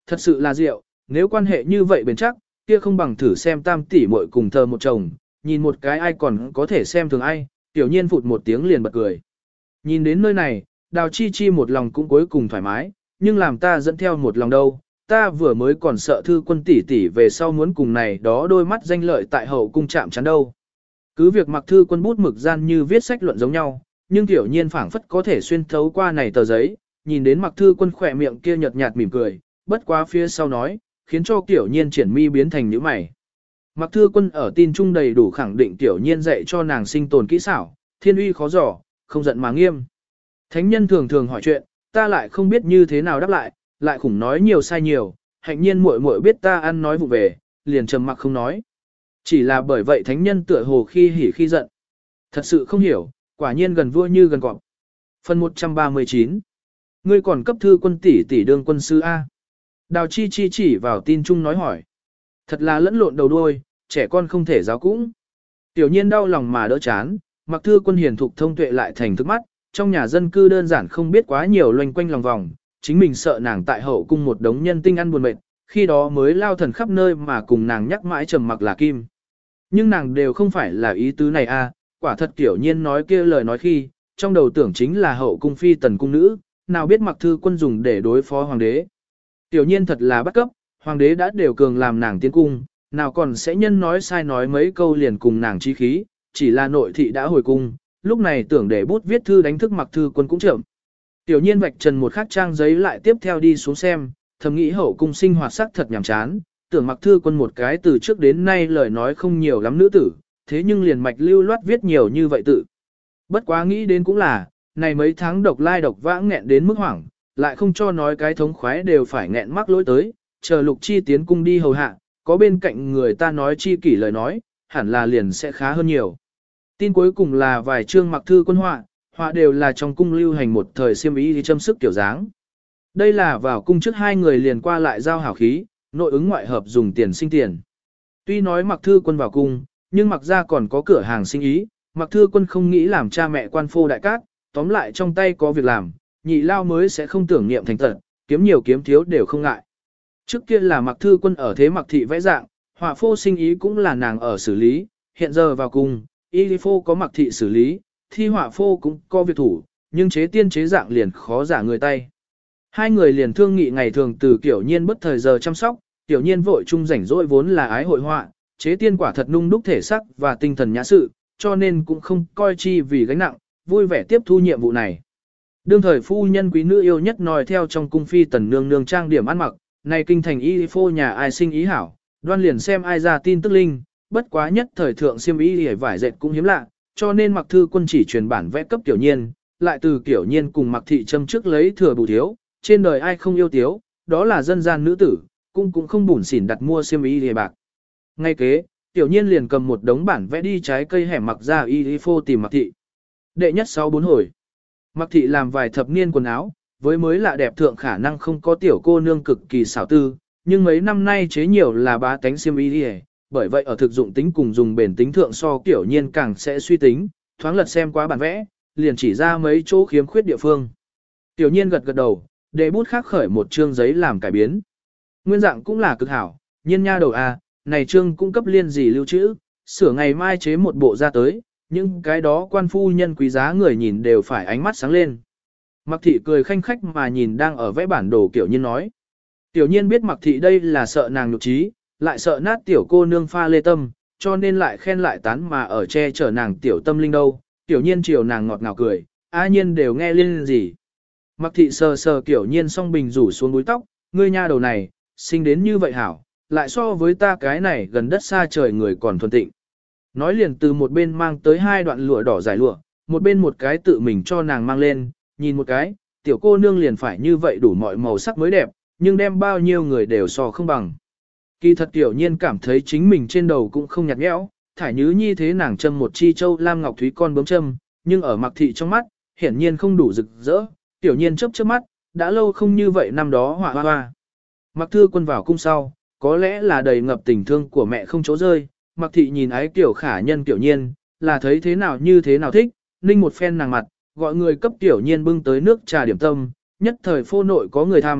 thật sự là rượu, nếu quan hệ như vậy bền chắc, kia không bằng thử xem tam tỷ muội cùng thờ một chồng, nhìn một cái ai còn có thể xem thường ai, tiểu nhiên phụt một tiếng liền bật cười. Nhìn đến nơi này, Đào Chi Chi một lòng cũng cuối cùng thoải mái, nhưng làm ta dẫn theo một lòng đâu, ta vừa mới còn sợ Thư Quân tỷ tỷ về sau muốn cùng này đó đôi mắt danh lợi tại hậu cung chạm chắn đâu. Cứ việc Mặc Thư Quân bút mực gian như viết sách luận giống nhau, nhưng tiểu nhiên phảng phất có thể xuyên thấu qua này tờ giấy, nhìn đến Mặc Thư Quân khỏe miệng kia nhợt nhạt mỉm cười, bất quá phía sau nói, khiến cho tiểu nhiên triển mi biến thành nhíu mày. Mặc Thư Quân ở tin trung đầy đủ khẳng định tiểu nhiên dạy cho nàng sinh tồn kỹ xảo, thiên uy khó dò, không giận mà nghiêm. Thánh nhân thường thường hỏi chuyện, ta lại không biết như thế nào đáp lại khủng nói nhiều sai nhiều, hạnh nhiên muội muội biết ta ăn nói vụ về, liền trầm mặc không nói. Chỉ là bởi vậy thánh nhân tựa hồ khi hỉ khi giận. Thật sự không hiểu, quả nhiên gần vua như gần cọp. Phần 139. Ngươi còn cấp Thư Quân tỷ tỷ đương quân sư A. Đào Chi Chi chỉ vào tin chung nói hỏi. Thật là lẫn lộn đầu đuôi, trẻ con không thể giáo cũng. Tiểu nhiên đau lòng mà đỡ chán, Mặc Thư Quân hiền thục thông tuệ lại thành thức mắt, trong nhà dân cư đơn giản không biết quá nhiều loanh quanh lòng vòng, chính mình sợ nàng tại hậu cung một đống nhân tinh ăn buồn mệt, khi đó mới lao thần khắp nơi mà cùng nàng nhắc mãi trầm mặc là kim. Nhưng nàng đều không phải là ý tứ này a, quả thật tiểu nhiên nói kia lời nói khi, trong đầu tưởng chính là hậu cung phi tần cung nữ, nào biết Mặc Thư Quân dùng để đối phó hoàng đế. Tiểu nhiên thật là bắt cấp, hoàng đế đã đều cường làm nàng tiến cung, nào còn sẽ nhân nói sai nói mấy câu liền cùng nàng chí khí, chỉ là nội thị đã hồi cung, lúc này tưởng để bút viết thư đánh thức Mặc Thư Quân cũng chậm. Tiểu nhiên vạch trần một khắc trang giấy lại tiếp theo đi xuống xem, thầm nghĩ hậu cung sinh hoạt sắc thật nhàm chán, tưởng Mặc Thư Quân một cái từ trước đến nay lời nói không nhiều lắm nữ tử, thế nhưng liền mạch lưu loát viết nhiều như vậy tự. Bất quá nghĩ đến cũng là, này mấy tháng độc lai độc vãng nghẹn đến mức hoảng, lại không cho nói cái thống khoái đều phải nghẹn mắc lỗi tới, chờ Lục Chi tiến cung đi hầu hạ, có bên cạnh người ta nói chi kỷ lời nói, hẳn là liền sẽ khá hơn nhiều. Tin cuối cùng là vài chương Mặc Thư Quân họa đều là trong cung lưu hành một thời xiêm ý thì châm sức kiểu dáng. Đây là vào cung trước hai người liền qua lại giao hảo khí, nội ứng ngoại hợp dùng tiền sinh tiền. Tuy nói Mặc Thư Quân vào cung, nhưng Mặc ra còn có cửa hàng sinh ý, Mặc Thư Quân không nghĩ làm cha mẹ quan phô đại cát, tóm lại trong tay có việc làm, nhị lao mới sẽ không tưởng niệm thành tật, kiếm nhiều kiếm thiếu đều không ngại. Trước kia là Mặc Thư Quân ở thế Mặc thị vẽ dạng, họa phô sinh ý cũng là nàng ở xử lý, hiện giờ vào cung, y phô có Mặc thị xử lý, thi họa phô cũng có việc thủ, nhưng chế tiên chế dạng liền khó giả người tay. Hai người liền thương nghị ngày thường từ Tiểu Nhiên bất thời giờ chăm sóc, Tiểu Nhiên vội chung rảnh rỗi vốn là ái hội họa, chế tiên quả thật nung đúc thể sắc và tinh thần nhã sự, cho nên cũng không coi chi vì gánh nặng, vui vẻ tiếp thu nhiệm vụ này. Đương thời phu nhân quý nữ yêu nhất nói theo trong cung phi tần nương nương trang điểm ăn mặc, này kinh thành y phô nhà ai sinh ý hảo, đoan liền xem ai ra tin tức linh, bất quá nhất thời thượng xiêm y hề vải dệt cũng hiếm lạ, cho nên Mặc Thư Quân chỉ truyền bản vẽ cấp Tiểu Nhiên, lại từ Tiểu Nhiên cùng Mặc thị châm trước lấy thừa bù thiếu, trên đời ai không yêu tiếu, đó là dân gian nữ tử, cũng không bủn xỉn đặt mua xiêm y hề bạc. Ngay kế, Tiểu Nhiên liền cầm một đống bản vẽ đi trái cây hẻm Mặc ra y phô tìm Mặc thị. Đệ nhất 6-4 hồi. Mặc thị làm vài thập niên quần áo, với mới lạ đẹp thượng khả năng không có tiểu cô nương cực kỳ xảo tư, nhưng mấy năm nay chế nhiều là bá tánh xiêm y hề, bởi vậy ở thực dụng tính cùng dùng bền tính thượng so Tiểu Nhiên càng sẽ suy tính, thoáng lật xem qua bản vẽ, liền chỉ ra mấy chỗ khiếm khuyết địa phương. Tiểu Nhiên gật gật đầu, để bút khắc khởi một chương giấy làm cải biến. Nguyên dạng cũng là cực hảo, Nhiên nha đầu a, này chương cung cấp liên gì lưu trữ, sửa ngày mai chế một bộ ra tới, những cái đó quan phu nhân quý giá người nhìn đều phải ánh mắt sáng lên. Mặc thị cười khanh khách mà nhìn đang ở vẽ bản đồ Tiểu Nhiên nói. Tiểu Nhiên biết Mặc thị đây là sợ nàng nhục trí, lại sợ nát tiểu cô nương pha lê tâm, cho nên lại khen lại tán mà ở che chở nàng tiểu tâm linh đâu. Tiểu Nhiên chiều nàng ngọt ngào cười, a nhiên đều nghe lên gì. Mặc thị sờ sờ Tiểu Nhiên song bình rủ xuống búi tóc, ngươi nha đầu này, sinh đến như vậy hảo, lại so với ta cái này gần đất xa trời người còn thuần tịnh. Nói liền từ một bên mang tới 2 đoạn lụa đỏ dài lụa, một bên một cái tự mình cho nàng mang lên, nhìn một cái, tiểu cô nương liền phải như vậy đủ mọi màu sắc mới đẹp, nhưng đem bao nhiêu người đều so không bằng. Kỳ thật Tiểu Nhiên cảm thấy chính mình trên đầu cũng không nhạt nhẽo, thải nhứ nhi thế nàng châm một chi châu lam ngọc thúy con bướm châm, nhưng ở Mặc thị trong mắt, hiển nhiên không đủ rực rỡ. Tiểu Nhiên chớp chớp mắt, đã lâu không như vậy năm đó họa hoa. Mặc Thư Quân vào cung sau, có lẽ là đầy ngập tình thương của mẹ không chỗ rơi, Mặc thị nhìn ái Tiểu khả nhân Tiểu Nhiên, là thấy thế nào như thế nào thích, ninh một phen nàng mặt, gọi người cấp Tiểu Nhiên bưng tới nước trà điểm tâm, nhất thời phô nội có người thăm,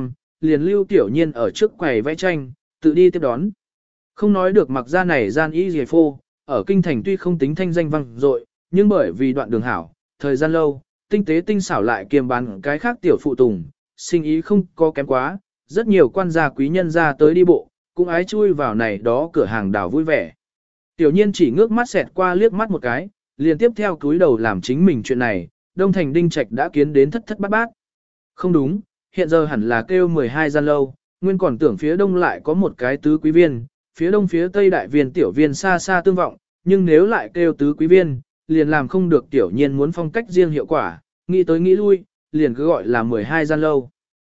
liền lưu tiểu nhiên ở trước quầy vẽ tranh, tự đi tiếp đón. Không nói được mặc ra này gian y dề phô, ở kinh thành tuy không tính thanh danh vang dội, nhưng bởi vì đoạn đường hảo, thời gian lâu, tinh tế tinh xảo lại kiềm bán cái khác tiểu phụ tùng, sinh ý không có kém quá, rất nhiều quan gia quý nhân ra tới đi bộ, cũng ái chui vào này đó cửa hàng đảo vui vẻ. Tiểu nhiên chỉ ngước mắt xẹt qua liếc mắt một cái, liền tiếp theo cúi đầu làm chính mình chuyện này, Đông Thành Đinh Trạch đã kiến đến thất thất bát bát. Không đúng, hiện giờ hẳn là kêu 12 gian lâu, nguyên còn tưởng phía đông lại có một cái tứ quý viên, phía đông phía tây đại viên tiểu viên xa xa tương vọng, nhưng nếu lại kêu tứ quý viên, liền làm không được tiểu nhiên muốn phong cách riêng hiệu quả, nghĩ tới nghĩ lui, liền cứ gọi là 12 gian lâu.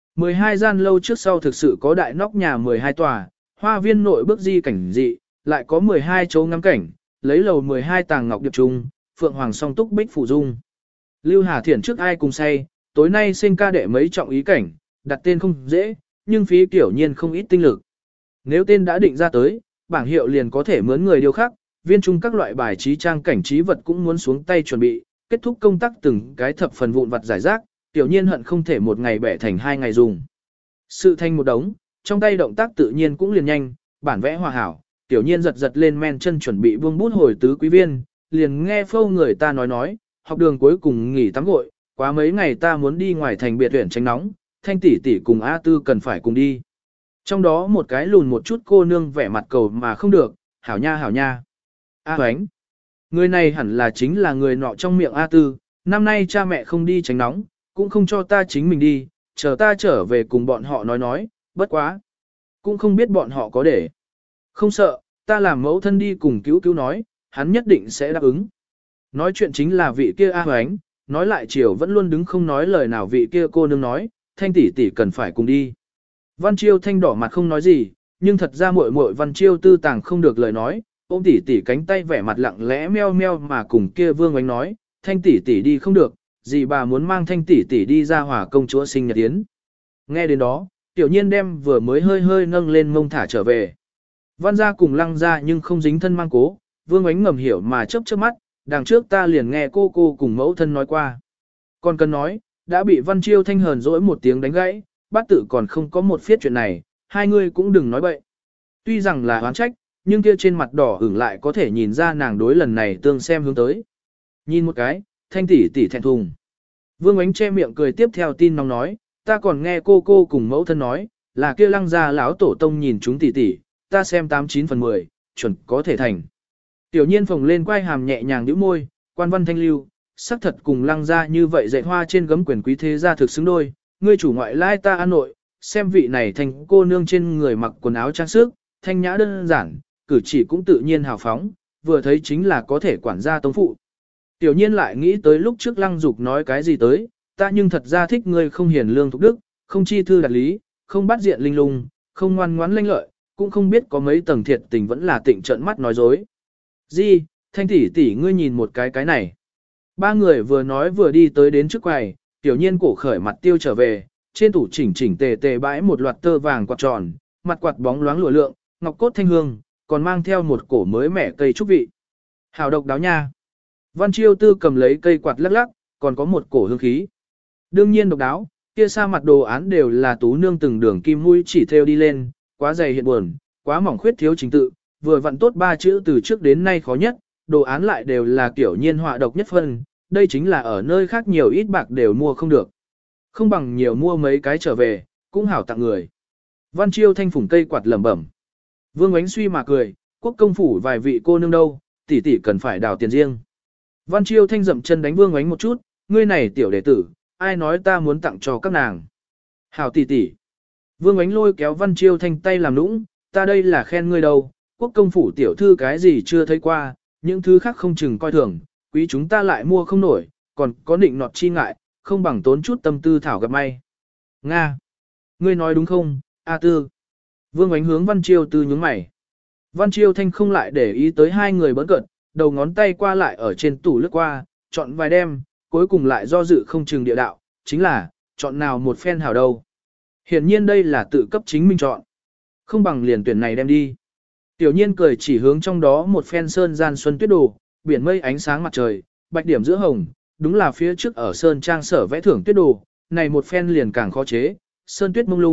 12 gian lâu trước sau thực sự có đại nóc nhà 12 tòa, hoa viên nội bước di cảnh dị, lại có 12 chỗ ngắm cảnh, lấy lầu 12 tàng ngọc điệp trung, phượng hoàng song túc bích phủ dung. Lưu Hà Thiển trước ai cùng say, tối nay sinh ca đệ mấy trọng ý cảnh, đặt tên không dễ, nhưng phí tiểu nhiên không ít tinh lực. Nếu tên đã định ra tới, bảng hiệu liền có thể mướn người điêu khắc, viên trung các loại bài trí trang cảnh trí vật cũng muốn xuống tay chuẩn bị, kết thúc công tác từng cái thập phần vụn vặt giải rác, tiểu nhiên hận không thể một ngày bẻ thành 2 ngày dùng. Sự thanh một đống, trong tay động tác tự nhiên cũng liền nhanh, bản vẽ hòa hảo, tiểu nhiên giật giật lên men chân chuẩn bị buông bút hồi tứ quý viên, liền nghe phâu người ta nói, học đường cuối cùng nghỉ tắm gội, quá mấy ngày ta muốn đi ngoài thành biệt viện tránh nóng, Thanh tỷ tỷ cùng A Tư cần phải cùng đi. Trong đó một cái lùn một chút cô nương vẻ mặt cầu mà không được, hảo nha hảo nha. A Hoánh, người này hẳn là chính là người nọ trong miệng A Tư, năm nay cha mẹ không đi tránh nóng, cũng không cho ta chính mình đi, chờ ta trở về cùng bọn họ nói, bất quá. Cũng không biết bọn họ có để. Không sợ, ta làm mẫu thân đi cùng cứu cứu nói, hắn nhất định sẽ đáp ứng. Nói chuyện chính là vị kia A Hoánh, nói lại chiều vẫn luôn đứng không nói lời nào vị kia cô nương nói, Thanh tỷ tỷ cần phải cùng đi. Văn Chiêu Thanh đỏ mặt không nói gì, nhưng thật ra muội muội Văn Chiêu Tư tàng không được lời nói, ôm tỷ tỷ cánh tay vẻ mặt lặng lẽ meo meo mà cùng kia Vương Oánh nói, Thanh tỷ tỷ đi không được, dì bà muốn mang Thanh tỷ tỷ đi ra hòa công chúa sinh nhật yến. Nghe đến đó, tiểu nhiên đem vừa mới hơi hơi nâng lên mông thả trở về. Văn gia cùng Lăng gia nhưng không dính thân mang cố, Vương Oánh ngầm hiểu mà chớp chớp mắt, đằng trước ta liền nghe cô cùng mẫu thân nói qua. Còn cần nói, đã bị Văn Chiêu Thanh hờn dỗi một tiếng đánh gãy, bát tự còn không có một phiết chuyện này, hai người cũng đừng nói bậy. Tuy rằng là oán trách, nhưng kia trên mặt đỏ ửng lại có thể nhìn ra nàng đối lần này tương xem hướng tới. Nhìn một cái, Thanh tỷ tỷ thẹn thùng. Vương Oánh che miệng cười tiếp theo tin nóng nói, ta còn nghe cô cùng mẫu thân nói, là kia Lăng gia lão tổ tông nhìn chúng tỷ tỷ, ta xem 89 phần 10, chuẩn có thể thành. Tiểu nhiên phồng lên quai hàm nhẹ nhàng nhíu môi, quan văn thanh lưu, sắc thật cùng Lăng gia như vậy dạy hoa trên gấm quyền quý thế gia thực xứng đôi, ngươi chủ ngoại lai ta an nội, xem vị này thành cô nương trên người mặc quần áo trang sức, thanh nhã đơn giản, cử chỉ cũng tự nhiên hào phóng, vừa thấy chính là có thể quản gia tông phụ. Tiểu nhiên lại nghĩ tới lúc trước Lăng Dục nói cái gì tới, ta nhưng thật ra thích ngươi không hiền lương thục đức, không chi thư đạt lý, không bắt diện linh lung, không ngoan ngoãn lanh lợi, cũng không biết có mấy tầng thiệt tình vẫn là tịnh trợn mắt nói dối. Di, Thanh tỷ tỷ ngươi nhìn một cái này. Ba người vừa nói vừa đi tới đến trước quầy, tiểu nhiên cổ khởi mặt tiêu trở về, trên tủ chỉnh chỉnh tề tề bãi một loạt tơ vàng quạt tròn, mặt quạt bóng loáng lụa lượng, ngọc cốt thanh hương, còn mang theo một cổ mới mẻ cây trúc vị. Hào độc đáo nha. Văn Chiêu Tư cầm lấy cây quạt lắc lắc, còn có một cổ hương khí. Đương nhiên độc đáo, kia sa mặt đồ án đều là tú nương từng đường kim mũi chỉ theo đi lên, quá dày hiện buồn, quá mỏng khuyết thiếu trình tự, vừa vặn tốt ba chữ từ trước đến nay khó nhất, đồ án lại đều là kiểu nhiên họa độc nhất phân, đây chính là ở nơi khác nhiều ít bạc đều mua không được. Không bằng nhiều mua mấy cái trở về, cũng hảo tặng người. Văn Chiêu Thanh phủng cây quạt lẩm bẩm. Vương Oánh suy mà cười, quốc công phủ vài vị cô nương đâu, tỷ tỷ cần phải đào tiền riêng. Văn Chiêu Thanh dậm chân đánh Vương Oánh một chút, ngươi này tiểu đệ tử, ai nói ta muốn tặng cho các nàng. Hảo tỷ tỷ. Vương Oánh lôi kéo Văn Chiêu Thanh tay làm nũng, ta đây là khen ngươi đâu, quốc công phủ tiểu thư cái gì chưa thấy qua, những thứ khác không chừng coi thường, quý chúng ta lại mua không nổi, còn có định nọt chi ngại, không bằng tốn chút tâm tư thảo gặp may. Nga! Ngươi nói đúng không, A Tư? Vương Oánh hướng Văn Chiêu Tư nhướng mày. Văn Chiêu Thanh không lại để ý tới hai người bỡn cợt, đầu ngón tay qua lại ở trên tủ lướt qua, chọn vài đêm, cuối cùng lại do dự không chừng địa đạo, chính là, chọn nào một phen hảo đâu. Hiển nhiên đây là tự cấp chính mình chọn. Không bằng liền tuyển này đem đi. Tiểu nhiên cười chỉ hướng trong đó một phen sơn gian xuân tuyết đồ, biển mây ánh sáng mặt trời, bạch điểm giữa hồng, đúng là phía trước ở sơn trang sở vẽ thưởng tuyết đồ, này một phen liền càng khó chế, sơn tuyết mông lung,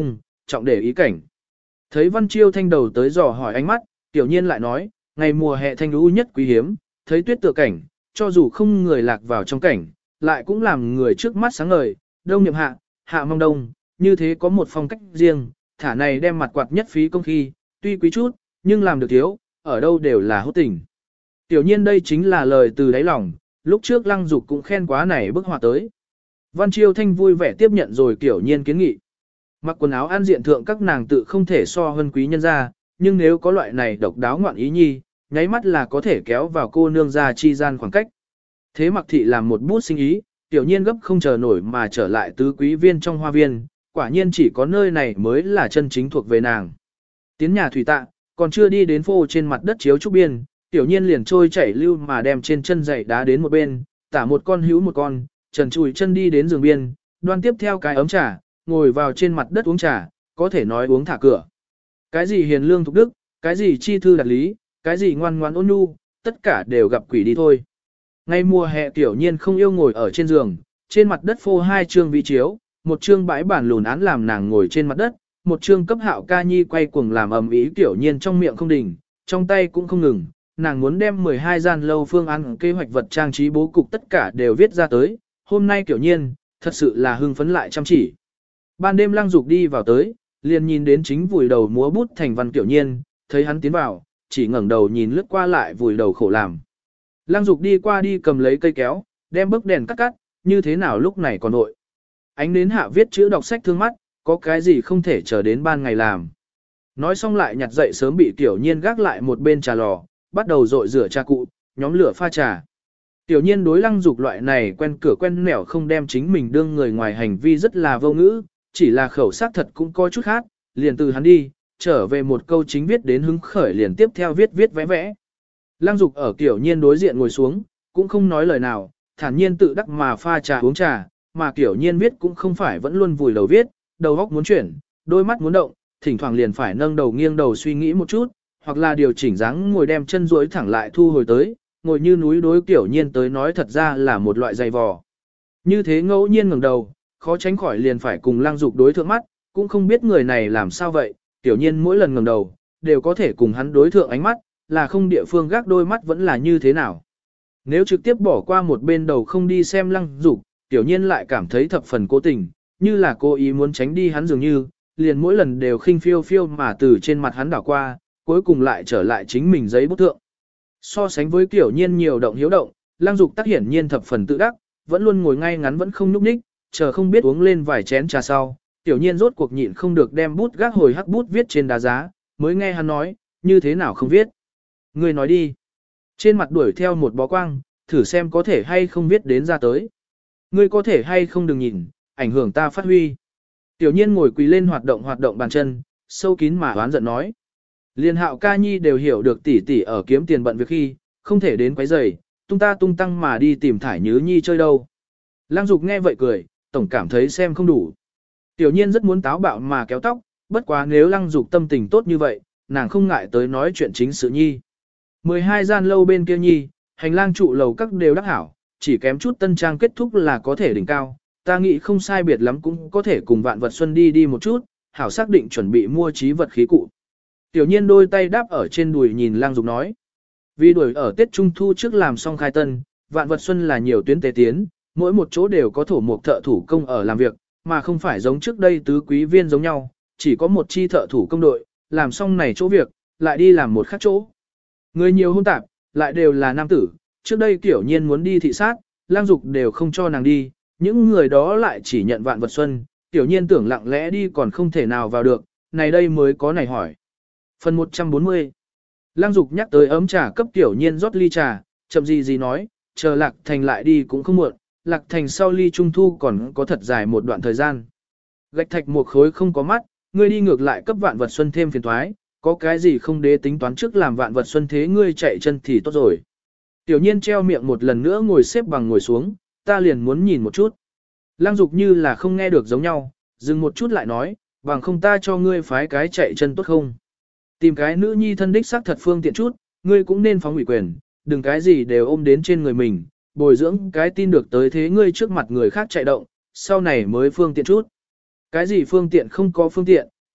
trọng để ý cảnh. Thấy Văn Chiêu Thanh đầu tới dò hỏi ánh mắt, tiểu nhiên lại nói, ngày mùa hè thanh lũ nhất quý hiếm, thấy tuyết tựa cảnh, cho dù không người lạc vào trong cảnh, lại cũng làm người trước mắt sáng ngời, đông niệm hạ, hạ mong đông, như thế có một phong cách riêng, thả này đem mặt quạt nhất phí công khi, tuy quý chút, nhưng làm được thiếu, ở đâu đều là hốt tình. Tiểu nhiên đây chính là lời từ đáy lòng, lúc trước Lăng Dục cũng khen quá này bức họa tới. Văn Chiêu Thanh vui vẻ tiếp nhận rồi tiểu nhiên kiến nghị. Mặc quần áo an diện thượng các nàng tự không thể so hơn quý nhân ra, nhưng nếu có loại này độc đáo ngoạn ý nhi, nháy mắt là có thể kéo vào cô nương ra chi gian khoảng cách. Thế Mặc thị làm một bút sinh ý, tiểu nhiên gấp không chờ nổi mà trở lại tứ quý viên trong hoa viên, quả nhiên chỉ có nơi này mới là chân chính thuộc về nàng. Tiến nhà thủy tạ, còn chưa đi đến phô trên mặt đất chiếu trúc biên, tiểu nhiên liền trôi chảy lưu mà đem trên chân giày đá đến một bên, tả một con hữu một con, trần chùi chân đi đến giường biên, đoan tiếp theo cái ấm trà, ngồi vào trên mặt đất uống trà, có thể nói uống thả cửa. Cái gì hiền lương thục đức, cái gì chi thư đạt lý, cái gì ngoan ngoan ôn nhu, tất cả đều gặp quỷ đi thôi. Ngay mùa hè tiểu nhiên không yêu ngồi ở trên giường, trên mặt đất phô hai chương vị chiếu, một chương bãi bản lùn án làm nàng ngồi trên mặt đất, một chương cấp Hạo Ca Nhi quay cuồng làm ầm ĩ tiểu nhiên trong miệng không đình, trong tay cũng không ngừng, nàng muốn đem 12 gian lâu phương án kế hoạch vật trang trí bố cục tất cả đều viết ra tới, hôm nay tiểu nhiên, thật sự là hưng phấn lại chăm chỉ. Ban đêm Lăng Dục đi vào tới, liền nhìn đến chính vùi đầu múa bút thành văn tiểu nhiên, thấy hắn tiến vào, chỉ ngẩng đầu nhìn lướt qua lại vùi đầu khổ làm. Lăng Dục đi qua đi cầm lấy cây kéo, đem bức đèn cắt, như thế nào lúc này còn nội. Ánh đến hạ viết chữ đọc sách thương mắt, có cái gì không thể chờ đến ban ngày làm. Nói xong lại nhặt dậy sớm bị tiểu nhiên gác lại một bên trà lò, bắt đầu rội rửa trà cụ, nhóm lửa pha trà. Tiểu nhiên đối Lăng Dục loại này quen cửa quen nẻo không đem chính mình đương người ngoài hành vi rất là vô ngữ, chỉ là khẩu sắc thật cũng có chút khác, liền từ hắn đi, trở về một câu chính viết đến hứng khởi liền tiếp theo viết vẽ vẽ. Lăng Dục ở Tiểu nhiên đối diện ngồi xuống, cũng không nói lời nào, thản nhiên tự đắc mà pha trà uống trà, mà Tiểu nhiên viết cũng không phải vẫn luôn vùi đầu viết, đầu óc muốn chuyển, đôi mắt muốn động, thỉnh thoảng liền phải nâng đầu nghiêng đầu suy nghĩ một chút, hoặc là điều chỉnh dáng ngồi đem chân duỗi thẳng lại thu hồi tới, ngồi như núi đối Tiểu nhiên tới nói thật ra là một loại dày vò. Như thế ngẫu nhiên ngẩng đầu, khó tránh khỏi liền phải cùng Lăng Dục đối thượng mắt, cũng không biết người này làm sao vậy, Tiểu nhiên mỗi lần ngẩng đầu, đều có thể cùng hắn đối thượng ánh mắt, là không địa phương gác đôi mắt vẫn là như thế nào. Nếu trực tiếp bỏ qua một bên đầu không đi xem Lăng Dục, Tiểu nhiên lại cảm thấy thập phần cố tình, như là cố ý muốn tránh đi hắn dường như, liền mỗi lần đều khinh phiêu phiêu mà từ trên mặt hắn đảo qua, cuối cùng lại trở lại chính mình giấy bút thượng. So sánh với Tiểu nhiên nhiều động hiếu động, Lăng Dục tác hiển nhiên thập phần tự đắc, vẫn luôn ngồi ngay ngắn vẫn không nhúc nhích, chờ không biết uống lên vài chén trà sau, Tiểu nhiên rốt cuộc nhịn không được đem bút gác hồi hắc bút viết trên đá giá, mới nghe hắn nói, như thế nào không viết. Ngươi nói đi. Trên mặt đuổi theo một bó quang, thử xem có thể hay không viết đến ra tới. Ngươi có thể hay không đừng nhìn, ảnh hưởng ta phát huy. Tiểu nhiên ngồi quỳ lên hoạt động bàn chân, sâu kín mà oán giận nói. Liên Hạo Ca Nhi đều hiểu được tỷ tỷ ở kiếm tiền bận việc khi, không thể đến quấy rầy, tung tăng mà đi tìm Thải Nhứ Nhi chơi đâu. Lăng Dục nghe vậy cười, tổng cảm thấy xem không đủ. Tiểu nhiên rất muốn táo bạo mà kéo tóc, bất quá nếu Lăng Dục tâm tình tốt như vậy, nàng không ngại tới nói chuyện chính sự nhi. 12 gian lâu bên kia nhi, hành lang trụ lầu các đều đắc hảo, chỉ kém chút tân trang kết thúc là có thể đỉnh cao, ta nghĩ không sai biệt lắm cũng có thể cùng Vạn Vật Xuân đi một chút, hảo xác định chuẩn bị mua trí vật khí cụ. Tiểu nhiên đôi tay đáp ở trên đùi nhìn Lăng Dục nói. Vì đuổi ở Tết Trung Thu trước làm xong khai tân, Vạn Vật Xuân là nhiều tuyến tế tiến, mỗi một chỗ đều có thổ mộc thợ thủ công ở làm việc, mà không phải giống trước đây tứ quý viên giống nhau, chỉ có một chi thợ thủ công đội, làm xong này chỗ việc, lại đi làm một khác chỗ. Người nhiều hôn tạp, lại đều là nam tử, trước đây Tiểu nhiên muốn đi thị sát, Lăng Dục đều không cho nàng đi, những người đó lại chỉ nhận Vạn Vật Xuân, Tiểu nhiên tưởng lặng lẽ đi còn không thể nào vào được, này đây mới có này hỏi. Phần 140 Lăng Dục nhắc tới ấm trà cấp Tiểu nhiên rót ly trà, chậm gì nói, chờ Lạc Thành lại đi cũng không muộn, Lạc Thành sau ly trung thu còn có thật dài một đoạn thời gian. Gạch thạch một khối không có mắt, ngươi đi ngược lại cấp Vạn Vật Xuân thêm phiền toái, có cái gì không đế tính toán trước làm Vạn Vật Xuân thế ngươi chạy chân thì tốt rồi. Tiểu nhiên treo miệng một lần nữa ngồi xếp bằng ngồi xuống, ta liền muốn nhìn một chút. Lăng Dục như là không nghe được giống nhau, dừng một chút lại nói, bằng không ta cho ngươi phái cái chạy chân tốt không. Tìm cái nữ nhi thân đích xác thật phương tiện chút, ngươi cũng nên phóng ủy quyền, đừng cái gì đều ôm đến trên người mình, bồi dưỡng cái tin được tới thế ngươi trước mặt người khác chạy động, sau này mới phương tiện chút. Cái gì phương tiện không có phương tiện,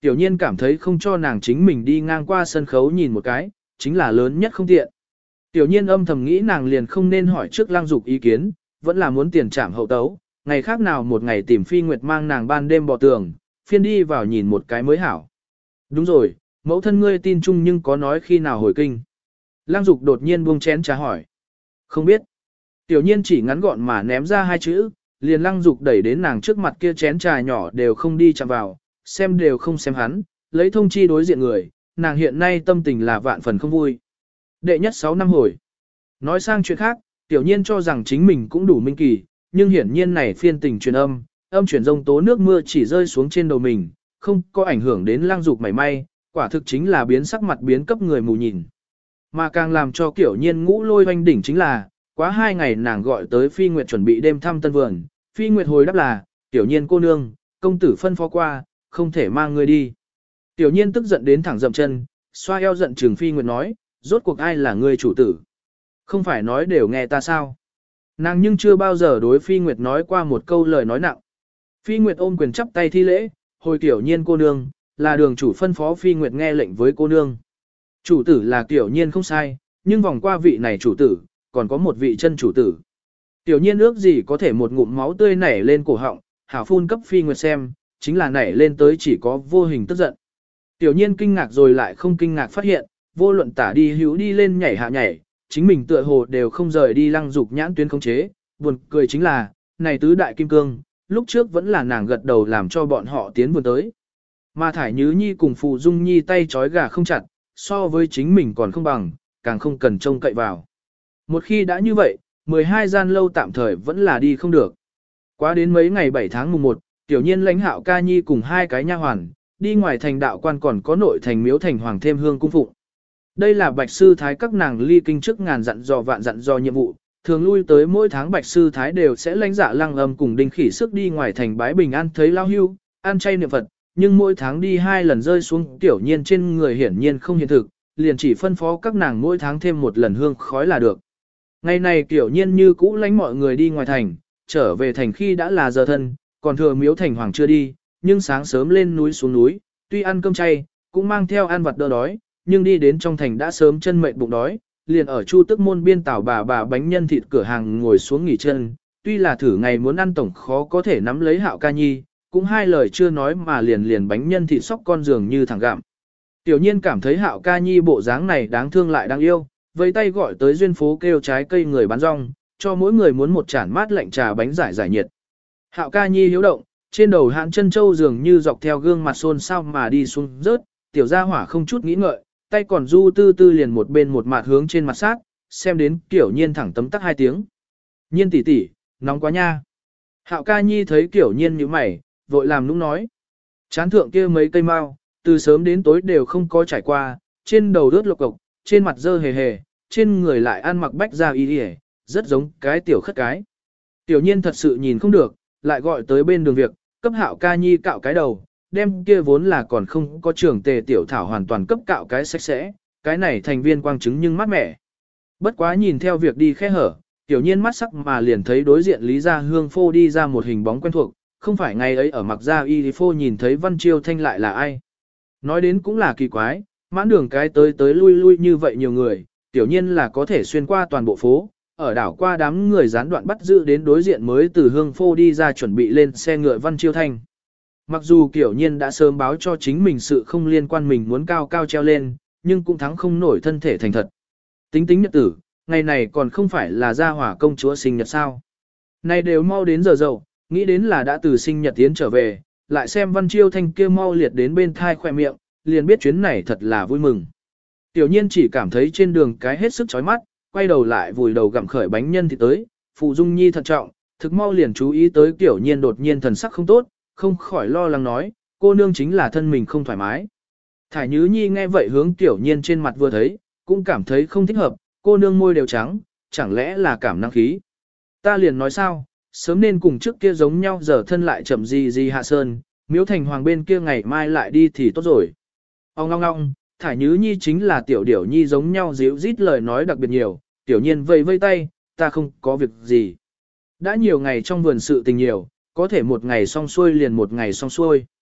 Tiểu nhiên cảm thấy không cho nàng chính mình đi ngang qua sân khấu nhìn một cái, chính là lớn nhất không tiện. Tiểu nhiên âm thầm nghĩ nàng liền không nên hỏi trước Lăng Dục ý kiến, vẫn là muốn tiền trảm hậu tấu, ngày khác nào một ngày tìm Phi Nguyệt mang nàng ban đêm bò tường, phiên đi vào nhìn một cái mới hảo. Đúng rồi, mẫu thân ngươi tin chung nhưng có nói khi nào hồi kinh. Lăng Dục đột nhiên buông chén trà hỏi. Không biết. Tiểu nhiên chỉ ngắn gọn mà ném ra hai chữ, liền Lăng Dục đẩy đến nàng trước mặt kia chén trà nhỏ đều không đi chạm vào, xem đều không xem hắn, lấy thông chi đối diện người, nàng hiện nay tâm tình là vạn phần không vui. Đệ nhất 6 năm hồi. Nói sang chuyện khác, tiểu nhiên cho rằng chính mình cũng đủ minh kỳ, nhưng hiển nhiên này phiên tình truyền âm truyền rông tố nước mưa chỉ rơi xuống trên đầu mình, không có ảnh hưởng đến Lăng Dục mảy may, quả thực chính là biến sắc mặt biến cấp người mù nhìn. Mà càng làm cho kiểu nhiên ngũ lôi hoanh đỉnh chính là, quá 2 ngày nàng gọi tới Phi Nguyệt chuẩn bị đêm thăm tân vườn, Phi Nguyệt hồi đáp là, tiểu nhiên cô nương, công tử phân phó qua, không thể mang ngươi đi. Tiểu nhiên tức giận đến thẳng dậm chân, xoa eo giận trừng Phi Nguyệt nói, rốt cuộc ai là ngươi chủ tử? Không phải nói đều nghe ta sao? Nàng nhưng chưa bao giờ đối Phi Nguyệt nói qua một câu lời nói nặng. Phi Nguyệt ôm quyền chắp tay thi lễ, hồi tiểu nhiên cô nương, là đường chủ phân phó Phi Nguyệt nghe lệnh với cô nương. Chủ tử là tiểu nhiên không sai, nhưng vòng qua vị này chủ tử, còn có một vị chân chủ tử. Tiểu nhiên ước gì có thể một ngụm máu tươi nảy lên cổ họng, hảo phun cấp Phi Nguyệt xem, chính là nảy lên tới chỉ có vô hình tức giận. Tiểu nhiên kinh ngạc rồi lại không kinh ngạc phát hiện, vô luận tả đi hữu đi lên nhảy hạ nhảy, chính mình tựa hồ đều không rời đi Lăng Dục nhãn tuyến khống chế, buồn cười chính là, này tứ đại kim cương, lúc trước vẫn là nàng gật đầu làm cho bọn họ tiến vườn tới. Mà Thải Nhứ Nhi cùng Phù Dung Nhi tay trói gà không chặt, so với chính mình còn không bằng, càng không cần trông cậy vào. Một khi đã như vậy, 12 gian lâu tạm thời vẫn là đi không được. Quá đến mấy ngày 7 tháng mùng 1, tiểu nhiên lãnh Hạo Ca Nhi cùng 2 cái nha hoàn, đi ngoài thành đạo quan còn có nội thành miếu thành hoàng thêm hương cung phụng. Đây là Bạch Sư Thái các nàng ly kinh trước ngàn dặn dò vạn dặn dò nhiệm vụ, thường lui tới mỗi tháng Bạch Sư Thái đều sẽ lãnh dạ Lăng Âm cùng Đinh Khỉ sức đi ngoài thành bái bình an thấy lao hưu, ăn chay niệm Phật, nhưng mỗi tháng đi 2 lần rơi xuống tiểu nhiên trên người hiển nhiên không hiện thực, liền chỉ phân phó các nàng mỗi tháng thêm một lần hương khói là được. Ngày này tiểu nhiên như cũ lãnh mọi người đi ngoài thành, trở về thành khi đã là giờ thân, còn thừa miếu thành hoàng chưa đi, nhưng sáng sớm lên núi xuống núi, tuy ăn cơm chay, cũng mang theo ăn vặt đỡ đói, nhưng đi đến trong thành đã sớm chân mệt bụng đói, liền ở Chu Tức môn biên tảo bà bánh nhân thịt cửa hàng ngồi xuống nghỉ chân, tuy là thử ngày muốn ăn tổng khó có thể nắm lấy Hạo Ca Nhi, cũng hai lời chưa nói mà liền bánh nhân thịt sóc con giường như thẳng gạm. Tiểu nhiên cảm thấy Hạo Ca Nhi bộ dáng này đáng thương lại đáng yêu, vẫy tay gọi tới duyên phố kêu trái cây người bán rong, cho mỗi người muốn một chản mát lạnh trà bánh giải nhiệt. Hạo Ca Nhi hiếu động, trên đầu hãn chân châu dường như dọc theo gương mặt xôn xao mà đi xuống rớt, tiểu gia hỏa không chút nghĩ ngợi, tay còn du tư tư liền một bên một mặt hướng trên mặt sát, xem đến Tiểu Nhiên thẳng tấm tắc 2 tiếng. Nhiên tỷ tỷ, nóng quá nha. Hạo Ca Nhi thấy Tiểu Nhiên như mày, vội làm nũng nói. Chán thượng kia mấy cây mau, từ sớm đến tối đều không có trải qua, trên đầu rớt lộc cộc, trên mặt dơ hề hề, trên người lại ăn mặc bách da y y, rất giống cái tiểu khất cái. Tiểu Nhiên thật sự nhìn không được, lại gọi tới bên đường việc, cấp Hạo Ca Nhi cạo cái đầu, đem kia vốn là còn không có trưởng tề tiểu thảo hoàn toàn cấp cạo cái sạch sẽ, cái này thành viên quang chứng nhưng mát mẻ. Bất quá nhìn theo việc đi khẽ hở, Tiểu Nhiên mắt sắc mà liền thấy đối diện Lý Gia Hương phô đi ra một hình bóng quen thuộc, không phải ngày ấy ở mặc gia y phô nhìn thấy Văn Chiêu Thanh lại là ai. Nói đến cũng là kỳ quái, mãn đường cái tới lui như vậy nhiều người, Tiểu Nhiên là có thể xuyên qua toàn bộ phố, ở đảo qua đám người gián đoạn bắt giữ đến đối diện mới từ Hương phô đi ra chuẩn bị lên xe ngựa Văn Chiêu Thanh. Mặc dù Tiểu Nhiên đã sớm báo cho chính mình sự không liên quan mình muốn cao cao treo lên, nhưng cũng thắng không nổi thân thể thành thật. Tính nhật tử, ngày này còn không phải là gia hỏa công chúa sinh nhật sao. Này đều mau đến giờ dậu, nghĩ đến là đã từ sinh nhật tiến trở về, lại xem Văn Chiêu Thanh kia mau liệt đến bên thai khỏe miệng, liền biết chuyến này thật là vui mừng. Tiểu Nhiên chỉ cảm thấy trên đường cái hết sức chói mắt, quay đầu lại vùi đầu gặm khởi bánh nhân thì tới, Phụ Dung Nhi thận trọng, thực mau liền chú ý tới Tiểu Nhiên đột nhiên thần sắc không tốt, không khỏi lo lắng nói, cô nương chính là thân mình không thoải mái. Thải Nhứ Nhi nghe vậy hướng Tiểu Nhiên trên mặt vừa thấy, cũng cảm thấy không thích hợp, cô nương môi đều trắng, chẳng lẽ là cảm năng khí. Ta liền nói sao, sớm nên cùng trước kia giống nhau giờ thân lại chậm gì hạ sơn, miếu thành hoàng bên kia ngày mai lại đi thì tốt rồi. Ông ngong, Thải Nhứ Nhi chính là Tiểu Điểu Nhi giống nhau díu rít lời nói đặc biệt nhiều, Tiểu Nhiên vây tay, ta không có việc gì. Đã nhiều ngày trong vườn sự tình nhiều, có thể một ngày xong xuôi liền một ngày xong xuôi.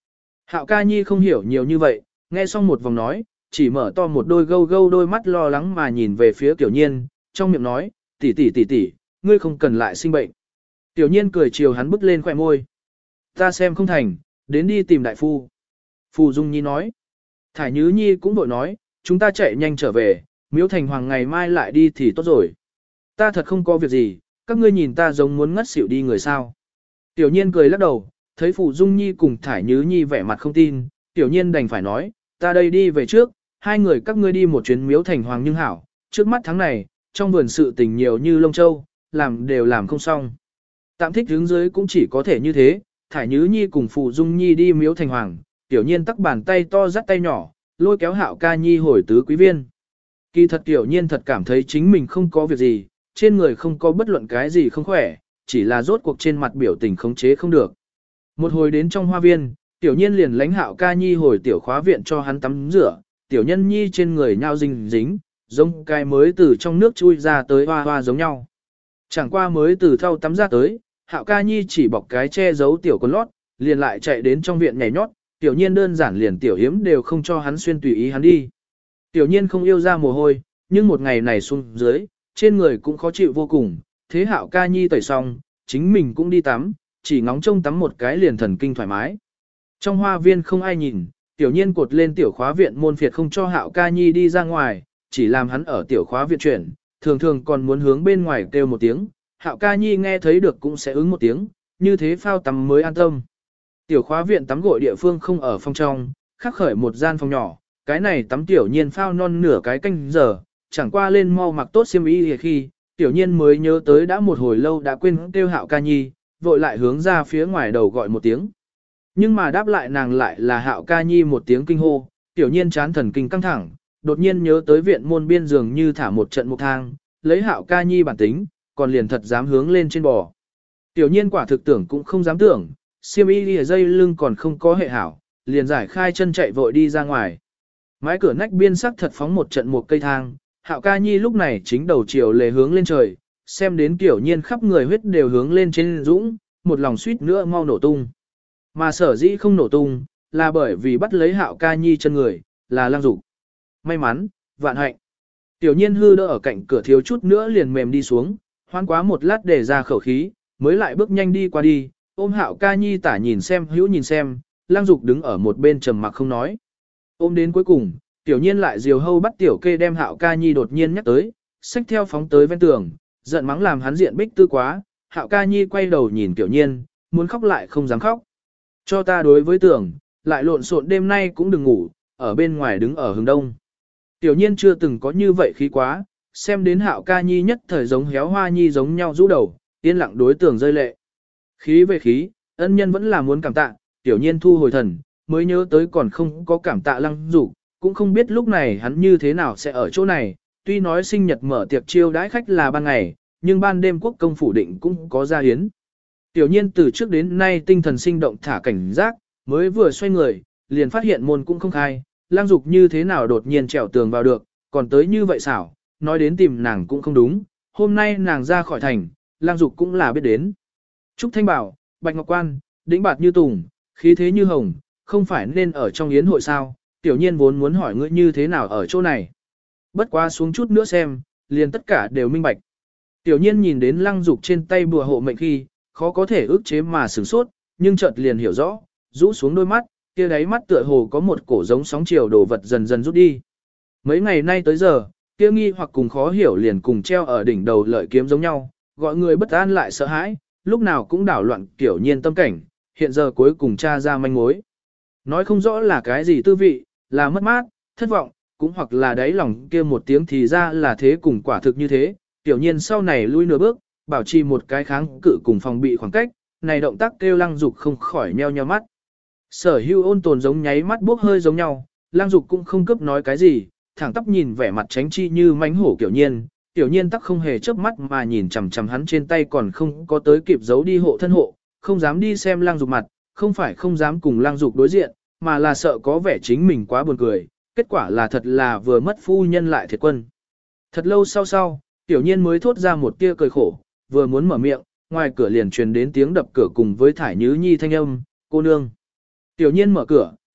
Hạo ca nhi không hiểu nhiều như vậy, nghe xong một vòng nói, chỉ mở to một đôi gâu gâu đôi mắt lo lắng mà nhìn về phía Tiểu Nhiên, trong miệng nói, tỷ tỷ tỷ tỷ, ngươi không cần lại sinh bệnh. Tiểu Nhiên cười chiều hắn bứt lên khỏe môi. Ta xem không thành, đến đi tìm đại phu. Phù Dung Nhi nói. Thải Nhứ Nhi cũng vội nói, chúng ta chạy nhanh trở về, Miếu Thành Hoàng ngày mai lại đi thì tốt rồi. Ta thật không có việc gì, các ngươi nhìn ta giống muốn ngất xỉu đi người sao. Tiểu Nhiên cười lắc đầu, thấy Phù Dung Nhi cùng Thải Nhứ Nhi vẻ mặt không tin, Tiểu Nhiên đành phải nói, ta đây đi về trước, hai người các ngươi đi một chuyến Miếu Thành Hoàng nhưng hảo, trước mắt tháng này, trong vườn sự tình nhiều như lông châu, làm đều làm không xong. Tạm thích hướng dưới cũng chỉ có thể như thế, Thải Nhứ Nhi cùng Phù Dung Nhi đi Miếu Thành Hoàng, Tiểu Nhiên tắc bàn tay to dắt tay nhỏ, lôi kéo Hạo ca nhi hồi tứ quý viên. Kỳ thật Tiểu Nhiên thật cảm thấy chính mình không có việc gì, trên người không có bất luận cái gì không khỏe, chỉ là rốt cuộc trên mặt biểu tình khống chế không được. Một hồi đến trong hoa viên, Tiểu Nhiên liền lãnh Hạo ca nhi hồi tiểu khóa viện cho hắn tắm rửa, Tiểu Nhân nhi trên người nhao dính, giống cái mới từ trong nước chui ra tới hoa hoa giống nhau. Chẳng qua mới từ thau tắm ra tới, Hạo ca nhi chỉ bọc cái che giấu tiểu quần lót, liền lại chạy đến trong viện nhảy nhót, Tiểu Nhiên đơn giản liền tiểu hiếm đều không cho hắn xuyên tùy ý hắn đi. Tiểu Nhiên không yêu ra mồ hôi, nhưng một ngày này xuống dưới, trên người cũng khó chịu vô cùng, thế Hạo ca nhi tẩy xong, chính mình cũng đi tắm, chỉ ngóng trông tắm một cái liền thần kinh thoải mái. Trong hoa viên không ai nhìn, Tiểu Nhiên cột lên tiểu khóa viện môn phiệt không cho Hạo ca nhi đi ra ngoài, chỉ làm hắn ở tiểu khóa viện chuyển, thường thường còn muốn hướng bên ngoài kêu một tiếng, Hạo ca nhi nghe thấy được cũng sẽ ứng một tiếng, như thế phao tắm mới an tâm. Tiểu khóa viện tắm gội địa phương không ở phòng trong, khắc khởi một gian phòng nhỏ, cái này tắm Tiểu Nhiên phao non nửa cái canh giờ, chẳng qua lên mau mặc tốt xiêm y khi, Tiểu Nhiên mới nhớ tới đã một hồi lâu đã quên kêu Hạo ca nhi, vội lại hướng ra phía ngoài đầu gọi một tiếng. Nhưng mà đáp lại nàng lại là Hạo ca nhi một tiếng kinh hô, Tiểu Nhiên chán thần kinh căng thẳng, đột nhiên nhớ tới viện môn biên giường như thả một trận một thang, lấy Hạo ca nhi bản tính, còn liền thật dám hướng lên trên bò. Tiểu Nhiên quả thực tưởng cũng không dám tưởng, xiêm y lìa dây lưng còn không có hệ hảo, liền giải khai chân chạy vội đi ra ngoài. Mái cửa nách biên sắc thật phóng một trận một cây thang, Hạo ca nhi lúc này chính đầu chiều lề hướng lên trời, xem đến Tiểu Nhiên khắp người huyết đều hướng lên trên dũng, một lòng suýt nữa mau nổ tung. Mà sở dĩ không nổ tung, là bởi vì bắt lấy Hạo ca nhi chân người, là Lăng Dục. May mắn, vạn hạnh. Tiểu Nhiên hư đỡ ở cạnh cửa thiếu chút nữa liền mềm đi xuống, hoan quá một lát để ra khẩu khí, mới lại bước nhanh đi qua đi, ôm Hạo ca nhi tả nhìn xem hữu nhìn xem, Lăng Dục đứng ở một bên trầm mặc không nói. Ôm đến cuối cùng, Tiểu Nhiên lại diều hâu bắt Tiểu Kê đem Hạo ca nhi đột nhiên nhắc tới, xách theo phóng tới ven tường, giận mắng làm hắn diện bích tư quá, Hạo ca nhi quay đầu nhìn Tiểu Nhiên, muốn khóc lại không dám khóc. Cho ta đối với tưởng, lại lộn xộn đêm nay cũng đừng ngủ, ở bên ngoài đứng ở hướng đông. Tiểu Nhiên chưa từng có như vậy khí quá, xem đến Hạo ca nhi nhất thời giống héo hoa nhi giống nhau rũ đầu, yên lặng đối tưởng rơi lệ. Khí về khí, ân nhân vẫn là muốn cảm tạ, Tiểu Nhiên thu hồi thần, mới nhớ tới còn không có cảm tạ Lăng Dục, cũng không biết lúc này hắn như thế nào sẽ ở chỗ này, tuy nói sinh nhật mở tiệc chiêu đãi khách là ban ngày, nhưng ban đêm quốc công phủ định cũng có gia hiến. Tiểu Nhiên từ trước đến nay tinh thần sinh động thả cảnh giác, mới vừa xoay người, liền phát hiện môn cũng không khai, Lăng Dục như thế nào đột nhiên trèo tường vào được, còn tới như vậy xảo, nói đến tìm nàng cũng không đúng, hôm nay nàng ra khỏi thành, Lăng Dục cũng là biết đến. Trúc Thanh bảo, Bạch Ngọc Quan, đĩnh bạt như tùng, khí thế như hồng, không phải nên ở trong yến hội sao, Tiểu Nhiên vốn muốn hỏi ngươi như thế nào ở chỗ này. Bất quá xuống chút nữa xem, liền tất cả đều minh bạch. Tiểu Nhiên nhìn đến Lăng Dục trên tay bùa hộ mệnh khi, khó có thể ức chế mà sửng sốt, nhưng chợt liền hiểu rõ, rũ xuống đôi mắt, kia đáy mắt tựa hồ có một cổ giống sóng chiều đồ vật dần dần rút đi. Mấy ngày nay tới giờ, kia nghi hoặc cùng khó hiểu liền cùng treo ở đỉnh đầu lợi kiếm giống nhau, gọi người bất an lại sợ hãi, lúc nào cũng đảo loạn Tiểu Nhiên tâm cảnh, hiện giờ cuối cùng tra ra manh mối. Nói không rõ là cái gì tư vị, là mất mát, thất vọng, cũng hoặc là đáy lòng kia một tiếng thì ra là thế cùng quả thực như thế, Tiểu Nhiên sau này lui nửa bước, bảo trì một cái kháng cự cùng phòng bị khoảng cách, này động tác kêu Lăng Dục không khỏi nheo nheo mắt. Sở Hưu ôn tồn giống nháy mắt bốc hơi giống nhau, Lăng Dục cũng không cấp nói cái gì, thẳng tắp nhìn vẻ mặt tránh chi như mánh hổ Tiểu Nhiên, Tiểu Nhiên tắc không hề chớp mắt mà nhìn chằm chằm hắn trên tay còn không có tới kịp giấu đi hộ thân hộ, không dám đi xem Lăng Dục mặt, không phải không dám cùng Lăng Dục đối diện, mà là sợ có vẻ chính mình quá buồn cười, kết quả là thật là vừa mất phu nhân lại thiệt quân. Thật lâu sau, Tiểu Nhiên mới thốt ra một tia cười khổ, vừa muốn mở miệng, ngoài cửa liền truyền đến tiếng đập cửa cùng với Thải Nhứ Nhi thanh âm, cô nương. Tiểu Nhiên mở cửa,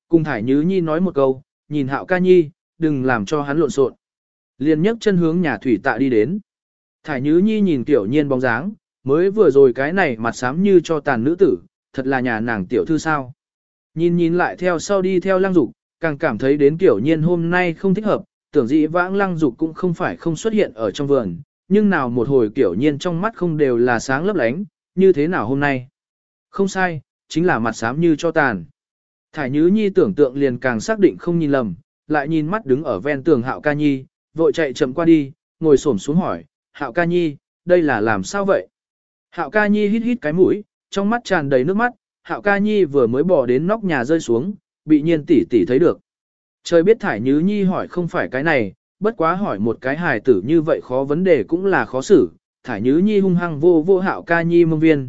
Cùng Thải Nhứ Nhi nói một câu, nhìn Hạo ca nhi, đừng làm cho hắn lộn xộn. Liền nhấc chân hướng nhà thủy tạ đi đến. Thải Nhứ Nhi nhìn Tiểu Nhiên bóng dáng, mới vừa rồi cái này mặt xám như cho tàn nữ tử, thật là nhà nàng tiểu thư sao. Nhìn lại theo sau đi theo Lăng Dục, càng cảm thấy đến Tiểu Nhiên hôm nay không thích hợp, tưởng dĩ vãng Lăng Dục cũng không phải không xuất hiện ở trong vườn, nhưng nào một hồi Tiểu Nhiên trong mắt không đều là sáng lấp lánh, như thế nào hôm nay. Không sai, chính là mặt xám như cho tàn. Thải Nhứ Nhi tưởng tượng liền càng xác định không nhìn lầm, lại nhìn mắt đứng ở ven tường Hạo ca nhi, vội chạy chậm qua đi, ngồi xổm xuống hỏi, Hạo ca nhi, đây là làm sao vậy? Hạo ca nhi hít hít cái mũi, trong mắt tràn đầy nước mắt, Hạo ca nhi vừa mới bỏ đến nóc nhà rơi xuống, bị Nhiên tỷ tỷ thấy được. Trời biết Thải Nhứ Nhi hỏi không phải cái này, bất quá hỏi một cái hài tử như vậy khó vấn đề cũng là khó xử. Thải Nhứ Nhi hung hăng vô Hạo ca nhi mông viên,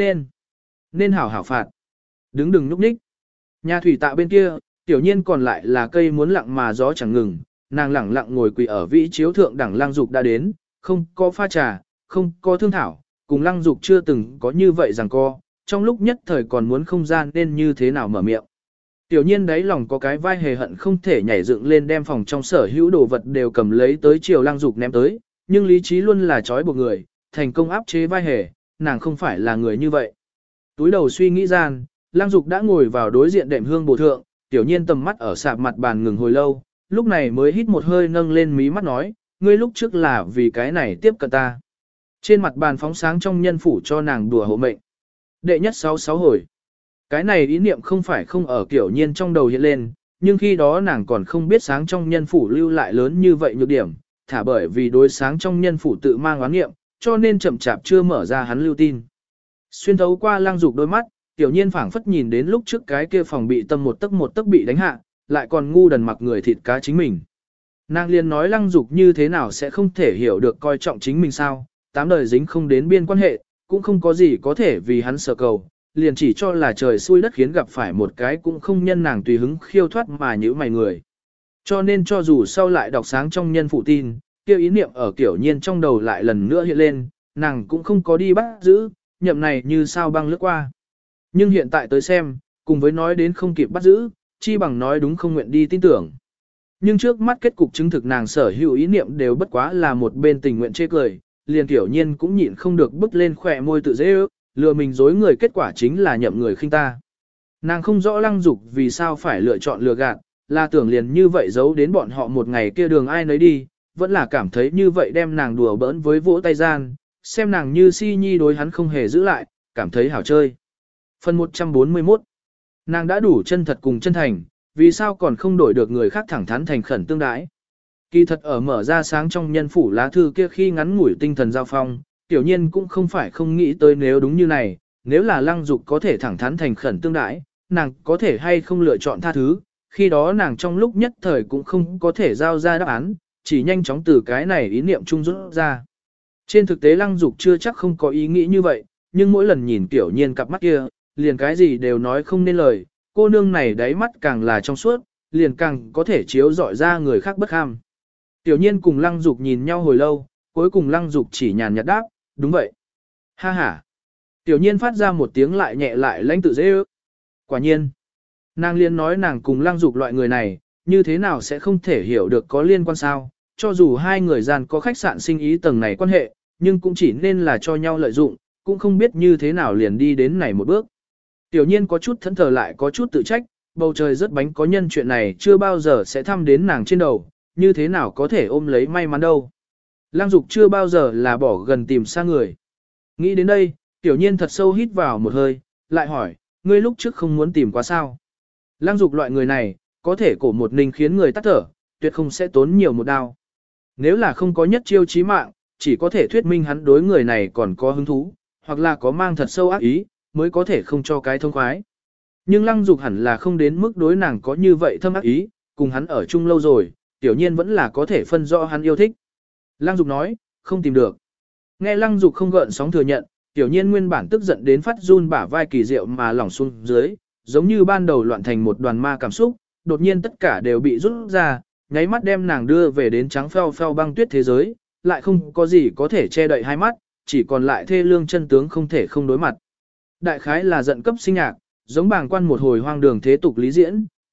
nên hảo phạt. Đứng đừng nhúc nhích. Nhà thủy tạ bên kia, Tiểu Nhiên còn lại là cây muốn lặng mà gió chẳng ngừng, nàng lẳng lặng ngồi quỳ ở vị chiếu thượng đẳng Lăng Dục đã đến, không có pha trà, không có thương thảo, cùng Lăng Dục chưa từng có như vậy rằng co, trong lúc nhất thời còn muốn không gian nên như thế nào mở miệng. Tiểu Nhiên đáy lòng có cái vai hề hận không thể nhảy dựng lên đem phòng trong sở hữu đồ vật đều cầm lấy tới chiều Lăng Dục ném tới, nhưng lý trí luôn là trói buộc người, thành công áp chế vai hề, nàng không phải là người như vậy. Túi đầu suy nghĩ gian, Lăng Dục đã ngồi vào đối diện đệm hương bổ thượng, Tiểu Nhiên tầm mắt ở sạp mặt bàn ngừng hồi lâu, lúc này mới hít một hơi nâng lên mí mắt nói, ngươi lúc trước là vì cái này tiếp cận ta. Trên mặt bàn phóng sáng trong nhân phủ cho nàng đùa hộ mệnh. Đệ nhất 66 hồi. Cái này ý niệm không phải không ở Tiểu Nhiên trong đầu hiện lên, nhưng khi đó nàng còn không biết sáng trong nhân phủ lưu lại lớn như vậy nhược điểm, thả bởi vì đối sáng trong nhân phủ tự mang oán nghiệm, cho nên chậm chạp chưa mở ra hắn lưu tin. Xuyên thấu qua Lăng Dục đôi mắt, Tiểu Nhiên phảng phất nhìn đến lúc trước cái kia phòng bị tâm một tấc bị đánh hạ, lại còn ngu đần mặc người thịt cá chính mình. Nàng liền nói Lăng Dục như thế nào sẽ không thể hiểu được coi trọng chính mình sao, tám đời dính không đến biên quan hệ, cũng không có gì có thể vì hắn sở cầu, liền chỉ cho là trời xui đất khiến gặp phải một cái cũng không nhân nàng tùy hứng khiêu thoát mà nhữ mày người. Cho nên cho dù sau lại đọc sáng trong nhân phụ tin, kêu ý niệm ở Tiểu Nhiên trong đầu lại lần nữa hiện lên, nàng cũng không có đi bắt giữ, nhậm này như sao băng lướt qua. Nhưng hiện tại tới xem, cùng với nói đến không kịp bắt giữ, chi bằng nói đúng không nguyện đi tin tưởng. Nhưng trước mắt kết cục chứng thực nàng sở hữu ý niệm đều bất quá là một bên tình nguyện chê cười, liền Tiểu Nhiên cũng nhịn không được bứt lên khỏe môi tự dễ ước, lừa mình dối người kết quả chính là nhậm người khinh ta. Nàng không rõ Lăng Dục vì sao phải lựa chọn lừa gạt, là tưởng liền như vậy giấu đến bọn họ một ngày kia đường ai nấy đi, vẫn là cảm thấy như vậy đem nàng đùa bỡn với vỗ tay gian, xem nàng như si nhi đối hắn không hề giữ lại, cảm thấy hảo chơi. Phần 141. Nàng đã đủ chân thật cùng chân thành, vì sao còn không đổi được người khác thẳng thắn thành khẩn tương đái. Kỳ thật ở mở ra sáng trong nhân phủ lá thư kia khi ngắn ngủi tinh thần giao phong, Tiểu Nhiên cũng không phải không nghĩ tới nếu đúng như này, nếu là Lăng Dục có thể thẳng thắn thành khẩn tương đái, nàng có thể hay không lựa chọn tha thứ, khi đó nàng trong lúc nhất thời cũng không có thể giao ra đáp án, chỉ nhanh chóng từ cái này ý niệm chung rút ra. Trên thực tế Lăng Dục chưa chắc không có ý nghĩ như vậy, nhưng mỗi lần nhìn Tiểu Nhiên cặp mắt kia, liền cái gì đều nói không nên lời, cô nương này đáy mắt càng là trong suốt, liền càng có thể chiếu dọi ra người khác bất ham. Tiểu Nhiên cùng Lăng Dục nhìn nhau hồi lâu, cuối cùng Lăng Dục chỉ nhàn nhạt đáp, đúng vậy. Ha ha. Tiểu Nhiên phát ra một tiếng lại nhẹ lại lãnh tự dễ ước. Quả nhiên. Nàng liên nói nàng cùng Lăng Dục loại người này, như thế nào sẽ không thể hiểu được có liên quan sao, cho dù hai người gian có khách sạn sinh ý tầng này quan hệ, nhưng cũng chỉ nên là cho nhau lợi dụng, cũng không biết như thế nào liền đi đến này một bước. Tiểu Nhiên có chút thẫn thờ lại có chút tự trách, bầu trời rất bánh có nhân chuyện này chưa bao giờ sẽ thăm đến nàng trên đầu, như thế nào có thể ôm lấy may mắn đâu. Lăng Dục chưa bao giờ là bỏ gần tìm xa người. Nghĩ đến đây, Tiểu Nhiên thật sâu hít vào một hơi, lại hỏi, ngươi lúc trước không muốn tìm quá sao? Lăng Dục loại người này, có thể cổ một ninh khiến người tắt thở, tuyệt không sẽ tốn nhiều một đao. Nếu là không có nhất chiêu chí mạng, chỉ có thể thuyết minh hắn đối người này còn có hứng thú, hoặc là có mang thật sâu ác ý, mới có thể không cho cái thông khoái. Nhưng Lăng Dục hẳn là không đến mức đối nàng có như vậy thâm ác ý, cùng hắn ở chung lâu rồi, Tiểu Nhiên vẫn là có thể phân rõ hắn yêu thích. Lăng Dục nói, không tìm được. Nghe Lăng Dục không gợn sóng thừa nhận, Tiểu Nhiên nguyên bản tức giận đến phát run bả vai kỳ diệu mà lỏng xuống dưới, giống như ban đầu loạn thành một đoàn ma cảm xúc, đột nhiên tất cả đều bị rút ra, nháy mắt đem nàng đưa về đến trắng phèo phèo băng tuyết thế giới, lại không có gì có thể che đậy hai mắt, chỉ còn lại thê lương chân tướng không thể không đối mặt. Đại khái là giận cấp sinh nhạc, giống bàng quan một hồi hoang đường thế tục lý diễn,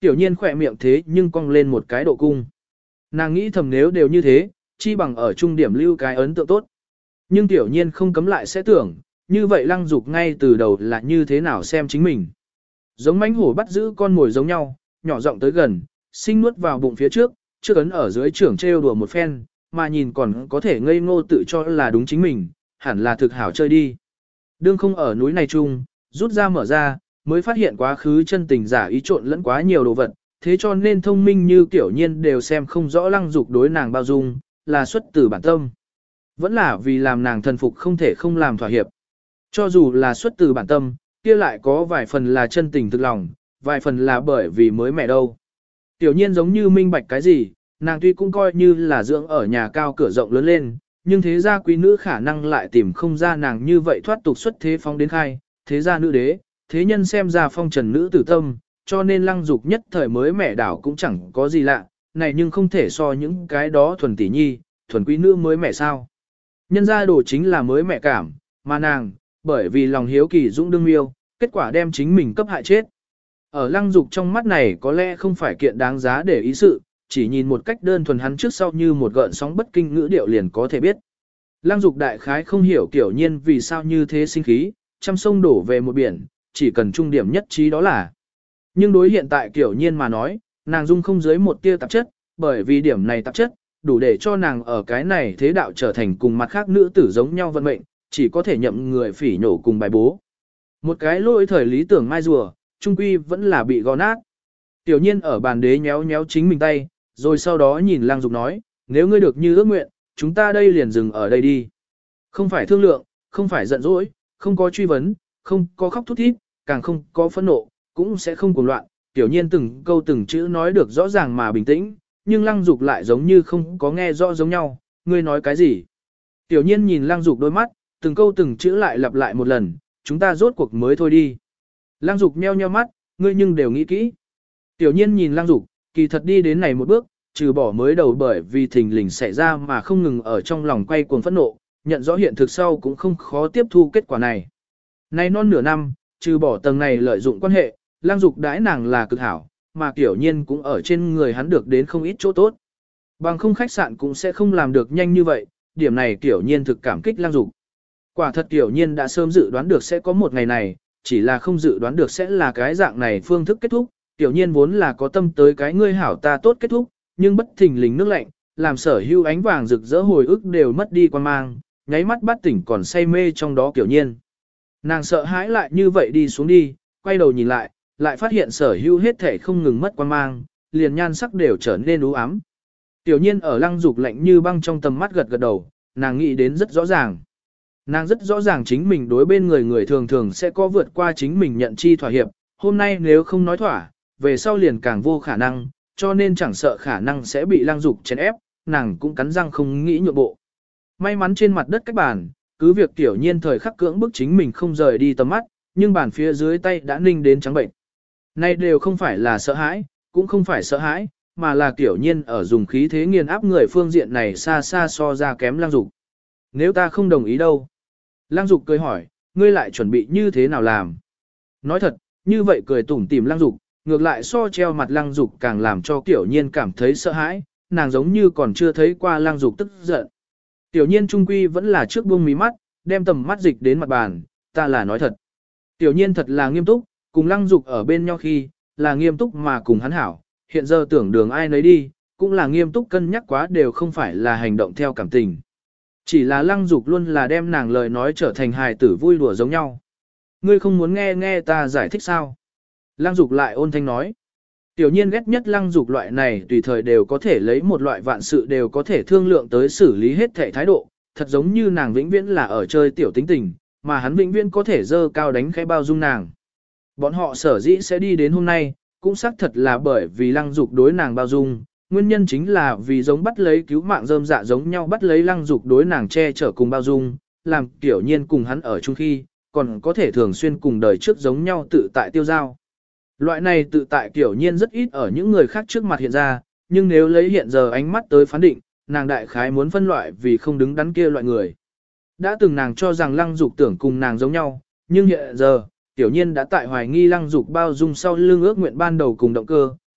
Tiểu nhiên khỏe miệng thế nhưng cong lên một cái độ cung. Nàng nghĩ thầm nếu đều như thế, chi bằng ở trung điểm lưu cái ấn tượng tốt. Nhưng tiểu nhiên không cấm lại sẽ tưởng, như vậy Lăng Dục ngay từ đầu là như thế nào xem chính mình. Giống mãnh hổ bắt giữ con mồi giống nhau, nhỏ giọng tới gần, sinh nuốt vào bụng phía trước, trước ấn ở dưới trưởng trêu đùa một phen, mà nhìn còn có thể ngây ngô tự cho là đúng chính mình, hẳn là thực hảo chơi đi. Đương không ở núi này chung, rút ra mở ra, mới phát hiện quá khứ chân tình giả ý trộn lẫn quá nhiều đồ vật, thế cho nên thông minh như Tiểu Nhiên đều xem không rõ Lăng Dục đối nàng bao dung, là xuất từ bản tâm. Vẫn là vì làm nàng thần phục không thể không làm thỏa hiệp. Cho dù là xuất từ bản tâm, kia lại có vài phần là chân tình thực lòng, vài phần là bởi vì mới mẻ đâu. Tiểu Nhiên giống như minh bạch cái gì, nàng tuy cũng coi như là dưỡng ở nhà cao cửa rộng lớn lên, nhưng thế gia quý nữ khả năng lại tìm không ra nàng như vậy thoát tục xuất thế phong đến khai, thế gia nữ đế, thế nhân xem ra phong trần nữ tử tâm, cho nên Lăng Dục nhất thời mới mẻ đảo cũng chẳng có gì lạ, này nhưng không thể so những cái đó thuần tỷ nhi, thuần quý nữ mới mẻ sao. Nhân gia đồ chính là mới mẻ cảm, mà nàng, bởi vì lòng hiếu kỳ dũng đương miêu, kết quả đem chính mình cấp hại chết. Ở Lăng Dục trong mắt này có lẽ không phải kiện đáng giá để ý sự, chỉ nhìn một cách đơn thuần hắn trước sau như một gợn sóng bất kinh ngữ điệu liền có thể biết. Lăng Dục đại khái không hiểu Tiểu Nhiên vì sao như thế sinh khí, trăm sông đổ về một biển, chỉ cần trung điểm nhất trí đó là. Nhưng đối hiện tại Tiểu Nhiên mà nói, nàng dung không dưới một tia tạp chất, bởi vì điểm này tạp chất, đủ để cho nàng ở cái này thế đạo trở thành cùng mặt khác nữ tử giống nhau vận mệnh, chỉ có thể nhậm người phỉ nhổ cùng bài bố. Một cái lỗi thời lý tưởng mai rùa, trung quy vẫn là bị gò nát. Tiểu Nhiên ở bàn đế nhéo nhéo chính mình tay, rồi sau đó nhìn Lăng Dục nói, nếu ngươi được như ước nguyện, chúng ta đây liền dừng ở đây đi. Không phải thương lượng, không phải giận dỗi, không có truy vấn, không có khóc thút thít, càng không có phẫn nộ, cũng sẽ không cuồng loạn. Tiểu Nhiên từng câu từng chữ nói được rõ ràng mà bình tĩnh, nhưng Lăng Dục lại giống như không có nghe rõ giống nhau, ngươi nói cái gì. Tiểu Nhiên nhìn Lăng Dục đôi mắt, từng câu từng chữ lại lặp lại một lần, chúng ta rốt cuộc mới thôi đi. Lăng Dục nheo nheo mắt, ngươi nhưng đều nghĩ kỹ. Tiểu Nhiên nhìn Lăng Dục, kỳ thật đi đến này một bước, trừ bỏ mới đầu bởi vì thình lình xảy ra mà không ngừng ở trong lòng quay cuồng phẫn nộ, nhận rõ hiện thực sau cũng không khó tiếp thu kết quả này. Nay non nửa năm, trừ bỏ tầng này lợi dụng quan hệ, Lăng Dục đãi nàng là cực hảo, mà Tiểu Nhiên cũng ở trên người hắn được đến không ít chỗ tốt. Bằng không khách sạn cũng sẽ không làm được nhanh như vậy, điểm này Tiểu Nhiên thực cảm kích Lăng Dục. Quả thật Tiểu Nhiên đã sớm dự đoán được sẽ có một ngày này, chỉ là không dự đoán được sẽ là cái dạng này phương thức kết thúc. Tiểu Nhiên vốn là có tâm tới cái ngươi hảo ta tốt kết thúc, nhưng bất thình lình nước lạnh, làm sở hưu ánh vàng rực rỡ hồi ức đều mất đi quan mang, nháy mắt bắt tỉnh còn say mê trong đó Tiểu Nhiên. Nàng sợ hãi lại như vậy đi xuống đi, quay đầu nhìn lại, lại phát hiện sở hưu hết thể không ngừng mất quan mang, liền nhan sắc đều trở nên u ám. Tiểu Nhiên ở Lăng Dục lạnh như băng trong tầm mắt gật gật đầu, nàng nghĩ đến rất rõ ràng. Nàng rất rõ ràng chính mình đối bên người thường thường sẽ có vượt qua chính mình nhận chi thỏa hiệp, hôm nay nếu không nói thỏa, về sau liền càng vô khả năng, cho nên chẳng sợ khả năng sẽ bị Lăng Dục chèn ép, nàng cũng cắn răng không nghĩ nhượng bộ. May mắn trên mặt đất cách bàn, cứ việc Tiểu Nhiên thời khắc cưỡng bức chính mình không rời đi tầm mắt, nhưng bàn phía dưới tay đã ninh đến trắng bệnh. Này đều không phải là sợ hãi, cũng không phải sợ hãi, mà là Tiểu Nhiên ở dùng khí thế nghiền áp người phương diện này xa xa so ra kém Lăng Dục. Nếu ta không đồng ý đâu? Lăng Dục cười hỏi, ngươi lại chuẩn bị như thế nào làm? Nói thật, như vậy cười tủm tỉm Lăng Dục, ngược lại so treo mặt Lăng Dục càng làm cho Tiểu Nhiên cảm thấy sợ hãi, nàng giống như còn chưa thấy qua Lăng Dục tức giận. Tiểu Nhiên trung quy vẫn là trước buông mí mắt, đem tầm mắt dịch đến mặt bàn, ta là nói thật. Tiểu Nhiên thật là nghiêm túc, cùng Lăng Dục ở bên nhau khi, là nghiêm túc mà cùng hắn hảo, hiện giờ tưởng đường ai nấy đi, cũng là nghiêm túc cân nhắc quá đều không phải là hành động theo cảm tình. Chỉ là Lăng Dục luôn là đem nàng lời nói trở thành hài tử vui đùa giống nhau. Ngươi không muốn nghe ta giải thích sao? Lăng Dục lại ôn thanh nói. Tiểu Nhiên ghét nhất Lăng Dục loại này tùy thời đều có thể lấy một loại vạn sự đều có thể thương lượng tới xử lý hết thể thái độ, thật giống như nàng vĩnh viễn là ở chơi tiểu tính tình, mà hắn vĩnh viễn có thể dơ cao đánh khẽ bao dung nàng. Bọn họ sở dĩ sẽ đi đến hôm nay, cũng xác thật là bởi vì Lăng Dục đối nàng bao dung, nguyên nhân chính là vì giống bắt lấy cứu mạng rơm dạ giống nhau bắt lấy Lăng Dục đối nàng che chở cùng bao dung, làm Tiểu Nhiên cùng hắn ở chung khi, còn có thể thường xuyên cùng đời trước giống nhau tự tại tiêu giao. Loại này tự tại Tiểu Nhiên rất ít ở những người khác trước mặt hiện ra, nhưng nếu lấy hiện giờ ánh mắt tới phán định, nàng đại khái muốn phân loại vì không đứng đắn kia loại người. Đã từng nàng cho rằng Lăng Dục tưởng cùng nàng giống nhau, nhưng hiện giờ, Tiểu Nhiên đã tại hoài nghi Lăng Dục bao dung sau lưng ước nguyện ban đầu cùng động cơ,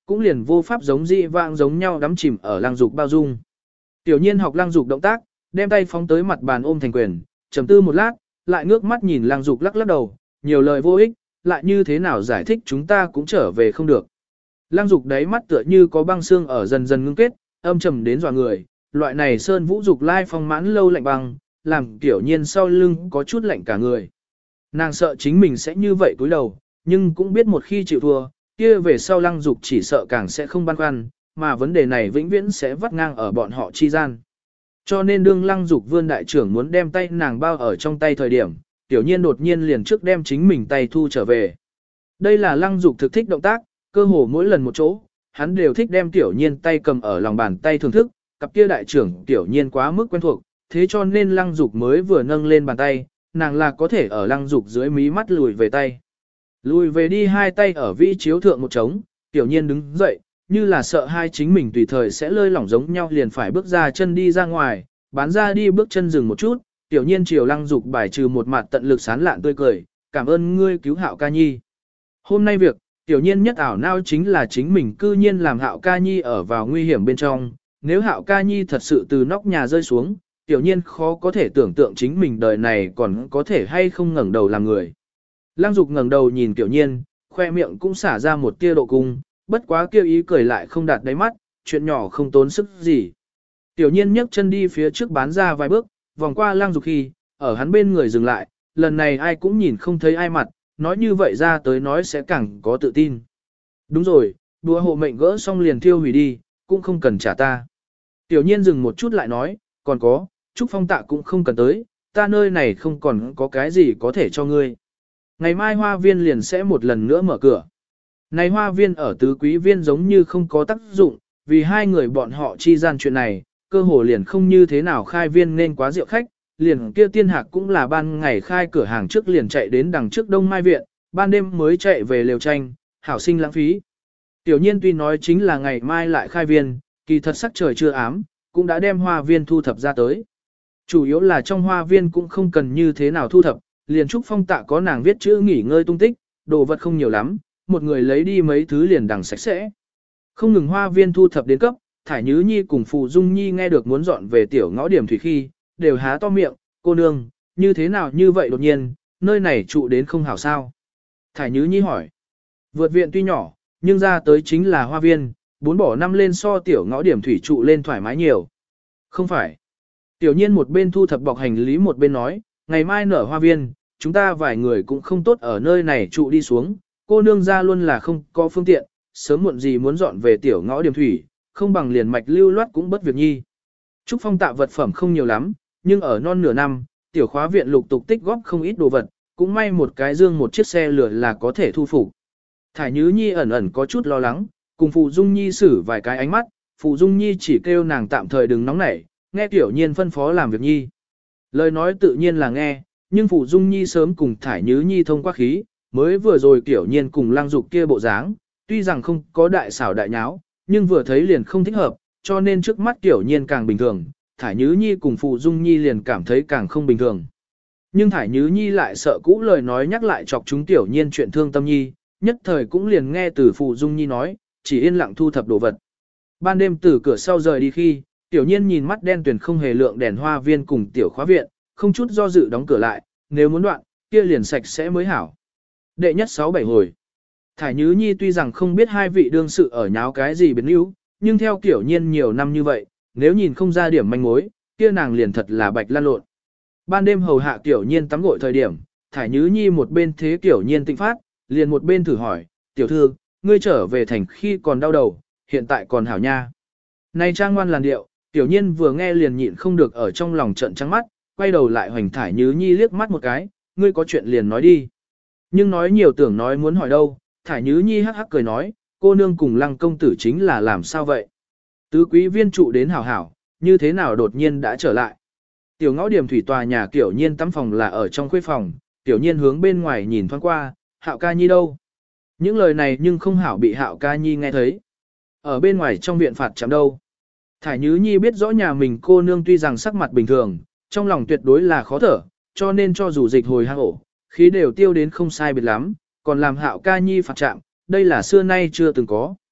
cũng liền vô pháp giống dị vãng giống nhau đắm chìm ở Lăng Dục bao dung. Tiểu Nhiên học Lăng Dục động tác, đem tay phóng tới mặt bàn ôm thành quyền, trầm tư một lát, lại ngước mắt nhìn Lăng Dục lắc lắc đầu, nhiều lời vô ích, lại như thế nào giải thích chúng ta cũng trở về không được. Lăng Dục đáy mắt tựa như có băng xương ở dần dần ngưng kết, âm trầm đến dọa người, loại này sơn vũ dục lai phong mãn lâu lạnh băng, làm Tiểu Nhiên sau lưng có chút lạnh cả người. Nàng sợ chính mình sẽ như vậy cúi đầu, nhưng cũng biết một khi chịu thua, kia về sau Lăng Dục chỉ sợ càng sẽ không băn khoăn, mà vấn đề này vĩnh viễn sẽ vắt ngang ở bọn họ chi gian. Cho nên đương Lăng Dục vươn đại trưởng muốn đem tay nàng bao ở trong tay thời điểm, Tiểu Nhiên đột nhiên liền trước đem chính mình tay thu trở về. Đây là Lăng Dục thực thích động tác, cơ hồ mỗi lần một chỗ, hắn đều thích đem Tiểu Nhiên tay cầm ở lòng bàn tay thưởng thức, cặp kia đại trưởng Tiểu Nhiên quá mức quen thuộc, thế cho nên Lăng Dục mới vừa nâng lên bàn tay, nàng là có thể ở Lăng Dục dưới mí mắt lùi về tay. Lùi về đi hai tay ở vĩ chiếu thượng một trống, Tiểu Nhiên đứng dậy, như là sợ hai chính mình tùy thời sẽ lơi lỏng giống nhau liền phải bước ra chân đi ra ngoài, bán ra đi bước chân dừng một chút, Tiểu Nhiên chiều Lăng Dục bài trừ một mặt tận lực sán lạn tươi cười, cảm ơn ngươi cứu Hạo Ca Nhi. Hôm nay việc, Tiểu Nhiên nhất ảo não chính là chính mình cư nhiên làm Hạo Ca Nhi ở vào nguy hiểm bên trong, nếu Hạo Ca Nhi thật sự từ nóc nhà rơi xuống, Tiểu Nhiên khó có thể tưởng tượng chính mình đời này còn có thể hay không ngẩng đầu làm người. Lăng Dục ngẩng đầu nhìn Tiểu Nhiên, khoe miệng cũng xả ra một tia độ cung, bất quá kêu ý cười lại không đạt đáy mắt, chuyện nhỏ không tốn sức gì. Tiểu Nhiên nhấc chân đi phía trước bán ra vài bước, vòng qua Lăng Dục khi, ở hắn bên người dừng lại, lần này ai cũng nhìn không thấy ai mặt, nói như vậy ra tới nói sẽ càng có tự tin. Đúng rồi, đùa hộ mệnh gỡ xong liền thiêu hủy đi, cũng không cần trả ta. Tiểu Nhiên dừng một chút lại nói, còn có, Trúc Phong Tạ cũng không cần tới, ta nơi này không còn có cái gì có thể cho ngươi. Ngày mai hoa viên liền sẽ một lần nữa mở cửa. Này hoa viên ở tứ quý viên giống như không có tác dụng, vì hai người bọn họ chi gian chuyện này, cơ hồ liền không như thế nào khai viên nên quá rượu khách, liền kia tiên hạc cũng là ban ngày khai cửa hàng trước liền chạy đến đằng trước Đông Mai Viện, ban đêm mới chạy về lều tranh, hảo sinh lãng phí. Tiểu Nhiên tuy nói chính là ngày mai lại khai viên, kỳ thật sắc trời chưa ám, cũng đã đem hoa viên thu thập ra tới. Chủ yếu là trong hoa viên cũng không cần như thế nào thu thập, liền Trúc Phong Tạ có nàng viết chữ nghỉ ngơi tung tích, đồ vật không nhiều lắm, một người lấy đi mấy thứ liền đằng sạch sẽ. Không ngừng hoa viên thu thập đến cấp, Thải Nhứ Nhi cùng Phù Dung Nhi nghe được muốn dọn về tiểu ngõ điểm thủy khi, đều há to miệng, cô nương, như thế nào như vậy đột nhiên, nơi này trụ đến không hảo sao. Thải Nhứ Nhi hỏi, vượt viện tuy nhỏ, nhưng ra tới chính là hoa viên, 4 bỏ 5 lên so tiểu ngõ điểm thủy trụ lên thoải mái nhiều. Không phải. Tiểu Nhiên một bên thu thập bọc hành lý một bên nói, ngày mai nở hoa viên, chúng ta vài người cũng không tốt ở nơi này trụ đi xuống, cô nương ra luôn là không có phương tiện, sớm muộn gì muốn dọn về tiểu ngõ điểm thủy, không bằng liền mạch lưu loát cũng bất việc nhi. Trúc Phong Tạ vật phẩm không nhiều lắm, nhưng ở non nửa năm, tiểu khóa viện lục tục tích góp không ít đồ vật, cũng may một cái dương một chiếc xe lửa là có thể thu phục. Thải Nhứ Nhi ẩn ẩn có chút lo lắng, cùng Phù Dung Nhi xử vài cái ánh mắt, Phù Dung Nhi chỉ kêu nàng tạm thời đừng nóng nảy, nghe Tiểu Nhiên phân phó làm việc nhi. Lời nói tự nhiên là nghe, nhưng Phù Dung Nhi sớm cùng Thải Nhứ Nhi thông qua khí, mới vừa rồi Tiểu Nhiên cùng Lăng Dục kia bộ dáng, tuy rằng không có đại xảo đại nháo, nhưng vừa thấy liền không thích hợp, cho nên trước mắt Tiểu Nhiên càng bình thường, Thải Nhứ Nhi cùng Phù Dung Nhi liền cảm thấy càng không bình thường. Nhưng Thải Nhứ Nhi lại sợ cũ lời nói nhắc lại chọc chúng Tiểu Nhiên chuyện thương tâm nhi, nhất thời cũng liền nghe từ Phù Dung Nhi nói, chỉ yên lặng thu thập đồ vật. Ban đêm từ cửa sau rời đi khi, Tiểu Nhiên nhìn mắt đen tuyền không hề lượng đèn hoa viên cùng tiểu khóa viện, không chút do dự đóng cửa lại, nếu muốn đoạn, kia liền sạch sẽ mới hảo. Đệ nhất 6-7 hồi. Thải Nhứ Nhi tuy rằng không biết hai vị đương sự ở nháo cái gì biến yếu, nhưng theo Tiểu Nhiên nhiều năm như vậy, nếu nhìn không ra điểm manh mối, kia nàng liền thật là bạch lan lộn. Ban đêm hầu hạ Tiểu Nhiên tắm gội thời điểm, Thải Nhứ Nhi một bên thế Tiểu Nhiên tĩnh phát, liền một bên thử hỏi, tiểu thư, ngươi trở về thành khi còn đau đầu, hiện tại còn hảo nha. Này trang ngoan làn điệu, Tiểu Nhiên vừa nghe liền nhịn không được ở trong lòng trận trắng mắt, quay đầu lại hoành Thải Nhứ Nhi liếc mắt một cái, ngươi có chuyện liền nói đi. Nhưng nói nhiều tưởng nói muốn hỏi đâu, Thải Nhứ Nhi hắc hắc cười nói, cô nương cùng Lăng công tử chính là làm sao vậy? Tứ quý viên trụ đến hảo hảo, như thế nào đột nhiên đã trở lại? Tiểu ngõ điểm thủy tòa nhà Tiểu Nhiên tắm phòng là ở trong khuê phòng, Tiểu Nhiên hướng bên ngoài nhìn thoáng qua, Hạo Ca Nhi đâu? Những lời này nhưng không hảo bị Hạo Ca Nhi nghe thấy. Ở bên ngoài trong viện phạt chạm đâu? Thải Nhứ Nhi biết rõ nhà mình cô nương tuy rằng sắc mặt bình thường, trong lòng tuyệt đối là khó thở, cho nên cho dù dịch hồi hang ổ, khí đều tiêu đến không sai biệt lắm, còn làm Hạo Ca Nhi phạt chạm, đây là xưa nay chưa từng có.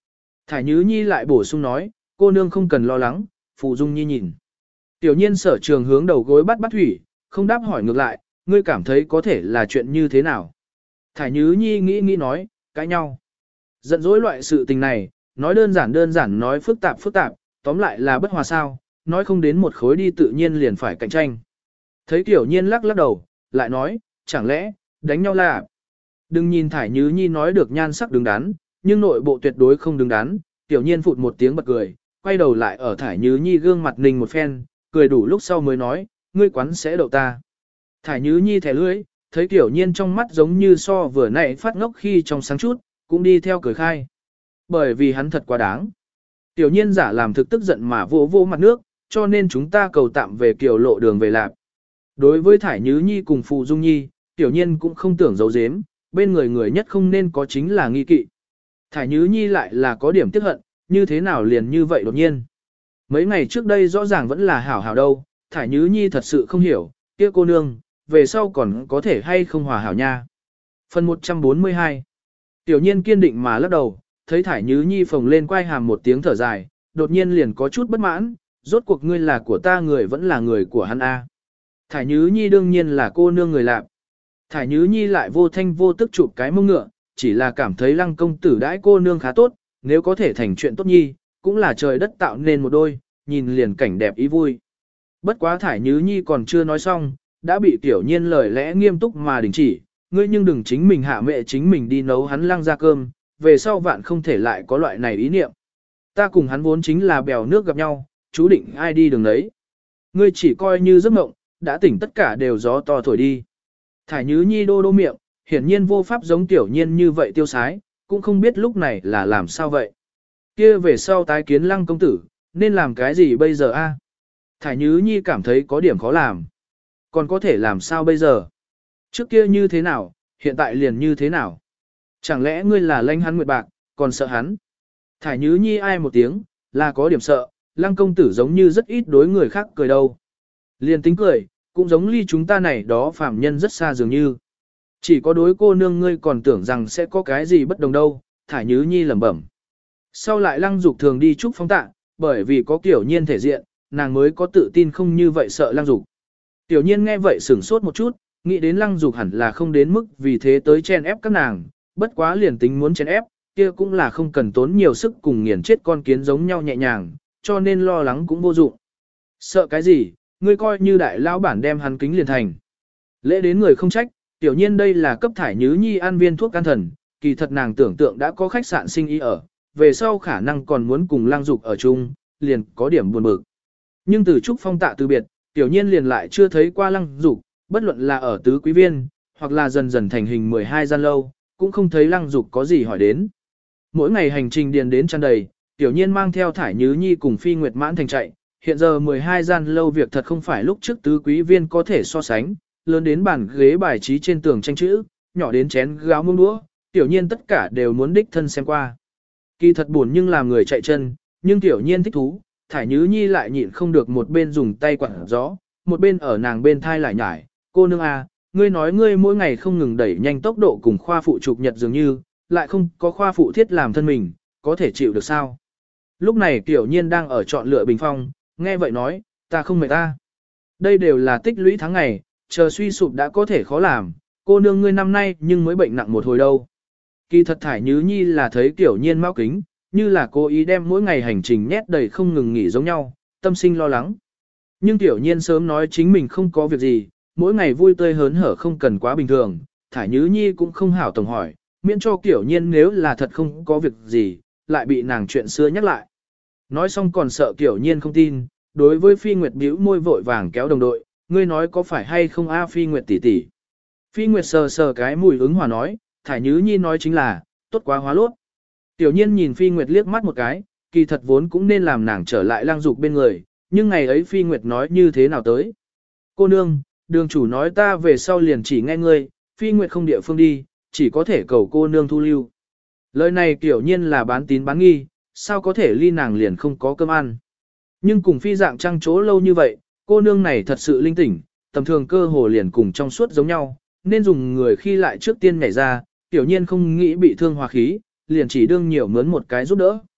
Thải Nhứ Nhi lại bổ sung nói, cô nương không cần lo lắng, Phù Dung Nhi nhìn. Tiểu nhiên sở trường hướng đầu gối bắt thủy, không đáp hỏi ngược lại, ngươi cảm thấy có thể là chuyện như thế nào. Thải Nhứ Nhi nghĩ nói, cãi nhau. Giận dỗi loại sự tình này, nói đơn giản nói phức tạp, tóm lại là bất hòa sao, nói không đến một khối đi tự nhiên liền phải cạnh tranh. Thấy Tiểu nhiên lắc đầu, lại nói, chẳng lẽ, đánh nhau là. Đừng nhìn Thải Nhứ Nhi nói được nhan sắc đứng đắn, nhưng nội bộ tuyệt đối không đứng đắn. Tiểu nhiên phụt một tiếng bật cười, quay đầu lại ở Thải Nhứ Nhi gương mặt ninh một phen, cười đủ lúc sau mới nói, ngươi quán sẽ đậu ta. Thải Nhứ Nhi thẻ lưỡi, thấy Tiểu nhiên trong mắt giống như so vừa nãy phát ngốc khi trong sáng chút, cũng đi theo cười khai. Bởi vì hắn thật quá đáng. Tiểu nhiên giả làm thực tức giận mà vô mặt nước, cho nên chúng ta cầu tạm về kiểu lộ đường về lạp. Đối với Thải Nhứ Nhi cùng Phù Dung Nhi, Tiểu nhiên cũng không tưởng giấu giếm, bên người nhất không nên có chính là nghi kỵ. Thải Nhứ Nhi lại là có điểm tiếc hận, như thế nào liền như vậy đột nhiên. Mấy ngày trước đây rõ ràng vẫn là hảo đâu, Thải Nhứ Nhi thật sự không hiểu, kia cô nương, về sau còn có thể hay không hòa hảo nha. Phần 142 Tiểu nhiên kiên định mà lắc đầu, thấy Thải Nhứ Nhi phồng lên quay hàm một tiếng thở dài, đột nhiên liền có chút bất mãn, rốt cuộc ngươi là của ta người vẫn là người của hắn a. Thải Nhứ Nhi đương nhiên là cô nương người lạp. Thải Nhứ Nhi lại vô thanh vô tức chụp cái mông ngựa, chỉ là cảm thấy Lăng công tử đãi cô nương khá tốt, nếu có thể thành chuyện tốt nhi, cũng là trời đất tạo nên một đôi, nhìn liền cảnh đẹp ý vui. Bất quá Thải Nhứ Nhi còn chưa nói xong, đã bị Tiểu nhiên lời lẽ nghiêm túc mà đình chỉ, ngươi nhưng đừng chính mình hạ mẹ chính mình đi nấu hắn Lăng ra cơm, về sau vạn không thể lại có loại này ý niệm. Ta cùng hắn vốn chính là bèo nước gặp nhau, chú định ai đi đường đấy. Ngươi chỉ coi như giấc mộng, đã tỉnh tất cả đều gió to thổi đi. Thải Nhứ Nhi đô miệng, hiển nhiên vô pháp giống Tiểu nhiên như vậy tiêu sái, cũng không biết lúc này là làm sao vậy. Kia về sau tái kiến Lăng công tử, nên làm cái gì bây giờ a? Thải Nhứ Nhi cảm thấy có điểm khó làm. Còn có thể làm sao bây giờ? Trước kia như thế nào, hiện tại liền như thế nào? Chẳng lẽ ngươi là lanh hắn nguyệt bạc, còn sợ hắn? Thải Nhứ Nhi ai một tiếng, là có điểm sợ, Lăng công tử giống như rất ít đối người khác cười đâu. Liền tính cười, cũng giống ly chúng ta này đó phàm nhân rất xa dường như. Chỉ có đối cô nương ngươi còn tưởng rằng sẽ có cái gì bất đồng đâu, Thải Nhứ Nhi lẩm bẩm. Sau lại Lăng Dục thường đi chúc phong tạ, bởi vì có Tiểu nhiên thể diện, nàng mới có tự tin không như vậy sợ Lăng Dục. Tiểu nhiên nghe vậy sửng sốt một chút, nghĩ đến Lăng Dục hẳn là không đến mức vì thế tới chen ép các nàng, bất quá liền tính muốn chen ép, kia cũng là không cần tốn nhiều sức cùng nghiền chết con kiến giống nhau nhẹ nhàng, cho nên lo lắng cũng vô dụng. Sợ cái gì, ngươi coi như đại lão bản đem hắn kính liền thành. Lễ đến người không trách, Tiểu nhiên đây là cấp Thải Nhứ Nhi ăn viên thuốc can thần, kỳ thật nàng tưởng tượng đã có khách sạn sinh ý ở, về sau khả năng còn muốn cùng Lăng Dục ở chung, liền có điểm buồn bực. Nhưng từ Trúc Phong tạ từ biệt, Tiểu nhiên liền lại chưa thấy qua Lăng Dục, bất luận là ở tứ quý viên, hoặc là dần dần thành hình 12 gian lâu, cũng không thấy Lăng Dục có gì hỏi đến. Mỗi ngày hành trình điền đến tràn đầy, Tiểu nhiên mang theo Thải Nhứ Nhi cùng Phi Nguyệt mãn thành chạy, hiện giờ 12 gian lâu việc thật không phải lúc trước tứ quý viên có thể so sánh, lớn đến bàn ghế bài trí trên tường tranh chữ, nhỏ đến chén gáo muỗng đũa, Tiểu nhiên tất cả đều muốn đích thân xem qua. Kỳ thật buồn nhưng làm người chạy chân, nhưng Tiểu nhiên thích thú, Thải Nhứ Nhi lại nhịn không được một bên dùng tay quạt gió, một bên ở nàng bên thai lại nhải, cô nương à, ngươi nói ngươi mỗi ngày không ngừng đẩy nhanh tốc độ cùng khoa phụ chụp nhật dường như, lại không có khoa phụ thiết làm thân mình, có thể chịu được sao? Lúc này Tiểu nhiên đang ở chọn lựa bình phong, nghe vậy nói, ta không mệt ta. Đây đều là tích lũy tháng ngày, chờ suy sụp đã có thể khó làm, cô nương ngươi năm nay nhưng mới bệnh nặng một hồi đâu. Kỳ thật Thải Nhứ Nhi là thấy Tiểu nhiên mau kính, như là cố ý đem mỗi ngày hành trình nhét đầy không ngừng nghỉ giống nhau, tâm sinh lo lắng. Nhưng Tiểu nhiên sớm nói chính mình không có việc gì, mỗi ngày vui tươi hớn hở không cần quá bình thường, Thải Nhứ Nhi cũng không hảo tổng hỏi, miễn cho Tiểu nhiên nếu là thật không có việc gì, lại bị nàng chuyện xưa nhắc lại. Nói xong còn sợ Tiểu nhiên không tin, đối với Phi Nguyệt bĩu môi vội vàng kéo đồng đội, ngươi nói có phải hay không a Phi Nguyệt tỷ tỷ. Phi Nguyệt sờ sờ cái mùi ứng hòa nói, Thải Nhứ Nhi nói chính là, tốt quá hóa lốt. Tiểu nhiên nhìn Phi Nguyệt liếc mắt một cái, kỳ thật vốn cũng nên làm nàng trở lại Lăng Dục bên người, nhưng ngày ấy Phi Nguyệt nói như thế nào tới. Cô nương, đường chủ nói ta về sau liền chỉ nghe ngươi, Phi Nguyệt không địa phương đi, chỉ có thể cầu cô nương thu lưu. Lời này Tiểu nhiên là bán tín bán nghi, sao có thể ly nàng liền không có cơm ăn. Nhưng cùng Phi dạng trăng chỗ lâu như vậy, cô nương này thật sự linh tỉnh, tầm thường cơ hồ liền cùng trong suốt giống nhau, nên dùng người khi lại trước tiên nhảy ra, Tiểu nhiên không nghĩ bị thương hòa khí, liền chỉ đương nhiều mướn một cái giúp đỡ.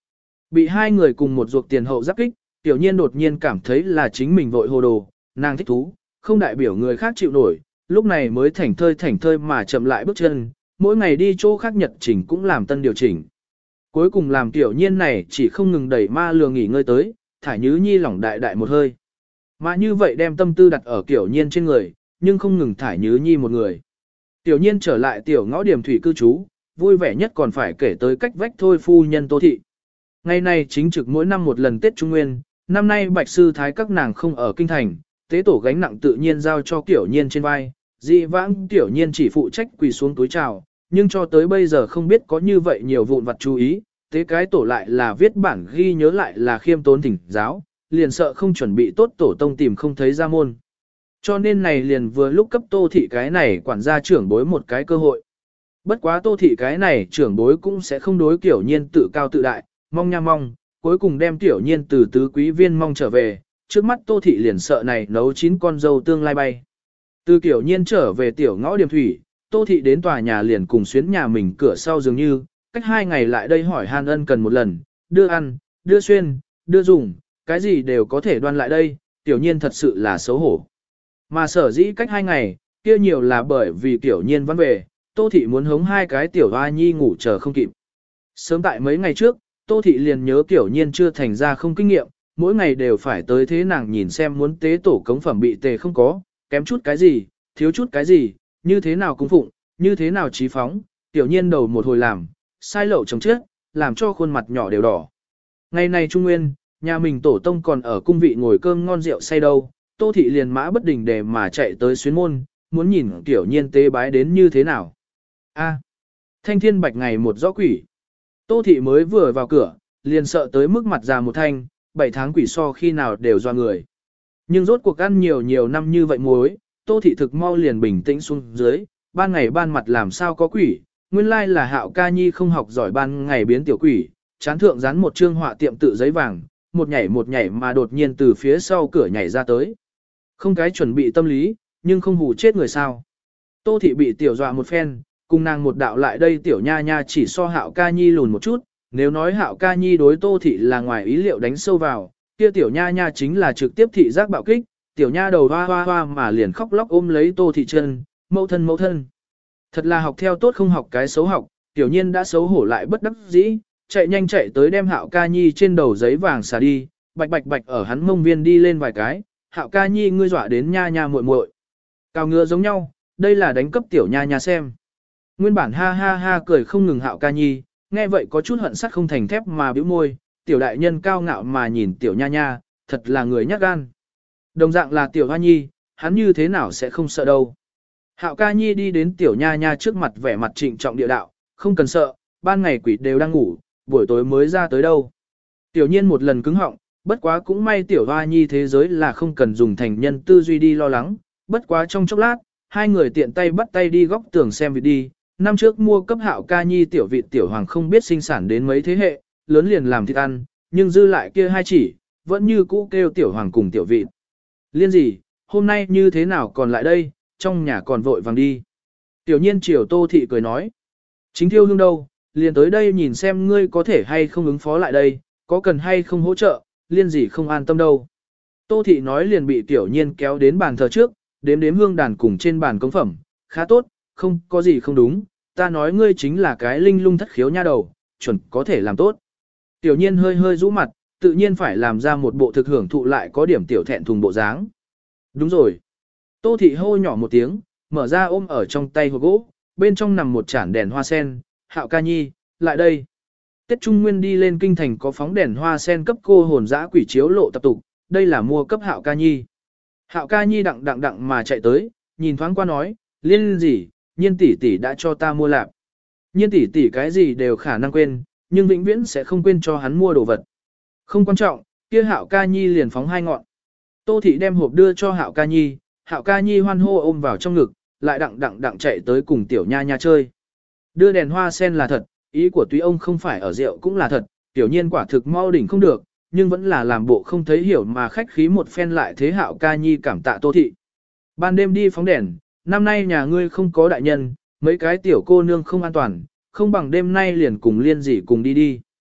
Bị hai người cùng một ruột tiền hậu giáp kích, tiểu nhiên đột nhiên cảm thấy là chính mình vội hồ đồ, nàng thích thú, không đại biểu người khác chịu nổi, lúc này mới thảnh thơi mà chậm lại bước chân, mỗi ngày đi chỗ khác nhật trình cũng làm tân điều chỉnh. Cuối cùng làm tiểu nhiên này chỉ không ngừng đẩy ma lừa nghỉ ngơi tới, thải nhứ nhi lỏng đại đại một hơi. Mà như vậy đem tâm tư đặt ở tiểu nhiên trên người, nhưng không ngừng thải nhứ nhi một người. Tiểu nhiên trở lại tiểu ngõ điểm thủy cư trú, vui vẻ nhất còn phải kể tới cách vách thôi phu nhân Tô Thị. Ngày này chính trực mỗi năm một lần Tết Trung Nguyên, năm nay Bạch Sư Thái các nàng không ở kinh thành, tế tổ gánh nặng tự nhiên giao cho Tiểu Nhiên trên vai, dị vãng Tiểu Nhiên chỉ phụ trách quỳ xuống túi chào, nhưng cho tới bây giờ không biết có như vậy nhiều vụn vặt chú ý, tế cái tổ lại là viết bản ghi nhớ lại là khiêm tốn thỉnh giáo, liền sợ không chuẩn bị tốt tổ tông tìm không thấy ra môn. Cho nên này liền vừa lúc cấp Tô Thị cái này quản gia trưởng bối một cái cơ hội. Bất quá Tô Thị cái này trưởng bối cũng sẽ không đối Tiểu Nhiên tự cao tự đại, mong nha mong, cuối cùng đem Tiểu Nhiên từ tứ quý viên mong trở về, trước mắt Tô Thị liền sợ này nấu 9 con dâu tương lai bay. Từ Tiểu Nhiên trở về tiểu ngõ điểm thủy, Tô Thị đến tòa nhà liền cùng xuyến nhà mình cửa sau dường như, cách 2 ngày lại đây hỏi han ân cần một lần, đưa ăn, đưa xuyên, đưa dùng, cái gì đều có thể đoan lại đây, Tiểu Nhiên thật sự là xấu hổ. Mà sở dĩ cách 2 ngày, kia nhiều là bởi vì Tiểu Nhiên vẫn về, Tô Thị muốn hống 2 cái tiểu hoa nhi ngủ chờ không kịp. Sớm tại mấy ngày trước, Tô Thị liền nhớ Tiểu Nhiên chưa thành ra không kinh nghiệm, mỗi ngày đều phải tới thế nàng nhìn xem muốn tế tổ cống phẩm bị tề không có, kém chút cái gì, thiếu chút cái gì, như thế nào cung phụng, như thế nào trí phóng, Tiểu Nhiên đầu một hồi làm, sai lậu chồng trước, làm cho khuôn mặt nhỏ đều đỏ. Ngày này Trung Nguyên, nhà mình tổ tông còn ở cung vị ngồi cơm ngon rượu say đâu, Tô Thị liền mã bất đình để mà chạy tới xuyến môn, muốn nhìn Tiểu Nhiên tế bái đến như thế nào. A, thanh thiên bạch ngày một rõ quỷ. Tô Thị mới vừa vào cửa, liền sợ tới mức mặt già một thanh, 7 tháng quỷ so khi nào đều do người. Nhưng rốt cuộc ăn nhiều năm như vậy muối, Tô Thị thực mau liền bình tĩnh xuống dưới, ban ngày ban mặt làm sao có quỷ, nguyên lai là Hạo Ca Nhi không học giỏi ban ngày biến tiểu quỷ, chán thượng dán một trương họa tiệm tự giấy vàng, một nhảy mà đột nhiên từ phía sau cửa nhảy ra tới. Không cái chuẩn bị tâm lý, nhưng không hù chết người sao. Tô Thị bị tiểu dọa một phen, cùng nàng một đạo lại đây tiểu nha nha chỉ so Hạo Ca Nhi lùn một chút, nếu nói Hạo Ca Nhi đối Tô Thị là ngoài ý liệu đánh sâu vào, kia tiểu nha nha chính là trực tiếp thị giác bạo kích, tiểu nha đầu hoa mà liền khóc lóc ôm lấy Tô Thị chân, mẫu thân. Thật là học theo tốt không học cái xấu học, Tiểu Nhiên đã xấu hổ lại bất đắc dĩ, chạy nhanh chạy tới đem Hạo Ca Nhi trên đầu giấy vàng xả đi, bạch ở hắn mông viên đi lên vài cái, Hạo Ca Nhi ngươi dọa đến nha nha muội muội. Cao ngựa giống nhau, đây là đánh cấp tiểu nha nha xem. Nguyên bản ha ha cười không ngừng Hạo Ca Nhi, nghe vậy có chút hận sắt không thành thép mà bĩu môi, tiểu đại nhân cao ngạo mà nhìn tiểu nha nha, thật là người nhát gan. Đồng dạng là tiểu hoa nhi, hắn như thế nào sẽ không sợ đâu. Hạo Ca Nhi đi đến tiểu nha nha trước mặt vẻ mặt trịnh trọng địa đạo, không cần sợ, ban ngày quỷ đều đang ngủ, buổi tối mới ra tới đâu. Tiểu Nhiên một lần cứng họng, bất quá cũng may tiểu hoa nhi thế giới là không cần dùng thành nhân tư duy đi lo lắng, bất quá trong chốc lát, hai người tiện tay bắt tay đi góc tường xem vịt đi, năm trước mua cấp Hạo Ca Nhi tiểu vịt tiểu hoàng không biết sinh sản đến mấy thế hệ, lớn liền làm thịt ăn, nhưng dư lại kia hai chỉ, vẫn như cũ kêu tiểu hoàng cùng tiểu vịt. Liên gì, hôm nay như thế nào còn lại đây, trong nhà còn vội vàng đi. Tiểu Nhiên chiều Tô Thị cười nói, chính thiêu hương đâu, liền tới đây nhìn xem ngươi có thể hay không ứng phó lại đây, có cần hay không hỗ trợ, liên gì không an tâm đâu. Tô Thị nói liền bị Tiểu Nhiên kéo đến bàn thờ trước, đếm hương đàn cùng trên bàn cống phẩm, khá tốt, không có gì không đúng, ta nói ngươi chính là cái linh lung thất khiếu nha đầu, chuẩn có thể làm tốt. Tiểu Nhiên hơi rũ mặt, tự nhiên phải làm ra một bộ thực hưởng thụ lại có điểm tiểu thẹn thùng bộ dáng. Đúng rồi. Tô Thị hô nhỏ một tiếng, mở ra ôm ở trong tay hộp gỗ, bên trong nằm một chản đèn hoa sen, Hạo Ca Nhi, lại đây. Tết Trung Nguyên đi lên kinh thành có phóng đèn hoa sen cấp cô hồn dã quỷ chiếu lộ tập tục, đây là mua cấp Hạo Ca Nhi. Hạo Ca Nhi đặng mà chạy tới, nhìn thoáng qua nói, liên gì, Nhiên tỷ đã cho ta mua lạp. Nhiên tỷ cái gì đều khả năng quên, nhưng vĩnh viễn sẽ không quên cho hắn mua đồ vật. Không quan trọng, kia Hạo Ca Nhi liền phóng hai ngọn. Tô Thị đem hộp đưa cho Hạo Ca Nhi hoan hô ôm vào trong ngực, lại đặng chạy tới cùng tiểu nha nha chơi. Đưa đèn hoa sen là thật, ý của túy ông không phải ở rượu cũng là thật, Tiểu Nhiên quả thực mau đỉnh không được, nhưng vẫn là làm bộ không thấy hiểu mà khách khí một phen lại thế Hạo Ca Nhi cảm tạ Tô Thị. Ban đêm đi phóng đèn, năm nay nhà ngươi không có đại nhân, mấy cái tiểu cô nương không an toàn, không bằng đêm nay liền cùng liên dị cùng đi.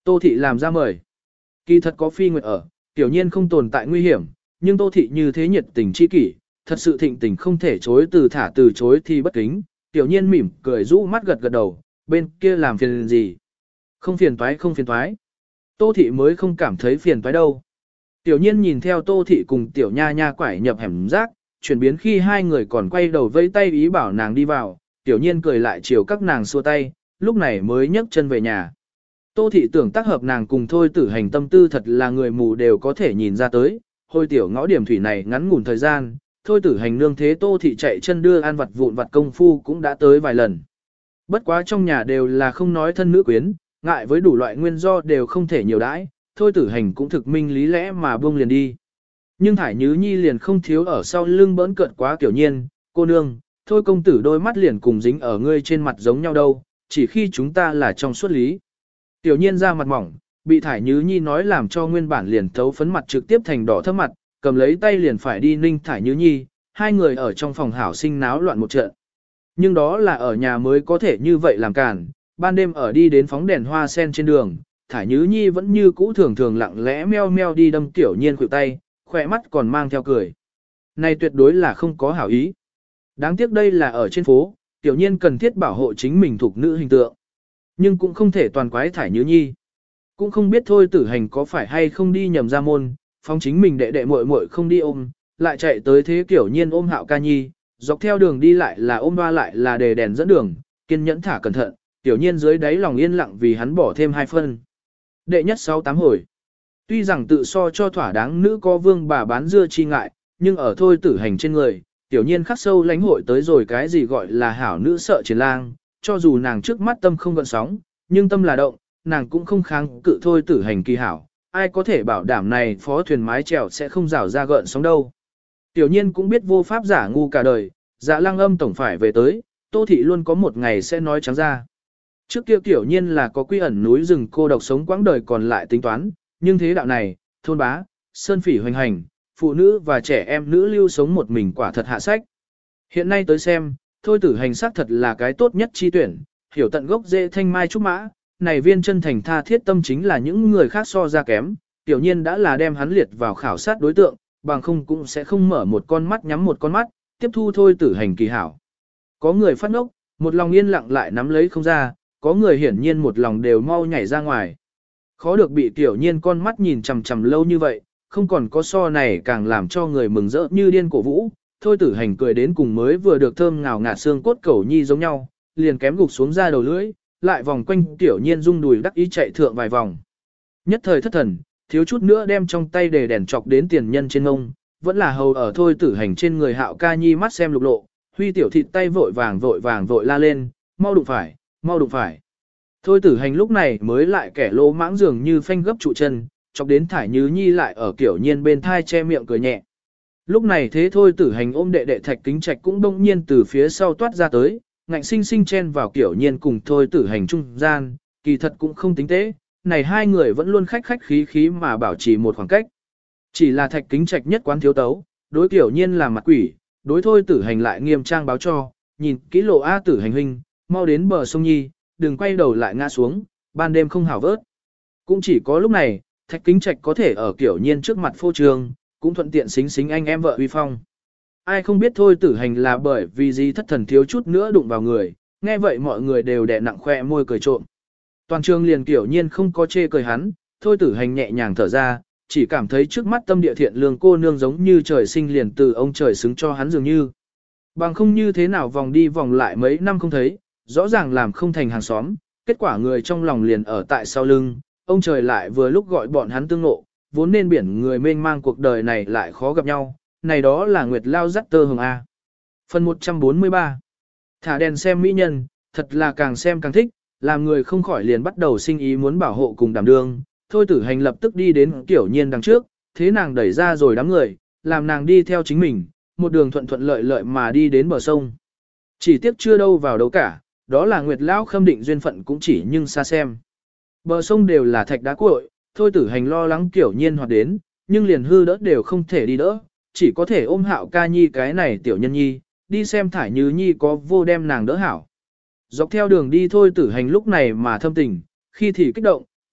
Tô thị làm ra mời. Kỳ thật có Phi Nguyệt ở, tiểu nhiên không tồn tại nguy hiểm, nhưng Tô thị như thế nhiệt tình chi kỷ, thật sự thịnh tình không thể chối từ chối thì bất kính. Tiểu nhiên mỉm cười rũ mắt gật gật đầu, bên kia làm phiền gì? Không phiền toái không phiền toái. Tô thị mới không cảm thấy phiền toái đâu. Tiểu nhiên nhìn theo Tô thị cùng tiểu nha nha quải nhập hẻm rác, chuyển biến khi hai người còn quay đầu vây tay ý bảo nàng đi vào, tiểu nhiên cười lại chiều các nàng xua tay, lúc này mới nhấc chân về nhà. Tô thị tưởng tác hợp nàng cùng Thôi Tử Hành tâm tư thật là người mù đều có thể nhìn ra tới, hồi tiểu ngõ điểm thủy này ngắn ngủn thời gian, Thôi Tử Hành nương thế Tô thị chạy chân đưa ăn vặt vụn vặt công phu cũng đã tới vài lần. Bất quá trong nhà đều là không nói thân nữ quyến, ngại với đủ loại nguyên do đều không thể nhiều đãi, Thôi Tử Hành cũng thực minh lý lẽ mà buông liền đi. Nhưng Thải Nhứ Nhi liền không thiếu ở sau lưng bỡn cợt quá Tiểu Nhiên, cô nương, Thôi công tử đôi mắt liền cùng dính ở ngươi trên mặt giống nhau đâu, chỉ khi chúng ta là trong suốt lý. Tiểu Nhiên ra mặt mỏng, bị Thải Nhứ Nhi nói làm cho nguyên bản liền thấu phấn mặt trực tiếp thành đỏ thấp mặt, cầm lấy tay liền phải đi ninh Thải Nhứ Nhi, hai người ở trong phòng hảo sinh náo loạn một trận. Nhưng đó là ở nhà mới có thể như vậy làm cản, ban đêm ở đi đến phóng đèn hoa sen trên đường, Thải Nhứ Nhi vẫn như cũ thường thường lặng lẽ meo meo đi đâm Tiểu Nhiên khuỷu tay, khỏe mắt còn mang theo cười. Này tuyệt đối là không có hảo ý. Đáng tiếc đây là ở trên phố, Tiểu Nhiên cần thiết bảo hộ chính mình thuộc nữ hình tượng. Nhưng cũng không thể toàn quái Thải Nhứ Nhi. Cũng không biết Thôi Tử Hành có phải hay không đi nhầm ra môn, phóng chính mình đệ đệ muội muội không đi ôm, lại chạy tới thế Tiểu Nhiên ôm Hạo Ca Nhi, dọc theo đường đi lại là ôm ba lại là đề đèn dẫn đường, kiên nhẫn thả cẩn thận, Tiểu Nhiên dưới đáy lòng yên lặng vì hắn bỏ thêm 2 phân. Đệ nhất 6-8 hồi. Tuy rằng tự so cho thỏa đáng nữ có vương bà bán dưa chi ngại, nhưng ở Thôi Tử Hành trên người, Tiểu Nhiên khắc sâu lãnh hội tới rồi cái gì gọi là hảo nữ sợ chiến lang, cho dù nàng trước mắt tâm không gợn sóng, nhưng tâm là động, nàng cũng không kháng cự Thôi Tử Hành kỳ hảo, ai có thể bảo đảm này phó thuyền mái chèo sẽ không rảo ra gợn sóng đâu. Tiểu Nhiên cũng biết vô pháp giả ngu cả đời, Dạ Lăng Âm tổng phải về tới, Tô thị luôn có một ngày sẽ nói trắng ra. Trước kia Tiểu Nhiên là có quy ẩn núi rừng cô độc sống quãng đời còn lại tính toán, nhưng thế đạo này, thôn bá, sơn phỉ hoành hành, phụ nữ và trẻ em nữ lưu sống một mình quả thật hạ sách. Hiện nay tới xem, Thôi Tử Hành xác thật là cái tốt nhất chi tuyển, hiểu tận gốc dễ thanh mai trúc mã, này viên chân thành tha thiết tâm chính là những người khác so ra kém, Tiểu Nhiên đã là đem hắn liệt vào khảo sát đối tượng, bằng không cũng sẽ không mở một con mắt nhắm một con mắt, tiếp thu Thôi Tử Hành kỳ hảo. Có người phát ngốc, một lòng yên lặng lại nắm lấy không ra, có người hiển nhiên một lòng đều mau nhảy ra ngoài. Khó được bị Tiểu Nhiên con mắt nhìn chằm chằm lâu như vậy, không còn có so này càng làm cho người mừng rỡ như điên cổ vũ. Thôi Tử Hành cười đến cùng mới vừa được thơm ngào ngạt xương cốt cẩu nhi giống nhau, liền kém gục xuống ra đầu lưỡi, lại vòng quanh Tiểu Nhiên rung đùi đắc ý chạy thượng vài vòng. Nhất thời thất thần, thiếu chút nữa đem trong tay đề đèn chọc đến tiền nhân trên ngông, vẫn là hầu ở Thôi Tử Hành trên người Hạo Ca Nhi mắt xem lục lộ, huy tiểu thịt tay vội vàng la lên, mau đụng phải, mau đụng phải. Thôi Tử Hành lúc này mới lại kẻ lỗ mãng dường như phanh gấp trụ chân, chọc đến Thải Nhứ Nhi lại ở Kiểu Nhiên bên thai che miệng cười nhẹ. Lúc này thế Thôi Tử Hành ôm đệ đệ Thạch Kính Trạch cũng đông nhiên từ phía sau toát ra tới, ngạnh sinh sinh chen vào Kiểu Nhiên cùng Thôi Tử Hành trung gian, kỳ thật cũng không tính tế, này hai người vẫn luôn khách khách khí khí mà bảo trì một khoảng cách. Chỉ là Thạch Kính Trạch nhất quán thiếu tấu, đối Kiểu Nhiên là mặt quỷ, đối Thôi Tử Hành lại nghiêm trang báo cho, nhìn kỹ lộ A Tử Hành huynh, mau đến bờ sông Nhi, đừng quay đầu lại ngã xuống, ban đêm không hảo vớt. Cũng chỉ có lúc này, Thạch Kính Trạch có thể ở Kiểu Nhiên trước mặt phô trương, cũng thuận tiện xính xính anh em vợ uy phong. Ai không biết Thôi Tử Hành là bởi vì gì thất thần thiếu chút nữa đụng vào người, nghe vậy mọi người đều đè nặng khoe môi cười trộm. Toàn trường liền Kiểu Nhiên không có chê cười hắn, Thôi Tử Hành nhẹ nhàng thở ra, chỉ cảm thấy trước mắt tâm địa thiện lương cô nương giống như trời sinh liền từ ông trời xứng cho hắn dường như. Bằng không như thế nào vòng đi vòng lại mấy năm không thấy, rõ ràng làm không thành hàng xóm, kết quả người trong lòng liền ở tại sau lưng, ông trời lại vừa lúc gọi bọn hắn tương ngộ, vốn nên biển người mênh mang cuộc đời này lại khó gặp nhau, này đó là Nguyệt Lao dắt tơ hồng A. Phần 143. Thả đèn xem mỹ nhân, thật là càng xem càng thích, làm người không khỏi liền bắt đầu sinh ý muốn bảo hộ cùng đảm đương. Thôi Tử Hành lập tức đi đến Kiểu Nhiên đằng trước, thế nàng đẩy ra rồi đám người, làm nàng đi theo chính mình, một đường thuận thuận lợi lợi mà đi đến bờ sông. Chỉ tiếc chưa đâu vào đâu cả, đó là Nguyệt Lão khâm định duyên phận cũng chỉ nhưng xa xem. Bờ sông đều là thạch đá cuội, Thôi Tử Hành lo lắng Kiểu Nhiên hoạt đến, nhưng liền hư đỡ đều không thể đi đỡ, chỉ có thể ôm Hạo Ca Nhi cái này tiểu nhân nhi, đi xem Thải Nhứ Nhi có vô đem nàng đỡ hảo. Dọc theo đường đi Thôi Tử Hành lúc này mà thâm tình, khi thì kích động,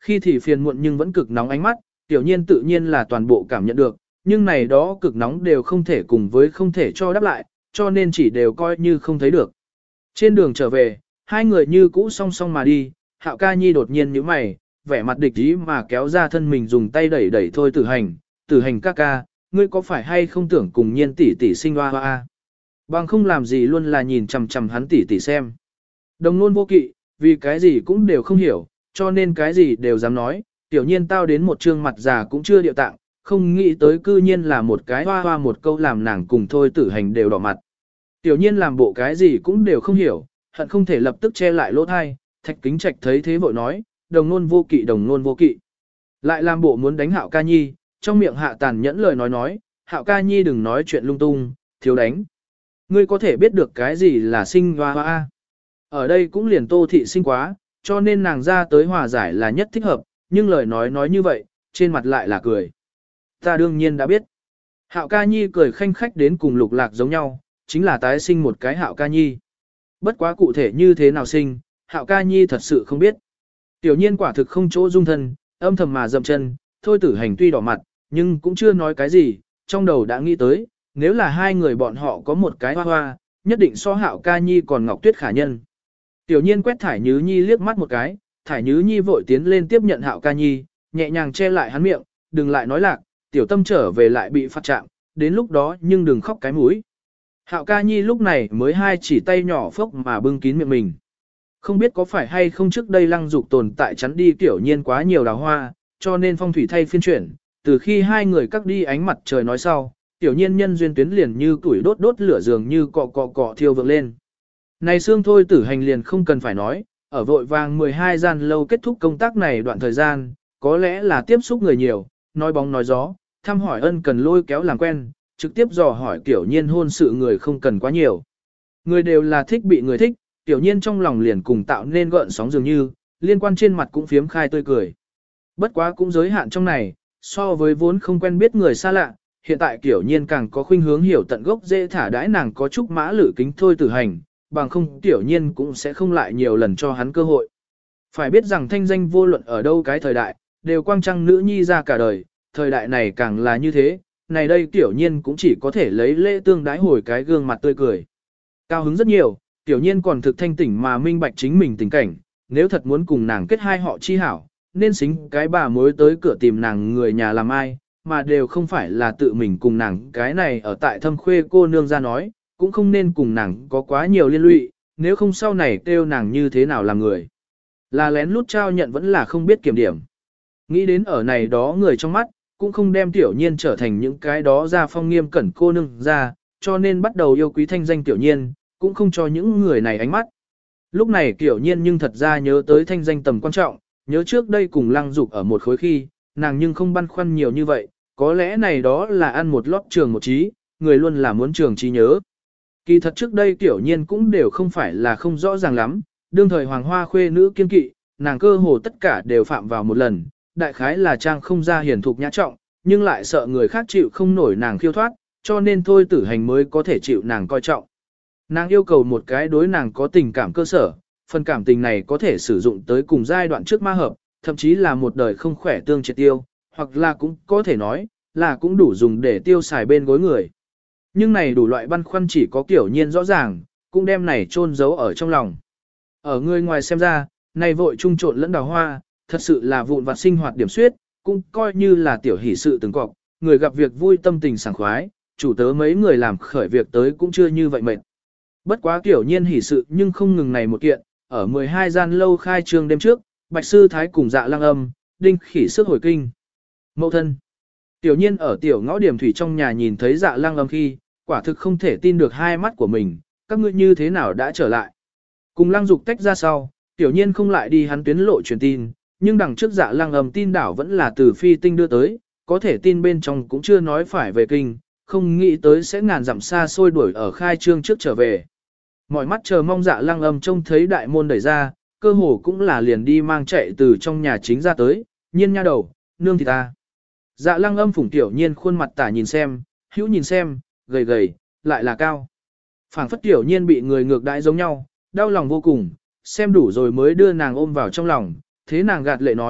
khi thì phiền muộn nhưng vẫn cực nóng ánh mắt, tiểu nhiên tự nhiên là toàn bộ cảm nhận được, nhưng này đó cực nóng đều không thể cùng với không thể cho đáp lại, cho nên chỉ đều coi như không thấy được. Trên đường trở về, hai người như cũ song song mà đi, Hạo ca nhi đột nhiên nhíu mày, vẻ mặt địch ý mà kéo ra thân mình dùng tay đẩy đẩy thôi tử hành ca ca, ngươi có phải hay không tưởng cùng nhiên tỷ tỷ sinh hoa hoa. Bằng không làm gì luôn là nhìn chằm chằm hắn tỷ tỷ xem. Đồng nôn vô kỵ, vì cái gì cũng đều không hiểu, cho nên cái gì đều dám nói, tiểu nhiên tao đến một trương mặt già cũng chưa điệu tạng, không nghĩ tới cư nhiên là một cái hoa hoa một câu làm nàng cùng thôi tử hành đều đỏ mặt. Tiểu nhiên làm bộ cái gì cũng đều không hiểu, hận không thể lập tức che lại lỗ thai, Thạch Kính Trạch thấy thế vội nói, đồng nôn vô kỵ đồng nôn vô kỵ. Lại làm bộ muốn đánh Hạo ca nhi, trong miệng hạ tàn nhẫn lời nói, Hạo ca nhi đừng nói chuyện lung tung, thiếu đánh. Ngươi có thể biết được cái gì là sinh hoa hoa. Ở đây cũng liền Tô thị sinh quá, cho nên nàng ra tới hòa giải là nhất thích hợp, nhưng lời nói như vậy, trên mặt lại là cười. Ta đương nhiên đã biết. Hạo ca nhi cười khanh khách đến cùng Lục Lạc giống nhau, chính là tái sinh một cái Hạo ca nhi. Bất quá cụ thể như thế nào sinh, Hạo ca nhi thật sự không biết. Tiểu nhiên quả thực không chỗ dung thân, âm thầm mà dậm chân, thôi tử hành tuy đỏ mặt, nhưng cũng chưa nói cái gì, trong đầu đã nghĩ tới, nếu là hai người bọn họ có một cái hoa hoa, nhất định so Hạo ca nhi còn ngọc tuyết khả nhân. Tiểu nhiên quét Thải Nhứ Nhi liếc mắt một cái, Thải Nhứ Nhi vội tiến lên tiếp nhận Hạo ca nhi, nhẹ nhàng che lại hắn miệng, đừng lại nói lạc, tiểu tâm trở về lại bị phạt chạm, đến lúc đó nhưng đừng khóc cái mũi. Hạo ca nhi lúc này mới hai chỉ tay nhỏ phốc mà bưng kín miệng mình. Không biết có phải hay không trước đây Lăng Dục tồn tại chắn đi Tiểu nhiên quá nhiều đào hoa, cho nên phong thủy thay phiên chuyển, từ khi hai người cắt đi ánh mặt trời nói sau, Tiểu nhiên nhân duyên tuyến liền như tuổi đốt đốt lửa dường như cọ cọ cọ thiêu vượng lên. Này xương thôi tử hành liền không cần phải nói, ở vội vàng 12 gian lâu kết thúc công tác này đoạn thời gian, có lẽ là tiếp xúc người nhiều, nói bóng nói gió, thăm hỏi ân cần lôi kéo làm quen, trực tiếp dò hỏi Tiểu nhiên hôn sự người không cần quá nhiều. Người đều là thích bị người thích, Tiểu nhiên trong lòng liền cùng tạo nên gợn sóng dường như, liên quan trên mặt cũng phiếm khai tươi cười. Bất quá cũng giới hạn trong này, so với vốn không quen biết người xa lạ, hiện tại Tiểu nhiên càng có khuynh hướng hiểu tận gốc dễ thả đãi nàng có chút mã lử kính thôi tử hành, bằng không Tiểu nhiên cũng sẽ không lại nhiều lần cho hắn cơ hội. Phải biết rằng thanh danh vô luận ở đâu cái thời đại, đều quang trăng nữ nhi ra cả đời, thời đại này càng là như thế, này đây Tiểu nhiên cũng chỉ có thể lấy lễ tương đái hồi cái gương mặt tươi cười. Cao hứng rất nhiều, Tiểu nhiên còn thực thanh tỉnh mà minh bạch chính mình tình cảnh, nếu thật muốn cùng nàng kết hai họ chi hảo, nên xính cái bà mối tới cửa tìm nàng người nhà làm ai, mà đều không phải là tự mình cùng nàng cái này ở tại Thâm Khuê cô nương ra nói, cũng không nên cùng nàng có quá nhiều liên lụy, nếu không sau này kêu nàng như thế nào làm người. Là lén lút trao nhận vẫn là không biết kiểm điểm. Nghĩ đến ở này đó người trong mắt, cũng không đem Tiểu nhiên trở thành những cái đó ra phong nghiêm cẩn cô nương ra, cho nên bắt đầu yêu quý thanh danh Tiểu nhiên, cũng không cho những người này ánh mắt. Lúc này Tiểu nhiên nhưng thật ra nhớ tới thanh danh tầm quan trọng, nhớ trước đây cùng Lăng Dục ở một khối khi, nàng nhưng không băn khoăn nhiều như vậy, có lẽ này đó là ăn một lót trường một trí, người luôn là muốn trường trí nhớ. Kỳ thật trước đây Tiểu nhiên cũng đều không phải là không rõ ràng lắm, đương thời hoàng hoa khuê nữ kiên kỵ, nàng cơ hồ tất cả đều phạm vào một lần, đại khái là trang không ra hiển thục nhã trọng, nhưng lại sợ người khác chịu không nổi nàng khiêu thoát, cho nên thôi tử hành mới có thể chịu nàng coi trọng. Nàng yêu cầu một cái đối nàng có tình cảm cơ sở, phần cảm tình này có thể sử dụng tới cùng giai đoạn trước ma hợp, thậm chí là một đời không khỏe tương triệt tiêu, hoặc là cũng có thể nói, là cũng đủ dùng để tiêu xài bên gối người. Nhưng này đủ loại băn khoăn chỉ có Tiểu nhiên rõ ràng, cũng đem này chôn giấu ở trong lòng. Ở người ngoài xem ra, này vội trung trộn lẫn đào hoa, thật sự là vụn vặt sinh hoạt điểm suyết, cũng coi như là tiểu hỷ sự từng cọc, người gặp việc vui tâm tình sảng khoái, chủ tớ mấy người làm khởi việc tới cũng chưa như vậy mệt. Bất quá Tiểu nhiên hỷ sự nhưng không ngừng này một kiện, ở 12 gian lâu khai trương đêm trước, Bạch Sư Thái cùng Dạ Lăng Âm, Đinh Khỉ sức hồi kinh. Mậu thân. Tiểu nhiên ở tiểu ngõ điểm thủy trong nhà nhìn thấy Dạ Lăng Âm khi, quả thực không thể tin được hai mắt của mình, các ngươi như thế nào đã trở lại. Cùng Lăng Dục tách ra sau, Tiểu nhiên không lại đi hắn tuyến lộ truyền tin, nhưng đằng trước Dạ Lăng Âm tin đảo vẫn là từ phi tinh đưa tới, có thể tin bên trong cũng chưa nói phải về kinh, không nghĩ tới sẽ ngàn dặm xa xôi đuổi ở khai trương trước trở về. Mọi mắt chờ mong Dạ Lăng Âm trông thấy đại môn đẩy ra, cơ hồ cũng là liền đi mang chạy từ trong nhà chính ra tới, nhiên nha đầu, nương thì ta. Dạ Lăng Âm phủng Tiểu nhiên khuôn mặt tả nhìn xem, hữu nhìn xem, gầy gầy, lại là cao. Phảng phất Tiểu nhiên bị người ngược đãi giống nhau, đau lòng vô cùng, xem đủ rồi mới đưa nàng ôm vào trong lòng, thế nàng gạt lệ nói,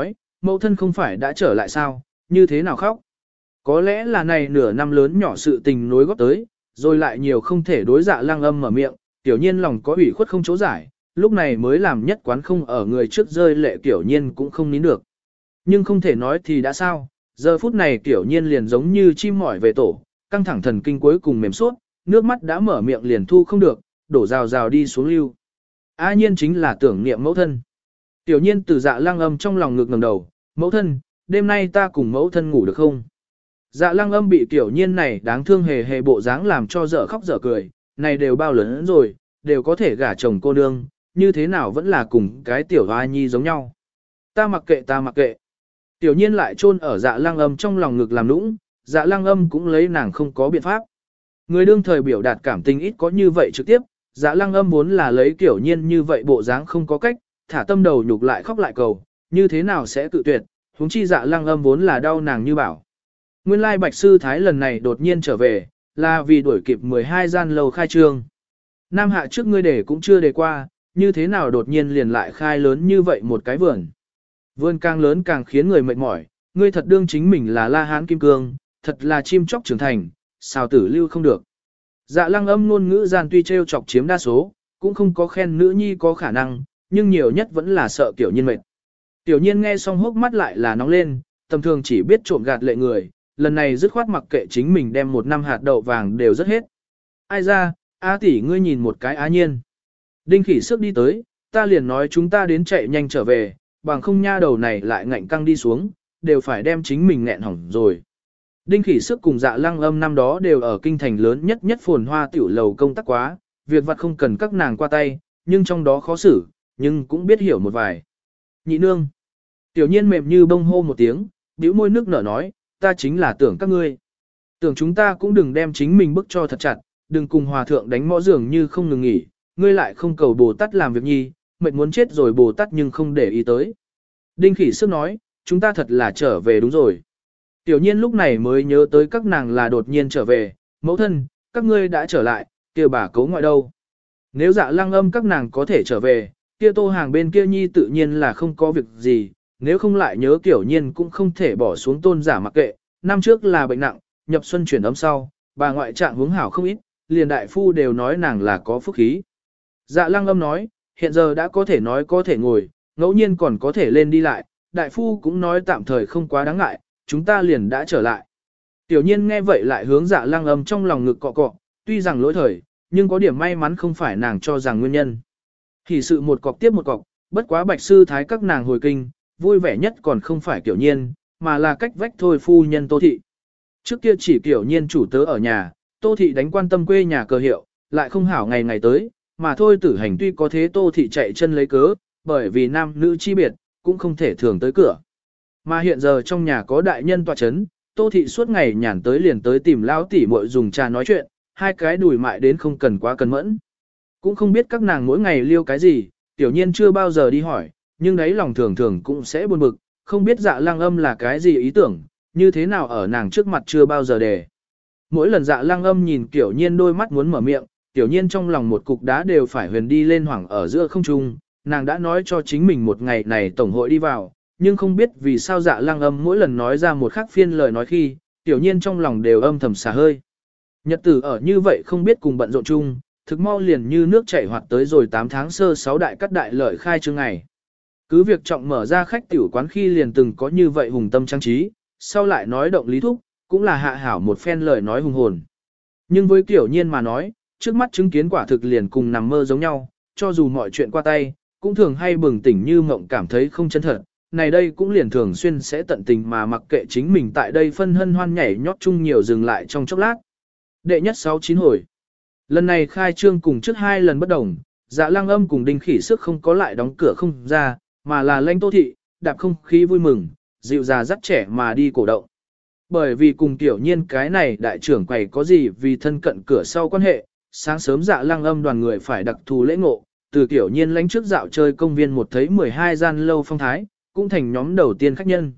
mẫu thân không phải đã trở lại sao, như thế nào khóc? Có lẽ là này nửa năm lớn nhỏ sự tình nối góp tới, rồi lại nhiều không thể đối Dạ Lăng Âm mở miệng, Tiểu Nhiên lòng có ủy khuất không chỗ giải, lúc này mới làm nhất quán không ở người trước rơi lệ Tiểu Nhiên cũng không nín được. Nhưng không thể nói thì đã sao, giờ phút này Tiểu Nhiên liền giống như chim mỏi về tổ, căng thẳng thần kinh cuối cùng mềm suốt, nước mắt đã mở miệng liền thu không được, đổ rào rào đi xuống lưu. A Nhiên chính là tưởng niệm mẫu thân. Tiểu Nhiên từ Dạ Lăng Âm trong lòng ngực ngẩng đầu, mẫu thân, đêm nay ta cùng mẫu thân ngủ được không? Dạ Lăng Âm bị Tiểu Nhiên này đáng thương hề hề bộ dáng làm cho dở khóc dở cười, này đều bao lớn rồi, đều có thể gả chồng cô nương, như thế nào vẫn là cùng cái Tiểu Hoa Nhi giống nhau. Ta mặc kệ. Tiểu Nhiên lại chôn ở Dạ Lăng Âm trong lòng ngực làm nũng, Dạ Lăng Âm cũng lấy nàng không có biện pháp. Người đương thời biểu đạt cảm tình ít có như vậy trực tiếp, Dạ Lăng Âm muốn là lấy Tiểu Nhiên như vậy bộ dáng không có cách, thả tâm đầu nhục lại khóc lại cầu, như thế nào sẽ tự tuyệt, huống chi Dạ Lăng Âm vốn là đau nàng như bảo. Nguyên lai Bạch Sư Thái lần này đột nhiên trở về, là vì đuổi kịp 12 gian lâu khai trương. Nam hạ trước ngươi để cũng chưa đề qua, như thế nào đột nhiên liền lại khai lớn như vậy một cái vườn. Vườn càng lớn càng khiến người mệt mỏi, ngươi thật đương chính mình là La Hán Kim Cương, thật là chim chóc trưởng thành, sao tử lưu không được. Dạ Lăng Âm ngôn ngữ gian tuy trêu chọc chiếm đa số, cũng không có khen nữ nhi có khả năng, nhưng nhiều nhất vẫn là sợ Tiểu Nhiên mệt. Tiểu Nhiên nghe xong hốc mắt lại là nóng lên, tầm thường chỉ biết trộm gạt lệ người, lần này dứt khoát mặc kệ chính mình đem một năm hạt đậu vàng đều rất hết. Ai ra, A tỷ ngươi nhìn một cái Á Nhiên. Đinh Khỉ Sức đi tới, ta liền nói chúng ta đến chạy nhanh trở về, bằng không nha đầu này lại ngạnh căng đi xuống, đều phải đem chính mình nghẹn hỏng rồi. Đinh Khỉ Sức cùng Dạ Lăng Âm năm đó đều ở kinh thành lớn nhất phồn hoa tiểu lầu công tác quá, việc vặt không cần các nàng qua tay, nhưng trong đó khó xử, nhưng cũng biết hiểu một vài. Nhị nương. Tiểu Nhiên mềm như bông hô một tiếng, bĩu môi nước nở nói, ta chính là tưởng các ngươi. Tưởng chúng ta cũng đừng đem chính mình bức cho thật chặt, đừng cùng hòa thượng đánh mõ dường như không ngừng nghỉ, ngươi lại không cầu Bồ Tát làm việc nhi, mệt muốn chết rồi Bồ Tát nhưng không để ý tới. Đinh Khỉ Sức nói, chúng ta thật là trở về đúng rồi. Tiểu Nhiên lúc này mới nhớ tới các nàng là đột nhiên trở về, mẫu thân, các ngươi đã trở lại, kia bà cấu ngoại đâu. Nếu Dạ Lăng Âm các nàng có thể trở về, kia Tô Hàng bên kia nhi tự nhiên là không có việc gì, nếu không lại nhớ Tiểu Nhiên cũng không thể bỏ xuống tôn giả mặc kệ, năm trước là bệnh nặng, nhập xuân chuyển ấm sau, bà ngoại trạng hướng hảo không ít, liền đại phu đều nói nàng là có phúc khí. Dạ Lăng Âm nói, hiện giờ đã có thể nói có thể ngồi, ngẫu nhiên còn có thể lên đi lại, đại phu cũng nói tạm thời không quá đáng ngại, chúng ta liền đã trở lại. Tiểu Nhiên nghe vậy lại hướng Dạ Lăng Âm trong lòng ngực cọ cọ, tuy rằng lỗi thời, nhưng có điểm may mắn không phải nàng cho rằng nguyên nhân. Thì sự một cọc tiếp một cọc, bất quá Bạch Sư Thái các nàng hồi kinh, vui vẻ nhất còn không phải Tiểu Nhiên, mà là cách vách thôi phu nhân Tô Thị. Trước kia chỉ Tiểu Nhiên chủ tớ ở nhà, Tô Thị đánh quan tâm quê nhà cờ hiệu, lại không hảo ngày ngày tới, mà thôi Tử Hành tuy có thế Tô Thị chạy chân lấy cớ, bởi vì nam nữ chi biệt, cũng không thể thường tới cửa. Mà hiện giờ trong nhà có đại nhân tọa chấn, Tô Thị suốt ngày nhàn tới liền tới tìm lão tỷ muội dùng trà nói chuyện, hai cái đùi mại đến không cần quá cần mẫn. Cũng không biết các nàng mỗi ngày liêu cái gì, Tiểu Nhiên chưa bao giờ đi hỏi, nhưng đấy lòng thường thường cũng sẽ buồn bực, không biết Dạ Lăng Âm là cái gì ý tưởng, như thế nào ở nàng trước mặt chưa bao giờ đề. Mỗi lần Dạ Lăng Âm nhìn Tiểu Nhiên đôi mắt muốn mở miệng, Tiểu Nhiên trong lòng một cục đá đều phải huyền đi lên hoảng ở giữa không trung, nàng đã nói cho chính mình một ngày này tổng hội đi vào, nhưng không biết vì sao Dạ Lăng Âm mỗi lần nói ra một khắc phiên lời nói khi, Tiểu Nhiên trong lòng đều âm thầm xả hơi. Nhật tử ở như vậy không biết cùng bận rộn chung, thực mau liền như nước chảy hoạt tới rồi 8 tháng sơ 6 đại cắt đại lợi khai trương ngày. Cứ việc trọng mở ra khách tiểu quán khi liền từng có như vậy hùng tâm trang trí, sau lại nói động lý thúc, cũng là hạ hảo một phen lời nói hùng hồn. Nhưng với Tiểu Nhiên mà nói, trước mắt chứng kiến quả thực liền cùng nằm mơ giống nhau, cho dù mọi chuyện qua tay, cũng thường hay bừng tỉnh như mộng cảm thấy không chân thật. Này đây cũng liền thường xuyên sẽ tận tình mà mặc kệ chính mình tại đây phân hân hoan nhảy nhót chung nhiều dừng lại trong chốc lát. Đệ nhất 6-9 hồi. Lần này khai trương cùng trước 2 lần bất đồng, Dạ Lăng Âm cùng Đinh Khỉ Sức không có lại đóng cửa không ra, mà là lanh Tô Thị, đạp không khí vui mừng, dịu già dắt trẻ mà đi cổ động. Bởi vì cùng Tiểu Nhiên cái này đại trưởng quầy có gì vì thân cận cửa sau quan hệ, sáng sớm Dạ Lăng Âm đoàn người phải đặc thù lễ ngộ, từ Tiểu Nhiên lánh trước dạo chơi công viên một thấy 12 gian lâu phong thái, cũng thành nhóm đầu tiên khách nhân.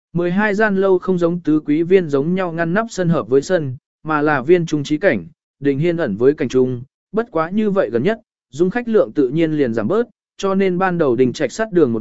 12 gian lâu không giống tứ quý viên giống nhau ngăn nắp sân hợp với sân, mà là viên trung trí cảnh, đình hiên ẩn với cảnh trung, bất quá như vậy gần nhất, dung khách lượng tự nhiên liền giảm bớt, cho nên ban đầu đình trạch sát đường một mặt,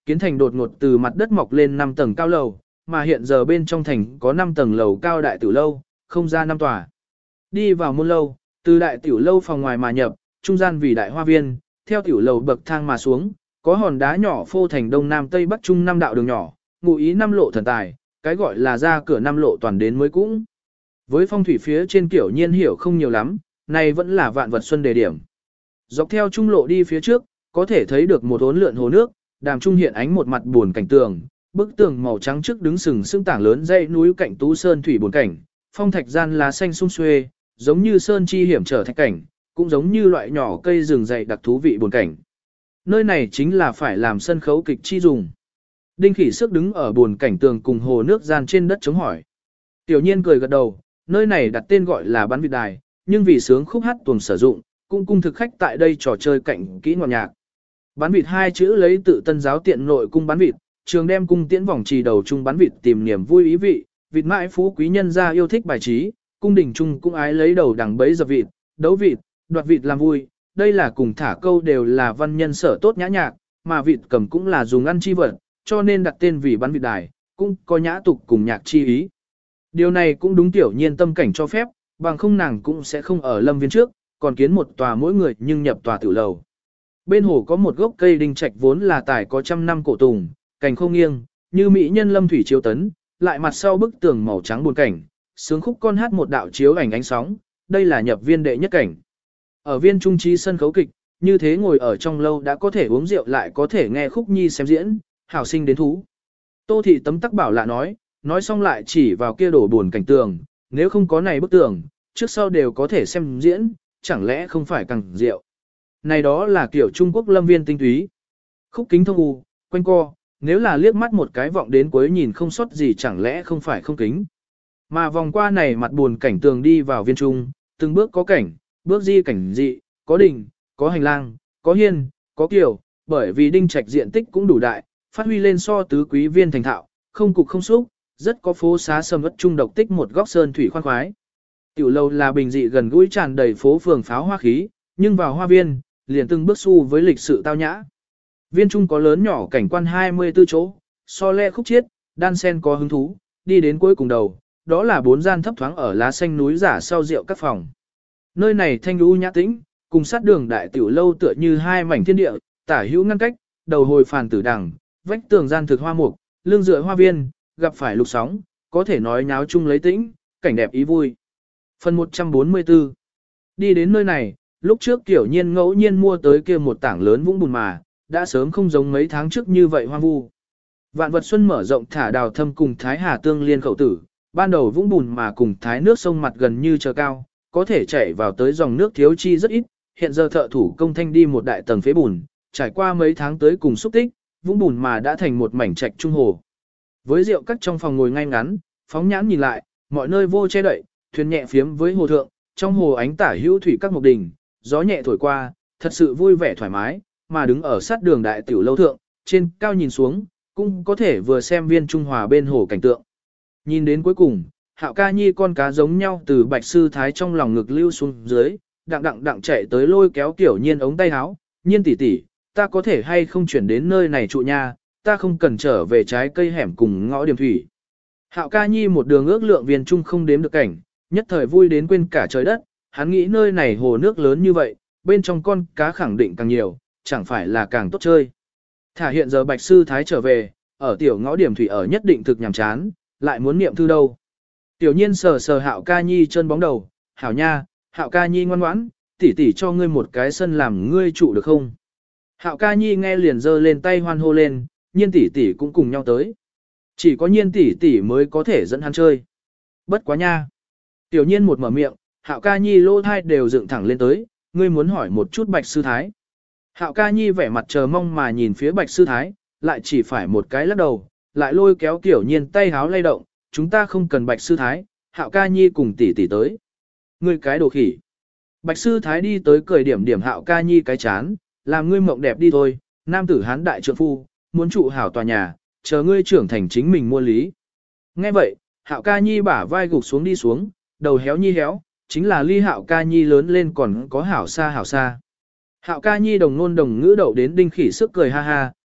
kiến thành đột ngột từ mặt đất mọc lên 5 tầng cao lầu, mà hiện giờ bên trong thành có 5 tầng lầu cao đại tiểu lâu, không ra 5 tòa. Đi vào môn lâu, từ đại tiểu lâu phòng ngoài mà nhập, trung gian vì đại hoa viên, theo tiểu lầu bậc thang mà xuống, có hòn đá nhỏ phô thành đông nam tây bắc trung 5 đạo đường nhỏ, ngụ ý 5 lộ thần tài, cái gọi là ra cửa 5 lộ toàn đến mới cũng. Với phong thủy phía trên kiểu nhiên hiểu không nhiều lắm, này vẫn là vạn vật xuân đề điểm. Dọc theo trung lộ đi phía trước, có thể thấy được một hốn lượn hồ nước, đàm trung hiện ánh một mặt buồn cảnh tường, bức tường màu trắng trước đứng sừng sững tảng lớn dãy núi cạnh tú sơn thủy buồn cảnh, phong thạch gian lá xanh sum xuê, giống như sơn chi hiểm trở thạch cảnh, cũng giống như loại nhỏ cây rừng dày đặc thú vị buồn cảnh. Nơi này chính là phải làm sân khấu kịch chi dùng. Đinh Khỉ Sức đứng ở buồn cảnh tường cùng hồ nước gian trên đất chống hỏi. Tiểu Nhiên cười gật đầu, nơi này đặt tên gọi là Bán Vịt Đài, nhưng vì sướng khúc hát tuồng sử dụng, cũng cung thực khách tại đây trò chơi cạnh kỹ ngọt nhạc. Bán vịt hai chữ lấy tự Tân giáo tiện nội cung bán vịt, trường đem cung tiễn vòng trì đầu trung bán vịt tìm niềm vui ý vị, vịt mãi phú quý nhân gia yêu thích bài trí, cung đình trung cũng ái lấy đầu đằng bẫy dập vịt, đấu vịt, đoạt vịt làm vui. Đây là cùng thả câu đều là văn nhân sở tốt nhã nhạc, mà vịt cầm cũng là dùng ăn chi vật, cho nên đặt tên vì Bán Vịt Đài, cũng có nhã tục cùng nhạc chi ý. Điều này cũng đúng Tiểu Nhiên tâm cảnh cho phép, bằng không nàng cũng sẽ không ở lâm viên trước, còn kiến một tòa mỗi người nhưng nhập tòa tiểu lầu. Bên hồ có một gốc cây đinh trạch vốn là tài có trăm năm cổ tùng, cành không nghiêng, như mỹ nhân lâm thủy chiếu tấn, lại mặt sau bức tường màu trắng buồn cảnh, sướng khúc con hát một đạo chiếu ảnh ánh sóng, đây là nhập viên đệ nhất cảnh. Ở viên trung trí sân khấu kịch, như thế ngồi ở trong lâu đã có thể uống rượu lại có thể nghe khúc nhi xem diễn, hảo sinh đến thú. Tô thị tấm tắc bảo lạ nói xong lại chỉ vào kia đổ buồn cảnh tường, nếu không có này bức tường, trước sau đều có thể xem diễn, chẳng lẽ không phải càng rượu. Này đó là kiểu Trung Quốc lâm viên tinh túy. Khúc kính thông u, quanh co, nếu là liếc mắt một cái vọng đến cuối nhìn không sót gì chẳng lẽ không phải không kính. Mà vòng qua này mặt buồn cảnh tường đi vào viên trung, từng bước có cảnh, bước di cảnh dị, có đình, có hành lang, có hiên, có kiều, bởi vì đinh trạch diện tích cũng đủ đại, phát huy lên so tứ quý viên thành thạo, không cục không xúc, rất có phố xá sầm uất trung độc tích một góc sơn thủy khoan khoái. Tiểu lâu là bình dị gần gũi tràn đầy phố phường pháo hoa khí, nhưng vào hoa viên, liền từng bước xu với lịch sự tao nhã. Viên trung có lớn nhỏ cảnh quan 24 chỗ, so le khúc chiết, đan sen có hứng thú, đi đến cuối cùng đầu, đó là 4 gian thấp thoáng ở lá xanh núi giả sau rượu các phòng. Nơi này thanh lũ nhã tĩnh, cùng sát đường đại tiểu lâu tựa như hai mảnh thiên địa, tả hữu ngăn cách, đầu hồi phàn tử đằng, vách tường gian thực hoa mục, lưng dựa hoa viên, gặp phải lục sóng, có thể nói nháo chung lấy tĩnh, cảnh đẹp ý vui. Phần 144. Đi đến nơi này, lúc trước Tiểu Nhiên ngẫu nhiên mua tới kia một tảng lớn vũng bùn mà, đã sớm không giống mấy tháng trước như vậy hoang vu. Vạn Vật Xuân mở rộng thả đào thâm cùng Thái Hà tương liên khẩu tử, ban đầu vũng bùn mà cùng thái nước sông mặt gần như chờ cao, có thể chảy vào tới dòng nước thiếu chi rất ít, hiện giờ thợ thủ công thanh đi một đại tầng phế bùn, trải qua mấy tháng tới cùng xúc tích, vũng bùn mà đã thành một mảnh trạch trung hồ. Với rượu cắt trong phòng ngồi ngay ngắn, phóng nhãn nhìn lại, mọi nơi vô che đậy, thuyền nhẹ phiếm với hồ thượng, trong hồ ánh tả hữu thủy các mục đình, gió nhẹ thổi qua, thật sự vui vẻ thoải mái, mà đứng ở sát đường đại tiểu lâu thượng, trên cao nhìn xuống, cũng có thể vừa xem viên trung hòa bên hồ cảnh tượng. Nhìn đến cuối cùng, Hạo Ca Nhi con cá giống nhau từ Bạch Sư Thái trong lòng ngực lưu xuống dưới, đặng chạy tới lôi kéo Tiểu Nhiên ống tay áo, Nhiên tỷ tỷ, ta có thể hay không chuyển đến nơi này trụ nha, ta không cần trở về trái cây hẻm cùng ngõ điểm thủy. Hạo Ca Nhi một đường ước lượng viên trung không đếm được cảnh, nhất thời vui đến quên cả trời đất, hắn nghĩ nơi này hồ nước lớn như vậy, bên trong con cá khẳng định càng nhiều, chẳng phải là càng tốt chơi. Thả hiện giờ Bạch Sư Thái trở về, ở tiểu ngõ điểm thủy ở nhất định thực nhàm chán, lại muốn niệm thư đâu. Tiểu Nhiên sờ Hạo Ca Nhi chân bóng đầu, hảo nha, Hạo Ca Nhi ngoan ngoãn, tỷ tỷ cho ngươi một cái sân làm ngươi trụ được không? Hạo Ca Nhi nghe liền giơ lên tay hoan hô lên, Nhiên tỷ tỷ cũng cùng nhau tới. Chỉ có Nhiên tỷ tỷ mới có thể dẫn hắn chơi. Bất quá nha. Tiểu Nhiên một mở miệng, Hạo Ca Nhi lỗ thai đều dựng thẳng lên tới, ngươi muốn hỏi một chút Bạch Sư Thái. Hạo Ca Nhi vẻ mặt chờ mong mà nhìn phía Bạch Sư Thái, lại chỉ phải một cái lắc đầu, lại lôi kéo Tiểu Nhiên tay háo lay động, chúng ta không cần Bạch Sư Thái, Hạo Ca Nhi cùng tỷ tỷ tới. Ngươi cái đồ khỉ. Bạch Sư Thái đi tới cười điểm Hạo Ca Nhi cái chán, làm ngươi mộng đẹp đi thôi, nam tử hán đại trượng phu, muốn trụ hảo tòa nhà, chờ ngươi trưởng thành chính mình mua lý. Nghe vậy, Hạo Ca Nhi bả vai gục xuống đi xuống, đầu héo nhi héo, chính là ly Hạo Ca Nhi lớn lên còn có hảo xa hảo xa. Hạo Ca Nhi đồng ngôn đồng ngữ đậu đến Đinh Khỉ Sức cười ha ha,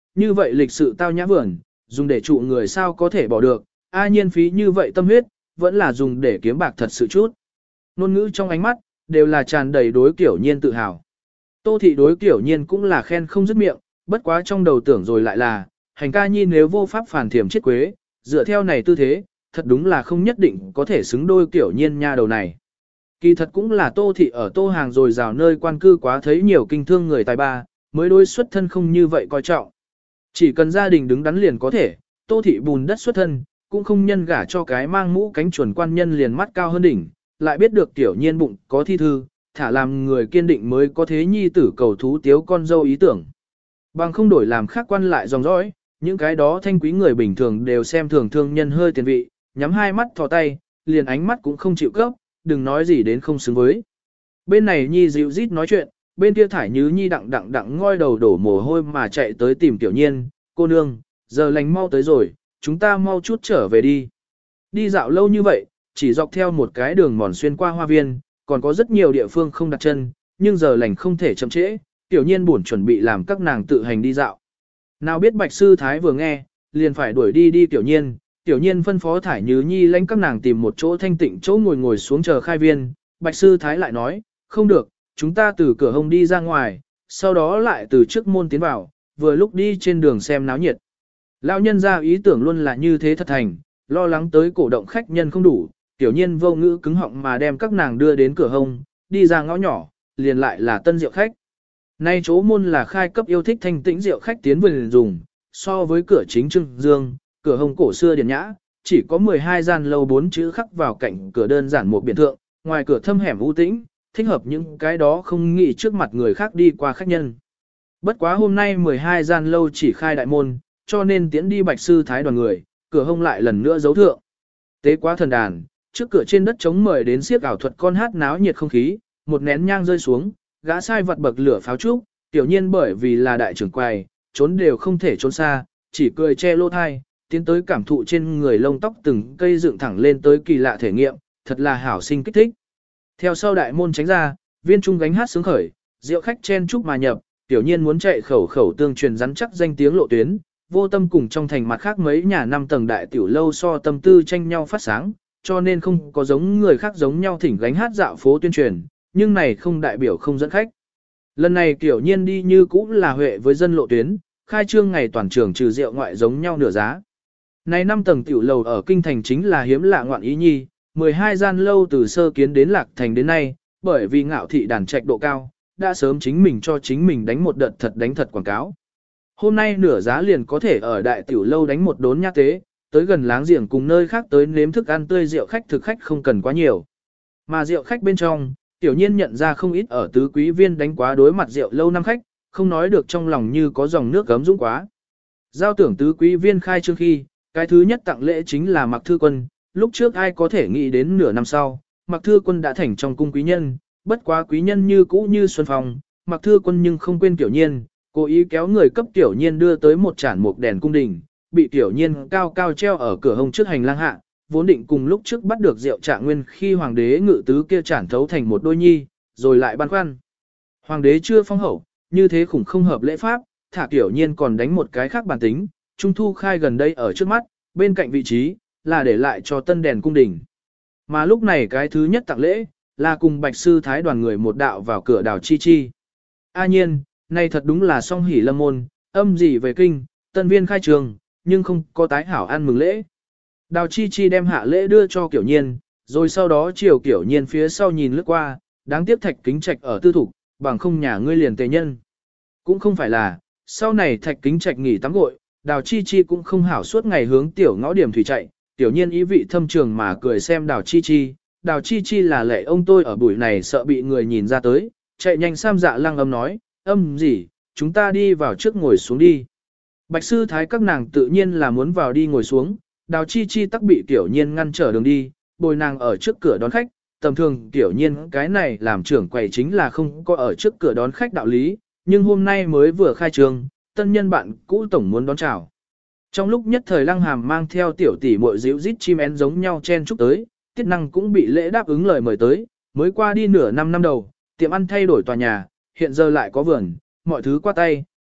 như vậy lịch sự tao nhã vườn, dùng để trụ người sao có thể bỏ được, A Nhiên phí như vậy tâm huyết, vẫn là dùng để kiếm bạc thật sự chút. Ngôn ngữ trong ánh mắt, đều là tràn đầy đối Kiểu Nhiên tự hào. Tô thị đối Kiểu Nhiên cũng là khen không dứt miệng, bất quá trong đầu tưởng rồi lại là, hành ca nhi nếu vô pháp phản thiểm chết quế, dựa theo này tư thế, thật đúng là không nhất định có thể xứng đôi Kiểu Nhiên nha đầu này. Kỳ thật cũng là Tô thị ở Tô Hàng rồi rào nơi quan cư quá thấy nhiều kinh thương người tài ba, mới đối xuất thân không như vậy coi trọng. Chỉ cần gia đình đứng đắn liền có thể, Tô thị bùn đất xuất thân, cũng không nhân gả cho cái mang mũ cánh chuẩn quan nhân liền mắt cao hơn đỉnh, lại biết được Tiểu Nhiên bụng có thi thư, thả làm người kiên định mới có thế nhi tử cầu thú tiếu con dâu ý tưởng. Bằng không đổi làm khác quan lại dòng dõi, những cái đó thanh quý người bình thường đều xem thường thương nhân hơi tiền vị, nhắm hai mắt thò tay, liền ánh mắt cũng không chịu cấp, đừng nói gì đến không xứng với. Bên này nhi dịu rít nói chuyện, bên kia thải như nhi đặng ngoi đầu đổ mồ hôi mà chạy tới tìm Tiểu Nhiên, cô nương, giờ lành mau tới rồi, chúng ta mau chút trở về đi. Đi dạo lâu như vậy, chỉ dọc theo một cái đường mòn xuyên qua hoa viên, còn có rất nhiều địa phương không đặt chân, nhưng giờ lành không thể chậm trễ, Tiểu Nhiên buồn chuẩn bị làm các nàng tự hành đi dạo. Nào biết Bạch Sư Thái vừa nghe, liền phải đuổi đi Tiểu Nhiên, Tiểu Nhiên phân phó thải như nhi lãnh các nàng tìm một chỗ thanh tịnh chỗ ngồi xuống chờ khai viên, Bạch Sư Thái lại nói, không được, chúng ta từ cửa hông đi ra ngoài, sau đó lại từ trước môn tiến vào, vừa lúc đi trên đường xem náo nhiệt. Lão nhân ra ý tưởng luôn là như thế thật thành, lo lắng tới cổ động khách nhân không đủ, Tiểu Nhiên vô ngữ cứng họng mà đem các nàng đưa đến cửa hông, đi ra ngõ nhỏ, liền lại là tân rượu khách. Nay chỗ môn là khai cấp yêu thích thanh tĩnh rượu khách tiến vườn dùng, so với cửa chính trưng dương, cửa hông cổ xưa điển nhã, chỉ có 12 gian lâu 4 chữ khắc vào cạnh cửa đơn giản một biển thượng, ngoài cửa thâm hẻm u tĩnh, thích hợp những cái đó không nghĩ trước mặt người khác đi qua khách nhân. Bất quá hôm nay 12 gian lâu chỉ khai đại môn, cho nên tiễn đi Bạch Sư Thái đoàn người, cửa hông lại lần nữa dấu thượng. Tế quá thần đàn, trước cửa trên đất trống mời đến siếc ảo thuật con hát náo nhiệt không khí, một nén nhang rơi xuống, gã sai vật bậc lửa pháo trúc, Tiểu Nhiên bởi vì là đại trưởng quầy, trốn đều không thể trốn xa, chỉ cười che lỗ thai, tiến tới cảm thụ trên người lông tóc từng cây dựng thẳng lên tới kỳ lạ thể nghiệm, thật là hảo sinh kích thích. Theo sau đại môn tránh ra, viên trung gánh hát sướng khởi, rượu khách chen chúc mà nhập, Tiểu Nhiên muốn chạy khẩu khẩu tương truyền rắn chắc danh tiếng lộ tuyến, vô tâm cùng trong thành mặt khác mấy nhà 5 tầng đại tiểu lâu so tâm tư tranh nhau phát sáng, cho nên không có giống người khác giống nhau thỉnh gánh hát dạo phố tuyên truyền, nhưng này không đại biểu không dẫn khách. Lần này Tiểu Nhiên đi như cũ là huệ với dân lộ tuyến, khai trương ngày toàn trường trừ rượu ngoại giống nhau nửa giá. Này 5 tầng tiểu lầu ở kinh thành chính là hiếm lạ ngoạn ý nhi, 12 gian lâu từ sơ kiến đến lạc thành đến nay, bởi vì ngạo thị đàn trạch độ cao, đã sớm chính mình cho chính mình đánh một đợt thật đánh thật quảng cáo. Hôm nay nửa giá liền có thể ở đại tiểu lâu đánh một đốn nhát tế, tới gần láng giềng cùng nơi khác tới nếm thức ăn tươi rượu khách thực khách không cần quá nhiều. Mà rượu khách bên trong, Tiểu Nhiên nhận ra không ít ở tứ quý viên đánh quá đối mặt rượu lâu năm khách, không nói được trong lòng như có dòng nước gấm dũng quá. Giao tưởng tứ quý viên khai trương khi, cái thứ nhất tặng lễ chính là Mặc Thư Quân, lúc trước ai có thể nghĩ đến nửa năm sau, Mặc Thư Quân đã thành trong cung quý nhân, bất quá quý nhân như cũ như xuân phong, Mặc Thư Quân nhưng không quên Tiểu Nhiên, cố ý kéo người cấp Tiểu Nhiên đưa tới một chản mục đèn cung đình, bị Tiểu Nhiên cao cao treo ở cửa hông trước hành lang hạ, vốn định cùng lúc trước bắt được rượu Trạng Nguyên khi hoàng đế ngự tứ kia chản thấu thành một đôi nhi, rồi lại băn khoăn. Hoàng đế chưa phong hậu, như thế khủng không hợp lễ pháp, thả Tiểu Nhiên còn đánh một cái khác bản tính, trung thu khai gần đây ở trước mắt, bên cạnh vị trí, là để lại cho tân đèn cung đình. Mà lúc này cái thứ nhất tặng lễ, là cùng Bạch Sư Thái đoàn người một đạo vào cửa đào chi chi. A Nhiên, này thật đúng là song hỷ lâm môn, âm gì về kinh, tân viên khai trường, nhưng không có tái hảo ăn mừng lễ. Đào chi chi đem hạ lễ đưa cho Kiểu Nhiên, rồi sau đó chiều Kiểu Nhiên phía sau nhìn lướt qua, đáng tiếc Thạch Kính Trạch ở tư thục, bằng không nhà ngươi liền tề nhân. Cũng không phải là, sau này Thạch Kính Trạch nghỉ tắm gội, Đào chi chi cũng không hảo suốt ngày hướng tiểu ngõ điểm thủy chạy, Tiểu Nhiên ý vị thâm trường mà cười xem Đào chi chi. Đào chi chi là lệ ông tôi ở buổi này sợ bị người nhìn ra tới, chạy nhanh sam dạ lăng âm nói, âm gì, chúng ta đi vào trước ngồi xuống đi. Bạch Sư Thái các nàng tự nhiên là muốn vào đi ngồi xuống, Đào chi chi tắc bị Tiểu Nhiên ngăn trở đường đi, bồi nàng ở trước cửa đón khách, tầm thường Tiểu Nhiên cái này làm trưởng quầy chính là không có ở trước cửa đón khách đạo lý, nhưng hôm nay mới vừa khai trương, tân nhân bạn cũ tổng muốn đón chào. Trong lúc nhất thời Lăng Hàm mang theo tiểu tỷ muội díu rít chim én giống nhau chen chúc tới, Tiết Năng cũng bị lễ đáp ứng lời mời tới, mới qua đi nửa năm đầu, tiệm ăn thay đổi tòa nhà, hiện giờ lại có vườn, mọi thứ qua tay,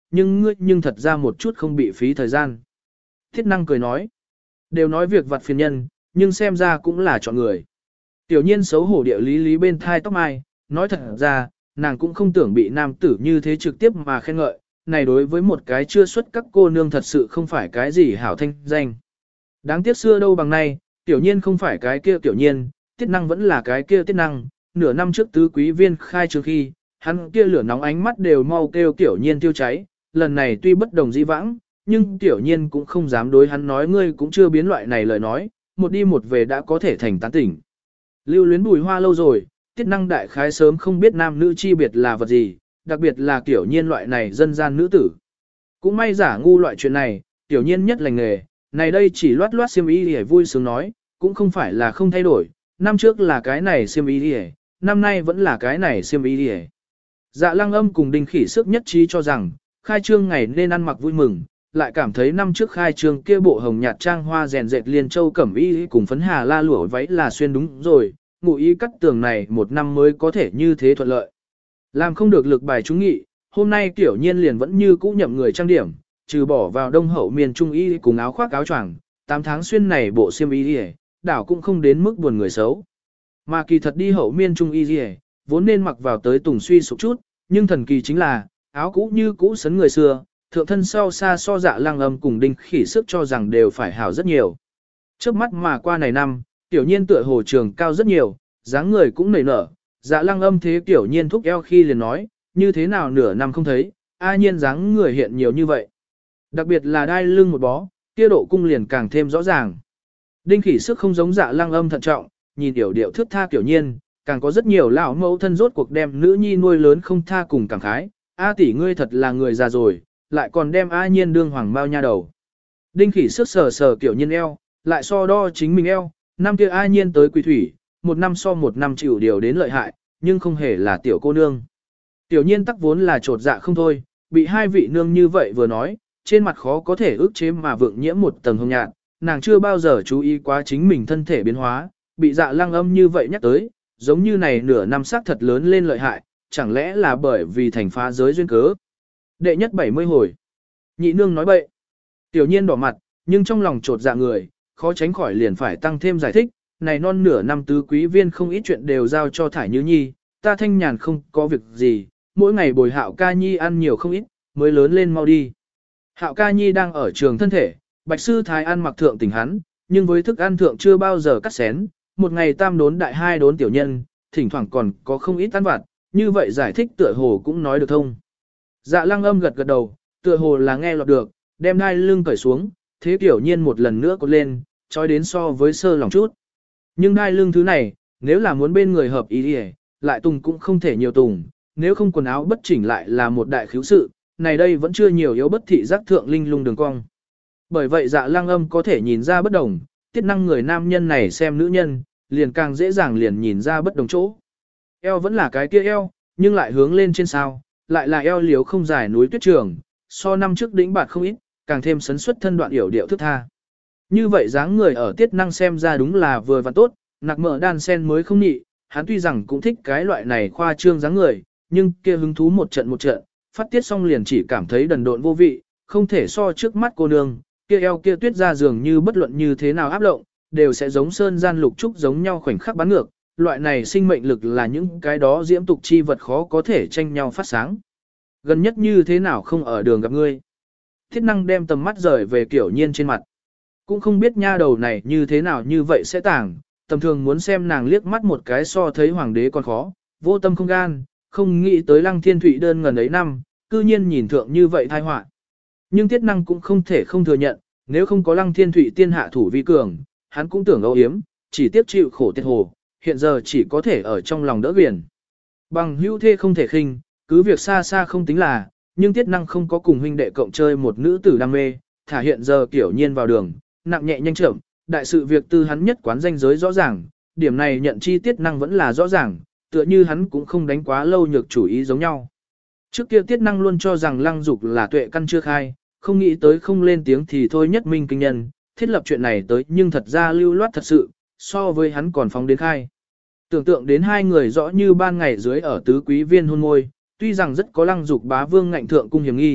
nhưng ngươi nhưng thật ra một chút không bị phí thời gian. Tiết năng cười nói, đều nói việc vặt phiền nhân, nhưng xem ra cũng là chọn người. Tiểu nhiên xấu hổ địa lý bên thai tóc mai, nói thật ra, nàng cũng không tưởng bị nam tử như thế trực tiếp mà khen ngợi, này đối với một cái chưa xuất các cô nương thật sự không phải cái gì hảo thanh danh. Đáng tiếc xưa đâu bằng nay, tiểu nhiên không phải cái kia tiểu nhiên, tiết năng vẫn là cái kia tiết năng, nửa năm trước tứ quý viên khai trương khi, hắn kia lửa nóng ánh mắt đều mau kêu tiểu nhiên tiêu cháy, lần này tuy bất đồng dĩ vãng, nhưng tiểu nhiên cũng không dám đối hắn nói ngươi cũng chưa biến loại này lời nói, một đi một về đã có thể thành tán tỉnh. Lưu luyến bùi hoa lâu rồi, tiết năng đại khái sớm không biết nam nữ chi biệt là vật gì, đặc biệt là tiểu nhiên loại này dân gian nữ tử. Cũng may giả ngu loại chuyện này, tiểu nhiên nhất lành nghề, này đây chỉ loát loát xiêm y để vui sướng nói, cũng không phải là không thay đổi, năm trước là cái này xiêm y đi, năm nay vẫn là cái này xiêm y đi. Dạ Lăng Âm cùng Đinh Khỉ Sức nhất trí cho rằng, khai trương ngày nên ăn mặc vui mừng, lại cảm thấy năm trước khai trương kia bộ hồng nhạt trang hoa rèn dệt liên châu cẩm y cùng phấn hà la lụa váy là xuyên đúng rồi, ngụ ý cắt tường này một năm mới có thể như thế thuận lợi. Làm không được lực bài trúng nghị, hôm nay tiểu nhiên liền vẫn như cũ nhậm người trang điểm, trừ bỏ vào đông hậu miền trung y cùng áo khoác áo choàng, 8 tháng xuyên này bộ xiêm y đi, đảo cũng không đến mức buồn người xấu. Mà kỳ thật đi hậu miên trung y đi, vốn nên mặc vào tới tùng suy sụp chút, nhưng thần kỳ chính là, áo cũ như cũ sấn người xưa, thượng thân sau xa so Dạ Lăng Âm cùng Đinh Khỉ Sức cho rằng đều phải hảo rất nhiều. Trước mắt mà qua này năm, tiểu nhiên tựa hồ trường cao rất nhiều, dáng người cũng nảy nở, Dạ Lăng Âm thế tiểu nhiên thúc eo khi liền nói, như thế nào nửa năm không thấy, a nhiên dáng người hiện nhiều như vậy. Đặc biệt là đai lưng một bó, kia độ cung liền càng thêm rõ ràng. Đinh Khỉ Sức không giống Dạ Lăng Âm thận trọng, nhìn tiểu điệu thước tha tiểu nhiên, càng có rất nhiều lão mẫu thân rốt cuộc đem nữ nhi nuôi lớn không tha cùng cảm khái, a tỷ ngươi thật là người già rồi, lại còn đem a nhiên đương hoàng bao nha đầu. Đinh Khỉ Sức sờ sờ tiểu nhiên eo, lại so đo chính mình eo, năm kia a nhiên tới quỳ thủy, một năm so một năm chịu điều đến lợi hại, nhưng không hề là tiểu cô nương. Tiểu nhiên tắc vốn là trột dạ không thôi, bị hai vị nương như vậy vừa nói, trên mặt khó có thể ức chế mà vượng nhiễm một tầng hồng nhạt, nàng chưa bao giờ chú ý quá chính mình thân thể biến hóa, bị Dạ Lăng Âm như vậy nhắc tới, giống như này nửa năm sắc thật lớn lên lợi hại, chẳng lẽ là bởi vì thành phá giới duyên cớ. Đệ nhất 70 hồi. Nhị nương nói bậy. Tiểu nhiên đỏ mặt, nhưng trong lòng trột dạ người, khó tránh khỏi liền phải tăng thêm giải thích, này non nửa năm tứ quý viên không ít chuyện đều giao cho Thải Như Nhi, ta thanh nhàn không có việc gì, mỗi ngày bồi Hạo Ca Nhi ăn nhiều không ít, mới lớn lên mau đi. Hạo Ca Nhi đang ở trường thân thể, Bạch Sư Thái ăn mặc thượng tỉnh hắn, nhưng với thức ăn thượng chưa bao giờ cắt xén, một ngày tam đốn đại hai đốn tiểu nhân, thỉnh thoảng còn có không ít ăn vặt, như vậy giải thích tựa hồ cũng nói được thông. Dạ Lăng Âm gật gật đầu, tựa hồ là nghe lọt được, đem đai lưng cởi xuống, thế tiểu nhiên một lần nữa cột lên, trói đến so với sơ lòng chút. Nhưng đai lưng thứ này, nếu là muốn bên người hợp ý đi lại tùng cũng không thể nhiều tùng, nếu không quần áo bất chỉnh lại là một đại khiếu sự, này đây vẫn chưa nhiều yếu bất thị giác thượng linh lung đường cong. Bởi vậy Dạ Lăng Âm có thể nhìn ra bất đồng, tiết năng người nam nhân này xem nữ nhân, liền càng dễ dàng liền nhìn ra bất đồng chỗ. Eo vẫn là cái kia eo, nhưng lại hướng lên trên sao, lại là eo liếu không dài núi tuyết trường, so năm trước đỉnh bạt không ít, càng thêm sấn xuất thân đoạn yểu điệu thức tha. Như vậy dáng người ở tiết năng xem ra đúng là vừa và tốt, nạc mỡ đan sen mới không nhị, hắn tuy rằng cũng thích cái loại này khoa trương dáng người, nhưng kia hứng thú một trận, phát tiết xong liền chỉ cảm thấy đần độn vô vị, không thể so trước mắt cô nương, kia eo kia tuyết ra dường như bất luận như thế nào áp động, đều sẽ giống sơn gian lục trúc giống nhau khoảnh khắc bắn ngược, loại này sinh mệnh lực là những cái đó diễm tục chi vật khó có thể tranh nhau phát sáng. Gần nhất như thế nào không ở đường gặp ngươi. Thiết năng đem tầm mắt rời về Kiểu Nhiên trên mặt. Cũng không biết nha đầu này như thế nào như vậy sẽ tàng, tầm thường muốn xem nàng liếc mắt một cái so thấy hoàng đế còn khó, vô tâm không gan, không nghĩ tới Lăng Thiên Thụy đơn ngần ấy năm, cư nhiên nhìn thượng như vậy tai họa. Nhưng Tiết Năng cũng không thể không thừa nhận, nếu không có Lăng Thiên Thụy tiên hạ thủ vi cường, hắn cũng tưởng âu yếm, chỉ tiếp chịu khổ tiết hồ, hiện giờ chỉ có thể ở trong lòng đỡ biển. Bằng hữu thê không thể khinh, cứ việc xa xa không tính là, nhưng Tiết Năng không có cùng huynh đệ cộng chơi một nữ tử đam mê, thả hiện giờ Kiểu Nhiên vào đường, nặng nhẹ nhanh chậm, đại sự việc tư hắn nhất quán danh giới rõ ràng, điểm này nhận chi Tiết Năng vẫn là rõ ràng, tựa như hắn cũng không đánh quá lâu nhược chủ ý giống nhau. Trước kia Tiết Năng luôn cho rằng Lăng Dục là tuệ căn chưa khai, không nghĩ tới không lên tiếng thì thôi nhất minh kinh nhân, thiết lập chuyện này tới nhưng thật ra lưu loát thật sự, so với hắn còn phóng đến khai. Tưởng tượng đến hai người rõ như ban ngày dưới ở tứ quý viên hôn môi, tuy rằng rất có Lăng Dục bá vương ngạnh thượng cung hiểm nghi,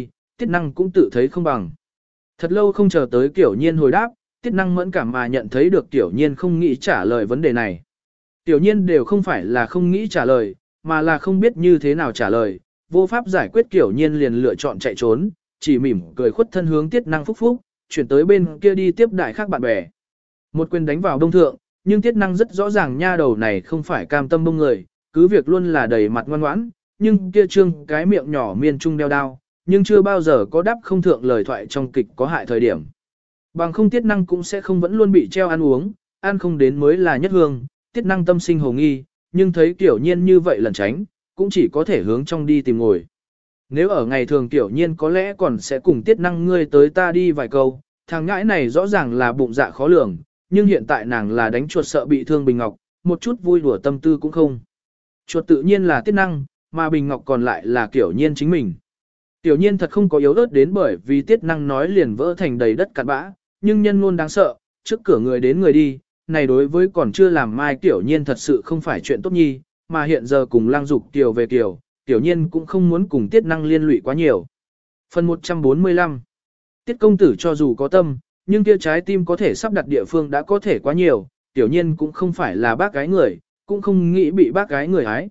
Tiết Năng cũng tự thấy không bằng. Thật lâu không chờ tới Tiểu Nhiên hồi đáp, Tiết Năng mẫn cảm mà nhận thấy được Tiểu Nhiên không nghĩ trả lời vấn đề này. Tiểu Nhiên đều không phải là không nghĩ trả lời, mà là không biết như thế nào trả lời, vô pháp giải quyết Tiểu Nhiên liền lựa chọn chạy trốn, chỉ mỉm cười khuất thân hướng Tiết Năng phúc phúc, chuyển tới bên kia đi tiếp đại khác bạn bè. Một quyền đánh vào đông thượng, nhưng Tiết Năng rất rõ ràng nha đầu này không phải cam tâm bông người, cứ việc luôn là đầy mặt ngoan ngoãn, nhưng kia trương cái miệng nhỏ miên trung đeo đao, nhưng chưa bao giờ có đáp không thượng lời thoại trong kịch có hại thời điểm. Bằng không Tiết Năng cũng sẽ không vẫn luôn bị treo ăn uống, ăn không đến mới là nhất hương, Tiết Năng tâm sinh hồ nghi, nhưng thấy Tiểu Nhiên như vậy lần tránh, cũng chỉ có thể hướng trong đi tìm ngồi. Nếu ở ngày thường Tiểu Nhiên có lẽ còn sẽ cùng Tiết Năng ngươi tới ta đi vài câu, thằng ngãi này rõ ràng là bụng dạ khó lường, nhưng hiện tại nàng là đánh chuột sợ bị thương Bình Ngọc, một chút vui đùa tâm tư cũng không. Chuột tự nhiên là Tiết Năng, mà Bình Ngọc còn lại là Tiểu Nhiên chính mình. Tiểu Nhiên thật không có yếu ớt đến bởi vì Tiết Năng nói liền vỡ thành đầy đất cặn bã, nhưng nhân luôn đáng sợ, trước cửa người đến người đi, này đối với còn chưa làm mai Tiểu Nhiên thật sự không phải chuyện tốt nhi, mà hiện giờ cùng Lang Dục Kiều về Kiều, Tiểu Nhiên cũng không muốn cùng Tiết Năng liên lụy quá nhiều. Phần 145 Tiết công tử cho dù có tâm, nhưng kia trái tim có thể sắp đặt địa phương đã có thể quá nhiều, Tiểu Nhiên cũng không phải là bác gái người, cũng không nghĩ bị bác gái người ái.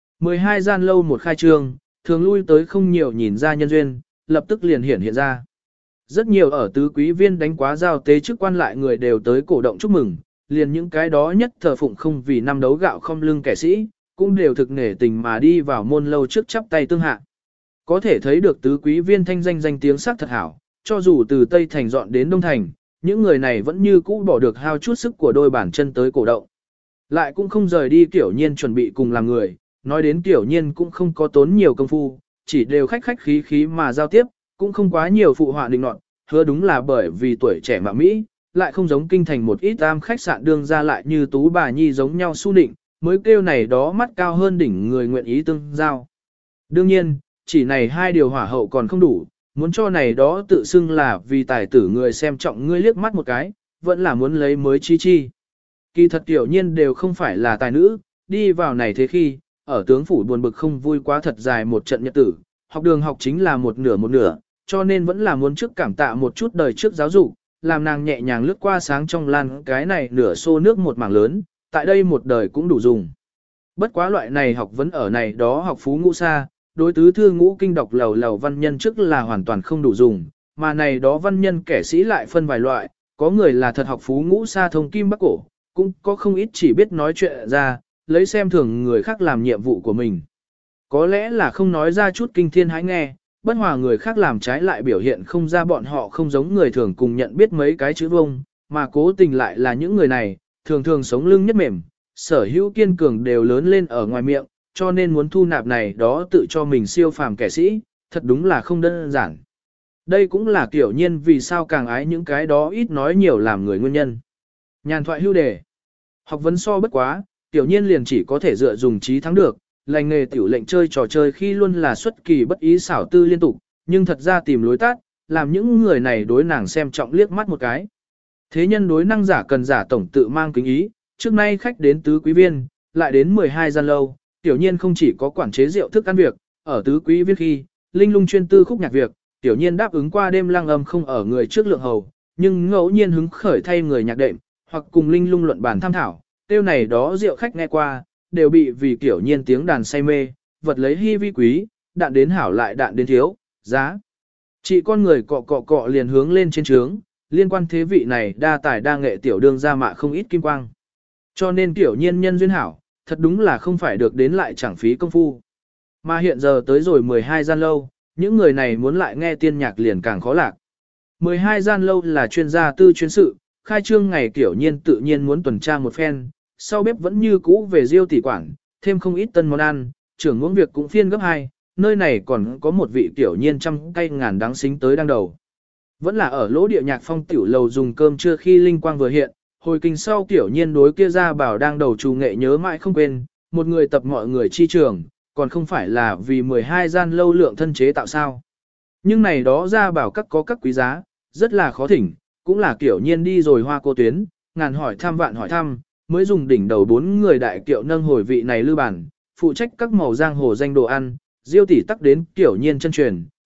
12 gian lâu một khai trương, thường lui tới không nhiều nhìn ra nhân duyên, lập tức liền hiện ra. Rất nhiều ở tứ quý viên đánh quá giao tế chức quan lại người đều tới cổ động chúc mừng, liền những cái đó nhất thờ phụng không vì năm đấu gạo không lưng kẻ sĩ, cũng đều thực nể tình mà đi vào môn lâu trước chắp tay tương hạ. Có thể thấy được tứ quý viên thanh danh tiếng sắc thật hảo, cho dù từ Tây Thành dọn đến Đông Thành, những người này vẫn như cũ bỏ được hao chút sức của đôi bàn chân tới cổ động. Lại cũng không rời đi Tiểu Nhiên chuẩn bị cùng làm người, nói đến Tiểu Nhiên cũng không có tốn nhiều công phu, chỉ đều khách khách khí khí mà giao tiếp, cũng không quá nhiều phụ họa định nọt, hứa đúng là bởi vì tuổi trẻ mà Mỹ, lại không giống kinh thành một ít tam khách sạn đương ra lại như tú bà nhi giống nhau su định, mới kêu này đó mắt cao hơn đỉnh người nguyện ý tương giao. Đương nhiên, chỉ này hai điều hỏa hậu còn không đủ, muốn cho này đó tự xưng là vì tài tử người xem trọng ngươi liếc mắt một cái, vẫn là muốn lấy mới chi chi. Kỳ thật Tiểu Nhiên đều không phải là tài nữ, đi vào này thế khi, ở tướng phủ buồn bực không vui quá thật dài một trận nhật tử, học đường học chính là một nửa, cho nên vẫn là muốn trước cảm tạ một chút đời trước giáo dục, làm nàng nhẹ nhàng lướt qua sáng trong lan cái này nửa xô nước một mảng lớn, tại đây một đời cũng đủ dùng. Bất quá loại này học vẫn ở này đó học phú ngũ xa, đối tứ thư ngũ kinh đọc lầu lầu văn nhân trước là hoàn toàn không đủ dùng, mà này đó văn nhân kẻ sĩ lại phân vài loại, có người là thật học phú ngũ xa thông kim bắc cổ, cũng có không ít chỉ biết nói chuyện ra, lấy xem thường người khác làm nhiệm vụ của mình. Có lẽ là không nói ra chút kinh thiên hãi nghe, bất hòa người khác làm trái lại biểu hiện không ra bọn họ không giống người thường cùng nhận biết mấy cái chữ vông, mà cố tình lại là những người này, thường thường sống lưng nhất mềm, sở hữu kiên cường đều lớn lên ở ngoài miệng, cho nên muốn thu nạp này đó tự cho mình siêu phàm kẻ sĩ, thật đúng là không đơn giản. Đây cũng là Tiểu Nhiên vì sao càng ái những cái đó ít nói nhiều làm người nguyên nhân. Nhàn thoại hưu đề. Học vấn so bất quá, Tiểu Nhiên liền chỉ có thể dựa dùng trí thắng được, lành nghề tiểu lệnh chơi trò chơi khi luôn là xuất kỳ bất ý xảo tư liên tục, nhưng thật ra tìm lối tắt, làm những người này đối nàng xem trọng liếc mắt một cái. Thế nhân đối năng giả cần giả tổng tự mang kính ý, trước nay khách đến tứ quý viên, lại đến 12 gian lâu, Tiểu Nhiên không chỉ có quản chế rượu thức ăn việc, ở tứ quý viên khi, linh lung chuyên tư khúc nhạc việc, Tiểu Nhiên đáp ứng qua đêm lang âm không ở người trước lượng hầu, nhưng ngẫu nhiên hứng khởi thay người nhạc đệm, hoặc cùng linh lung luận bàn tham thảo, tiêu này đó rượu khách nghe qua, đều bị vì Tiểu Nhiên tiếng đàn say mê, vật lấy hy vi quý, đạn đến hảo lại đạn đến thiếu, giá. Chị con người cọ cọ cọ liền hướng lên trên trướng, liên quan thế vị này đa tài đa nghệ tiểu đương ra mạ không ít kim quang. Cho nên Tiểu Nhiên nhân duyên hảo, thật đúng là không phải được đến lại chẳng phí công phu. Mà hiện giờ tới rồi 12 gian lâu, những người này muốn lại nghe tiên nhạc liền càng khó lạc. 12 gian lâu là chuyên gia tư chuyên sự, khai trương ngày Tiểu Nhiên tự nhiên muốn tuần tra một phen, sau bếp vẫn như cũ về riêu tỷ quản, thêm không ít tân món ăn, trưởng ngưỡng việc cũng phiên gấp 2, nơi này còn có một vị Tiểu Nhiên trăm cây ngàn đáng xính tới đang đầu. Vẫn là ở lỗ địa nhạc phong tiểu lầu dùng cơm trưa khi linh quang vừa hiện, hồi kinh sau Tiểu Nhiên đối kia ra bảo đang đầu chủ nghệ nhớ mãi không quên, một người tập mọi người chi trường, còn không phải là vì 12 gian lâu lượng thân chế tạo sao. Nhưng này đó ra bảo các có các quý giá, rất là khó thỉnh, cũng là Tiểu Nhiên đi rồi hoa cô tuyến, ngàn hỏi thăm vạn hỏi thăm, mới dùng đỉnh đầu 4 người đại kiệu nâng hồi vị này lưu bản, phụ trách các màu giang hồ danh đồ ăn, diêu tỷ tắc đến Tiểu Nhiên chân truyền,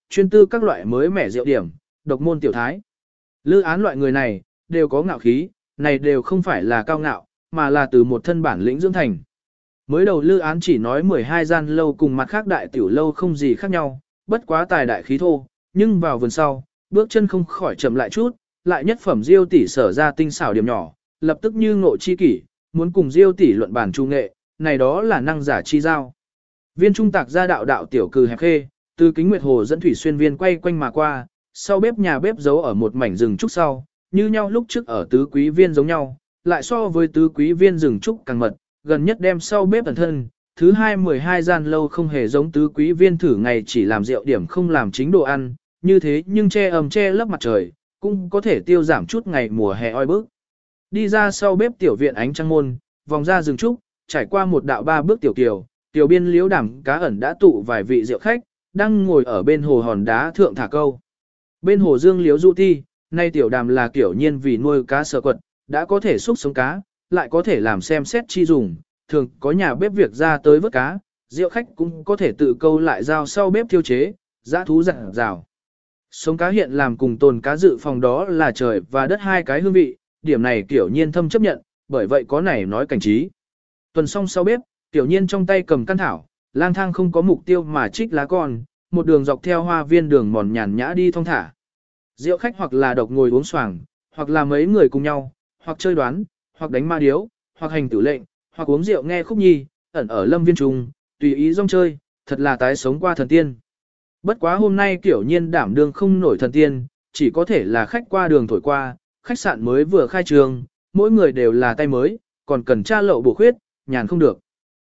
chuyên tư các loại mới mẻ rượu điểm, độc môn tiểu thái. Lư Án loại người này, đều có ngạo khí, này đều không phải là cao ngạo, mà là từ một thân bản lĩnh dưỡng thành. Mới đầu Lư Án chỉ nói 12 gian lâu cùng mặt khác đại tiểu lâu không gì khác nhau, bất quá tài đại khí thô, nhưng vào vườn sau, bước chân không khỏi chậm lại chút, lại nhất phẩm Diêu tỷ sở ra tinh xảo điểm nhỏ, lập tức như ngộ chi kỷ, muốn cùng Diêu tỷ luận bản trung nghệ, này đó là năng giả chi giao. Viên trung tạc ra đạo đạo tiểu cừ hẹp khê, từ Kính Nguyệt Hồ dẫn thủy xuyên viên quay quanh mà qua, sau bếp nhà bếp giấu ở một mảnh rừng trúc sau, như nhau lúc trước ở tứ quý viên giống nhau, lại so với tứ quý viên rừng trúc càng mật, gần nhất đem sau bếp ẩn thân, thứ hai 12 gian lâu không hề giống tứ quý viên thử ngày chỉ làm rượu điểm không làm chính đồ ăn, như thế nhưng che ẩm che lấp mặt trời, cũng có thể tiêu giảm chút ngày mùa hè oi bức. Đi ra sau bếp tiểu viện ánh trăng môn, vòng ra rừng trúc, trải qua một đạo 3 bước tiểu kiều, tiểu biên liễu đảm cá ẩn đã tụ vài vị rượu khách, đang ngồi ở bên hồ hòn đá thượng thả câu. Bên hồ dương liễu du ti, nay tiểu đàm là kiểu nhiên vì nuôi cá sở quật, đã có thể xúc sống cá, lại có thể làm xem xét chi dùng, thường có nhà bếp việc ra tới vớt cá, rượu khách cũng có thể tự câu lại giao sau bếp thiêu chế, giã thú dặn rào. Sống cá hiện làm cùng tồn cá dự phòng đó là trời và đất hai cái hương vị, điểm này kiểu nhiên thâm chấp nhận, bởi vậy có này nói cảnh trí. Tuần xong sau bếp, tiểu nhiên trong tay cầm căn thảo, lang thang không có mục tiêu mà trích lá con, một đường dọc theo hoa viên đường mòn nhàn nhã đi thong thả. Rượu khách hoặc là độc ngồi uống xoàng, hoặc là mấy người cùng nhau, hoặc chơi đoán, hoặc đánh ma điếu, hoặc hành tử lệnh, hoặc uống rượu nghe khúc nhi, ẩn ở lâm viên trùng, tùy ý rong chơi, thật là tái sống qua thần tiên. Bất quá hôm nay kiểu nhiên đảm đương không nổi thần tiên, chỉ có thể là khách qua đường thổi qua, khách sạn mới vừa khai trường, mỗi người đều là tay mới, còn cần tra lậu bổ khuyết, nhàn không được.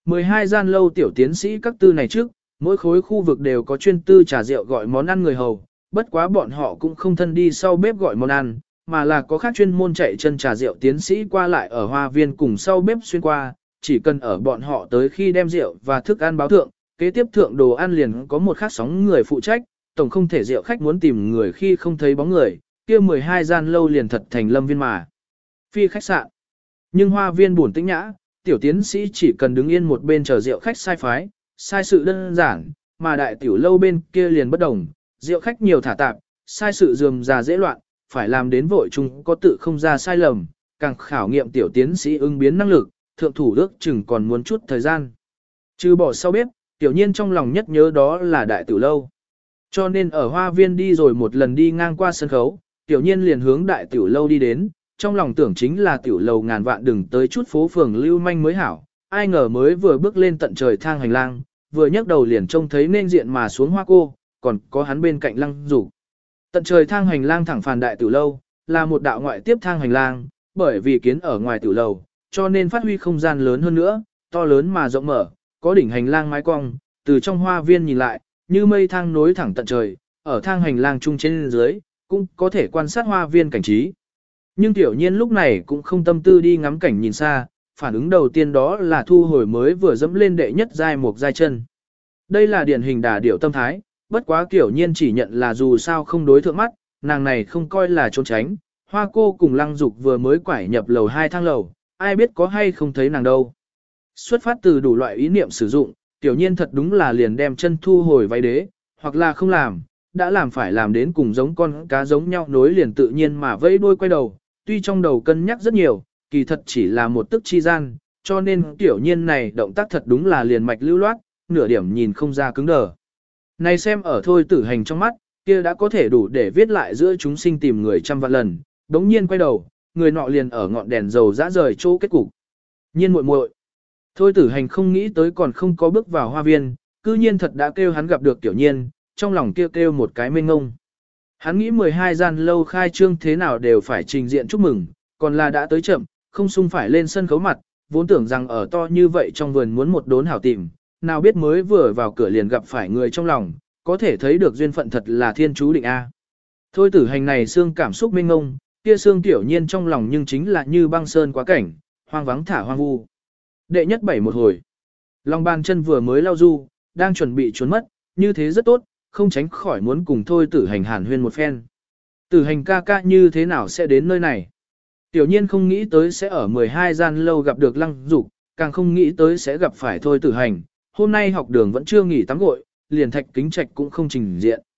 12 gian lâu tiểu tiến sĩ các tư này trước, mỗi khối khu vực đều có chuyên tư trà rượu gọi món ăn người hầu, bất quá bọn họ cũng không thân đi sau bếp gọi món ăn, mà là có khác chuyên môn chạy chân trà rượu tiến sĩ qua lại ở hoa viên cùng sau bếp xuyên qua, chỉ cần ở bọn họ tới khi đem rượu và thức ăn báo thượng, kế tiếp thượng đồ ăn liền có một khác sóng người phụ trách, tổng không thể rượu khách muốn tìm người khi không thấy bóng người, kia 12 gian lâu liền thật thành lâm viên mà. Phi khách sạn. Nhưng hoa viên buồn tĩnh nhã, tiểu tiến sĩ chỉ cần đứng yên một bên chờ rượu khách sai phái, sai sự đơn giản, mà đại tiểu lâu bên kia liền bất đồng, rượu khách nhiều thả tạp, sai sự dườm già dễ loạn, phải làm đến vội chung có tự không ra sai lầm, càng khảo nghiệm tiểu tiến sĩ ứng biến năng lực, thượng thủ ước chừng còn muốn chút thời gian. Trừ bỏ sau bếp, tiểu nhiên trong lòng nhất nhớ đó là đại tiểu lâu. Cho nên ở hoa viên đi rồi một lần đi ngang qua sân khấu, tiểu nhiên liền hướng đại tiểu lâu đi đến, trong lòng tưởng chính là tiểu lầu ngàn vạn đừng tới chút phố phường lưu manh mới hảo, ai ngờ mới vừa bước lên tận trời thang hành lang, vừa nhấc đầu liền trông thấy nên diện mà xuống hoa cô, còn có hắn bên cạnh Lăng Dục. Tận trời thang hành lang thẳng phàn đại tiểu lâu, là một đạo ngoại tiếp thang hành lang, bởi vì kiến ở ngoài tiểu lầu, cho nên phát huy không gian lớn hơn nữa, to lớn mà rộng mở, có đỉnh hành lang mái cong, từ trong hoa viên nhìn lại, như mây thang nối thẳng tận trời, ở thang hành lang trung trên dưới, cũng có thể quan sát hoa viên cảnh trí. Nhưng tiểu nhiên lúc này cũng không tâm tư đi ngắm cảnh nhìn xa, phản ứng đầu tiên đó là thu hồi mới vừa dẫm lên đệ nhất giai một giai chân. Đây là điển hình đà điểu tâm thái, bất quá tiểu nhiên chỉ nhận là dù sao không đối thượng mắt, nàng này không coi là trốn tránh, hoa cô cùng Lăng Dục vừa mới quải nhập lầu 2 thang lầu, ai biết có hay không thấy nàng đâu. Xuất phát từ đủ loại ý niệm sử dụng, tiểu nhiên thật đúng là liền đem chân thu hồi váy đế, hoặc là không làm, đã làm phải làm đến cùng giống con cá giống nhau nối liền tự nhiên mà vẫy đuôi quay đầu, tuy trong đầu cân nhắc rất nhiều, kỳ thật chỉ là một tức chi gian, cho nên tiểu nhiên này động tác thật đúng là liền mạch lưu loát, nửa điểm nhìn không ra cứng đờ. Này xem ở thôi tử hành trong mắt, kia đã có thể đủ để viết lại giữa chúng sinh tìm người trăm vạn lần, đống nhiên quay đầu, người nọ liền ở ngọn đèn dầu dã rời chỗ kết cục. Nhiên muội muội. Thôi tử hành không nghĩ tới còn không có bước vào hoa viên, cư nhiên thật đã kêu hắn gặp được tiểu nhiên, trong lòng kêu một cái mênh ngông. Hắn nghĩ 12 gian lâu khai trương thế nào đều phải trình diện chúc mừng, còn là đã tới chậm, không sung phải lên sân khấu mặt, vốn tưởng rằng ở to như vậy trong vườn muốn một đốn hảo tìm, nào biết mới vừa vào cửa liền gặp phải người trong lòng, có thể thấy được duyên phận thật là thiên chú định A. Thôi tử hành này xương cảm xúc mênh ngông, kia xương tiểu nhiên trong lòng nhưng chính là như băng sơn quá cảnh, hoang vắng thả hoang vu. Đệ nhất bảy một hồi. Lòng bàn chân vừa mới lau du, đang chuẩn bị trốn mất, như thế rất tốt, không tránh khỏi muốn cùng thôi tử hành hàn huyên một phen. Tử hành ca ca như thế nào sẽ đến nơi này? Tiểu nhiên không nghĩ tới sẽ ở 12 gian lâu gặp được Lăng Dục, càng không nghĩ tới sẽ gặp phải thôi tử hành. Hôm nay học đường vẫn chưa nghỉ tắm gội, liền Thạch Kính Trạch cũng không trình diện.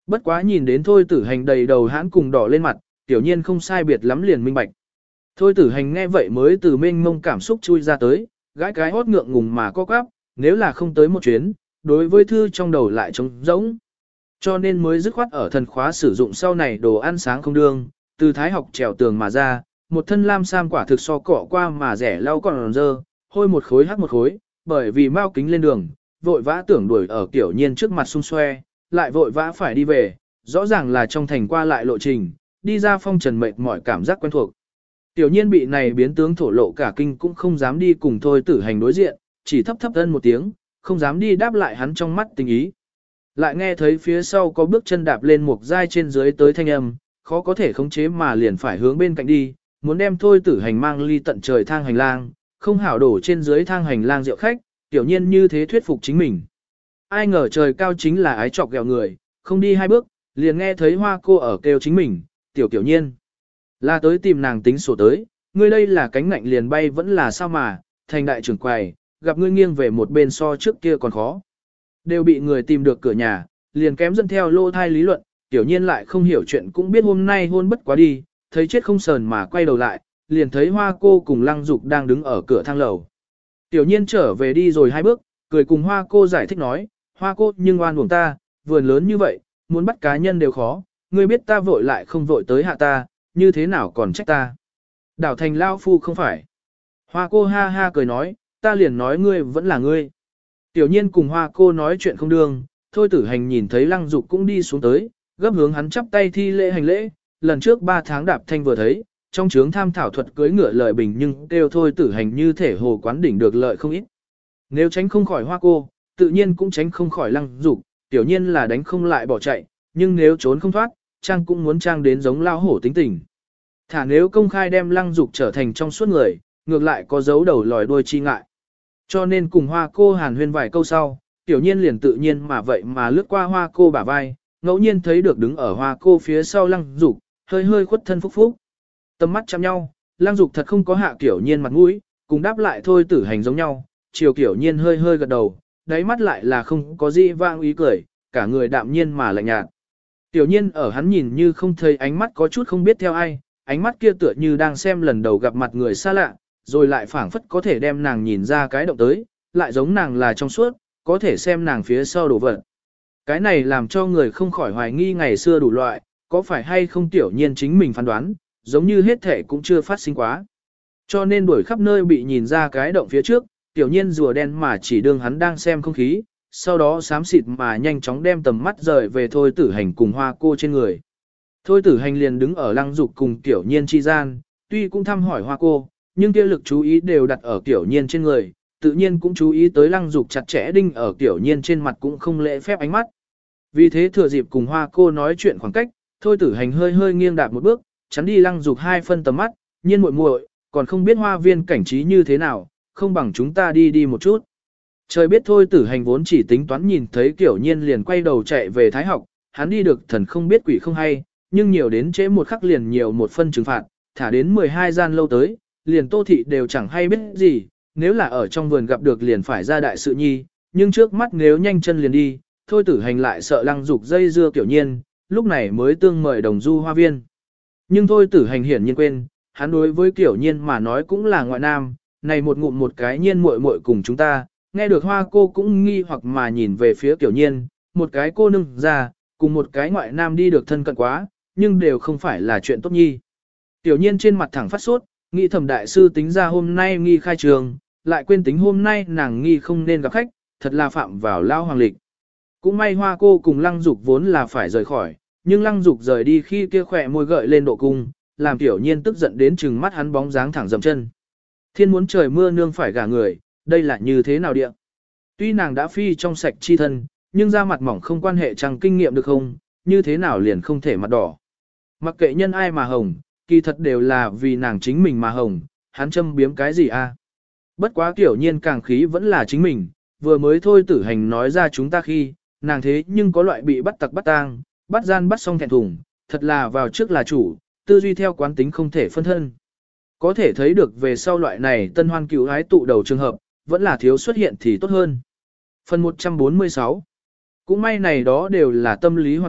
Bất quá nhìn đến thôi tử hành đầy đầu hãn cùng đỏ lên mặt, tiểu nhiên không sai biệt lắm liền minh bạch. Thôi tử hành nghe vậy mới từ mênh mông cảm xúc chui ra tới, gãi cái hót ngượng ngùng mà co quắp, nếu là không tới một chuyến, đối với thư trong đầu lại trống rỗng. Cho nên mới dứt khoát ở thần khóa sử dụng sau này đồ ăn sáng không đương, từ thái học trèo tường mà ra, một thân lam sam quả thực so cọ qua mà rẻ lau còn dơ, hôi một khối hắc một khối, bởi vì mau kính lên đường, vội vã tưởng đuổi ở kiểu nhiên trước mặt xung xoe, lại vội vã phải đi về, rõ ràng là trong thành qua lại lộ trình, đi ra phong trần mệt mỏi cảm giác quen thuộc. Tiểu nhiên bị này biến tướng thổ lộ cả kinh cũng không dám đi cùng thôi tử hành đối diện, chỉ thấp thấp thân một tiếng, không dám đi đáp lại hắn trong mắt tình ý. Lại nghe thấy phía sau có bước chân đạp lên một dai trên dưới tới thanh âm, khó có thể khống chế mà liền phải hướng bên cạnh đi, muốn đem thôi tử hành mang ly tận trời thang hành lang, không hảo đổ trên dưới thang hành lang rượu khách, tiểu nhiên như thế thuyết phục chính mình. Ai ngờ trời cao chính là ái chọc ghẹo người, không đi hai bước, liền nghe thấy hoa cô ở kêu chính mình, tiểu nhiên. Là tới tìm nàng tính sổ tới, ngươi đây là cánh ngạnh liền bay vẫn là sao mà, thành đại trưởng quầy, gặp ngươi nghiêng về một bên so trước kia còn khó. Đều bị người tìm được cửa nhà, liền kém dẫn theo lô thai lý luận, tiểu nhiên lại không hiểu chuyện cũng biết hôm nay hôn bất quá đi, thấy chết không sờn mà quay đầu lại, liền thấy hoa cô cùng lăng dục đang đứng ở cửa thang lầu. Tiểu nhiên trở về đi rồi hai bước, cười cùng hoa cô giải thích nói, hoa cô nhưng oan uổng ta, vườn lớn như vậy, muốn bắt cá nhân đều khó, ngươi biết ta vội lại không vội tới hạ ta, như thế nào còn trách ta. Đảo thành lao phu không phải. Hoa cô ha ha cười nói, ta liền nói ngươi vẫn là ngươi. Tiểu nhiên cùng hoa cô nói chuyện không đương, thôi tử hành nhìn thấy lăng dục cũng đi xuống tới, gấp hướng hắn chắp tay thi lễ hành lễ, lần trước 3 tháng đạp thanh vừa thấy, trong trướng tham thảo thuật cưới ngựa lợi bình nhưng kêu thôi tử hành như thể hồ quán đỉnh được lợi không ít. Nếu tránh không khỏi hoa cô, tự nhiên cũng tránh không khỏi lăng dục, tiểu nhiên là đánh không lại bỏ chạy, nhưng nếu trốn không thoát, trang cũng muốn trang đến giống lao hổ tính tình. Thả nếu công khai đem lăng dục trở thành trong suốt người, ngược lại có dấu đầu lòi đuôi chi ngại. Cho nên cùng hoa cô hàn huyên vài câu sau, tiểu nhiên liền tự nhiên mà vậy mà lướt qua hoa cô bả vai, ngẫu nhiên thấy được đứng ở hoa cô phía sau lăng dục, hơi hơi khuất thân phúc phúc. Tầm mắt chạm nhau, lăng dục thật không có hạ tiểu nhiên mặt mũi, cùng đáp lại thôi tử hành giống nhau, chiều tiểu nhiên hơi hơi gật đầu, đáy mắt lại là không có gì vang ý cười, cả người đạm nhiên mà lạnh nhạt. Tiểu nhiên ở hắn nhìn như không thấy ánh mắt có chút không biết theo ai, ánh mắt kia tựa như đang xem lần đầu gặp mặt người xa lạ, rồi lại phảng phất có thể đem nàng nhìn ra cái động tới, lại giống nàng là trong suốt, có thể xem nàng phía sau đổ vật. Cái này làm cho người không khỏi hoài nghi ngày xưa đủ loại, có phải hay không tiểu nhiên chính mình phán đoán, giống như hết thể cũng chưa phát sinh quá. Cho nên đuổi khắp nơi bị nhìn ra cái động phía trước, tiểu nhiên rùa đen mà chỉ đương hắn đang xem không khí, sau đó xám xịt mà nhanh chóng đem tầm mắt rời về thôi tử hành cùng hoa cô trên người. Thôi tử hành liền đứng ở lăng dục cùng tiểu nhiên chi gian, tuy cũng thăm hỏi hoa cô, nhưng kia lực chú ý đều đặt ở tiểu nhiên trên người, tự nhiên cũng chú ý tới lăng dục chặt chẽ đinh ở tiểu nhiên trên mặt cũng không lễ phép ánh mắt. Vì thế thừa dịp cùng hoa cô nói chuyện khoảng cách, thôi tử hành hơi hơi nghiêng đạp một bước, chắn đi lăng dục 2 phân tầm mắt, nhiên muội muội, còn không biết hoa viên cảnh trí như thế nào, không bằng chúng ta đi một chút. Trời biết thôi tử hành vốn chỉ tính toán nhìn thấy tiểu nhiên liền quay đầu chạy về thái học, hắn đi được thần không biết quỷ không hay, nhưng nhiều đến trễ một khắc liền nhiều một phân trừng phạt, thả đến 12 gian lâu tới, liền tô thị đều chẳng hay biết gì, nếu là ở trong vườn gặp được liền phải ra đại sự nhi, nhưng trước mắt nếu nhanh chân liền đi, thôi tử hành lại sợ lăng dục dây dưa tiểu nhiên, lúc này mới tương mời đồng du hoa viên. Nhưng thôi tử hành hiển nhiên quên, hắn đối với tiểu nhiên mà nói cũng là ngoại nam, này một ngụm một cái nhiên muội muội cùng chúng ta, nghe được hoa cô cũng nghi hoặc mà nhìn về phía tiểu nhiên, một cái cô nương ra, cùng một cái ngoại nam đi được thân cận quá, nhưng đều không phải là chuyện tốt nhi. Tiểu nhiên trên mặt thẳng phát sốt, nghĩ thẩm đại sư tính ra hôm nay nghi khai trường, lại quên tính hôm nay nàng nghi không nên gặp khách, thật là phạm vào lao hoàng lịch. Cũng may hoa cô cùng lăng dục vốn là phải rời khỏi, nhưng lăng dục rời đi khi kia khỏe môi gợi lên độ cung, làm tiểu nhiên tức giận đến chừng mắt hắn bóng dáng thẳng dầm chân. Thiên muốn trời mưa nương phải gả người, đây là như thế nào địa? Tuy nàng đã phi trong sạch chi thân, nhưng da mặt mỏng không quan hệ chẳng kinh nghiệm được không, như thế nào liền không thể mặt đỏ. Mặc kệ nhân ai mà hồng, kỳ thật đều là vì nàng chính mình mà hồng, hắn châm biếm cái gì a? Bất quá tiểu nhiên càng khí vẫn là chính mình, vừa mới thôi tử hành nói ra chúng ta khi, nàng thế nhưng có loại bị bắt tặc bắt tang, bắt gian bắt xong thẹn thùng, thật là vào trước là chủ, tư duy theo quán tính không thể phân thân. Có thể thấy được về sau loại này tân hoan cựu hái tụ đầu trường hợp, vẫn là thiếu xuất hiện thì tốt hơn. Phần 146. Cũng may này đó đều là tâm lý hoạt động,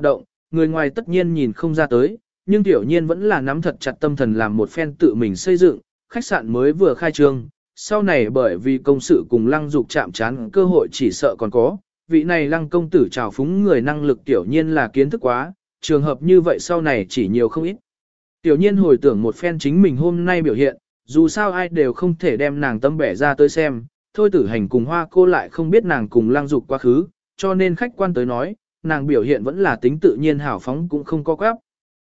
người ngoài tất nhiên nhìn không ra tới, nhưng tiểu nhiên vẫn là nắm thật chặt tâm thần làm một phen tự mình xây dựng, khách sạn mới vừa khai trương, sau này bởi vì công sự cùng Lăng Dục chạm trán cơ hội chỉ sợ còn có, vị này Lăng công tử trào phúng người năng lực tiểu nhiên là kiến thức quá, trường hợp như vậy sau này chỉ nhiều không ít. Tiểu nhiên hồi tưởng một phen chính mình hôm nay biểu hiện, dù sao ai đều không thể đem nàng tâm bẻ ra tới xem, thôi Tử Hành cùng Hoa cô lại không biết nàng cùng Lăng Dục quá khứ, cho nên khách quan tới nói, nàng biểu hiện vẫn là tính tự nhiên hào phóng cũng không có quáp.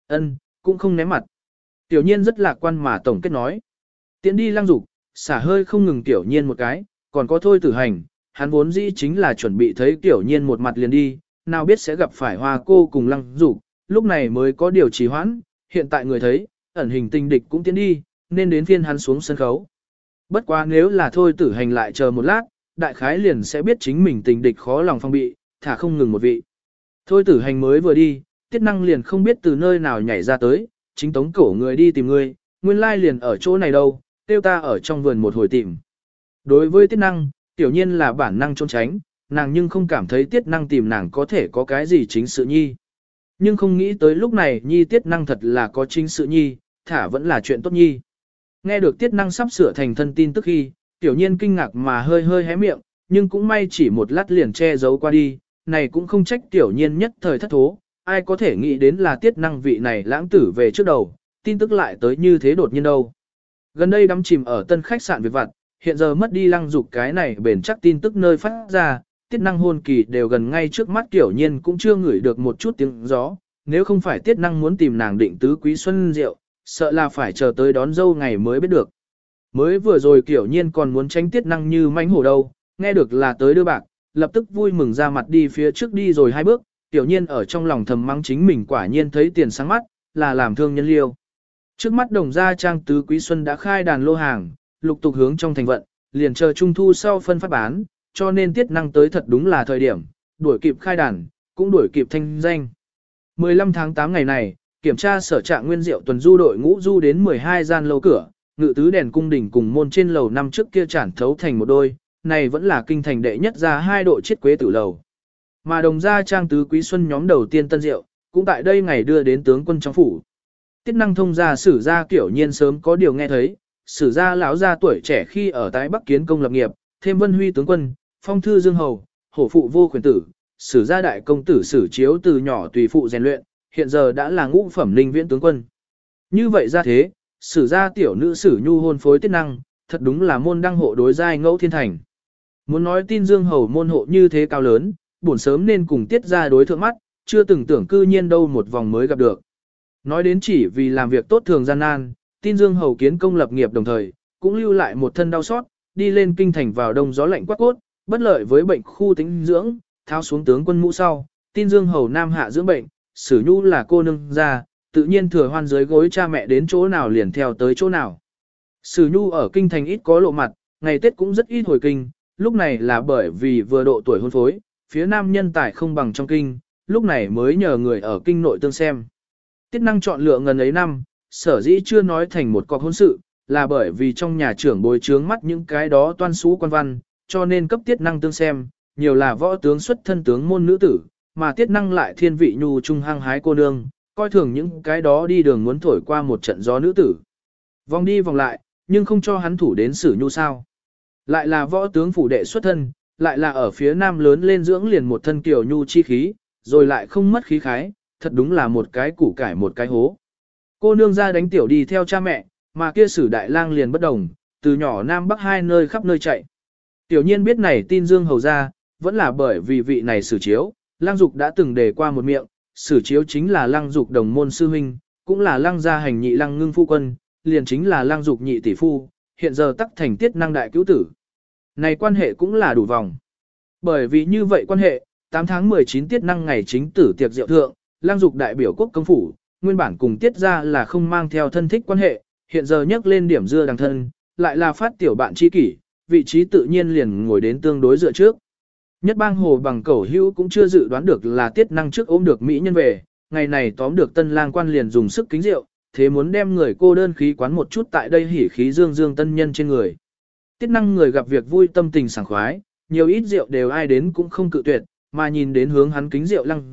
Cũng không ném mặt. Tiểu nhiên rất lạc quan mà tổng kết nói. Tiến đi Lăng Dục, xả hơi không ngừng tiểu nhiên một cái, còn có thôi Tử Hành, hắn vốn dĩ chính là chuẩn bị thấy tiểu nhiên một mặt liền đi, nào biết sẽ gặp phải Hoa cô cùng Lăng Dục, lúc này mới có điều trì hoãn, hiện tại người thấy, ẩn hình tình địch cũng tiến đi, nên đến phiên hắn xuống sân khấu. Bất quá nếu là thôi Tử Hành lại chờ một lát, đại khái liền sẽ biết chính mình tình địch khó lòng phong bị, thả không ngừng một vị. Thôi Tử Hành mới vừa đi, Tiết Năng liền không biết từ nơi nào nhảy ra tới, chính tống cổ người đi tìm người, nguyên lai liền ở chỗ này đâu, tiêu ta ở trong vườn một hồi tìm. Đối với Tiết Năng, tiểu nhiên là bản năng trốn tránh, nàng nhưng không cảm thấy Tiết Năng tìm nàng có thể có cái gì chính sự nhi. Nhưng không nghĩ tới lúc này nhi Tiết Năng thật là có chính sự nhi, thả vẫn là chuyện tốt nhi. Nghe được Tiết Năng sắp sửa thành thân tin tức khi, tiểu nhiên kinh ngạc mà hơi hơi hé miệng, nhưng cũng may chỉ một lát liền che giấu qua đi, này cũng không trách tiểu nhiên nhất thời thất thố, ai có thể nghĩ đến là Tiết Năng vị này lãng tử về trước đầu, tin tức lại tới như thế đột nhiên đâu. Gần đây đắm chìm ở tân khách sạn Việt vặt, hiện giờ mất đi Lăng Dục cái này bền chắc tin tức nơi phát ra, Tiết Năng hôn kỳ đều gần ngay trước mắt tiểu nhiên cũng chưa ngửi được một chút tiếng gió, nếu không phải Tiết Năng muốn tìm nàng định tứ quý xuân rượu, sợ là phải chờ tới đón dâu ngày mới biết được. Mới vừa rồi tiểu nhiên còn muốn tránh Tiết Năng như manh hổ đâu, nghe được là tới đưa bạc, lập tức vui mừng ra mặt đi phía trước đi rồi hai bước, tiểu nhiên ở trong lòng thầm mắng chính mình quả nhiên thấy tiền sáng mắt, là làm thương nhân liêu. Trước mắt Đồng Gia Trang tứ quý xuân đã khai đàn lô hàng, lục tục hướng trong thành vận, liền chờ trung thu sau phân phát bán, cho nên Tiết Năng tới thật đúng là thời điểm, đuổi kịp khai đàn, cũng đuổi kịp thanh danh. 15 tháng 8 ngày này, kiểm tra sở trạng nguyên diệu tuần du đội ngũ du đến 12 gian lâu cửa, ngự tứ đèn cung đình cùng môn trên lầu năm trước kia chản thấu thành một đôi, này vẫn là kinh thành đệ nhất ra hai độ chiết quế tử lầu. Mà Đồng Gia Trang tứ quý xuân nhóm đầu tiên tân diệu, cũng tại đây ngày đưa đến tướng quân trong phủ. Tiết Năng thông ra sử gia kiểu nhiên sớm có điều nghe thấy, sử gia lão gia tuổi trẻ khi ở tái Bắc kiến công lập nghiệp, thêm Vân Huy tướng quân, phong thư dương hầu, hổ phụ vô quyền tử, sử gia đại công tử sử chiếu từ nhỏ tùy phụ rèn luyện, hiện giờ đã là ngũ phẩm linh viễn tướng quân. Như vậy ra thế, sử gia tiểu nữ sử nhu hôn phối Tiết Năng, thật đúng là môn đăng hộ đối giai ngẫu thiên thành. Muốn nói tin dương hầu môn hộ như thế cao lớn, buồn sớm nên cùng Tiết gia đối thượng mắt, chưa từng tưởng cư nhiên đâu một vòng mới gặp được. Nói đến chỉ vì làm việc tốt thường gian nan, tin dương hầu kiến công lập nghiệp đồng thời, cũng lưu lại một thân đau xót, đi lên kinh thành vào đông gió lạnh quát cốt, bất lợi với bệnh khu tĩnh dưỡng, tháo xuống tướng quân mũ sau, tin dương hầu nam hạ dưỡng bệnh, sử nhu là cô nương ra, tự nhiên thừa hoan dưới gối cha mẹ đến chỗ nào liền theo tới chỗ nào. Sử nhu ở kinh thành ít có lộ mặt, ngày Tết cũng rất ít hồi kinh, lúc này là bởi vì vừa độ tuổi hôn phối, phía nam nhân tài không bằng trong kinh, lúc này mới nhờ người ở kinh nội tương xem. Tiết Năng chọn lựa ngần ấy năm, sở dĩ chưa nói thành một cọc hôn sự, là bởi vì trong nhà trưởng bồi chướng mắt những cái đó toan xú quan văn, cho nên cấp Tiết Năng tương xem, nhiều là võ tướng xuất thân tướng môn nữ tử, mà Tiết Năng lại thiên vị nhu trung hăng hái cô nương, coi thường những cái đó đi đường muốn thổi qua một trận gió nữ tử. Vòng đi vòng lại, nhưng không cho hắn thủ đến sử nhu sao. Lại là võ tướng phủ đệ xuất thân, lại là ở phía nam lớn lên dưỡng liền một thân kiều nhu chi khí, rồi lại không mất khí khái, thật đúng là một cái củ cải một cái hố. Cô nương ra đánh tiểu đi theo cha mẹ, mà kia sử đại lang liền bất đồng, từ nhỏ nam bắc hai nơi khắp nơi chạy. Tiểu nhiên biết này tin dương hầu ra, vẫn là bởi vì vị này sử chiếu, lang dục đã từng đề qua một miệng, sử chiếu chính là lang dục đồng môn sư huynh, cũng là lang gia hành nhị lang ngưng phu quân, liền chính là lang dục nhị tỷ phu, hiện giờ tắc thành Tiết Năng đại cứu tử. Này quan hệ cũng là đủ vòng. Bởi vì như vậy quan hệ, 8 tháng 19 Tiết Năng ngày chính tử tiệc diệu thượng, lang dục đại biểu quốc công phủ, nguyên bản cùng Tiết ra là không mang theo thân thích quan hệ, hiện giờ nhắc lên điểm dưa đằng thân, lại là phát tiểu bạn tri kỷ, vị trí tự nhiên liền ngồi đến tương đối dựa trước. Nhất bang hồ bằng cẩu hữu cũng chưa dự đoán được là Tiết Năng trước ôm được mỹ nhân về, ngày này tóm được tân lang quan liền dùng sức kính rượu, thế muốn đem người cô đơn khí quán một chút tại đây hỉ khí dương dương tân nhân trên người. Tiết Năng người gặp việc vui tâm tình sảng khoái, nhiều ít rượu đều ai đến cũng không cự tuyệt, mà nhìn đến hướng hắn kính rượu Lăng Dục,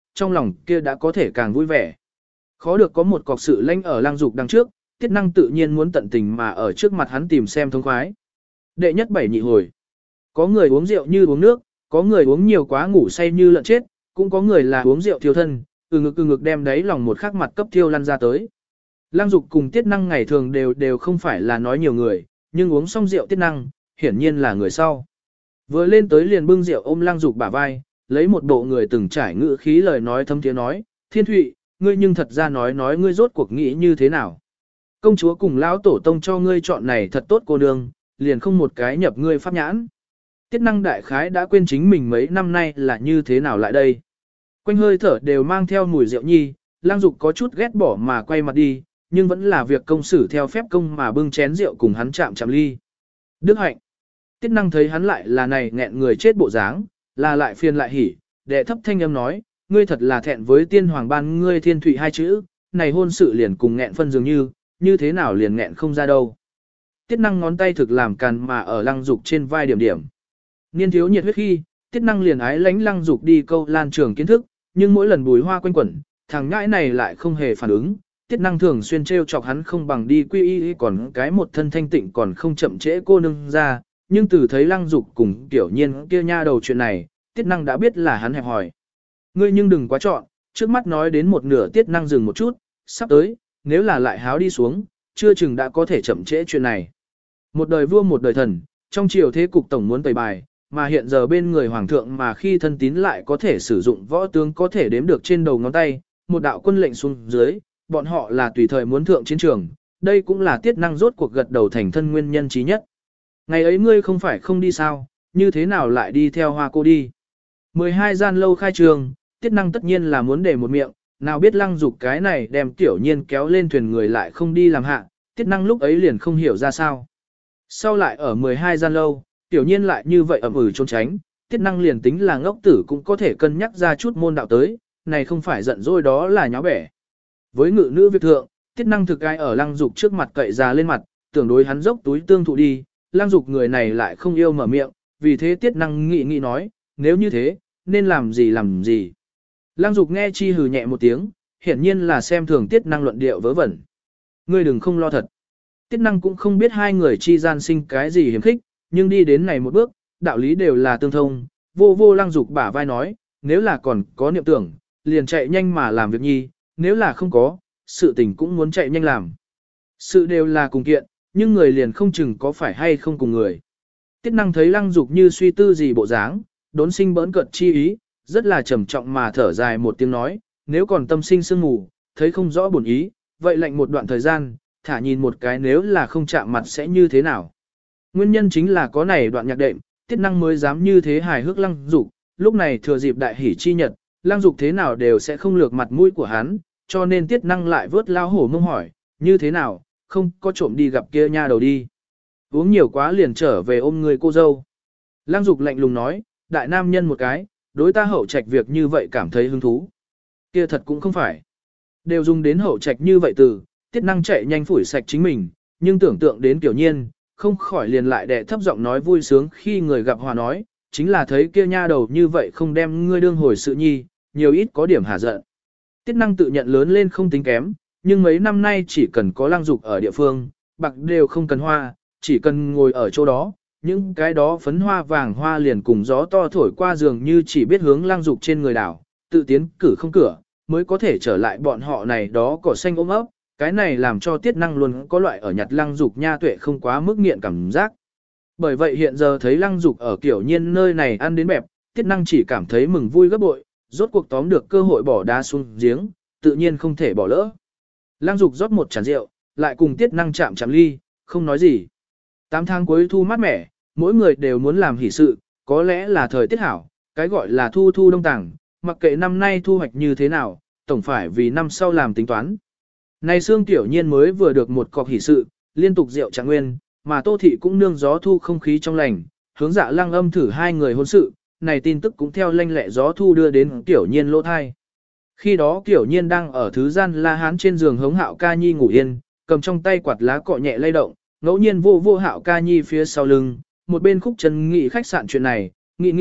trong lòng kia đã có thể càng vui vẻ. Khó được có một cọc sự lãnh ở Lăng Dục đằng trước, Tiết Năng tự nhiên muốn tận tình mà ở trước mặt hắn tìm xem thông khoái. Đệ nhất bảy nhị hồi. Có người uống rượu như uống nước, có người uống nhiều quá ngủ say như lợn chết, cũng có người là uống rượu thiêu thân, từ ngực đem đáy lòng một khắc mặt cấp thiêu lăn ra tới. Lăng Dục cùng Tiết Năng ngày thường đều không phải là nói nhiều người, nhưng uống xong rượu Tiết Năng, hiển nhiên là người sau. Vừa lên tới liền bưng rượu ôm Lăng Dục bả vai, lấy một bộ người từng trải ngữ khí lời nói thâm tiếng nói, Thiên Thụy, ngươi nhưng thật ra nói ngươi rốt cuộc nghĩ như thế nào. Công chúa cùng lão tổ tông cho ngươi chọn này thật tốt cô nương, liền không một cái nhập ngươi pháp nhãn. Tiết Năng đại khái đã quên chính mình mấy năm nay là như thế nào lại đây. Quanh hơi thở đều mang theo mùi rượu nhi, Lang Dục có chút ghét bỏ mà quay mặt đi, nhưng vẫn là việc công xử theo phép công mà bưng chén rượu cùng hắn chạm ly. Đức hạnh. Tiết Năng thấy hắn lại là này nghẹn người chết bộ dáng, là lại phiền lại hỉ, đệ thấp thanh âm nói, ngươi thật là thẹn với tiên hoàng ban ngươi Thiên Thụy hai chữ, này hôn sự liền cùng nghẹn phân dường như thế nào liền nghẹn không ra đâu. Tiết Năng ngón tay thực làm càn mà ở Lăng Dục trên vai điểm điểm. Niên thiếu nhiệt huyết khi, Tiết Năng liền ái lánh Lăng Dục đi câu lan trường kiến thức, nhưng mỗi lần bùi hoa quanh quẩn, thằng nhãi này lại không hề phản ứng. Tiết Năng thường xuyên trêu chọc hắn không bằng đi quy y còn cái một thân thanh tịnh còn không chậm trễ cô nương ra, nhưng từ thấy Lăng Dục cùng Tiểu Nhiên kia nha đầu chuyện này, Tiết Năng đã biết là hắn hẹp hòi. Ngươi nhưng đừng quá chọn, trước mắt nói đến một nửa Tiết Năng dừng một chút, sắp tới, nếu là lại háo đi xuống, chưa chừng đã có thể chậm trễ chuyện này. Một đời vua một đời thần, trong triều thế cục tổng muốn tẩy bài, mà hiện giờ bên người hoàng thượng mà khi thân tín lại có thể sử dụng võ tướng có thể đếm được trên đầu ngón tay, một đạo quân lệnh xuống dưới, bọn họ là tùy thời muốn thượng chiến trường, đây cũng là Tiết Năng rốt cuộc gật đầu thành thân nguyên nhân trí nhất. Ngày ấy ngươi không phải không đi sao, như thế nào lại đi theo Hoa cô đi? 12 gian lâu khai trường, Tiết Năng tất nhiên là muốn để một miệng, nào biết Lăng Dục cái này đem Tiểu Nhiên kéo lên thuyền người lại không đi làm hạ, Tiết Năng lúc ấy liền không hiểu ra sao. Sau lại ở 12 gian lâu, Tiểu Nhiên lại như vậy ẩm trốn tránh, Tiết Năng liền tính là ngốc tử cũng có thể cân nhắc ra chút môn đạo tới, này không phải giận dỗi đó là nháo bẻ. Với ngự nữ việc thượng, Tiết Năng thực ai ở Lăng Dục trước mặt cậy ra lên mặt, tưởng đối hắn dốc túi tương thụ đi, Lăng Dục người này lại không yêu mở miệng, vì thế Tiết Năng nghĩ nói, nếu như thế, nên làm gì làm gì. Lăng Dục nghe chi hừ nhẹ một tiếng, hiển nhiên là xem thường Tiết Năng luận điệu vớ vẩn. Ngươi đừng không lo thật. Tiết Năng cũng không biết hai người chi gian sinh cái gì hiếm khích, nhưng đi đến này một bước, đạo lý đều là tương thông, vô Lăng Dục bả vai nói, nếu là còn có niệm tưởng, liền chạy nhanh mà làm việc nhi, nếu là không có, sự tình cũng muốn chạy nhanh làm. Sự đều là cùng kiện, nhưng người liền không chừng có phải hay không cùng người. Tiết Năng thấy Lăng Dục như suy tư gì bộ dáng, đốn sinh bỡn cợt chi ý, rất là trầm trọng mà thở dài một tiếng nói, nếu còn tâm sinh sương mù, thấy không rõ bổn ý, vậy lệnh một đoạn thời gian, thả nhìn một cái nếu là không chạm mặt sẽ như thế nào. Nguyên nhân chính là có này đoạn nhạc đệm, Tiết Năng mới dám như thế hài hước Lăng Dục, lúc này thừa dịp đại hỷ chi nhật, Lăng Dục thế nào đều sẽ không lược mặt mũi của hắn, cho nên Tiết Năng lại vớt lao hổ mông hỏi, như thế nào, không có trộm đi gặp kia nha đầu đi. Uống nhiều quá liền trở về ôm người cô dâu. Lăng Dục lạnh lùng nói, đại nam nhân một cái, đối ta hậu trạch việc như vậy cảm thấy hứng thú. Kia thật cũng không phải. Đều dùng đến hậu trạch như vậy từ, Tiết Năng chạy nhanh phủi sạch chính mình, nhưng tưởng tượng đến Tiểu Nhiên, không khỏi liền lại đè thấp giọng nói vui sướng khi người gặp hòa nói, chính là thấy kia nha đầu như vậy không đem ngươi đương hồi sự nhi, nhiều ít có điểm hả giận. Tiết Năng tự nhận lớn lên không tính kém, nhưng mấy năm nay chỉ cần có Lăng Dục ở địa phương, bạc đều không cần hoa, chỉ cần ngồi ở chỗ đó, những cái đó phấn hoa vàng hoa liền cùng gió to thổi qua giường như chỉ biết hướng Lăng Dục trên người đảo, tự tiến cử không cửa, mới có thể trở lại bọn họ này đó cỏ xanh ôm ấp, cái này làm cho Tiết Năng luôn có loại ở nhặt Lăng Dục nha tuệ không quá mức nghiện cảm giác. Bởi vậy hiện giờ thấy Lăng Dục ở Kiểu Nhiên nơi này ăn đến bẹp, Tiết Năng chỉ cảm thấy mừng vui gấp bội, rốt cuộc tóm được cơ hội bỏ đá xuống giếng, tự nhiên không thể bỏ lỡ. Lăng Dục rót một chén rượu, lại cùng Tiết Năng chạm ly, không nói gì. 8 tháng cuối thu mát mẻ, mỗi người đều muốn làm hỷ sự, có lẽ là thời tiết hảo, cái gọi là thu thu đông tàng, mặc kệ năm nay thu hoạch như thế nào, tổng phải vì năm sau làm tính toán. Này Sương Tiểu Nhiên mới vừa được một cọc hỷ sự, liên tục rượu trạng nguyên, mà Tô Thị cũng nương gió thu không khí trong lành, hướng Dạ Lăng âm thử hai người hôn sự, này tin tức cũng theo lanh lẹ gió thu đưa đến Tiểu Nhiên lỗ thai. Khi đó Tiểu Nhiên đang ở thứ gian La Hán trên giường hống Hạo Ca Nhi ngủ yên, cầm trong tay quạt lá cọ nhẹ lay động, ngẫu nhiên vô Hạo Ca Nhi phía sau lưng, một bên khúc chân nghị khách sạn chuyện này, nghĩ,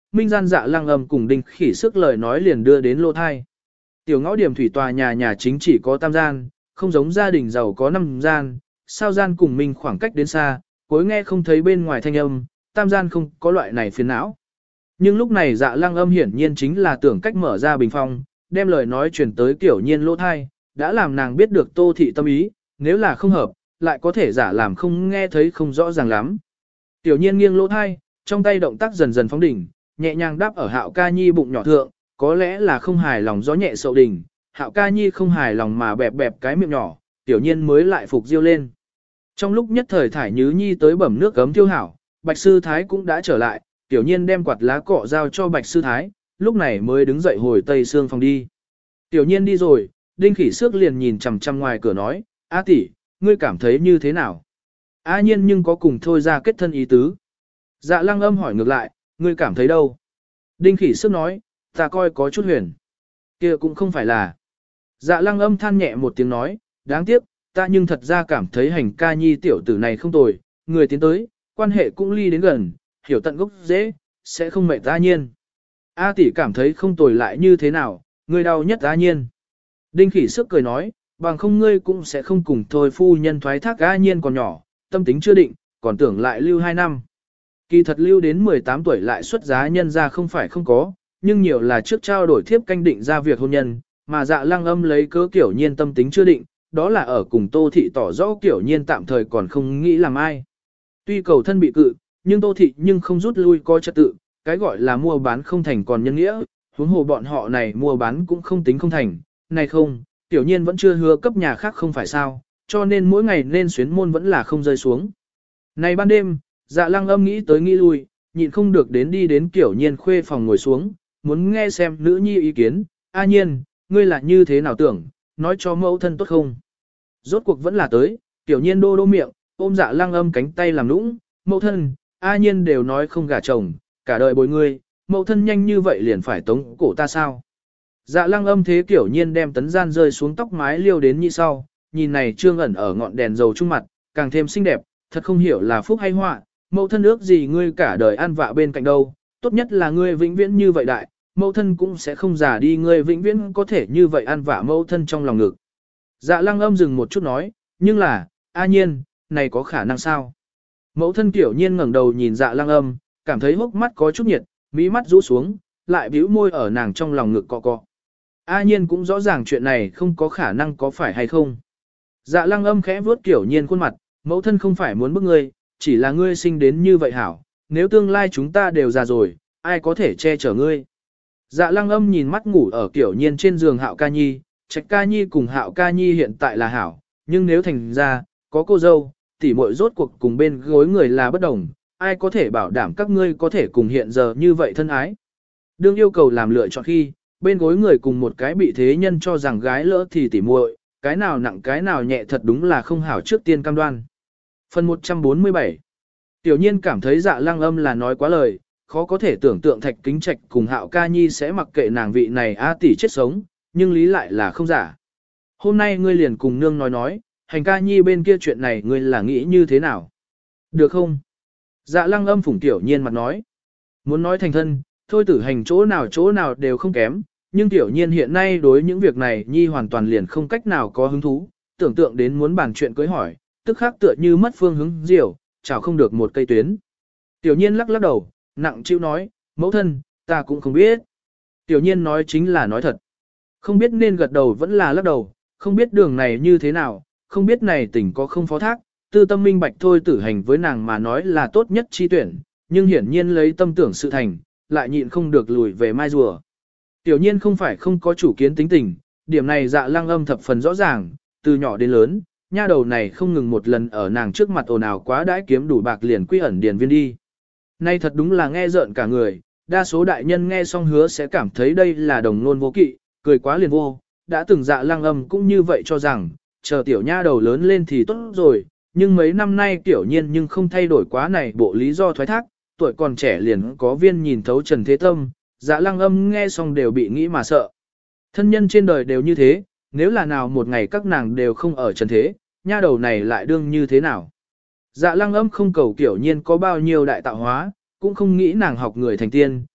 minh gian Dạ Lăng Âm cùng Đinh Khỉ Sức lời nói liền đưa đến lô thai. Tiểu ngõ điểm thủy tòa nhà chính chỉ có 3 gian, không giống gia đình giàu có 5 gian, sao gian cùng mình khoảng cách đến xa, cuối nghe không thấy bên ngoài thanh âm, 3 gian không có loại này phiền não. Nhưng lúc này Dạ Lăng Âm hiển nhiên chính là tưởng cách mở ra bình phong, đem lời nói truyền tới Tiểu Nhiên lỗ thai, đã làm nàng biết được Tô thị tâm ý, nếu là không hợp, lại có thể giả làm không nghe thấy không rõ ràng lắm. Tiểu Nhiên nghiêng lỗ thai, trong tay động tác dần dần phóng đỉnh, nhẹ nhàng đáp ở Hạo Ca Nhi bụng nhỏ thượng, có lẽ là không hài lòng gió nhẹ sậu đỉnh, Hạo Ca Nhi không hài lòng mà bẹp bẹp cái miệng nhỏ, Tiểu Nhiên mới lại phục diêu lên. Trong lúc nhất thời Thải Nhứ Nhi tới bẩm nước gấm tiêu hảo, Bạch Sư Thái cũng đã trở lại, Tiểu Nhiên đem quạt lá cọ giao cho Bạch Sư Thái, lúc này mới đứng dậy hồi Tây Sương phòng đi. Tiểu Nhiên đi rồi, Đinh Khỉ Xước liền nhìn chằm chằm ngoài cửa nói, A tỷ, ngươi cảm thấy như thế nào? A Nhiên nhưng có cùng thôi ra kết thân ý tứ. Dạ Lăng Âm hỏi ngược lại, ngươi cảm thấy đâu? Đinh Khỉ Xước nói, ta coi có chút huyền. Kia cũng không phải là. Dạ Lăng Âm than nhẹ một tiếng nói, đáng tiếc, ta nhưng thật ra cảm thấy Hành Ca Nhi tiểu tử này không tồi, người tiến tới, quan hệ cũng ly đến gần, hiểu tận gốc dễ, sẽ không mệt A Nhiên. A tỷ cảm thấy không tồi lại như thế nào, ngươi đau nhất A Nhiên. Đinh Khỉ Sức cười nói, bằng không ngươi cũng sẽ không cùng thôi phu nhân thoái thác A Nhiên còn nhỏ, tâm tính chưa định, còn tưởng lại lưu 2 năm. Kỳ thật lưu đến 18 tuổi lại xuất giá nhân ra không phải không có, nhưng nhiều là trước trao đổi thiếp canh định ra việc hôn nhân, mà Dạ Lăng Âm lấy cớ Kiểu Nhiên tâm tính chưa định, đó là ở cùng Tô thị tỏ rõ Kiểu Nhiên tạm thời còn không nghĩ làm ai. Tuy cầu thân bị cự, nhưng Tô thị nhưng không rút lui coi trật tự, cái gọi là mua bán không thành còn nhân nghĩa, huống hồ bọn họ này mua bán cũng không tính không thành, này không, Tiểu Nhiên vẫn chưa hứa cấp nhà khác không phải sao, cho nên mỗi ngày nên xuyến môn vẫn là không rơi xuống. Này ban đêm, Dạ Lăng Âm nghĩ tới nghĩ lui, nhịn không được đi đến Kiểu Nhiên khuê phòng ngồi xuống, muốn nghe xem nữ nhi ý kiến, A Nhiên, ngươi là như thế nào tưởng, nói cho mẫu thân tốt không? Rốt cuộc vẫn là tới, Tiểu Nhiên đô đô miệng, ôm Dạ Lăng Âm cánh tay làm nũng, mẫu thân, A Nhiên đều nói không gả chồng, cả đời bồi ngươi, mẫu thân nhanh như vậy liền phải tống cổ ta sao? Dạ Lăng Âm thế Kiểu Nhiên đem tấn gian rơi xuống tóc mái liêu đến như sau, nhìn này trương ẩn ở ngọn đèn dầu trung mặt, càng thêm xinh đẹp, thật không hiểu là phúc hay họa, mẫu thân ước gì ngươi cả đời ăn vạ bên cạnh đâu, tốt nhất là ngươi vĩnh viễn như vậy đại, mẫu thân cũng sẽ không già đi, ngươi vĩnh viễn có thể như vậy ăn vạ mẫu thân trong lòng ngực. Dạ Lăng Âm dừng một chút nói, nhưng là, A Nhiên, này có khả năng sao? Mẫu thân Kiểu Nhiên ngẩng đầu nhìn Dạ Lăng Âm, cảm thấy hốc mắt có chút nhiệt, mí mắt rũ xuống, lại bĩu môi ở nàng trong lòng ngực cọ cọ. A Nhiên cũng rõ ràng chuyện này không có khả năng có phải hay không. Dạ Lăng Âm khẽ vuốt Kiểu Nhiên khuôn mặt, mẫu thân không phải muốn bức ngươi, chỉ là ngươi sinh đến như vậy hảo, nếu tương lai chúng ta đều già rồi, ai có thể che chở ngươi. Dạ Lăng Âm nhìn mắt ngủ ở Kiểu Nhiên trên giường Hạo Ca Nhi, Trạch Ca Nhi cùng Hạo Ca Nhi hiện tại là hảo, nhưng nếu thành ra, có cô dâu, tỉ muội rốt cuộc cùng bên gối người là bất đồng, ai có thể bảo đảm các ngươi có thể cùng hiện giờ như vậy thân ái. Đương yêu cầu làm lựa chọn khi, bên gối người cùng một cái bị thế nhân cho rằng gái lỡ thì tỉ muội, cái nào nặng cái nào nhẹ thật đúng là không hảo trước tiên cam đoan. Phần 147. Tiểu Nhiên cảm thấy Dạ Lăng Âm là nói quá lời, khó có thể tưởng tượng Thạch Kính Trạch cùng Hạo Ca Nhi sẽ mặc kệ nàng vị này A tỷ chết sống, nhưng lý lại là không giả. Hôm nay ngươi liền cùng nương nói, Hành Ca Nhi bên kia chuyện này ngươi là nghĩ như thế nào? Được không? Dạ Lăng Âm phủng Tiểu Nhiên mặt nói. Muốn nói thành thân, thôi tử hành chỗ nào đều không kém, nhưng Tiểu Nhiên hiện nay đối những việc này Nhi hoàn toàn liền không cách nào có hứng thú, tưởng tượng đến muốn bàn chuyện cưới hỏi, tức khắc tựa như mất phương hướng diều, chào không được một cây tuyến. Tiểu Nhiên lắc lắc đầu, nặng chịu nói, mẫu thân, ta cũng không biết. Tiểu Nhiên nói chính là nói thật. Không biết nên gật đầu vẫn là lắc đầu, không biết đường này như thế nào, không biết này tỉnh có không phó thác, tư tâm minh bạch thôi tử hành với nàng mà nói là tốt nhất chi tuyển, nhưng hiển nhiên lấy tâm tưởng sự thành, lại nhịn không được lùi về mai rùa. Tiểu Nhiên không phải không có chủ kiến tính tình, điểm này Dạ Lăng Âm thập phần rõ ràng, từ nhỏ đến lớn, nha đầu này không ngừng một lần ở nàng trước mặt ồn ào quá đãi kiếm đủ bạc liền quy ẩn điền viên đi. Nay thật đúng là nghe rợn cả người, đa số đại nhân nghe xong hứa sẽ cảm thấy đây là đồng nôn vô kỵ, cười quá liền vô, đã từng Dạ Lăng Âm cũng như vậy cho rằng, chờ tiểu nha đầu lớn lên thì tốt rồi, nhưng mấy năm nay Tiểu Nhiên nhưng không thay đổi quá này bộ lý do thoái thác, tuổi còn trẻ liền có viên nhìn thấu Trần Thế Tâm, Dạ Lăng Âm nghe xong đều bị nghĩ mà sợ. Thân nhân trên đời đều như thế, nếu là nào một ngày các nàng đều không ở trần thế, nha đầu này lại đương như thế nào. Dạ Lăng Âm không cầu Tiểu Nhiên có bao nhiêu đại tạo hóa, cũng không nghĩ nàng học người thành tiên,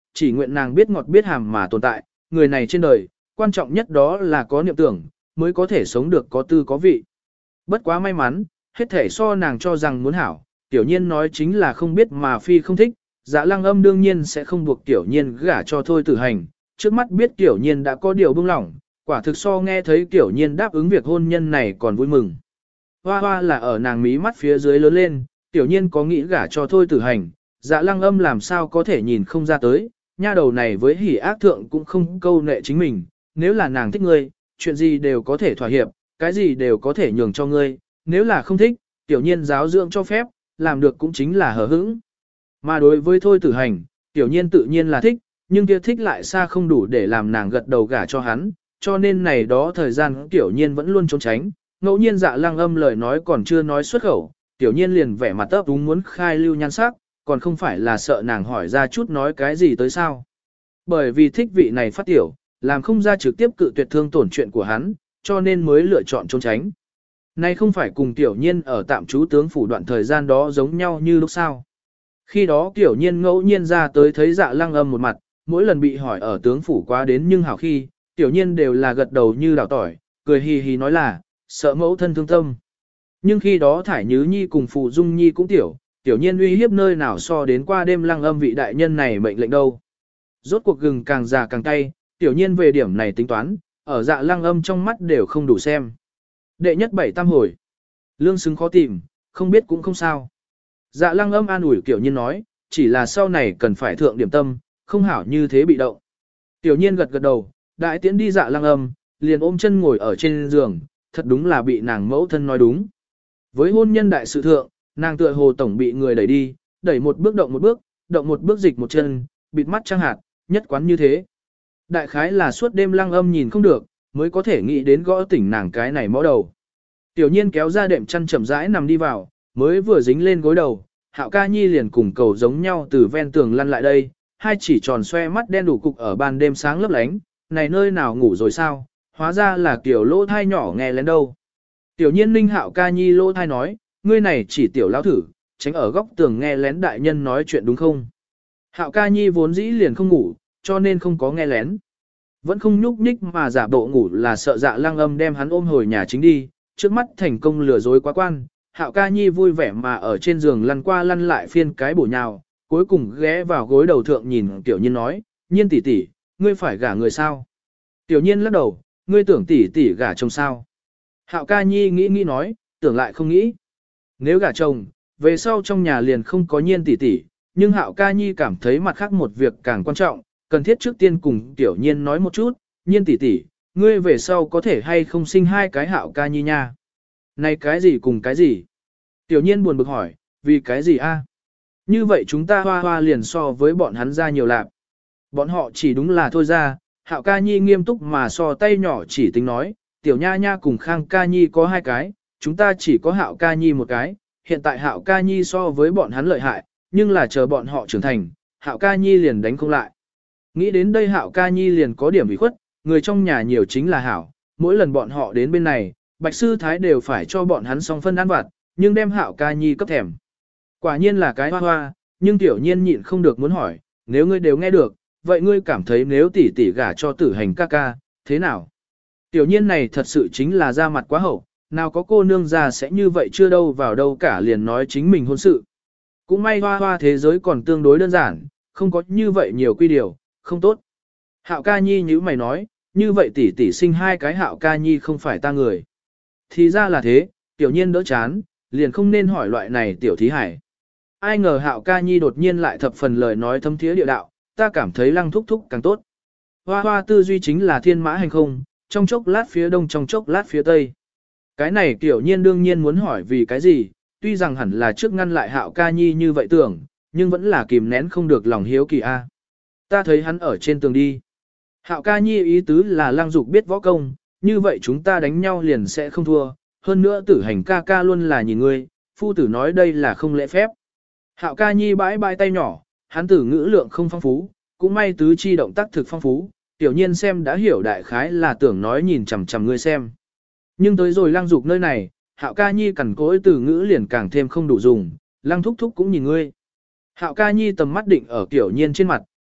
chỉ nguyện nàng biết ngọt biết hàm mà tồn tại, người này trên đời, quan trọng nhất đó là có niệm tưởng, mới có thể sống được có tư có vị. Bất quá may mắn, hết thể so nàng cho rằng muốn hảo, Tiểu Nhiên nói chính là không biết mà phi không thích, Dạ Lăng Âm đương nhiên sẽ không buộc Tiểu Nhiên gả cho Thôi Tử Hành, trước mắt biết Tiểu Nhiên đã có điều buông lỏng, quả thực so nghe thấy Tiểu Nhiên đáp ứng việc hôn nhân này còn vui mừng. Hoa hoa là ở nàng mí mắt phía dưới lớn lên, Tiểu Nhiên có nghĩ gả cho Thôi Tử Hành, Dạ Lăng Âm làm sao có thể nhìn không ra tới, nha đầu này với hỉ ác thượng cũng không câu nệ chính mình, nếu là nàng thích ngươi, chuyện gì đều có thể thỏa hiệp, cái gì đều có thể nhường cho ngươi, nếu là không thích, Tiểu Nhiên giáo dưỡng cho phép, làm được cũng chính là hờ hững. Mà đối với Thôi Tử Hành, Tiểu Nhiên tự nhiên là thích, nhưng kia thích lại xa không đủ để làm nàng gật đầu gả cho hắn, cho nên này đó thời gian Tiểu Nhiên vẫn luôn trốn tránh, ngẫu nhiên Dạ Lăng Âm lời nói còn chưa nói xuất khẩu, Tiểu Nhiên liền vẻ mặt ấp úng muốn khai lưu nhan sắc, còn không phải là sợ nàng hỏi ra chút nói cái gì tới sao. Bởi vì thích vị này phát tiểu, làm không ra trực tiếp cự tuyệt thương tổn chuyện của hắn, cho nên mới lựa chọn trốn tránh. Nay không phải cùng Tiểu Nhiên ở tạm trú tướng phủ đoạn thời gian đó giống nhau như lúc sau. Khi đó Tiểu Nhiên ngẫu nhiên ra tới thấy Dạ Lăng Âm một mặt, mỗi lần bị hỏi ở tướng phủ quá đến nhưng hảo khi, Tiểu Nhiên đều là gật đầu như đào tỏi, cười hì hì nói là, sợ mẫu thân thương tâm. Nhưng khi đó Thải Nhứ Nhi cùng Phụ Dung Nhi cũng Tiểu Nhiên uy hiếp nơi nào so đến qua đêm Lăng Âm vị đại nhân này mệnh lệnh đâu. Rốt cuộc gừng càng già càng cay, Tiểu Nhiên về điểm này tính toán, ở Dạ Lăng Âm trong mắt đều không đủ xem. Đệ nhất 7 hồi. Lương xứng khó tìm, không biết cũng không sao. Dạ Lăng Âm an ủi Tiểu Nhiên nói, chỉ là sau này cần phải thượng điểm tâm, không hảo như thế bị động. Tiểu Nhiên gật gật đầu, đại tiễn đi Dạ Lăng Âm, liền ôm chân ngồi ở trên giường, thật đúng là bị nàng mẫu thân nói đúng. Với hôn nhân đại sự thượng, nàng tựa hồ tổng bị người đẩy đi, đẩy một bước động một bước dịch một chân, bịt mắt trăng hạt, nhất quán như thế. Đại khái là suốt đêm Lăng Âm nhìn không được, mới có thể nghĩ đến gõ tỉnh nàng cái này mõ đầu. Tiểu Nhiên kéo ra đệm chăn chậm rãi nằm đi vào, mới vừa dính lên gối đầu, Hạo Ca Nhi liền cùng cầu giống nhau từ ven tường lăn lại đây, hai chỉ tròn xoe mắt đen đủ cục ở ban đêm sáng lấp lánh, này nơi nào ngủ rồi sao, hóa ra là kiểu lỗ thai nhỏ nghe lén đâu. Tiểu Nhiên ninh Hạo Ca Nhi lỗ thai nói, ngươi này chỉ tiểu lão thử, tránh ở góc tường nghe lén đại nhân nói chuyện đúng không? Hạo Ca Nhi vốn dĩ liền không ngủ, cho nên không có nghe lén. Vẫn không nhúc nhích mà giả bộ ngủ là sợ Dạ Lăng Âm đem hắn ôm hồi nhà chính đi, trước mắt thành công lừa dối quá quan, Hạo Ca Nhi vui vẻ mà ở trên giường lăn qua lăn lại phiên cái bổ nhào, cuối cùng ghé vào gối đầu thượng nhìn Tiểu Nhiên nói, Nhiên tỷ tỷ, ngươi phải gả người sao? Tiểu Nhiên lắc đầu, ngươi tưởng tỷ tỷ gả chồng sao? Hạo Ca Nhi nghĩ nói, tưởng lại không nghĩ. Nếu gả chồng, về sau trong nhà liền không có Nhiên tỷ tỷ, nhưng Hạo Ca Nhi cảm thấy mặt khác một việc càng quan trọng, cần thiết trước tiên cùng Tiểu Nhiên nói một chút, Nhiên tỷ tỷ, ngươi về sau có thể hay không sinh hai cái Hạo Ca Nhi nha? Này cái gì cùng cái gì? Tiểu Nhiên buồn bực hỏi, vì cái gì a? Như vậy chúng ta hoa hoa liền so với bọn hắn ra nhiều lạc. Bọn họ chỉ đúng là thôi ra, Hạo Ca Nhi nghiêm túc mà so tay nhỏ chỉ tính nói, Tiểu Nha Nha cùng Khang Ca Nhi có hai cái, chúng ta chỉ có Hạo Ca Nhi một cái, hiện tại Hạo Ca Nhi so với bọn hắn lợi hại, nhưng là chờ bọn họ trưởng thành, Hạo Ca Nhi liền đánh không lại. Nghĩ đến đây Hạo Ca Nhi liền có điểm ủy khuất, người trong nhà nhiều chính là Hảo, mỗi lần bọn họ đến bên này, Bạch Sư Thái đều phải cho bọn hắn xong phân ăn vặt, nhưng đem Hạo Ca Nhi cấp thèm. Quả nhiên là cái hoa hoa, nhưng Tiểu Nhiên nhịn không được muốn hỏi, nếu ngươi đều nghe được, vậy ngươi cảm thấy nếu tỷ tỷ gả cho Tử Hành ca ca, thế nào? Tiểu Nhiên này thật sự chính là ra mặt quá hậu, nào có cô nương già sẽ như vậy chưa đâu vào đâu cả liền nói chính mình hôn sự. Cũng may hoa hoa thế giới còn tương đối đơn giản, không có như vậy nhiều quy điều, không tốt. Hạo Ca Nhi như mày nói, như vậy tỷ tỷ sinh hai cái Hạo Ca Nhi không phải ta người. Thì ra là thế, Tiểu Nhiên đỡ chán, liền không nên hỏi loại này tiểu thí hải. Ai ngờ Hạo Ca Nhi đột nhiên lại thập phần lời nói thâm thiế địa đạo, ta cảm thấy Lăng thúc thúc càng tốt. Hoa hoa tư duy chính là thiên mã hành không, trong chốc lát phía đông trong chốc lát phía tây. Cái này Tiểu Nhiên đương nhiên muốn hỏi vì cái gì, tuy rằng hẳn là trước ngăn lại Hạo Ca Nhi như vậy tưởng, nhưng vẫn là kìm nén không được lòng hiếu kỳ a. Ta thấy hắn ở trên tường đi. Hạo Ca Nhi ý tứ là Lăng Dục biết võ công, như vậy chúng ta đánh nhau liền sẽ không thua, hơn nữa Tử Hành ca ca luôn là nhìn ngươi, phu tử nói đây là không lễ phép. Hạo Ca Nhi bãi bãi tay nhỏ, hắn tử ngữ lượng không phong phú, cũng may tứ chi động tác thực phong phú, Tiểu Nhiên xem đã hiểu đại khái là tưởng nói nhìn chằm chằm ngươi xem. Nhưng tới rồi Lăng Dục nơi này, Hạo Ca Nhi cằn cỗi từ ngữ liền càng thêm không đủ dùng, Lăng thúc thúc cũng nhìn ngươi. Hạo Ca Nhi tầm mắt định ở Tiểu Nhiên trên mặt,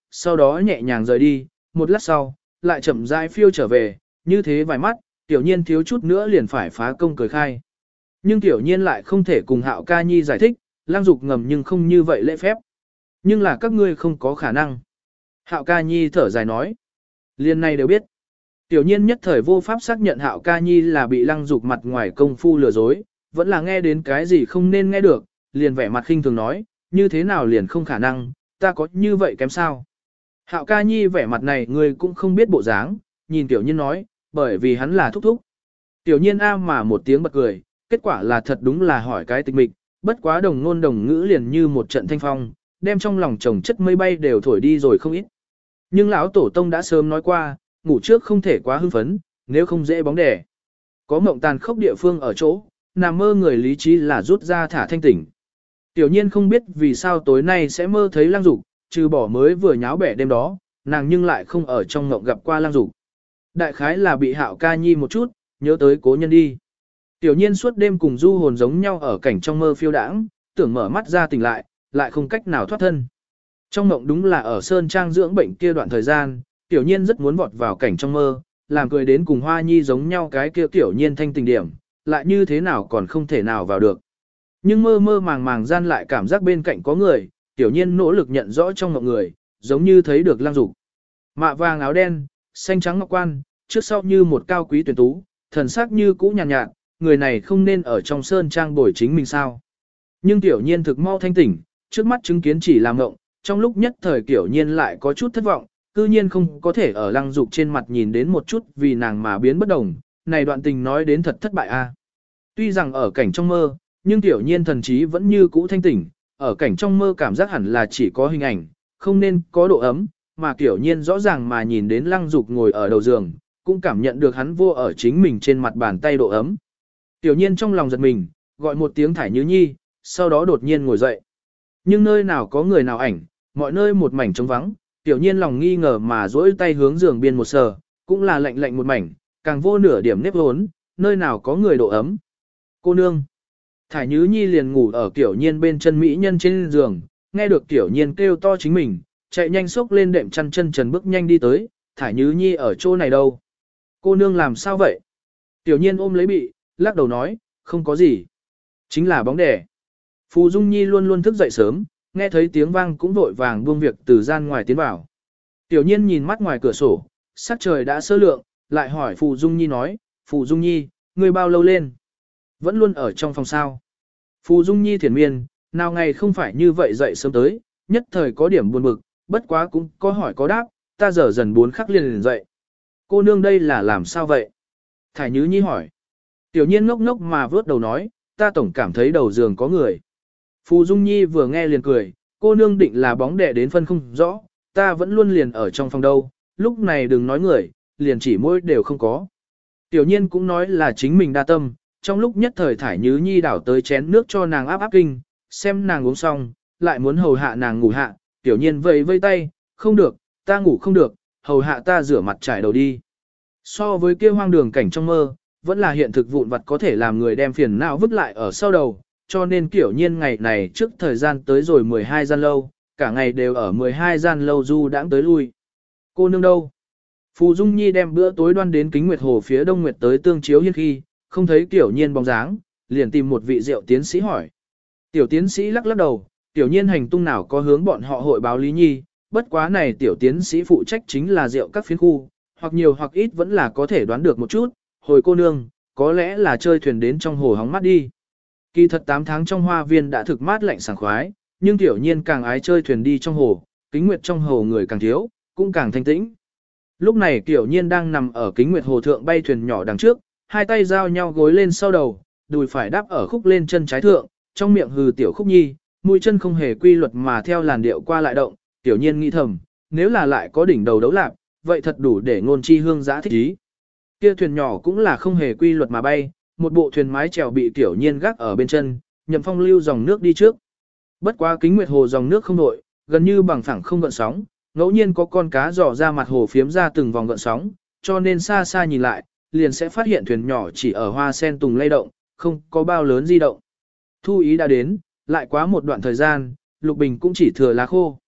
sau đó nhẹ nhàng rời đi, một lát sau, lại chậm rãi phiêu trở về, như thế vài mắt, Tiểu Nhiên thiếu chút nữa liền phải phá công cười khai. Nhưng Tiểu Nhiên lại không thể cùng Hạo Ca Nhi giải thích, Lăng Dục ngầm nhưng không như vậy lễ phép. Nhưng là các ngươi không có khả năng. Hạo Ca Nhi thở dài nói. Liên này đều biết. Tiểu Nhiên nhất thời vô pháp xác nhận Hạo Ca Nhi là bị Lăng Dục mặt ngoài công phu lừa dối, vẫn là nghe đến cái gì không nên nghe được, liền vẻ mặt khinh thường nói, như thế nào liền không khả năng, ta có như vậy kém sao. Hạo Ca Nhi vẻ mặt này người cũng không biết bộ dáng, nhìn Tiểu Nhiên nói, bởi vì hắn là thúc thúc. Tiểu Nhiên a mà một tiếng bật cười, kết quả là thật đúng là hỏi cái tịch mịch, bất quá đồng ngôn đồng ngữ liền như một trận thanh phong, đem trong lòng chồng chất mây bay đều thổi đi rồi không ít. Nhưng lão tổ tông đã sớm nói qua, ngủ trước không thể quá hưng phấn, nếu không dễ bóng đẻ. Có mộng tàn khốc địa phương ở chỗ, nằm mơ người lý trí là rút ra thả thanh tỉnh. Tiểu Nhiên không biết vì sao tối nay sẽ mơ thấy Lăng Dục, trừ bỏ mới vừa nháo bẻ đêm đó, nàng nhưng lại không ở trong mộng gặp qua Lăng Dục. Đại khái là bị Hạo Ca Nhi một chút, nhớ tới cố nhân đi. Tiểu Nhiên suốt đêm cùng du hồn giống nhau ở cảnh trong mơ phiêu đãng, tưởng mở mắt ra tỉnh lại không cách nào thoát thân. Trong mộng đúng là ở Sơn Trang dưỡng bệnh kia đoạn thời gian, Tiểu Nhiên rất muốn vọt vào cảnh trong mơ, làm cười đến cùng Hoa Nhi giống nhau cái kia Tiểu Nhiên thanh tình điểm, lại như thế nào còn không thể nào vào được. Nhưng mơ mơ màng màng gian lại cảm giác bên cạnh có người, Tiểu Nhiên nỗ lực nhận rõ trong mộng người, giống như thấy được Lăng Dục. Mạ vàng áo đen, xanh trắng ngọc quan, trước sau như một cao quý tuyển tú, thần sắc như cũ nhàn nhạt, người này không nên ở trong Sơn Trang bồi chính mình sao. Nhưng Tiểu Nhiên thực mau thanh tỉnh, trước mắt chứng kiến chỉ là mộng, trong lúc nhất thời Tiểu Nhiên lại có chút thất vọng, cư nhiên không có thể ở Lăng Dục trên mặt nhìn đến một chút vì nàng mà biến bất đồng, này đoạn tình nói đến thật thất bại a. Tuy rằng ở cảnh trong mơ, nhưng Tiểu Nhiên thần trí vẫn như cũ thanh tỉnh, ở cảnh trong mơ cảm giác hẳn là chỉ có hình ảnh, không nên có độ ấm, mà Tiểu Nhiên rõ ràng mà nhìn đến Lăng Dục ngồi ở đầu giường, cũng cảm nhận được hắn vô ở chính mình trên mặt bàn tay độ ấm. Tiểu Nhiên trong lòng giật mình, gọi một tiếng Thải Nhứ Nhi, sau đó đột nhiên ngồi dậy. Nhưng nơi nào có người nào ảnh, mọi nơi một mảnh trống vắng, Tiểu Nhiên lòng nghi ngờ mà duỗi tay hướng giường biên một sờ, cũng là lạnh lạnh một mảnh, càng vô nửa điểm nếp hốn, nơi nào có người độ ấm. Cô nương. Thải Nhứ Nhi liền ngủ ở Tiểu Nhiên bên chân mỹ nhân trên giường, nghe được Tiểu Nhiên kêu to chính mình, chạy nhanh xốc lên đệm chăn chân trần bước nhanh đi tới, Thải Nhứ Nhi ở chỗ này đâu? Cô nương làm sao vậy? Tiểu Nhiên ôm lấy bị, lắc đầu nói, không có gì. Chính là bóng đẻ. Phù Dung Nhi luôn luôn thức dậy sớm, nghe thấy tiếng vang cũng vội vàng buông việc từ gian ngoài tiến vào. Tiểu Nhiên nhìn mắt ngoài cửa sổ, sắc trời đã sơ lượng, lại hỏi Phù Dung Nhi nói, Phù Dung Nhi, ngươi bao lâu lên? Vẫn luôn ở trong phòng sao. Phù Dung Nhi thiền miên, nào ngày không phải như vậy dậy sớm tới, nhất thời có điểm buồn bực, bất quá cũng có hỏi có đáp, ta giờ dần 4 khắc liền dậy. Cô nương đây là làm sao vậy? Thải Nhứ Nhi hỏi. Tiểu Nhiên ngốc ngốc mà vớt đầu nói, ta tổng cảm thấy đầu giường có người. Phù Dung Nhi vừa nghe liền cười, cô nương định là bóng đẻ đến phân không rõ, ta vẫn luôn liền ở trong phòng đâu, lúc này đừng nói người, liền chỉ môi đều không có. Tiểu Nhiên cũng nói là chính mình đa tâm, trong lúc nhất thời Thải Nhứ Nhi đảo tới chén nước cho nàng áp áp kinh, xem nàng uống xong, lại muốn hầu hạ nàng ngủ hạ, Tiểu Nhiên vẫy vây tay, không được, ta ngủ không được, hầu hạ ta rửa mặt trải đầu đi. So với kia hoang đường cảnh trong mơ, vẫn là hiện thực vụn vặt có thể làm người đem phiền não vứt lại ở sau đầu, cho nên Tiểu Nhiên ngày này trước thời gian tới rồi 12 gian lâu, cả ngày đều ở 12 gian lâu du đãng tới lui. Cô nương đâu? Phù Dung Nhi đem bữa tối đoan đến Kính Nguyệt Hồ phía đông nguyệt tới tương chiếu hiên khi, không thấy Tiểu Nhiên bóng dáng, liền tìm một vị rượu tiến sĩ hỏi. Tiểu tiến sĩ lắc lắc đầu, Tiểu Nhiên hành tung nào có hướng bọn họ hội báo Lý Nhi, bất quá này tiểu tiến sĩ phụ trách chính là rượu các phiến khu, hoặc nhiều hoặc ít vẫn là có thể đoán được một chút, hồi cô nương, có lẽ là chơi thuyền đến trong hồ hóng mát đi. Kỳ thật 8 tháng trong hoa viên đã thực mát lạnh sảng khoái, nhưng Tiểu Nhiên càng ái chơi thuyền đi trong hồ, Kính Nguyệt trong hồ người càng thiếu, cũng càng thanh tĩnh. Lúc này Tiểu Nhiên đang nằm ở Kính Nguyệt hồ thượng bay thuyền nhỏ đằng trước, hai tay giao nhau gối lên sau đầu, đùi phải đáp ở khúc lên chân trái thượng, trong miệng hừ tiểu khúc nhi, mũi chân không hề quy luật mà theo làn điệu qua lại động, Tiểu Nhiên nghĩ thầm, nếu là lại có đỉnh đầu đấu lạc, vậy thật đủ để ngôn chi hương giã thích ý. Kia thuyền nhỏ cũng là không hề quy luật mà bay, một bộ thuyền mái chèo bị Tiểu Nhiên gác ở bên chân, nhậm phong lưu dòng nước đi trước. Bất quá Kính Nguyệt hồ dòng nước không đổi, gần như bằng phẳng không gợn sóng, ngẫu nhiên có con cá dò ra mặt hồ phiếm ra từng vòng gợn sóng, cho nên xa xa nhìn lại, liền sẽ phát hiện thuyền nhỏ chỉ ở hoa sen tùng lay động, không có bao lớn di động. Thu ý đã đến, lại quá một đoạn thời gian, Lục Bình cũng chỉ thừa lá khô.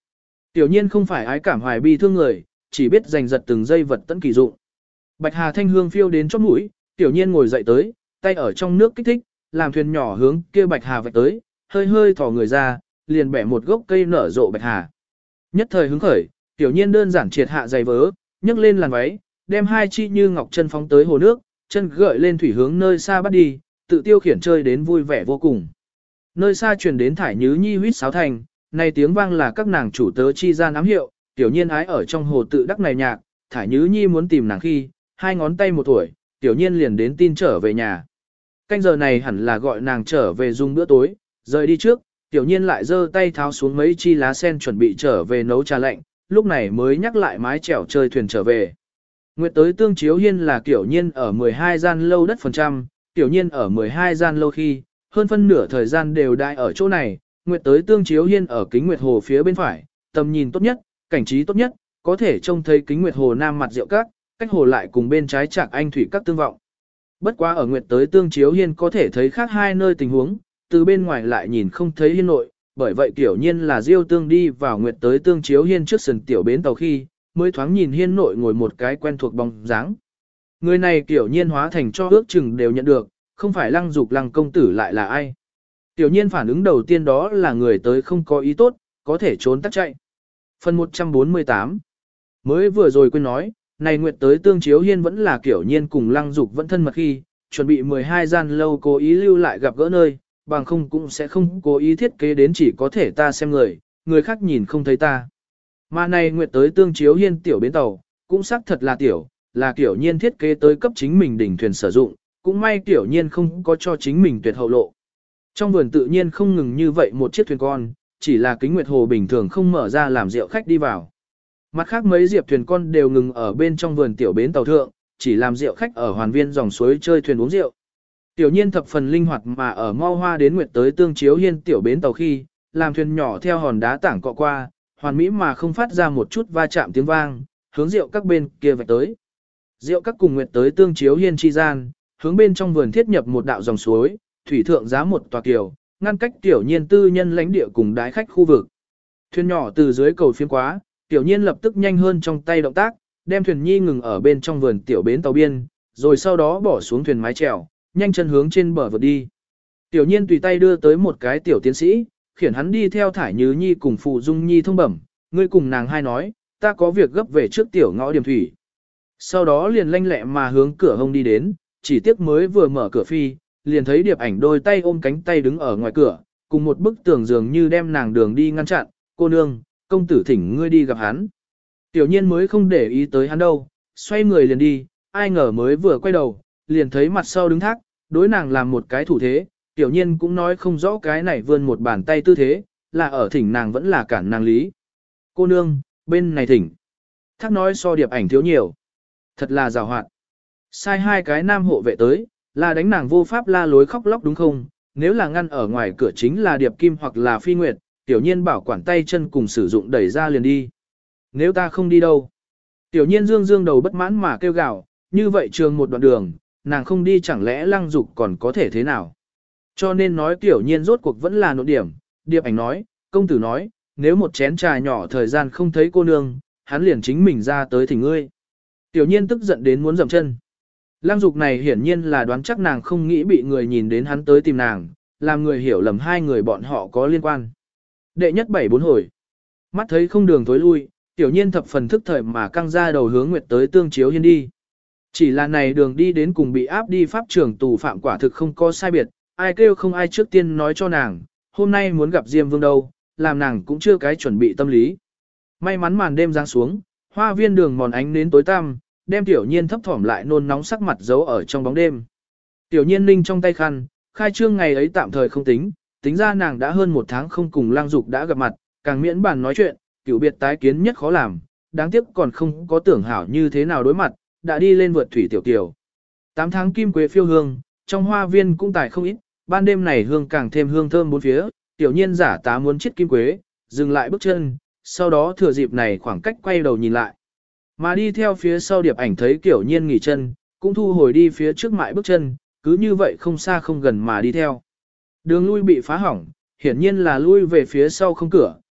Tiểu nhiên không phải ái cảm hoài bi thương người, chỉ biết giành giật từng giây vật tận kỳ dụng. Bạch hà thanh hương phiêu đến chóp mũi, tiểu nhiên ngồi dậy tới, tay ở trong nước kích thích, làm thuyền nhỏ hướng kia bạch hà vạch tới, hơi hơi thò người ra, liền bẻ một gốc cây nở rộ bạch hà. Nhất thời hứng khởi, tiểu nhiên đơn giản triệt hạ giày vớ, nhấc lên làn váy, đem hai chi như ngọc chân phóng tới hồ nước, chân gợi lên thủy hướng nơi xa bắt đi, tự tiêu khiển chơi đến vui vẻ vô cùng. Nơi xa truyền đến thải nhứ nhi huýt sáo thành, này tiếng vang là các nàng chủ tớ chi gian ám hiệu, tiểu nhiên ái ở trong hồ tự đắc này nhạc, thải nhứ nhi muốn tìm nàng khi, hai ngón tay một tuổi, tiểu nhiên liền đến tin trở về nhà. Canh giờ này hẳn là gọi nàng trở về dùng bữa tối, rời đi trước, tiểu nhiên lại giơ tay tháo xuống mấy chi lá sen chuẩn bị trở về nấu trà lạnh, lúc này mới nhắc lại mái chèo chơi thuyền trở về. Nguyệt tới tương chiếu hiên là tiểu nhiên ở 12 gian lâu đất phần trăm, tiểu nhiên ở 12 gian lâu khi, hơn phân nửa thời gian đều đại ở chỗ này, Nguyệt tới tương chiếu hiên ở kính Nguyệt Hồ phía bên phải, tầm nhìn tốt nhất, cảnh trí tốt nhất, có thể trông thấy kính Nguyệt Hồ nam mặt rượu các, cách hồ lại cùng bên trái Trạc Anh thủy các tương vọng. Bất quá ở Nguyệt tới tương chiếu hiên có thể thấy khác hai nơi tình huống, từ bên ngoài lại nhìn không thấy hiên nội, bởi vậy tiểu nhiên là Diêu Tương đi vào Nguyệt tới tương chiếu hiên trước sân tiểu bến tàu khi, mới thoáng nhìn hiên nội ngồi một cái quen thuộc bóng dáng. Người này tiểu nhiên hóa thành cho ước chừng đều nhận được, không phải Lăng Dục Lăng công tử lại là ai. Tiểu nhiên phản ứng đầu tiên đó là người tới không có ý tốt, có thể trốn tắt chạy. Phần 148 mới vừa rồi quên nói, này Nguyệt tới tương chiếu hiên vẫn là kiểu nhiên cùng Lăng Dục vẫn thân mật khi, chuẩn bị 12 gian lâu cố ý lưu lại gặp gỡ nơi, bằng không cũng sẽ không cố ý thiết kế đến chỉ có thể ta xem người khác nhìn không thấy ta. Mà này Nguyệt tới tương chiếu hiên tiểu bến tàu, cũng xác thật là kiểu nhiên thiết kế tới cấp chính mình đỉnh thuyền sử dụng, cũng may kiểu nhiên không có cho chính mình tuyệt hậu lộ. Trong vườn tự nhiên không ngừng như vậy một chiếc thuyền con, chỉ là kính Nguyệt Hồ bình thường không mở ra làm rượu khách đi vào. Mặt khác mấy diệp thuyền con đều ngừng ở bên trong vườn tiểu bến tàu thượng, chỉ làm rượu khách ở hoàn viên dòng suối chơi thuyền uống rượu. Tiểu nhiên thập phần linh hoạt mà ở mau hoa đến Nguyệt tới tương chiếu hiên tiểu bến tàu khi, làm thuyền nhỏ theo hòn đá tảng cọ qua, hoàn mỹ mà không phát ra một chút va chạm tiếng vang, hướng rượu các bên kia vạch tới. Rượu các cùng Nguyệt tới tương chiếu hiên chi gian, hướng bên trong vườn thiết nhập một đạo dòng suối, thủy thượng giá một tòa kiều, ngăn cách tiểu nhiên tư nhân lãnh địa cùng đái khách khu vực. Thuyền nhỏ từ dưới cầu phiên quá, tiểu nhiên lập tức nhanh hơn trong tay động tác, đem thuyền nhi ngừng ở bên trong vườn tiểu bến tàu biên, rồi sau đó bỏ xuống thuyền mái chèo, nhanh chân hướng trên bờ vượt đi. Tiểu nhiên tùy tay đưa tới một cái tiểu tiến sĩ, khiển hắn đi theo thải nhứ nhi cùng phụ dung nhi thông bẩm, ngươi cùng nàng hai nói, ta có việc gấp về trước tiểu ngõ điểm thủy. Sau đó liền lanh lẹ mà hướng cửa hông đi đến, chỉ tiếc mới vừa mở cửa phi, liền thấy Điệp Ảnh đôi tay ôm cánh tay đứng ở ngoài cửa, cùng một bức tường dường như đem nàng đường đi ngăn chặn, cô nương, công tử thỉnh ngươi đi gặp hắn. Tiểu nhiên mới không để ý tới hắn đâu, xoay người liền đi, ai ngờ mới vừa quay đầu, liền thấy mặt sau đứng thác, đối nàng làm một cái thủ thế, tiểu nhiên cũng nói không rõ cái này vươn một bàn tay tư thế, là ở thỉnh nàng vẫn là cản nàng lý. Cô nương, bên này thỉnh. Thác nói so Điệp Ảnh thiếu nhiều. Thật là giàu hoạt. Sai hai cái nam hộ vệ tới, là đánh nàng vô pháp la lối khóc lóc đúng không? Nếu là ngăn ở ngoài cửa chính là Điệp Kim hoặc là Phi Nguyệt, tiểu nhiên bảo quản tay chân cùng sử dụng đẩy ra liền đi. Nếu ta không đi đâu? Tiểu nhiên dương dương đầu bất mãn mà kêu gào, như vậy trường một đoạn đường, nàng không đi chẳng lẽ Lăng Dục còn có thể thế nào? Cho nên nói tiểu nhiên rốt cuộc vẫn là nội điểm, Điệp Ảnh nói, công tử nói, nếu một chén trà nhỏ thời gian không thấy cô nương, hắn liền chính mình ra tới thỉnh ngươi. Tiểu nhiên tức giận đến muốn dậm chân. Lăng Dục này hiển nhiên là đoán chắc nàng không nghĩ bị người nhìn đến hắn tới tìm nàng, làm người hiểu lầm hai người bọn họ có liên quan. Đệ nhất 7-4 hồi. Mắt thấy không đường tối lui, tiểu nhiên thập phần thức thời mà căng ra đầu hướng Nguyệt tới tương chiếu hiên đi. Chỉ là này đường đi đến cùng bị áp đi pháp trường tù phạm quả thực không có sai biệt, ai kêu không ai trước tiên nói cho nàng, hôm nay muốn gặp Diêm Vương đâu, làm nàng cũng chưa cái chuẩn bị tâm lý. May mắn màn đêm giáng xuống, hoa viên đường mòn ánh đến tối tăm, đem tiểu nhiên thấp thỏm lại nôn nóng sắc mặt giấu ở trong bóng đêm. Tiểu nhiên ninh trong tay khăn, khai trương ngày ấy tạm thời không tính, tính ra nàng đã hơn một tháng không cùng Lăng Dục đã gặp mặt, càng miễn bàn nói chuyện, cửu biệt tái kiến nhất khó làm, đáng tiếc còn không có tưởng hảo như thế nào đối mặt, đã đi lên vượt thủy tiểu kiều. 8 tháng kim quế phiêu hương, trong hoa viên cũng tài không ít, ban đêm này hương càng thêm hương thơm bốn phía, tiểu nhiên giả tá muốn chiết kim quế, dừng lại bước chân, sau đó thừa dịp này khoảng cách quay đầu nhìn lại. Mà đi theo phía sau Điệp Ảnh thấy tiểu nhiên nghỉ chân, cũng thu hồi đi phía trước mại bước chân, cứ như vậy không xa không gần mà đi theo. Đường lui bị phá hỏng, hiển nhiên là lui về phía sau không cửa,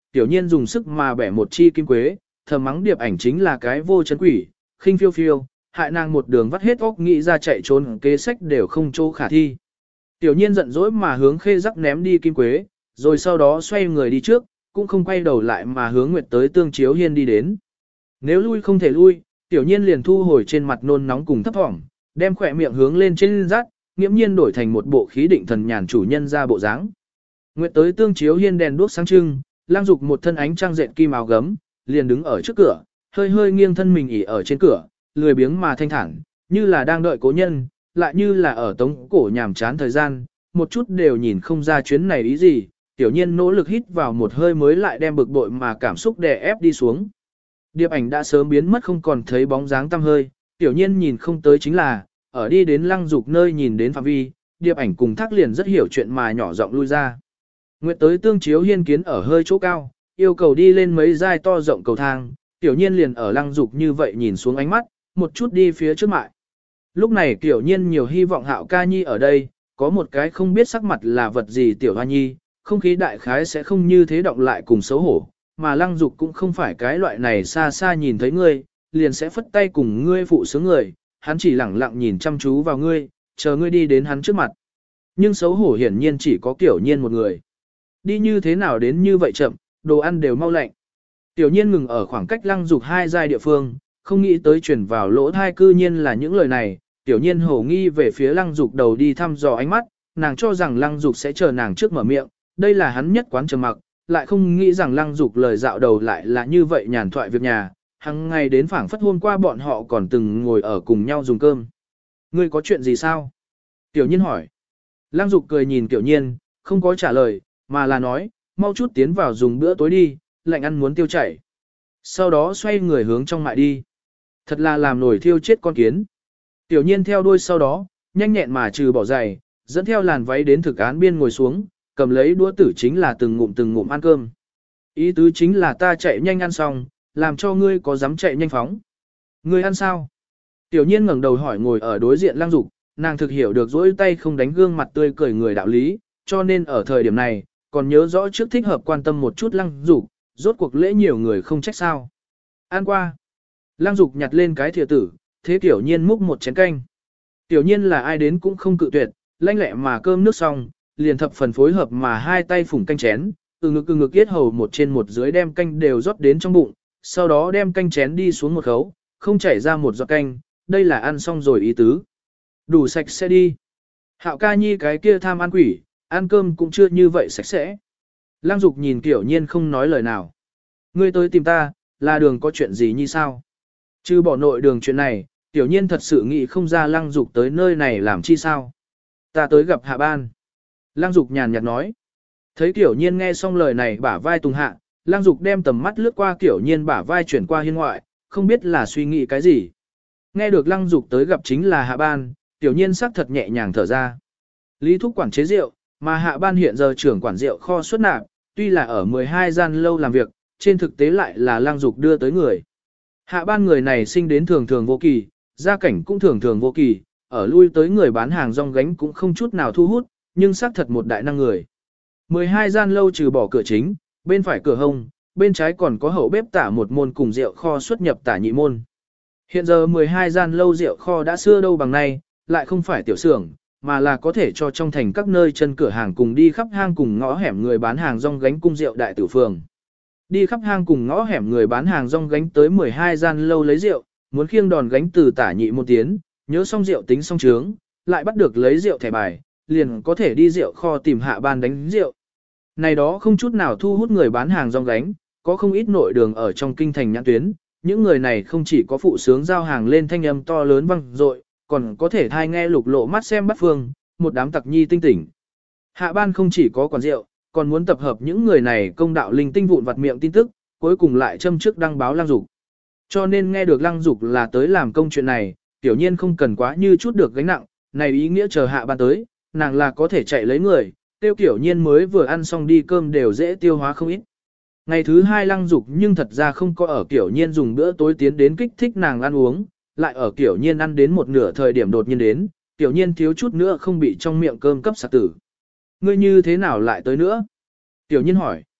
tiểu nhiên dùng sức mà bẻ một chi kim quế, thầm mắng Điệp Ảnh chính là cái vô chân quỷ, khinh phiêu phiêu, hại nàng một đường vắt hết óc nghĩ ra chạy trốn kế sách đều không chỗ khả thi. Tiểu nhiên giận dỗi mà hướng Khê Giác ném đi kim quế, rồi sau đó xoay người đi trước, cũng không quay đầu lại mà hướng Nguyệt tới Tương Chiếu Hiên đi đến. Nếu lui không thể lui, tiểu nhiên liền thu hồi trên mặt nôn nóng cùng thấp thỏm, đem khỏe miệng hướng lên trên rát, nghiễm nhiên đổi thành một bộ khí định thần nhàn chủ nhân ra bộ dáng. Nguyệt tới Tương Chiếu Hiên đèn đuốc sáng trưng, Lang Dục một thân ánh trăng dệt kim áo gấm, liền đứng ở trước cửa, hơi hơi nghiêng thân mình ỉ ở trên cửa, lười biếng mà thanh thản, như là đang đợi cố nhân, lại như là ở tống cổ nhàm chán thời gian, một chút đều nhìn không ra chuyến này ý gì. Tiểu nhiên nỗ lực hít vào một hơi mới lại đem bực bội mà cảm xúc đè ép đi xuống. Điệp Ảnh đã sớm biến mất không còn thấy bóng dáng tăm hơi, tiểu nhiên nhìn không tới chính là, ở đi đến Lăng Dục nơi nhìn đến phạm vi, Điệp Ảnh cùng Thác liền rất hiểu chuyện mà nhỏ giọng lui ra. Nguyệt tới Tương Chiếu Hiên kiến ở hơi chỗ cao, yêu cầu đi lên mấy giai to rộng cầu thang, tiểu nhiên liền ở Lăng Dục như vậy nhìn xuống ánh mắt, một chút đi phía trước mại. Lúc này tiểu nhiên nhiều hy vọng Hạo ca nhi ở đây, có một cái không biết sắc mặt là vật gì tiểu hoa nhi, không khí đại khái sẽ không như thế động lại cùng xấu hổ, mà Lăng Dục cũng không phải cái loại này xa xa nhìn thấy ngươi, liền sẽ phất tay cùng ngươi phụ sướng người, hắn chỉ lẳng lặng nhìn chăm chú vào ngươi, chờ ngươi đi đến hắn trước mặt. Nhưng xấu hổ hiển nhiên chỉ có Tiểu Nhiên một người. Đi như thế nào đến như vậy chậm, đồ ăn đều mau lạnh. Tiểu Nhiên ngừng ở khoảng cách Lăng Dục hai giai địa phương, không nghĩ tới truyền vào lỗ thai cư nhiên là những lời này, Tiểu Nhiên hổ nghi về phía Lăng Dục đầu đi thăm dò ánh mắt, nàng cho rằng Lăng Dục sẽ chờ nàng trước mở miệng, đây là hắn nhất quán trầm mặc, lại không nghĩ rằng Lăng Dục lời dạo đầu lại là như vậy nhàn thoại việc nhà, hằng ngày đến phảng phất hôm qua bọn họ còn từng ngồi ở cùng nhau dùng cơm. Ngươi có chuyện gì sao? Tiểu Nhiên hỏi. Lăng Dục cười nhìn Tiểu Nhiên, không có trả lời, mà là nói, mau chút tiến vào dùng bữa tối đi, lạnh ăn muốn tiêu chảy. Sau đó xoay người hướng trong mại đi. Thật là làm nổi thiêu chết con kiến. Tiểu Nhiên theo đuôi sau đó, nhanh nhẹn mà trừ bỏ giày, dẫn theo làn váy đến thực án biên ngồi xuống, cầm lấy đũa tử chính là từng ngụm ăn cơm. Ý tứ chính là ta chạy nhanh ăn xong, làm cho ngươi có dám chạy nhanh phóng. Ngươi ăn sao? Tiểu Nhiên ngẩng đầu hỏi ngồi ở đối diện Lăng Dục, nàng thực hiểu được dỗi tay không đánh gương mặt tươi cười người đạo lý, cho nên ở thời điểm này, còn nhớ rõ trước thích hợp quan tâm một chút Lăng Dục, rốt cuộc lễ nhiều người không trách sao. Ăn qua. Lăng Dục nhặt lên cái thìa tử, thế Tiểu Nhiên múc một chén canh. Tiểu Nhiên là ai đến cũng không cự tuyệt, lanh lẹ mà cơm nước xong, liền thập phần phối hợp mà hai tay phủng canh chén, từ ngực yết hầu một trên một dưới đem canh đều rót đến trong bụng, sau đó đem canh chén đi xuống một khấu, không chảy ra một giọt canh, đây là ăn xong rồi ý tứ. Đủ sạch sẽ đi. Hạo ca nhi cái kia tham ăn quỷ, ăn cơm cũng chưa như vậy sạch sẽ. Lăng Dục nhìn Tiểu Nhiên không nói lời nào. Ngươi tới tìm ta, là đường có chuyện gì như sao? Chứ bỏ nội đường chuyện này, Tiểu Nhiên thật sự nghĩ không ra Lăng Dục tới nơi này làm chi sao? Ta tới gặp Hạ Ban. Lăng Dục nhàn nhạt nói. Thấy Tiểu Nhiên nghe xong lời này bả vai tùng hạ, Lăng Dục đem tầm mắt lướt qua Tiểu Nhiên bả vai chuyển qua hiên ngoại, không biết là suy nghĩ cái gì. Nghe được Lăng Dục tới gặp chính là Hạ Ban, Tiểu Nhiên sắc thật nhẹ nhàng thở ra. Lý thúc quản chế rượu, mà Hạ Ban hiện giờ trưởng quản rượu kho xuất nạp, tuy là ở 12 gian lâu làm việc, trên thực tế lại là Lăng Dục đưa tới người. Hạ Ban người này sinh đến thường thường vô kỳ, gia cảnh cũng thường thường vô kỳ, ở lui tới người bán hàng rong gánh cũng không chút nào thu hút, nhưng xác thật một đại năng người. 12 gian lâu trừ bỏ cửa chính, bên phải cửa hông, bên trái còn có hậu bếp tả một môn cùng rượu kho xuất nhập tả nhị môn. Hiện giờ 12 gian lâu rượu kho đã xưa đâu bằng nay, lại không phải tiểu xưởng, mà là có thể cho trong thành các nơi chân cửa hàng cùng đi khắp hang cùng ngõ hẻm người bán hàng rong gánh cung rượu đại tử phường. Đi khắp hang cùng ngõ hẻm người bán hàng rong gánh tới 12 gian lâu lấy rượu, muốn khiêng đòn gánh từ tả nhị môn tiến, nhớ xong rượu tính xong trướng, lại bắt được lấy rượu thẻ bài, liền có thể đi rượu kho tìm Hạ Ban đánh rượu. Này đó không chút nào thu hút người bán hàng rong gánh, có không ít nội đường ở trong kinh thành nhãn tuyến, những người này không chỉ có phụ sướng giao hàng lên thanh âm to lớn vang dội, còn có thể thai nghe lục lộ mắt xem bắt phương, một đám tặc nhi tinh tỉnh. Hạ Ban không chỉ có quản rượu, còn muốn tập hợp những người này công đạo linh tinh vụn vặt miệng tin tức, cuối cùng lại châm trước đăng báo Lăng Dục. Cho nên nghe được Lăng Dục là tới làm công chuyện này, Tiểu Nhiên không cần quá như chút được gánh nặng, này ý nghĩa chờ Hạ Ban tới, nàng là có thể chạy lấy người, tiêu Tiểu Nhiên mới vừa ăn xong đi cơm đều dễ tiêu hóa không ít. Ngày thứ hai Lăng Dục nhưng thật ra không có ở Tiểu Nhiên dùng bữa tối tiến đến kích thích nàng ăn uống, lại ở Tiểu Nhiên ăn đến một nửa thời điểm đột nhiên đến, Tiểu Nhiên thiếu chút nữa không bị trong miệng cơm cấp sạc tử. Ngươi như thế nào lại tới nữa? Tiểu Nhiên hỏi.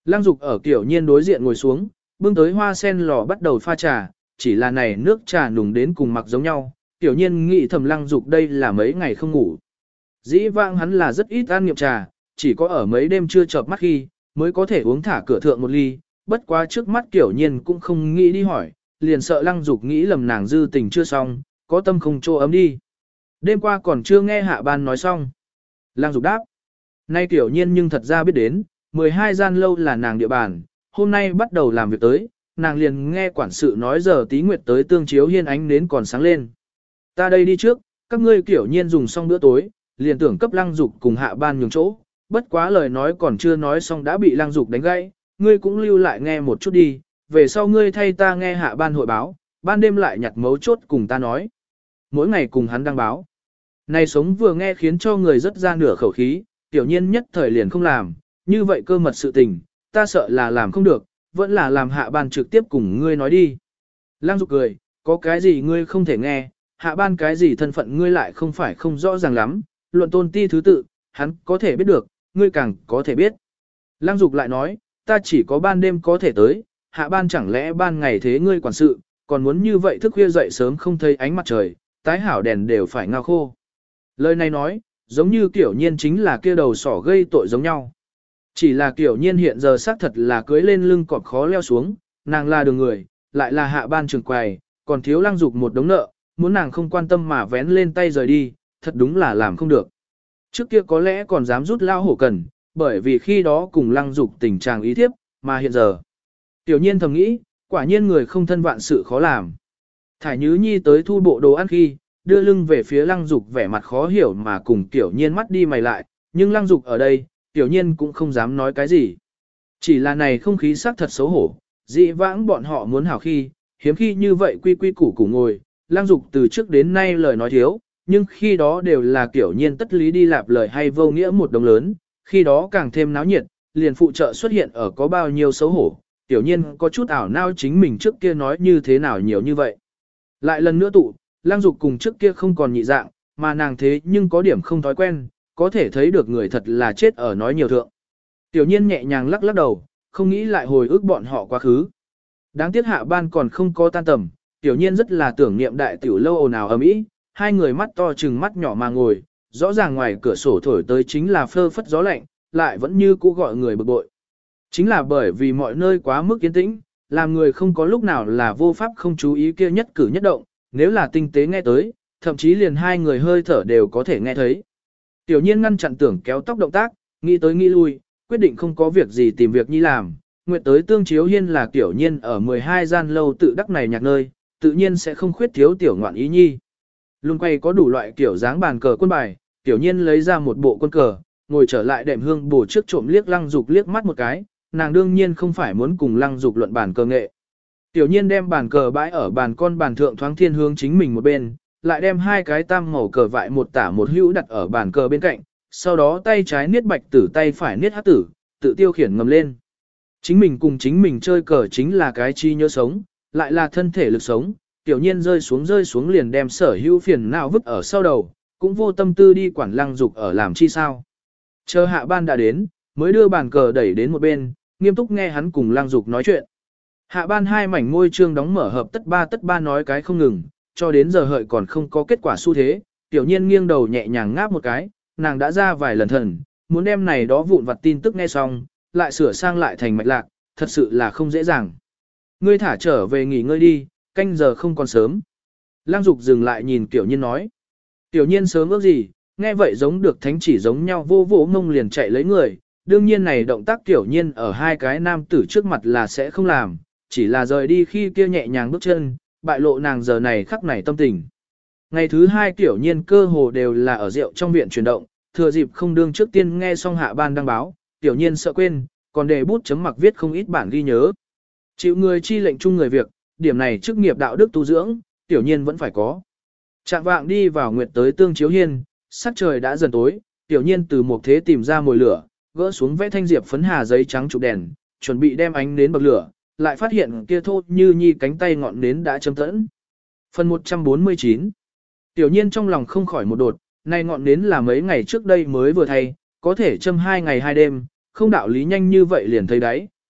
Lăng Dục ở Tiểu Nhiên đối diện ngồi xuống, bưng tới hoa sen lò bắt đầu pha trà, chỉ là này nước trà nùng đến cùng mặc giống nhau, Tiểu Nhiên nghĩ thầm Lăng Dục đây là mấy ngày không ngủ. Dĩ vãng hắn là rất ít ăn nghiệm trà, chỉ có ở mấy đêm chưa chợp mắt khi, mới có thể uống thả cửa thượng một ly, bất quá trước mắt Tiểu Nhiên cũng không nghĩ đi hỏi, liền sợ Lăng Dục nghĩ lầm nàng dư tình chưa xong, có tâm không chỗ ấm đi. Đêm qua còn chưa nghe Hạ Ban nói xong. Lăng Dục đáp. Nay Tiểu Nhiên nhưng thật ra biết đến, 12 gian lâu là nàng địa bàn, hôm nay bắt đầu làm việc tới, nàng liền nghe quản sự nói giờ tí nguyệt tới tương chiếu hiên ánh nến còn sáng lên. Ta đây đi trước, các ngươi Tiểu Nhiên dùng xong bữa tối, liền tưởng cấp Lăng Dục cùng Hạ Ban nhường chỗ, bất quá lời nói còn chưa nói xong đã bị Lăng Dục đánh gãy, ngươi cũng lưu lại nghe một chút đi, về sau ngươi thay ta nghe Hạ Ban hội báo, ban đêm lại nhặt mấu chốt cùng ta nói. Mỗi ngày cùng hắn đăng báo. Này sống vừa nghe khiến cho người rất ra nửa khẩu khí, Tiểu Nhiên nhất thời liền không làm, như vậy cơ mật sự tình, ta sợ là làm không được, vẫn là làm Hạ Ban trực tiếp cùng ngươi nói đi. Lăng Dục cười, có cái gì ngươi không thể nghe, Hạ Ban cái gì thân phận ngươi lại không phải không rõ ràng lắm, luận tôn ti thứ tự, hắn có thể biết được, ngươi càng có thể biết. Lăng Dục lại nói, ta chỉ có ban đêm có thể tới, Hạ Ban chẳng lẽ ban ngày thế ngươi quản sự, còn muốn như vậy thức khuya dậy sớm không thấy ánh mặt trời, tái hảo đèn đều phải ngao khô. Lời này nói, giống như Tiểu Nhiên chính là kia đầu sỏ gây tội giống nhau. Chỉ là Tiểu Nhiên hiện giờ xác thật là cưới lên lưng cọp khó leo xuống, nàng là đường người, lại là Hạ Ban trường quầy, còn thiếu Lăng Dục một đống nợ, muốn nàng không quan tâm mà vén lên tay rời đi, thật đúng là làm không được. Trước kia có lẽ còn dám rút lao hổ cần, bởi vì khi đó cùng Lăng Dục tình trạng ý thiếp, mà hiện giờ. Tiểu Nhiên thầm nghĩ, quả nhiên người không thân vạn sự khó làm. Thải Nhứ Nhi tới thu bộ đồ ăn khi, đưa lưng về phía Lăng Dục vẻ mặt khó hiểu mà cùng Tiểu Nhiên mắt đi mày lại, nhưng Lăng Dục ở đây, Tiểu Nhiên cũng không dám nói cái gì. Chỉ là này không khí sắc thật xấu hổ, dị vãng bọn họ muốn hảo khi, hiếm khi như vậy quy quy củ củ ngồi, Lăng Dục từ trước đến nay lời nói thiếu, nhưng khi đó đều là Tiểu Nhiên tất lý đi lạp lời hay vô nghĩa một đồng lớn, khi đó càng thêm náo nhiệt, liền phụ trợ xuất hiện ở có bao nhiêu xấu hổ, Tiểu Nhiên có chút ảo nao chính mình trước kia nói như thế nào nhiều như vậy. Lại lần nữa tụ, Lăng Dục cùng trước kia không còn nhị dạng, mà nàng thế nhưng có điểm không thói quen, có thể thấy được người thật là chết ở nói nhiều thượng. Tiểu Nhiên nhẹ nhàng lắc lắc đầu, không nghĩ lại hồi ức bọn họ quá khứ. Đáng tiếc Hạ Ban còn không có tan tầm, Tiểu Nhiên rất là tưởng niệm đại tiểu lâu ồn ào ầm ĩ, hai người mắt to trừng mắt nhỏ mà ngồi, rõ ràng ngoài cửa sổ thổi tới chính là phơ phất gió lạnh, lại vẫn như cũ gọi người bực bội. Chính là bởi vì mọi nơi quá mức yên tĩnh, làm người không có lúc nào là vô pháp không chú ý kia nhất cử nhất động, nếu là tinh tế nghe tới, thậm chí liền hai người hơi thở đều có thể nghe thấy. Tiểu Nhiên ngăn chặn tưởng kéo tóc động tác, nghĩ tới nghĩ lui, quyết định không có việc gì tìm việc nhi làm. Nguyệt tới tương chiếu hiên là Tiểu Nhiên ở 12 gian lâu tự đắc này nhạc nơi, tự nhiên sẽ không khuyết thiếu tiểu ngoạn ý nhi. Luôn quay có đủ loại kiểu dáng bàn cờ quân bài, Tiểu Nhiên lấy ra một bộ quân cờ, ngồi trở lại đệm hương bổ trước trộm liếc Lăng Dục liếc mắt một cái, nàng đương nhiên không phải muốn cùng Lăng Dục luận bàn cờ nghệ. Tiểu Nhiên đem bàn cờ bãi ở bàn con bàn thượng thoáng thiên hướng chính mình một bên, lại đem hai cái tam màu cờ vại một tả một hữu đặt ở bàn cờ bên cạnh, sau đó tay trái niết bạch tử tay phải niết hắc tử, tự tiêu khiển ngầm lên. Chính mình cùng chính mình chơi cờ chính là cái chi nhớ sống, lại là thân thể lực sống, Tiểu Nhiên rơi xuống liền đem sở hữu phiền não vứt ở sau đầu, cũng vô tâm tư đi quản Lăng Dục ở làm chi sao. Chờ Hạ Ban đã đến, mới đưa bàn cờ đẩy đến một bên, nghiêm túc nghe hắn cùng Lăng Dục nói chuyện. Hạ Ban hai mảnh môi trương đóng mở hợp tất ba nói cái không ngừng, cho đến giờ hợi còn không có kết quả xu thế, Tiểu Nhiên nghiêng đầu nhẹ nhàng ngáp một cái, nàng đã ra vài lần thần, muốn đem này đó vụn vặt tin tức nghe xong, lại sửa sang lại thành mạch lạc, thật sự là không dễ dàng. Ngươi thả trở về nghỉ ngơi đi, canh giờ không còn sớm. Lăng Dục dừng lại nhìn Tiểu Nhiên nói. Tiểu Nhiên sớm ước gì, nghe vậy giống được thánh chỉ giống nhau vô vỗ mông liền chạy lấy người, đương nhiên này động tác Tiểu Nhiên ở hai cái nam tử trước mặt là sẽ không làm, chỉ là rời đi khi kia nhẹ nhàng bước chân, bại lộ nàng giờ này khắc này tâm tình. Ngày thứ hai Tiểu Nhiên cơ hồ đều là ở rượu trong viện chuyển động, thừa dịp không đương trước tiên nghe xong Hạ Ban đăng báo, Tiểu Nhiên sợ quên, còn để bút chấm mặc viết không ít bản ghi nhớ. Chịu người chi lệnh chung người việc, điểm này chức nghiệp đạo đức tu dưỡng, Tiểu Nhiên vẫn phải có. Trạng vạng đi vào nguyệt tới tương chiếu hiên, sắc trời đã dần tối, Tiểu Nhiên từ một thế tìm ra mồi lửa, gỡ xuống vẽ thanh diệp phấn hà giấy trắng chụp đèn, chuẩn bị đem ánh nến bậc lửa, lại phát hiện kia thô như nhi cánh tay ngọn nến đã châm tẫn. Phần 149. Tiểu Nhiên trong lòng không khỏi một đột, này ngọn nến là mấy ngày trước đây mới vừa thay, có thể châm 2 ngày 2 đêm, không đạo lý nhanh như vậy liền thấy đáy,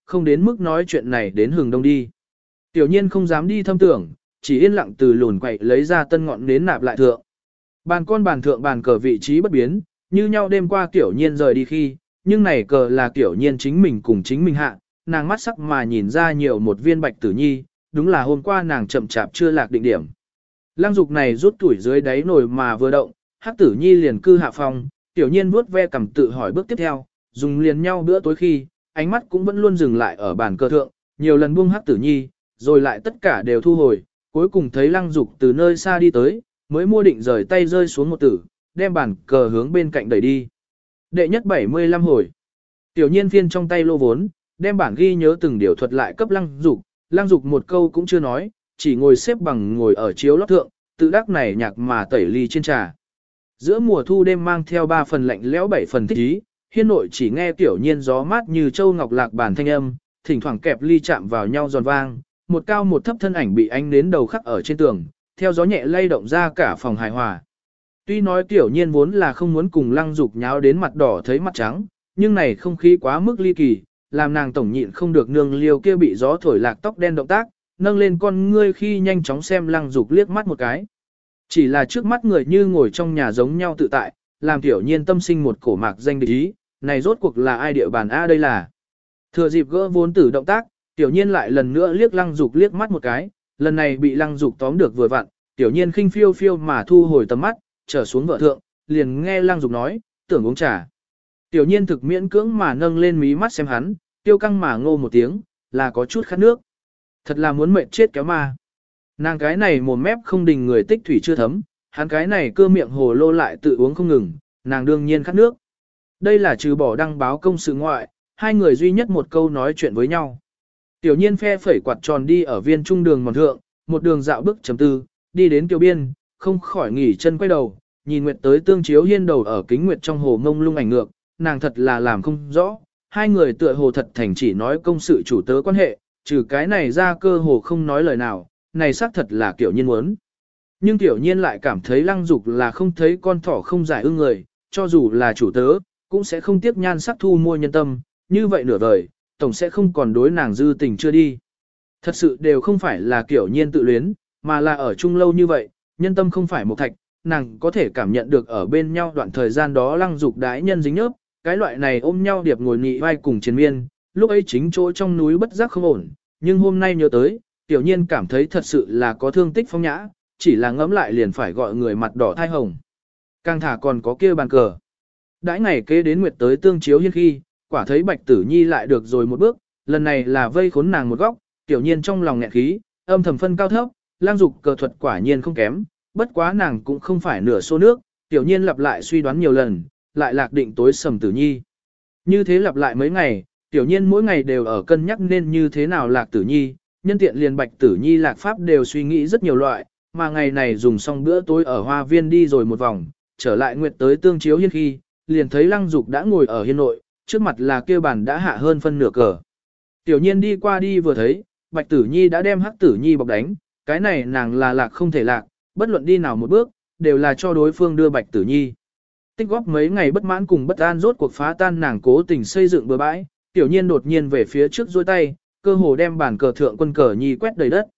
không đến mức nói chuyện này đến hừng đông đi. Tiểu nhiên không dám đi thâm tưởng, chỉ yên lặng từ lùn quậy lấy ra tân ngọn nến nạp lại thượng. Bàn con bàn thượng bàn cờ vị trí bất biến, như nhau đêm qua Tiểu nhiên rời đi khi, nhưng này cờ là Tiểu nhiên chính mình cùng chính mình hạ, nàng mắt sắc mà nhìn ra nhiều một viên bạch tử nhi, đúng là hôm qua nàng chậm chạp chưa lạc định điểm. Lăng Dục này rút tuổi dưới đáy nồi mà vừa động, Hắc Tử Nhi liền cư hạ phòng, Tiểu nhiên vuốt ve cầm tự hỏi bước tiếp theo, dùng liền nhau bữa tối khi, ánh mắt cũng vẫn luôn dừng lại ở bàn cờ thượng, nhiều lần buông Hắc Tử Nhi, rồi lại tất cả đều thu hồi, cuối cùng thấy Lăng Dục từ nơi xa đi tới, mới mua định rời tay rơi xuống một tử, đem bàn cờ hướng bên cạnh đẩy đi. Đệ nhất 75 hồi. Tiểu nhiên phiên trong tay lô vốn, đem bản ghi nhớ từng điều thuật lại cấp Lăng Dục một câu cũng chưa nói, chỉ ngồi xếp bằng ngồi ở chiếu lót thượng, tự đắc này nhạc mà tẩy ly trên trà. Giữa mùa thu đêm mang theo 3 phần lạnh lẽo 7 phần thích ý, hiên nội chỉ nghe Tiểu nhiên gió mát như châu ngọc lạc bản thanh âm, thỉnh thoảng kẹp ly chạm vào nhau giòn vang, một cao một thấp thân ảnh bị ánh nến đầu khắc ở trên tường, theo gió nhẹ lay động ra cả phòng hài hòa. Tuy nói Tiểu nhiên vốn là không muốn cùng Lăng Dục nháo đến mặt đỏ thấy mặt trắng, nhưng này không khí quá mức ly kỳ, làm nàng tổng nhịn không được nương liêu kia bị gió thổi lạc tóc đen động tác, nâng lên con ngươi khi nhanh chóng xem Lăng Dục liếc mắt một cái. Chỉ là trước mắt người như ngồi trong nhà giống nhau tự tại, làm Tiểu nhiên tâm sinh một cổ mạc danh địch ý, này rốt cuộc là ai địa bàn A đây là. Thừa dịp gỡ vốn tử động tác, Tiểu nhiên lại lần nữa liếc Lăng Dục liếc mắt một cái, lần này bị Lăng Dục tóm được vừa vặn, Tiểu nhiên khinh phiêu phiêu mà thu hồi tầm mắt, trở xuống vợ thượng, liền nghe Lăng Dục nói, tưởng uống trà. Tiểu nhiên thực miễn cưỡng mà nâng lên mí mắt xem hắn, tiêu căng mà ngô một tiếng, là có chút khát nước. Thật là muốn mệt chết kéo ma. Nàng cái này mồm mép không đình người tích thủy chưa thấm, hắn cái này cơ miệng hồ lô lại tự uống không ngừng, nàng đương nhiên khát nước. Đây là trừ bỏ đăng báo công sự ngoại, hai người duy nhất một câu nói chuyện với nhau. Tiểu nhiên phe phẩy quạt tròn đi ở viên trung đường mòn thượng, một đường dạo bước chấm tư, đi đến tiểu biên, không khỏi nghỉ chân quay đầu, nhìn nguyệt tới tương chiếu hiên đầu ở kính nguyệt trong hồ ngông lung ảnh ngược, nàng thật là làm không rõ, hai người tựa hồ thật thành chỉ nói công sự chủ tớ quan hệ, trừ cái này ra cơ hồ không nói lời nào, này xác thật là Tiểu nhiên muốn. Nhưng Tiểu nhiên lại cảm thấy Lăng Dục là không thấy con thỏ không giải ưng người, cho dù là chủ tớ, cũng sẽ không tiếp nhan sắc thu mua nhân tâm, như vậy nửa đời, tổng sẽ không còn đối nàng dư tình chưa đi. Thật sự đều không phải là Tiểu nhiên tự luyến, mà là ở chung lâu như vậy, nhân tâm không phải một thạch, nàng có thể cảm nhận được ở bên nhau đoạn thời gian đó Lăng Dục đái nhân dính nhớp, cái loại này ôm nhau điệp ngồi nị vai cùng chiến miên, lúc ấy chính chỗ trong núi bất giác không ổn, nhưng hôm nay nhớ tới, Tiểu nhiên cảm thấy thật sự là có thương tích phong nhã, chỉ là ngẫm lại liền phải gọi người mặt đỏ thai hồng. Càng thả còn có kia bàn cờ. Đãi ngày kế đến nguyệt tới tương chiếu hiên khi, quả thấy Bạch Tử Nhi lại được rồi một bước, lần này là vây khốn nàng một góc, Tiểu nhiên trong lòng nghẹn khí, âm thầm phân cao thấp, Lang Dục cờ thuật quả nhiên không kém, bất quá nàng cũng không phải nửa xô nước, Tiểu nhiên lặp lại suy đoán nhiều lần, lại lạc định tối sầm Tử Nhi. Như thế lặp lại mấy ngày, Tiểu nhiên mỗi ngày đều ở cân nhắc nên như thế nào lạc Tử Nhi, nhân tiện liền Bạch Tử Nhi lạc pháp đều suy nghĩ rất nhiều loại, mà ngày này dùng xong bữa tối ở hoa viên đi rồi một vòng, trở lại nguyệt tới tương chiếu hiên khi, liền thấy Lăng Dục đã ngồi ở hiên nội, trước mặt là kia bàn đã hạ hơn phân nửa cờ. Tiểu nhiên đi qua đi vừa thấy, Bạch Tử Nhi đã đem Hắc Tử Nhi bọc đánh, cái này nàng là lạc không thể lạc, bất luận đi nào một bước, đều là cho đối phương đưa Bạch Tử Nhi. Tích góp mấy ngày bất mãn cùng bất an rốt cuộc phá tan nàng cố tình xây dựng bừa bãi, Tiểu nhiên đột nhiên về phía trước duỗi tay, cơ hồ đem bàn cờ thượng quân cờ nhi quét đầy đất.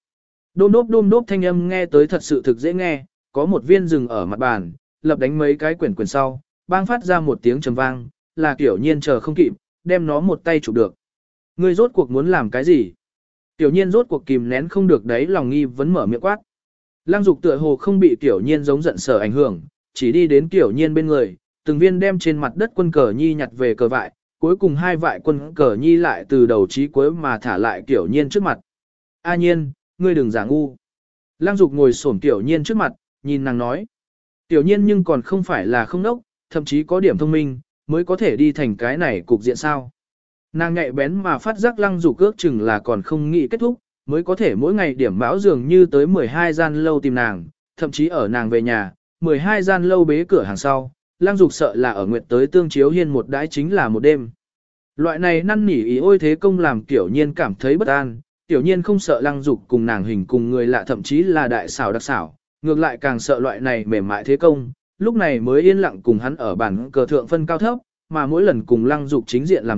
Đôm đốp thanh âm nghe tới thật sự thực dễ nghe, có một viên rừng ở mặt bàn, lập đánh mấy cái quyển sau, bang phát ra một tiếng trầm vang, là Tiểu nhiên chờ không kịp, đem nó một tay chụp được. Ngươi rốt cuộc muốn làm cái gì? Tiểu nhiên rốt cuộc kìm nén không được đấy lòng nghi vấn mở miệng quát. Lăng Dục tựa hồ không bị Tiểu nhiên giống giận sở ảnh hưởng, chỉ đi đến Tiểu nhiên bên người, từng viên đem trên mặt đất quân cờ nhi nhặt về cờ vại, cuối cùng hai vại quân cờ nhi lại từ đầu chí cuối mà thả lại Tiểu nhiên trước mặt. A nhiên, ngươi đừng giả ngu. Lăng Dục ngồi xổm Tiểu nhiên trước mặt, nhìn nàng nói. Tiểu nhiên nhưng còn không phải là không đốc, thậm chí có điểm thông minh, mới có thể đi thành cái này cục diện sao. Nàng nhạy bén mà phát giác Lăng Dục ước chừng là còn không nghĩ kết thúc, mới có thể mỗi ngày điểm báo dường như tới 12 gian lâu tìm nàng, thậm chí ở nàng về nhà, 12 gian lâu bế cửa hàng sau, Lăng Dục sợ là ở nguyệt tới tương chiếu hiên một đãi chính là một đêm. Loại này năn nỉ ý ôi thế công làm Tiểu nhiên cảm thấy bất an, Tiểu nhiên không sợ Lăng Dục cùng nàng hình cùng người lạ thậm chí là đại xảo đặc xảo, ngược lại càng sợ loại này mềm mại thế công, lúc này mới yên lặng cùng hắn ở bàn cờ thượng phân cao thấp, mà mỗi lần cùng Lăng Dục chính diện làm thượng,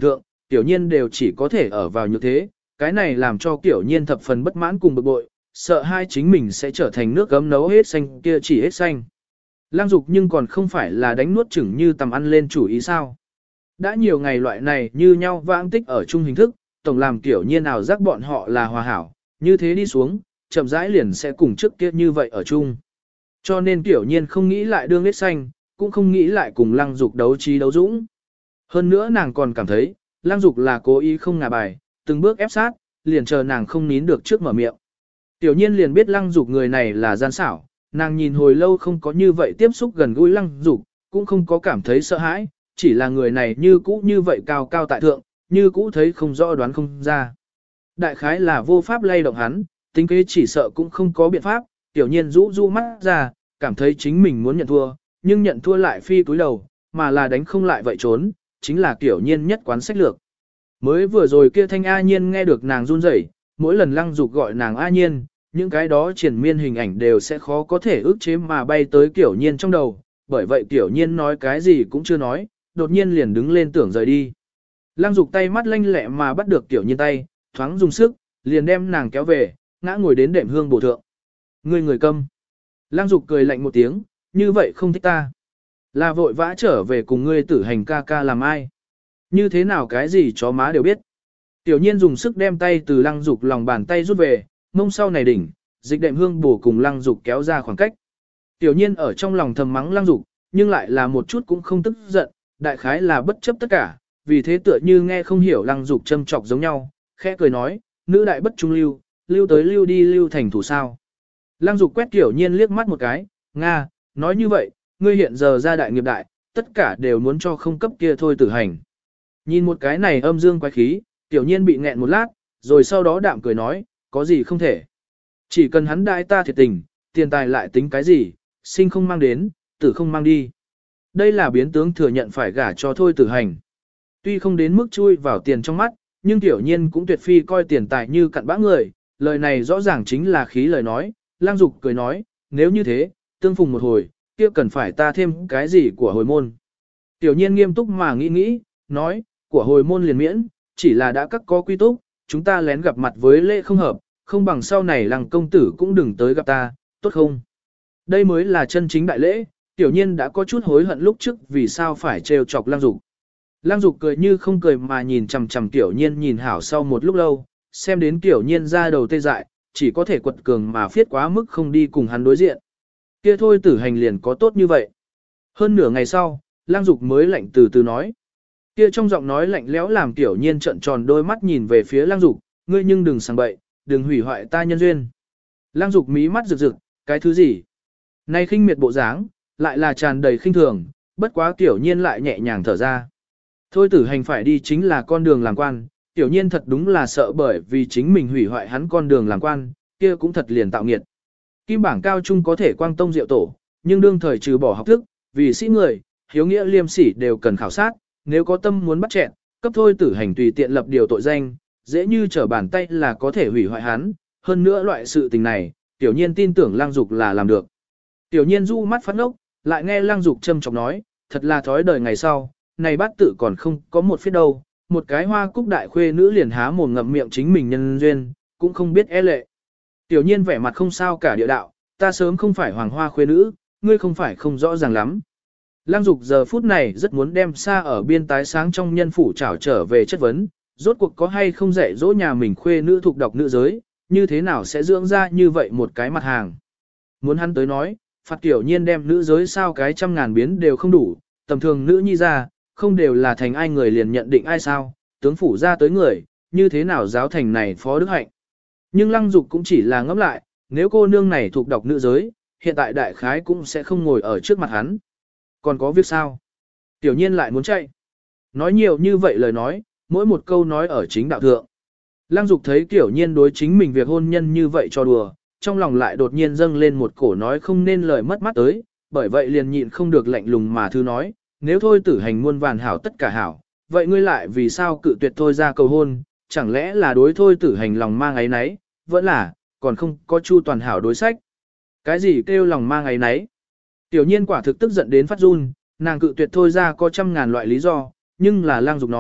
Tiểu Nhiên đều chỉ có thể ở vào như thế, cái này làm cho Tiểu Nhiên thập phần bất mãn cùng bực bội, sợ hai chính mình sẽ trở thành nước gấm nấu hết xanh kia chỉ hết xanh. Lang Dục nhưng còn không phải là đánh nuốt chửng như tầm ăn lên chủ ý sao. Đã nhiều ngày loại này như nhau vãng tích ở chung hình thức, tổng làm Tiểu Nhiên nào giác bọn họ là hòa hảo, như thế đi xuống, chậm rãi liền sẽ cùng trước kia như vậy ở chung. Cho nên Tiểu Nhiên không nghĩ lại đương hết xanh, cũng không nghĩ lại cùng Lăng Dục đấu trí đấu dũng. Hơn nữa nàng còn cảm thấy, Lăng Dục là cố ý không ngả bài, từng bước ép sát, liền chờ nàng không nín được trước mở miệng. Tiểu Nhiên liền biết Lăng Dục người này là gian xảo, nàng nhìn hồi lâu không có như vậy tiếp xúc gần gũi Lăng Dục, cũng không có cảm thấy sợ hãi, chỉ là người này như cũ như vậy cao cao tại thượng, như cũ thấy không rõ đoán không ra. Đại khái là vô pháp lay động hắn, tính kế chỉ sợ cũng không có biện pháp, Tiểu Nhiên rũ rũ mắt ra, cảm thấy chính mình muốn nhận thua, nhưng nhận thua lại phi cúi đầu, mà là đánh không lại vậy trốn, chính là Tiểu Nhiên nhất quán sách lược. Mới vừa rồi kia thanh A Nhiên nghe được nàng run rẩy, mỗi lần Lăng Dục gọi nàng A Nhiên, những cái đó triển miên hình ảnh đều sẽ khó có thể ức chế mà bay tới Tiểu Nhiên trong đầu, bởi vậy Tiểu Nhiên nói cái gì cũng chưa nói, đột nhiên liền đứng lên tưởng rời đi. Lăng Dục tay mắt lanh lẹ mà bắt được Tiểu Nhiên tay, thoáng dùng sức, liền đem nàng kéo về, ngã ngồi đến đệm hương bổ thượng. Ngươi người câm. Lăng Dục cười lạnh một tiếng, như vậy không thích ta. Là vội vã trở về cùng ngươi tử hành ca ca làm ai. Như thế nào cái gì chó má đều biết. Tiểu Nhiên dùng sức đem tay từ Lăng Dục lòng bàn tay rút về, mông sau này đỉnh, dịch đệm hương bổ cùng Lăng Dục kéo ra khoảng cách. Tiểu Nhiên ở trong lòng thầm mắng Lăng Dục, nhưng lại là một chút cũng không tức giận, đại khái là bất chấp tất cả, vì thế tựa như nghe không hiểu Lăng Dục châm chọc giống nhau, khẽ cười nói, nữ đại bất trung lưu, lưu tới lưu đi lưu thành thủ sao. Lăng Dục quét Tiểu Nhiên liếc mắt một cái, Nga, nói như vậy, ngươi hiện giờ ra đại nghiệp đại, tất cả đều muốn cho không cấp kia thôi tử hành. Nhìn một cái này âm dương quái khí, Tiểu Nhiên bị nghẹn một lát, rồi sau đó đạm cười nói, có gì không thể. Chỉ cần hắn đại ta thiệt tình, tiền tài lại tính cái gì, sinh không mang đến, tử không mang đi. Đây là biến tướng thừa nhận phải gả cho thôi tử hành. Tuy không đến mức chui vào tiền trong mắt, nhưng Tiểu Nhiên cũng tuyệt phi coi tiền tài như cặn bã người, lời này rõ ràng chính là khí lời nói. Lang Dục cười nói, nếu như thế, tương phùng một hồi, kia cần phải ta thêm cái gì của hồi môn. Tiểu Nhiên nghiêm túc mà nghĩ, nói, của hồi môn liền miễn, chỉ là đã các có quy túc, chúng ta lén gặp mặt với lễ không hợp, không bằng sau này Lăng công tử cũng đừng tới gặp ta, tốt không? Đây mới là chân chính đại lễ, Tiểu Nhiên đã có chút hối hận lúc trước vì sao phải trêu chọc Lăng Dục. Lăng Dục cười như không cười mà nhìn chằm chằm Tiểu Nhiên nhìn hảo sau một lúc lâu, xem đến Tiểu Nhiên ra đầu tê dại, chỉ có thể quật cường mà phiết quá mức không đi cùng hắn đối diện. Kia thôi tử hành liền có tốt như vậy. Hơn nửa ngày sau, Lăng Dục mới lạnh từ từ nói. Kia trong giọng nói lạnh lẽo làm Tiểu Nhiên trợn tròn đôi mắt nhìn về phía Lăng Dục, ngươi nhưng đừng sang bậy, đừng hủy hoại ta nhân duyên. Lăng Dục mí mắt rực rực, cái thứ gì? Nay khinh miệt bộ dáng, lại là tràn đầy khinh thường, bất quá Tiểu Nhiên lại nhẹ nhàng thở ra. Thôi tử hành phải đi chính là con đường làm quan, Tiểu Nhiên thật đúng là sợ bởi vì chính mình hủy hoại hắn con đường làm quan, kia cũng thật liền tạo nghiệt. Kim bảng cao trung có thể quang tông diệu tổ, nhưng đương thời trừ bỏ học thức, vì sĩ người, hiếu nghĩa liêm sỉ đều cần khảo sát, nếu có tâm muốn bắt chẹn, cấp thôi tử hành tùy tiện lập điều tội danh, dễ như trở bàn tay là có thể hủy hoại hắn, hơn nữa loại sự tình này, Tiểu Nhiên tin tưởng Lăng Dục là làm được. Tiểu Nhiên du mắt phát ngốc, lại nghe Lăng Dục châm chọc nói, thật là thói đời ngày sau, này bát tự còn không có một phía đâu, một cái hoa cúc đại khuê nữ liền há mồm ngậm miệng chính mình nhân duyên, cũng không biết e lệ. Tiểu Nhiên vẻ mặt không sao cả địa đạo, ta sớm không phải hoàng hoa khuê nữ, ngươi không phải không rõ ràng lắm. Lăng Dục giờ phút này rất muốn đem xa ở biên tái sáng trong nhân phủ trảo trở về chất vấn, rốt cuộc có hay không dạy dỗ nhà mình khuê nữ thuộc đọc nữ giới, như thế nào sẽ dưỡng ra như vậy một cái mặt hàng. Muốn hắn tới nói, phạt Tiểu Nhiên đem nữ giới sao cái 100.000 biến đều không đủ, tầm thường nữ nhi ra, không đều là thành ai người liền nhận định ai sao, tướng phủ ra tới người, như thế nào giáo thành này phó đức hạnh. Nhưng Lăng Dục cũng chỉ là ngẫm lại, nếu cô nương này thuộc đọc nữ giới, hiện tại đại khái cũng sẽ không ngồi ở trước mặt hắn. Còn có việc sao? Tiểu Nhiên lại muốn chạy. Nói nhiều như vậy lời nói, mỗi một câu nói ở chính đạo thượng. Lăng Dục thấy Tiểu Nhiên đối chính mình việc hôn nhân như vậy cho đùa, trong lòng lại đột nhiên dâng lên một cổ nói không nên lời mất mắt tới, bởi vậy liền nhịn không được lạnh lùng mà thư nói, nếu thôi tử hành muôn vàn hảo tất cả hảo, vậy ngươi lại vì sao cự tuyệt thôi ra cầu hôn, chẳng lẽ là đối thôi tử hành lòng mang ấy nấy, vẫn là, còn không có chu toàn hảo đối sách. Cái gì kêu lòng mang ấy nấy? Tiểu Nhiên quả thực tức giận đến phát run, nàng cự tuyệt thôi ra có 100.000 loại lý do, nhưng là Lăng Dục nói,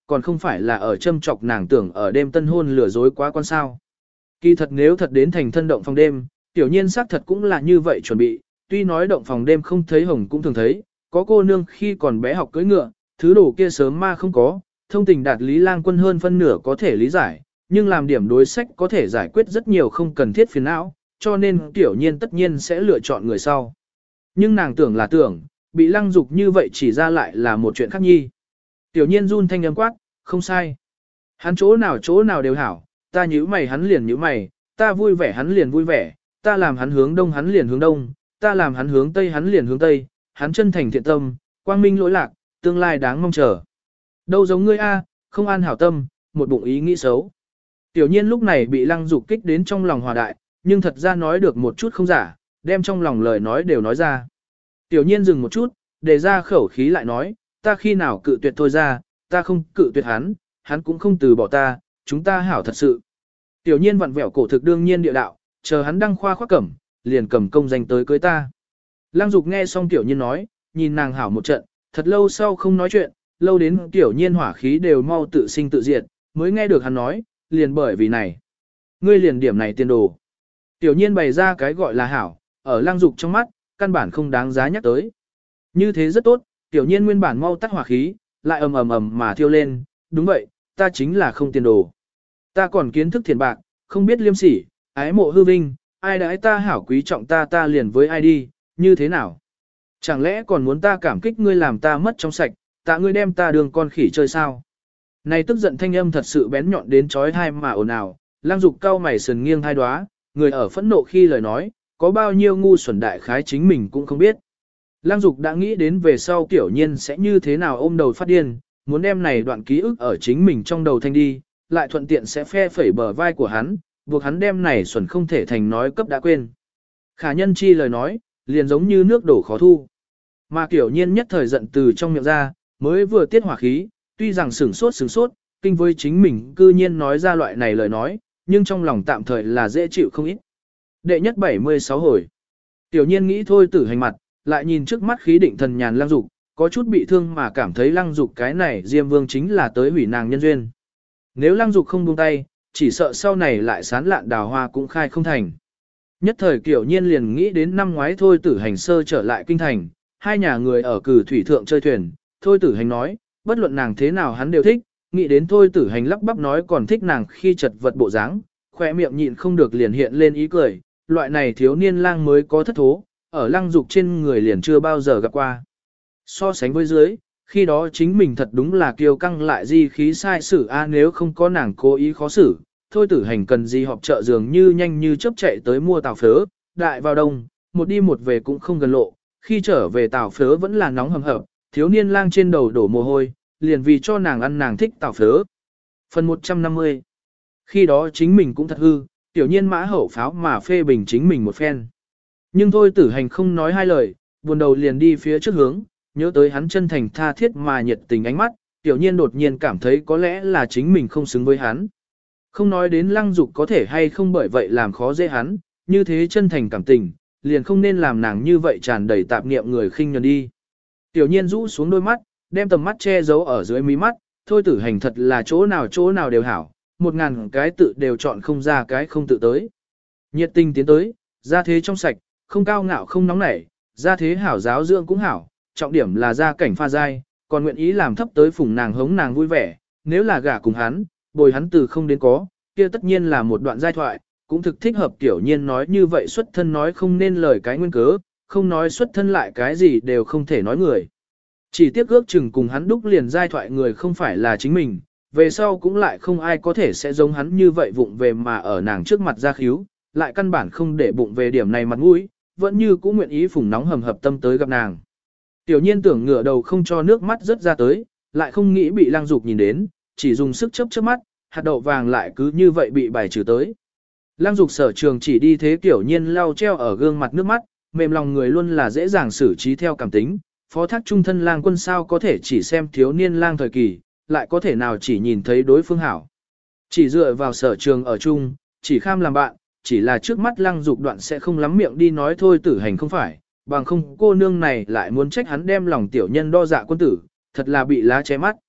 còn không phải là ở châm chọc nàng tưởng ở đêm tân hôn lừa dối quá quan sao. Kỳ thật nếu thật đến thành thân động phòng đêm, tiểu nhiên xác thật cũng là như vậy chuẩn bị, tuy nói động phòng đêm không thấy hồng cũng thường thấy, có cô nương khi còn bé học cưỡi ngựa, thứ đồ kia sớm ma không có, thông tình đạt lý lang quân hơn phân nửa có thể lý giải, nhưng làm điểm đối sách có thể giải quyết rất nhiều không cần thiết phiền não, cho nên tiểu nhiên tất nhiên sẽ lựa chọn người sau. Nhưng nàng tưởng là tưởng, bị lăng dục như vậy chỉ ra lại là một chuyện khác nhi. Tiểu nhiên run thanh âm quát, không sai. Hắn chỗ nào đều hảo, ta nhíu mày hắn liền nhíu mày, ta vui vẻ hắn liền vui vẻ, ta làm hắn hướng đông hắn liền hướng đông, ta làm hắn hướng tây hắn liền hướng tây, hắn chân thành thiện tâm, quang minh lỗi lạc, tương lai đáng mong chờ. Đâu giống ngươi a, không an hảo tâm, một bụng ý nghĩ xấu. Tiểu nhiên lúc này bị lăng dục kích đến trong lòng hòa đại, nhưng thật ra nói được một chút không giả, đem trong lòng lời nói đều nói ra. Tiểu nhiên dừng một chút, để ra khẩu khí lại nói, ta khi nào cự tuyệt thôi ra, ta không cự tuyệt hắn, hắn cũng không từ bỏ ta, chúng ta hảo thật sự. Tiểu nhiên vặn vẹo cổ thực đương nhiên địa đạo, chờ hắn đăng khoa khoác cẩm, liền cầm công danh tới cưới ta. Lăng dục nghe xong tiểu nhiên nói, nhìn nàng hảo một trận, thật lâu sau không nói chuyện, lâu đến tiểu nhiên hỏa khí đều mau tự sinh tự diệt, mới nghe được hắn nói, liền bởi vì này. Ngươi liền điểm này tiền đồ. Tiểu nhiên bày ra cái gọi là hảo, ở lăng dục trong mắt, căn bản không đáng giá nhắc tới. Như thế rất tốt, tiểu nhiên nguyên bản mau tắt hỏa khí, lại ầm ầm ầm mà thiêu lên, đúng vậy, ta chính là không tiền đồ. Ta còn kiến thức thiền bạc, không biết liêm sỉ, ái mộ hư vinh, ai đãi ta hảo quý trọng ta liền với ai đi, như thế nào? Chẳng lẽ còn muốn ta cảm kích ngươi làm ta mất trong sạch, tạ ngươi đem ta đường con khỉ chơi sao? Này tức giận thanh âm thật sự bén nhọn đến chói tai mà ồn ào, lang dục cao mày sườn nghiêng hai đóa, người ở phẫn nộ khi lời nói, có bao nhiêu ngu xuẩn đại khái chính mình cũng không biết. Lang dục đã nghĩ đến về sau tiểu nhiên sẽ như thế nào ôm đầu phát điên, muốn đem này đoạn ký ức ở chính mình trong đầu thanh đi, lại thuận tiện sẽ phe phẩy bờ vai của hắn, buộc hắn đem này xuẩn không thể thành nói cấp đã quên. Khả nhân chi lời nói, liền giống như nước đổ khó thu. Mà tiểu nhiên nhất thời giận từ trong miệng ra, mới vừa tiết hỏa khí, tuy rằng sửng sốt, kinh với chính mình cư nhiên nói ra loại này lời nói, nhưng trong lòng tạm thời là dễ chịu không ít. Đệ nhất 76 hồi. Tiểu nhiên nghĩ thôi tử hành mặt, lại nhìn trước mắt khí định thần nhàn lăng dục, có chút bị thương mà cảm thấy lăng dục cái này Diêm Vương chính là tới hủy nàng nhân duyên. Nếu lăng dục không buông tay, chỉ sợ sau này lại sán lạn đào hoa cũng khai không thành. Nhất thời Tiểu nhiên liền nghĩ đến năm ngoái thôi tử hành sơ trở lại kinh thành, hai nhà người ở cử thủy thượng chơi thuyền, thôi tử hành nói, bất luận nàng thế nào hắn đều thích, nghĩ đến thôi tử hành lắp bắp nói còn thích nàng khi chật vật bộ dáng, khỏe miệng nhịn không được liền hiện lên ý cười, loại này thiếu niên lang mới có thất thố, ở lăng dục trên người liền chưa bao giờ gặp qua. So sánh với dưới, khi đó chính mình thật đúng là kiêu căng lại di khí sai sử nếu không có nàng cố ý khó xử, thôi tử hành cần gì họp chợ dường như nhanh như chớp chạy tới mua tàu phớ, đại vào đông, một đi một về cũng không gần lộ, khi trở về tàu phớ vẫn là nóng hầm hập, thiếu niên lang trên đầu đổ mồ hôi, liền vì cho nàng ăn nàng thích tàu phớ. Phần 150. Khi đó chính mình cũng thật hư, tiểu nhiên mã hậu pháo mà phê bình chính mình một phen. Nhưng thôi tử hành không nói hai lời, buồn đầu liền đi phía trước hướng, nhớ tới hắn chân thành tha thiết mà nhiệt tình ánh mắt, tiểu nhiên đột nhiên cảm thấy có lẽ là chính mình không xứng với hắn. Không nói đến lăng dục có thể hay không bởi vậy làm khó dễ hắn, như thế chân thành cảm tình, liền không nên làm nàng như vậy tràn đầy tạp niệm người khinh nhẫn đi. Tiểu nhiên rũ xuống đôi mắt, đem tầm mắt che giấu ở dưới mí mắt, thôi tử hành thật là chỗ nào đều hảo, 1000 cái tự đều chọn không ra cái không tự tới. Nhiệt tình tiến tới, ra thế trong sạch, không cao ngạo không nóng nảy, ra thế hảo giáo dưỡng cũng hảo, trọng điểm là ra cảnh pha dai, còn nguyện ý làm thấp tới phùng nàng hống nàng vui vẻ, nếu là gả cùng hắn, bồi hắn từ không đến có, kia tất nhiên là một đoạn giai thoại, cũng thực thích hợp tiểu nhiên nói như vậy xuất thân nói không nên lời cái nguyên cớ, không nói xuất thân lại cái gì đều không thể nói người. Chỉ tiếc ước chừng cùng hắn đúc liền giai thoại người không phải là chính mình, về sau cũng lại không ai có thể sẽ giống hắn như vậy vụng về mà ở nàng trước mặt ra khíu, lại căn bản không để bụng về điểm này mặt mũi, vẫn như cũng nguyện ý phùng nóng hầm hập tâm tới gặp nàng. Tiểu nhiên tưởng ngửa đầu không cho nước mắt rớt ra tới, lại không nghĩ bị lăng dục nhìn đến, chỉ dùng sức chớp mắt, hạt đậu vàng lại cứ như vậy bị bài trừ tới. Lăng dục sở trường chỉ đi thế tiểu nhiên lau treo ở gương mặt nước mắt, mềm lòng người luôn là dễ dàng xử trí theo cảm tính, phó thác trung thân lang quân sao có thể chỉ xem thiếu niên lang thời kỳ, lại có thể nào chỉ nhìn thấy đối phương hảo. Chỉ dựa vào sở trường ở chung, chỉ kham làm bạn, chỉ là trước mắt lăng dục đoạn sẽ không lắm miệng đi nói thôi tử hành không phải, bằng không cô nương này lại muốn trách hắn đem lòng tiểu nhân đo dạ quân tử, thật là bị lá che mắt.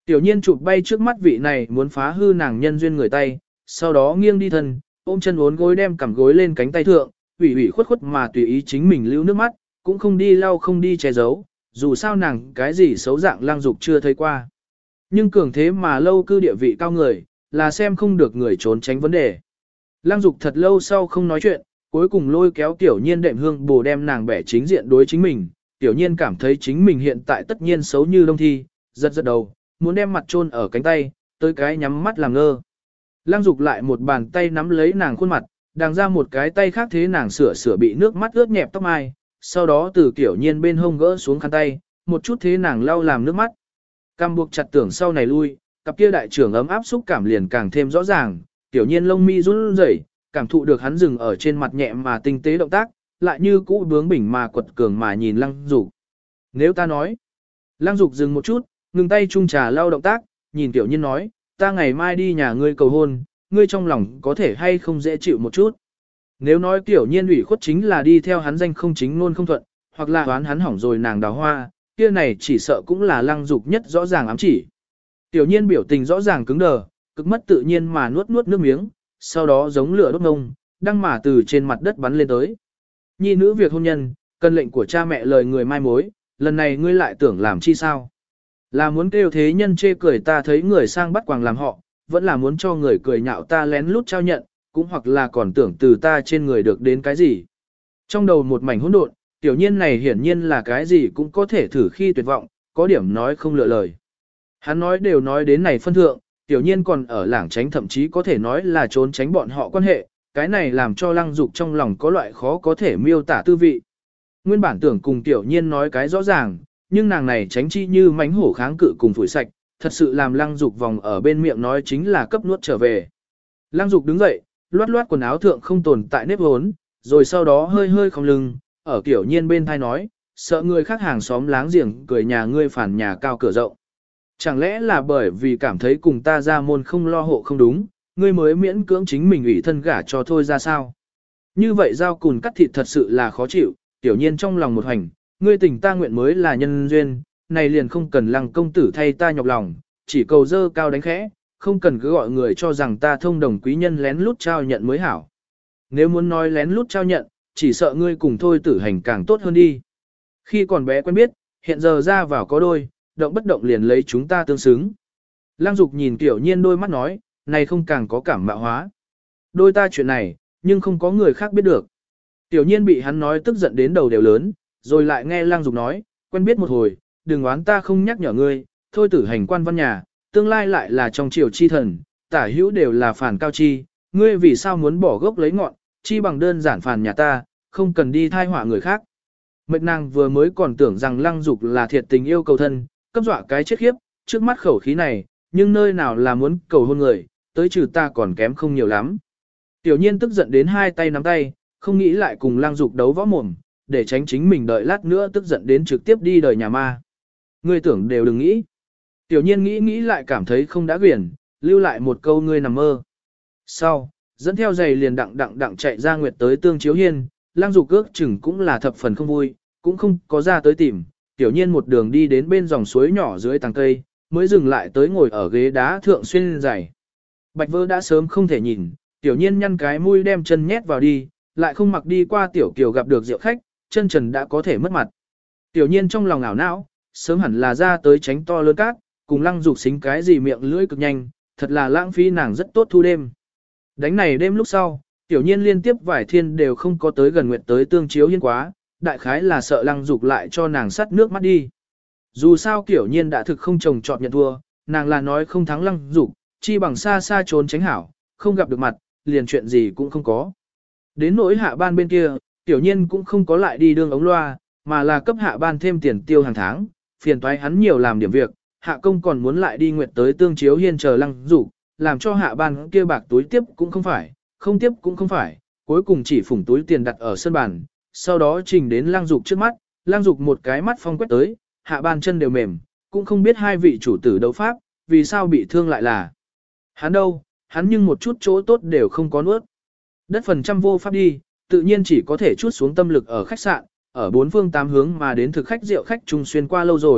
Tiểu nhiên chụp bay trước mắt vị này muốn phá hư nàng nhân duyên người tay, sau đó nghiêng đi thân, ôm chân uốn gối đem cằm gối lên cánh tay thượng, ủy ủy khuất khuất mà tùy ý chính mình lưu nước mắt, cũng không đi lau không đi che giấu, dù sao nàng cái gì xấu dạng Lăng Dục chưa thấy qua. Nhưng cường thế mà lâu cư địa vị cao người, là xem không được người trốn tránh vấn đề. Lăng Dục thật lâu sau không nói chuyện, cuối cùng lôi kéo Tiểu Nhiên đệm hương bồ đem nàng bẻ chính diện đối chính mình. Tiểu Nhiên cảm thấy chính mình hiện tại tất nhiên xấu như đông thi, giật giật đầu, muốn đem mặt chôn ở cánh tay, tới cái nhắm mắt làm ngơ. Lăng Dục lại một bàn tay nắm lấy nàng khuôn mặt, đàng ra một cái tay khác thế nàng sửa bị nước mắt ướt nhẹp tóc mai, sau đó từ Tiểu Nhiên bên hông gỡ xuống khăn tay, một chút thế nàng lau làm nước mắt. Cam buộc chặt tưởng sau này lui, cặp kia đại trưởng ấm áp xúc cảm liền càng thêm rõ ràng, Tiểu Nhiên lông mi run rẩy, cảm thụ được hắn dừng ở trên mặt nhẹ mà tinh tế động tác, lại như cũ bướng bỉnh mà quật cường mà nhìn Lăng Dục. Nếu ta nói, Lăng Dục dừng một chút, ngừng tay chung trà lau động tác, nhìn Tiểu Nhiên nói, ta ngày mai đi nhà ngươi cầu hôn, ngươi trong lòng có thể hay không dễ chịu một chút. Nếu nói Tiểu Nhiên ủy khuất chính là đi theo hắn danh không chính luôn không thuận, hoặc là đoán hắn hỏng rồi nàng đào hoa, kia này chỉ sợ cũng là Lăng Dục nhất rõ ràng ám chỉ. Tiểu Nhiên biểu tình rõ ràng cứng đờ, cực mất tự nhiên mà nuốt nước miếng, sau đó giống lửa đốt ngông, đang mà từ trên mặt đất bắn lên tới. Nhi nữ việc hôn nhân, cần lệnh của cha mẹ lời người mai mối, lần này ngươi lại tưởng làm chi sao? Là muốn kêu thế nhân chê cười ta thấy người sang bắt quàng làm họ, vẫn là muốn cho người cười nhạo ta lén lút trao nhận, cũng hoặc là còn tưởng từ ta trên người được đến cái gì. Trong đầu một mảnh hỗn độn, Tiểu Nhiên này hiển nhiên là cái gì cũng có thể thử khi tuyệt vọng, có điểm nói không lựa lời. Hắn nói đều nói đến này phân thượng, Tiểu Nhiên còn ở lảng tránh thậm chí có thể nói là trốn tránh bọn họ quan hệ, cái này làm cho Lăng Dục trong lòng có loại khó có thể miêu tả tư vị. Nguyên bản tưởng cùng Tiểu Nhiên nói cái rõ ràng, nhưng nàng này tránh chi như mánh hổ kháng cự cùng phủi sạch, thật sự làm Lăng Dục vòng ở bên miệng nói chính là cấp nuốt trở về. Lăng Dục đứng dậy, loát loát quần áo thượng không tồn tại nếp hốn, rồi sau đó hơi hơi không lưng, ở Tiểu Nhiên bên thai nói, sợ người khác hàng xóm láng giềng cười nhà ngươi phản nhà cao cửa rộng. Chẳng lẽ là bởi vì cảm thấy cùng ta ra môn không lo hộ không đúng, ngươi mới miễn cưỡng chính mình ủy thân gả cho thôi ra sao? Như vậy dao cùn cắt thịt thật sự là khó chịu, Tiểu Nhiên trong lòng một hành, ngươi tình ta nguyện mới là nhân duyên, này liền không cần Lăng công tử thay ta nhọc lòng, chỉ cầu dơ cao đánh khẽ, không cần cứ gọi người cho rằng ta thông đồng quý nhân lén lút trao nhận mới hảo. Nếu muốn nói lén lút trao nhận, chỉ sợ ngươi cùng thôi tử hành càng tốt hơn đi. Khi còn bé quen biết, hiện giờ ra vào có đôi, động bất động liền lấy chúng ta tương xứng. Lăng Dục nhìn Tiểu Nhiên đôi mắt nói, này không càng có cảm mạo hóa. Đôi ta chuyện này, nhưng không có người khác biết được. Tiểu Nhiên bị hắn nói tức giận đến đầu đều lớn, rồi lại nghe Lăng Dục nói, quen biết một hồi, đừng oán ta không nhắc nhở ngươi, thôi tử hành quan văn nhà, tương lai lại là trong triều chi thần, tả hữu đều là phản cao chi, ngươi vì sao muốn bỏ gốc lấy ngọn, chi bằng đơn giản phản nhà ta, không cần đi thai họa người khác. Mệt nàng vừa mới còn tưởng rằng Lăng Dục là thiệt tình yêu cầu thân, cấp dọa cái chết khiếp, trước mắt khẩu khí này, nhưng nơi nào là muốn cầu hôn người, tới trừ ta còn kém không nhiều lắm. Tiểu Nhiên tức giận đến hai tay nắm tay, không nghĩ lại cùng Lăng Dục đấu võ mồm, để tránh chính mình đợi lát nữa tức giận đến trực tiếp đi đời nhà ma. Ngươi tưởng đều đừng nghĩ. Tiểu Nhiên nghĩ lại cảm thấy không đã quyển, lưu lại một câu ngươi nằm mơ. Sau, dẫn theo giày liền đặng chạy ra nguyệt tới Tương Chiếu Hiên, Lăng Dục ước chừng cũng là thập phần không vui, cũng không có ra tới tìm. Tiểu Nhiên một đường đi đến bên dòng suối nhỏ dưới tàng cây, mới dừng lại tới ngồi ở ghế đá thượng xuyên giày. Bạch Vơ đã sớm không thể nhìn, Tiểu Nhiên nhăn cái mũi đem chân nhét vào đi, lại không mặc đi qua Tiểu Kiều gặp được rượu khách, chân trần đã có thể mất mặt. Tiểu Nhiên trong lòng ảo não, sớm hẳn là ra tới tránh to lớn cát, cùng Lăng Dục xính cái gì miệng lưỡi cực nhanh, thật là lãng phí nàng rất tốt thu đêm. Đánh này đêm lúc sau, Tiểu Nhiên liên tiếp vài thiên đều không có tới gần nguyệt tới Tương Chiếu Hiên quá, đại khái là sợ Lăng Dục lại cho nàng sắt nước mắt đi. Dù sao Tiểu Nhiên đã thực không trồng trọt nhận thua, nàng là nói không thắng Lăng Dục, chi bằng xa xa trốn tránh hảo, không gặp được mặt, liền chuyện gì cũng không có. Đến nỗi hạ ban bên kia, Tiểu Nhiên cũng không có lại đi đương ống loa, mà là cấp hạ ban thêm tiền tiêu hàng tháng, phiền toái hắn nhiều làm điểm việc, hạ công còn muốn lại đi nguyệt tới Tương Chiếu Hiên chờ Lăng Dục, làm cho hạ ban kia bạc túi tiếp cũng không phải, không tiếp cũng không phải, cuối cùng chỉ phủng túi tiền đặt ở sân bàn, sau đó trình đến Lăng Dục trước mắt, Lăng Dục một cái mắt phong quét tới, hạ ban chân đều mềm, cũng không biết hai vị chủ tử đấu pháp, vì sao bị thương lại là. Hắn đâu, hắn nhưng một chút chỗ tốt đều không có nuốt. Đất phần trăm vô pháp đi, tự nhiên chỉ có thể chút xuống tâm lực ở khách sạn, ở bốn phương tám hướng mà đến thực khách rượu khách trung xuyên qua lâu rồi,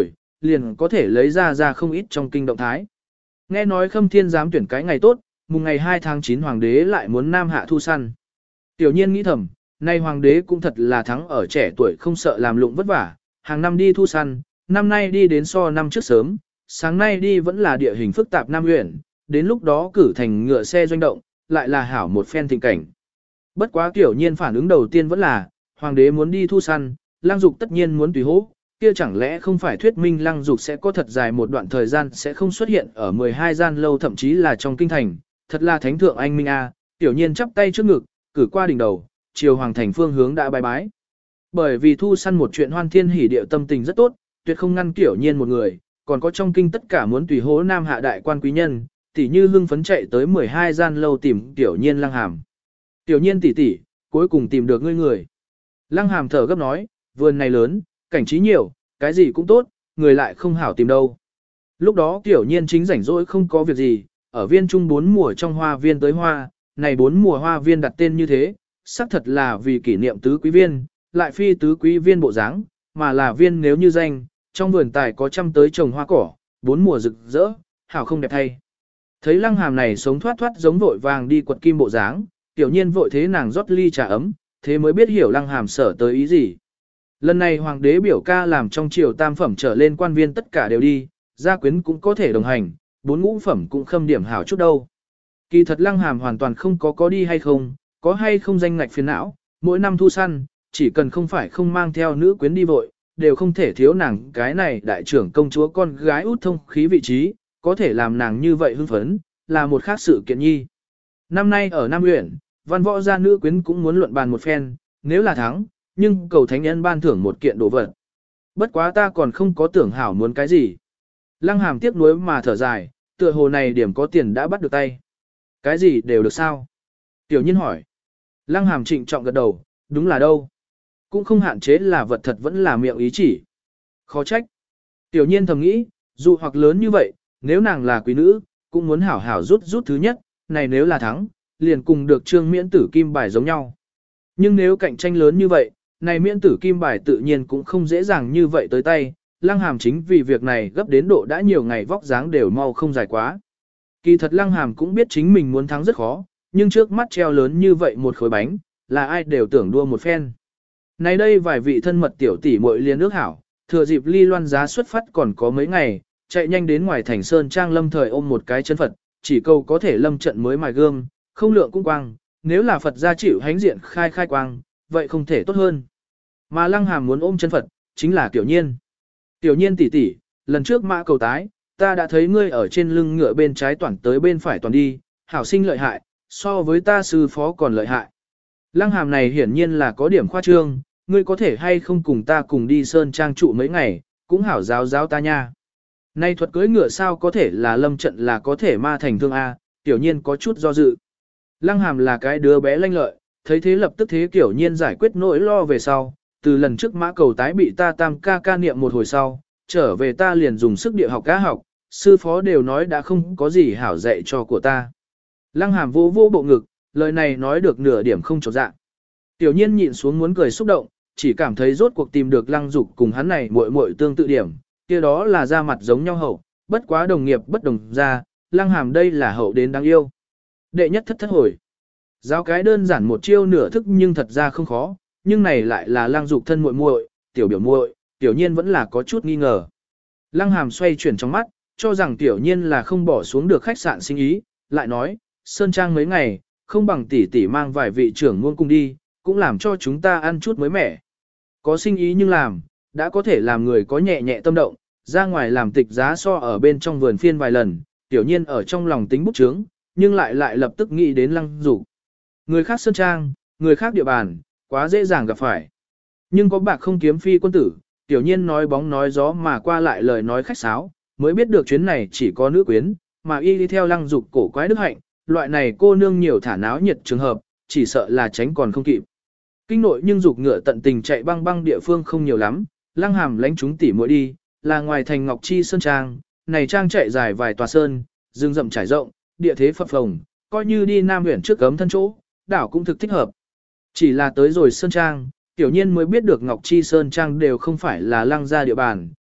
liền có thể lấy ra không ít trong kinh động thái. Nghe nói Khâm Thiên dám tuyển cái ngày tốt, mùng ngày 2 tháng 9 hoàng đế lại muốn nam hạ thu săn. Tiểu nhiên nghĩ thầm, nay hoàng đế cũng thật là thắng ở trẻ tuổi không sợ làm lụng vất vả, hàng năm đi thu săn, năm nay đi đến so năm trước sớm, sáng nay đi vẫn là địa hình phức tạp Nam huyện, đến lúc đó cử thành ngựa xe doanh động, lại là hảo một phen tình cảnh. Bất quá Tiểu nhiên phản ứng đầu tiên vẫn là, hoàng đế muốn đi thu săn, Lăng Dục tất nhiên muốn tùy hỗ, kia chẳng lẽ không phải thuyết minh Lăng Dục sẽ có thật dài một đoạn thời gian sẽ không xuất hiện ở 12 gian lâu thậm chí là trong kinh thành, thật là thánh thượng anh minh a. Tiểu nhiên chắp tay trước ngực, cử qua đỉnh đầu, chiều hoàng thành phương hướng đã bái bái. Bởi vì thu săn một chuyện hoan thiên hỉ điệu tâm tình rất tốt, tuyệt không ngăn Tiểu nhiên một người, còn có trong kinh tất cả muốn tùy hỗ nam hạ đại quan quý nhân, tỷ như hưng phấn chạy tới 12 gian lâu tìm Tiểu nhiên Lăng Hàm. Tiểu nhiên tỷ tỷ, cuối cùng tìm được ngươi người. Lăng Hàm thở gấp nói, vườn này lớn, cảnh trí nhiều, cái gì cũng tốt, người lại không hảo tìm đâu. Lúc đó Tiểu nhiên chính rảnh rỗi không có việc gì, ở viên trung 4 mùa trong hoa viên tới hoa, này 4 mùa hoa viên đặt tên như thế, xác thật là vì kỷ niệm tứ quý viên, lại phi tứ quý viên bộ dáng, mà là viên nếu như danh, trong vườn tài có trăm tới trồng hoa cỏ, 4 mùa rực rỡ, hảo không đẹp thay. Thấy Lăng Hàm này sống thoát thoát giống vội vàng đi quật kim bộ dáng, Tiểu nhiên vội thế nàng rót ly trà ấm, thế mới biết hiểu Lăng Hàm sở tới ý gì. Lần này hoàng đế biểu ca làm trong triều tam phẩm trở lên quan viên tất cả đều đi, gia quyến cũng có thể đồng hành, 4 ngũ phẩm cũng khâm điểm hảo chút đâu. Kỳ thật Lăng Hàm hoàn toàn không có đi hay không, có hay không danh ngạch phiền não, mỗi năm thu săn, chỉ cần không phải không mang theo nữ quyến đi vội, đều không thể thiếu nàng cái này đại trưởng công chúa con gái út thông khí vị trí, có thể làm nàng như vậy hưng phấn, là một khác sự kiện nhi. Năm nay ở Nam huyện, văn võ gia nữ quyến cũng muốn luận bàn một phen, nếu là thắng, nhưng cầu thánh nhân ban thưởng một kiện đồ vật. Bất quá ta còn không có tưởng hảo muốn cái gì. Lăng Hàm tiếc nuối mà thở dài, tựa hồ này điểm có tiền đã bắt được tay. Cái gì đều được sao? Tiểu nhiên hỏi. Lăng Hàm trịnh trọng gật đầu, đúng là đâu. Cũng không hạn chế là vật thật vẫn là miệng ý chỉ. Khó trách. Tiểu nhiên thầm nghĩ, dù hoặc lớn như vậy, nếu nàng là quý nữ, cũng muốn hảo hảo rút thứ nhất, này nếu là thắng, liền cùng được trương miễn tử kim bài giống nhau. Nhưng nếu cạnh tranh lớn như vậy, này miễn tử kim bài tự nhiên cũng không dễ dàng như vậy tới tay, Lăng Hàm chính vì việc này gấp đến độ đã nhiều ngày vóc dáng đều mau không dài quá. Kỳ thật Lăng Hàm cũng biết chính mình muốn thắng rất khó, nhưng trước mắt treo lớn như vậy một khối bánh, là ai đều tưởng đua một phen. Nay đây vài vị thân mật tiểu tỷ muội liên ước hảo, thừa dịp ly loan giá xuất phát còn có mấy ngày, chạy nhanh đến ngoài thành sơn trang lâm thời ôm một cái chân Phật, chỉ cầu có thể lâm trận mới mài gương, không lượng cũng quang, nếu là Phật gia chịu hánh diện khai quang, vậy không thể tốt hơn. Mà Lăng Hàm muốn ôm chân Phật, chính là Tiểu nhiên. Tiểu nhiên tỷ tỷ, lần trước mã cầu tái, ta đã thấy ngươi ở trên lưng ngựa bên trái toàn tới bên phải toàn đi, hảo sinh lợi hại, so với ta sư phó còn lợi hại. Lăng Hàm này hiển nhiên là có điểm khoa trương, ngươi có thể hay không cùng ta cùng đi sơn trang trụ mấy ngày, cũng hảo giáo ta nha. Nay thuật cưỡi ngựa sao có thể là lâm trận là có thể ma thành thương A, Tiểu nhiên có chút do dự. Lăng Hàm là cái đứa bé lanh lợi, thấy thế lập tức thế Tiểu nhiên giải quyết nỗi lo về sau, từ lần trước mã cầu tái bị ta tam ca niệm một hồi sau, trở về ta liền dùng sức địa học cá học, sư phó đều nói đã không có gì hảo dạy cho của ta. Lăng Hàm vô bộ ngực, lời này nói được nửa điểm không trọn dạ. Tiểu nhiên nhịn xuống muốn cười xúc động, chỉ cảm thấy rốt cuộc tìm được Lăng Dục cùng hắn này muội tương tự điểm, kia đó là da mặt giống nhau hậu, bất quá đồng nghiệp bất đồng ra, Lăng Hàm đây là hậu đến đáng yêu. Đệ nhất thất hồi. Giáo cái đơn giản một chiêu nửa thức nhưng thật ra không khó, nhưng này lại là Lăng Dục thân muội, tiểu biểu muội, Tiểu nhiên vẫn là có chút nghi ngờ. Lăng Hàm xoay chuyển trong mắt, cho rằng Tiểu nhiên là không bỏ xuống được khách sạn sinh ý, lại nói, sơn trang mấy ngày, không bằng tỷ tỷ mang vài vị trưởng môn cùng đi, cũng làm cho chúng ta ăn chút mới mẻ. Có sinh ý nhưng làm, đã có thể làm người có nhẹ nhẹ tâm động, ra ngoài làm tịch giá so ở bên trong vườn phiên vài lần, Tiểu nhiên ở trong lòng tính bút chướng, nhưng lại lập tức nghĩ đến Lăng Dục. Người khác sơn trang, người khác địa bàn, quá dễ dàng gặp phải. Nhưng có bạc không kiếm phi quân tử, Tiểu nhiên nói bóng nói gió mà qua lại lời nói khách sáo, mới biết được chuyến này chỉ có nữ quyến, mà y đi theo Lăng Dục cổ quái đức hạnh, loại này cô nương nhiều thả náo nhiệt trường hợp, chỉ sợ là tránh còn không kịp. Kinh nội nhưng dục ngựa tận tình chạy băng địa phương không nhiều lắm, Lăng Hàm lánh chúng tỉ muội đi, là ngoài thành Ngọc Chi Sơn Trang, này trang chạy dài vài tòa sơn, rừng rậm trải rộng, địa thế phập phồng, coi như đi Nam huyện trước cấm thân chỗ, đảo cũng thực thích hợp. Chỉ là tới rồi Sơn Trang, Tiểu nhiên mới biết được Ngọc Chi Sơn Trang đều không phải là Lăng gia địa bàn,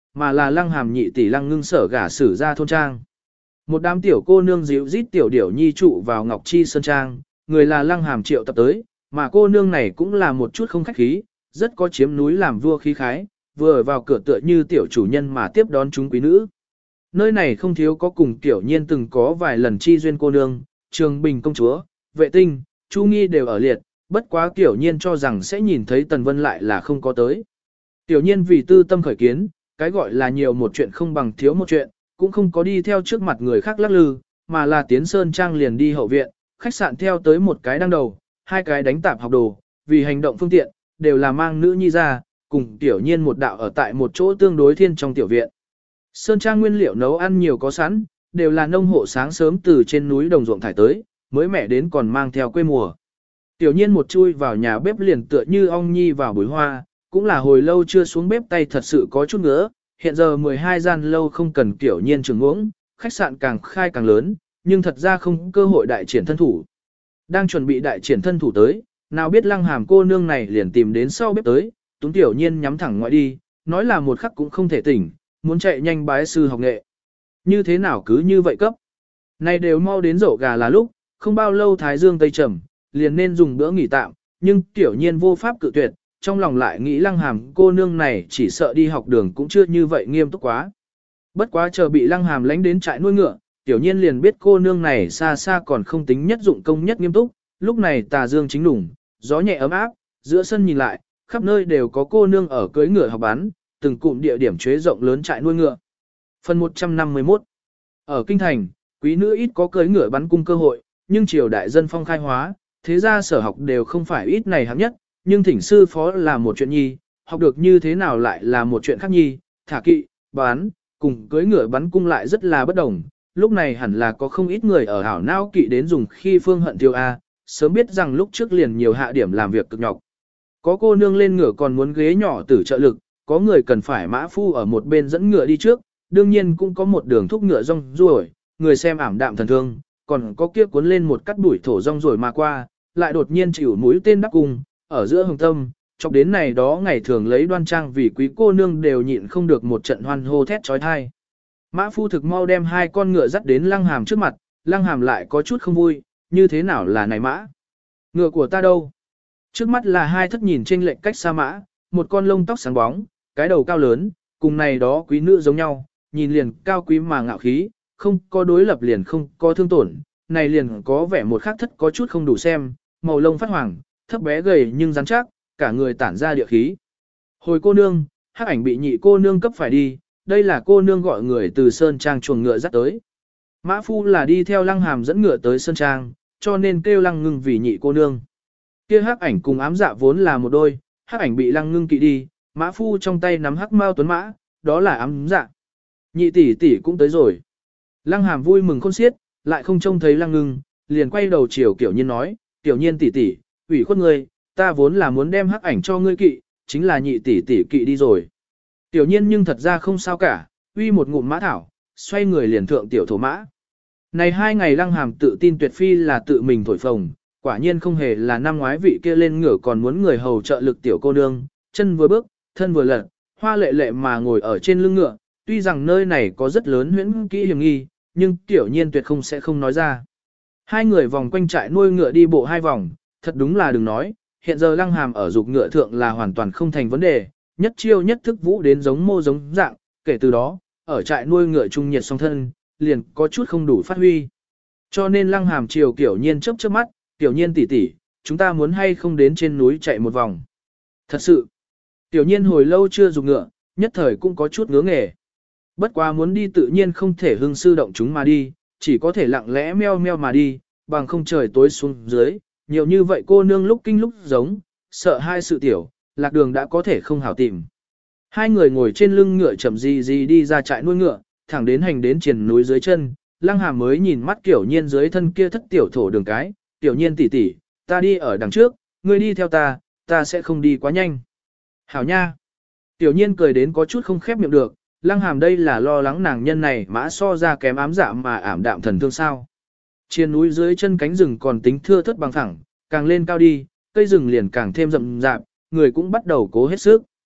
mà là Lăng Hàm nhị tỷ Lăng Ngưng sở gả xử ra thôn trang. Một đám tiểu cô nương dịu rít tiểu điểu nhi trụ vào Ngọc Chi Sơn Trang, người là Lăng Hàm triệu tập tới, mà cô nương này cũng là một chút không khách khí, rất có chiếm núi làm vua khí khái, vừa ở vào cửa tựa như tiểu chủ nhân mà tiếp đón chúng quý nữ. Nơi này không thiếu có cùng Tiểu Nhiên từng có vài lần chi duyên cô nương, Trường Bình công chúa, Vệ Tinh, Chu Nghi đều ở liệt, bất quá Tiểu Nhiên cho rằng sẽ nhìn thấy Tần Vân lại là không có tới. Tiểu Nhiên vì tư tâm khởi kiến, cái gọi là nhiều một chuyện không bằng thiếu một chuyện, cũng không có đi theo trước mặt người khác lắc lư, mà là tiến Sơn Trang liền đi hậu viện, khách sạn theo tới một cái đăng đầu, hai cái đánh tạp học đồ, vì hành động phương tiện, đều là mang nữ nhi ra, cùng Tiểu Nhiên một đạo ở tại một chỗ tương đối thiên trong tiểu viện. Sơn Trang nguyên liệu nấu ăn nhiều có sẵn, đều là nông hộ sáng sớm từ trên núi đồng ruộng thải tới, mới mẻ đến còn mang theo quê mùa. Tiểu Nhiên một chui vào nhà bếp liền tựa như ong nhi vào bụi hoa, cũng là hồi lâu chưa xuống bếp tay thật sự có chút ngứa, hiện giờ 12 gian lâu không cần Tiểu Nhiên trường uống, khách sạn càng khai càng lớn, nhưng thật ra không cơ hội đại triển thân thủ. Đang chuẩn bị đại triển thân thủ tới, nào biết Lăng Hàm cô nương này liền tìm đến sau bếp tới, Tuấn Tiểu Nhiên nhắm thẳng ngoại đi, nói là một khắc cũng không thể tỉnh, muốn chạy nhanh bái sư học nghệ. Như thế nào cứ như vậy cấp. Này đều mau đến rổ gà là lúc, không bao lâu Thái Dương Tây trầm, liền nên dùng bữa nghỉ tạm, nhưng Tiểu Nhiên vô pháp cự tuyệt, trong lòng lại nghĩ Lăng Hàm cô nương này chỉ sợ đi học đường cũng chưa như vậy nghiêm túc quá. Bất quá chờ bị Lăng Hàm lánh đến trại nuôi ngựa, Tiểu Nhiên liền biết cô nương này xa xa còn không tính nhất dụng công nhất nghiêm túc, lúc này tà dương chính đủng, gió nhẹ ấm áp, giữa sân nhìn lại, khắp nơi đều có cô nương ở cưới ngựa học bắn, từng cụm địa điểm chế rộng lớn trại nuôi ngựa. Phần 151. Ở Kinh Thành, quý nữ ít có cưới ngựa bắn cung cơ hội, nhưng triều đại dân phong khai hóa, thế ra sở học đều không phải ít này hạng nhất, nhưng thỉnh sư phó là một chuyện nhi, học được như thế nào lại là một chuyện khác nhi, thả kỵ, bắn, cùng cưới ngựa bắn cung lại rất là bất đồng. Lúc này hẳn là có không ít người ở hảo não kỵ đến dùng khi phương hận tiêu A, sớm biết rằng lúc trước liền nhiều hạ điểm làm việc cực nhọc. Có cô nương lên ngựa còn muốn ghế nhỏ tử trợ lực, có người cần phải mã phu ở một bên dẫn ngựa đi trước, đương nhiên cũng có một đường thúc ngựa rong ruổi, người xem ảm đạm thần thương, còn có kia cuốn lên một cắt đuổi thổ rong ruổi mà qua, lại đột nhiên chịu mũi tên đắc cung, ở giữa hồng tâm, chọc đến này đó ngày thường lấy đoan trang vì quý cô nương đều nhịn không được một trận hoan hô thét trói thai. Mã phu thực mau đem hai con ngựa dắt đến Lăng Hàm trước mặt, Lăng Hàm lại có chút không vui, như thế nào là này mã? Ngựa của ta đâu? Trước mắt là hai thất nhìn trên lệnh cách xa mã, một con lông tóc sáng bóng, cái đầu cao lớn, cùng này đó quý nữ giống nhau, nhìn liền cao quý mà ngạo khí, không có đối lập liền không có thương tổn, này liền có vẻ một khác thất có chút không đủ xem, màu lông phát hoàng, thấp bé gầy nhưng rắn chắc, cả người tản ra địa khí. Hồi cô nương, hắc ảnh bị nhị cô nương cấp phải đi, đây là cô nương gọi người từ Sơn Trang chuồng ngựa dắt tới. Mã phu là đi theo Lăng Hàm dẫn ngựa tới Sơn Trang, cho nên kêu Lăng Ngưng vì nhị cô nương. Kia hắc ảnh cùng ám dạ vốn là một đôi, hắc ảnh bị Lăng Ngưng kỵ đi, mã phu trong tay nắm hắc mao tuấn mã, đó là ám dạ. Nhị tỷ tỷ cũng tới rồi. Lăng Hàm vui mừng khôn xiết, lại không trông thấy Lăng Ngưng, liền quay đầu chiều Tiểu Nhiên nói, Tiểu Nhiên tỷ tỷ, ủy khuất ngươi, ta vốn là muốn đem hắc ảnh cho ngươi kỵ, chính là nhị tỷ tỷ kỵ đi rồi. Tiểu Nhiên nhưng thật ra không sao cả, uy một ngụm mã thảo, xoay người liền thượng tiểu thổ mã. Này 2 ngày Lăng Hàm tự tin tuyệt phi là tự mình thổi phồng, quả nhiên không hề là năm ngoái vị kia lên ngựa còn muốn người hầu trợ lực tiểu cô nương, chân vừa bước, thân vừa lật, hoa lệ lệ mà ngồi ở trên lưng ngựa, tuy rằng nơi này có rất lớn huyễn kỹ hiểm nghi, nhưng Tiểu Nhiên tuyệt không sẽ không nói ra. Hai người vòng quanh trại nuôi ngựa đi bộ 2 vòng, thật đúng là đừng nói, hiện giờ Lăng Hàm ở dục ngựa thượng là hoàn toàn không thành vấn đề, nhất chiêu nhất thức vũ đến giống mô giống dạng, kể từ đó, ở trại nuôi ngựa trung nhiệt song thân, liền có chút không đủ phát huy. Cho nên Lăng Hàm chiều Tiểu Nhiên chớp chớp mắt, Tiểu Nhiên tỷ tỷ, chúng ta muốn hay không đến trên núi chạy một vòng. Thật sự, Tiểu Nhiên hồi lâu chưa dùng ngựa, nhất thời cũng có chút ngứa nghề. Bất quá muốn đi tự nhiên không thể hưng sư động chúng mà đi, chỉ có thể lặng lẽ meo meo mà đi, bằng không trời tối xuống dưới, nhiều như vậy cô nương lúc kinh lúc giống, sợ hai sự tiểu, lạc đường đã có thể không hảo tìm. Hai người ngồi trên lưng ngựa chậm gì đi ra trại nuôi ngựa, thẳng đến hành đến triền núi dưới chân, Lăng Hàm mới nhìn mắt Tiểu Nhiên dưới thân kia thất tiểu thổ đường cái, Tiểu Nhiên tỷ tỷ, ta đi ở đằng trước, ngươi đi theo ta sẽ không đi quá nhanh. Hảo nha. Tiểu Nhiên cười đến có chút không khép miệng được, Lăng Hàm đây là lo lắng nàng nhân này mã so ra kém ám dạ mà ảm đạm thần thương sao. Trên núi dưới chân cánh rừng còn tính thưa thớt bằng phẳng, càng lên cao đi, cây rừng liền càng thêm rậm rạp, người cũng bắt đầu cố hết sức.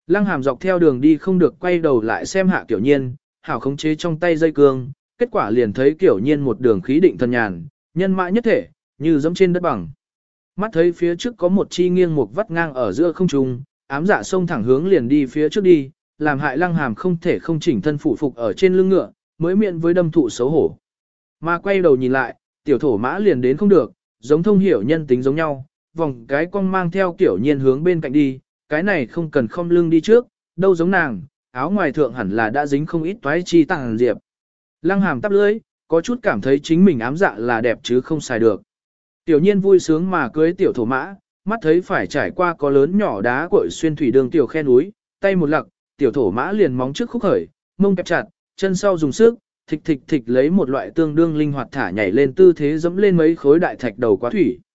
Lăng Hàm dọc theo đường đi không được quay đầu lại xem Hạ Tiểu Nhiên, hảo khống chế trong tay dây cương, kết quả liền thấy Tiểu Nhiên một đường khí định thần nhàn, nhân mã nhất thể, như dẫm trên đất bằng. Mắt thấy phía trước có một chi nghiêng một vắt ngang ở giữa không trung, ám dạ xông thẳng hướng liền đi phía trước đi, làm hại Lăng Hàm không thể không chỉnh thân phụ phục ở trên lưng ngựa, mới miệng với đâm thụ xấu hổ. Mà quay đầu nhìn lại, tiểu thổ mã liền đến không được, giống thông hiểu nhân tính giống nhau, vòng cái cong mang theo Tiểu Nhiên hướng bên cạnh đi, cái này không cần không lưng đi trước, đâu giống nàng, áo ngoài thượng hẳn là đã dính không ít toái chi tàng diệp. Lăng Hàm tắp lưỡi, có chút cảm thấy chính mình ám dạ là đẹp chứ không xài được. Tiểu Nhiên vui sướng mà cưới tiểu thổ mã, mắt thấy phải trải qua có lớn nhỏ đá cội xuyên thủy đường tiểu khe núi, tay một lặc, tiểu thổ mã liền móng trước khúc khởi, mông kẹp chặt, chân sau dùng sức, thịch thịch thịch lấy một loại tương đương linh hoạt thả nhảy lên tư thế dẫm lên mấy khối đại thạch đầu quá thủy.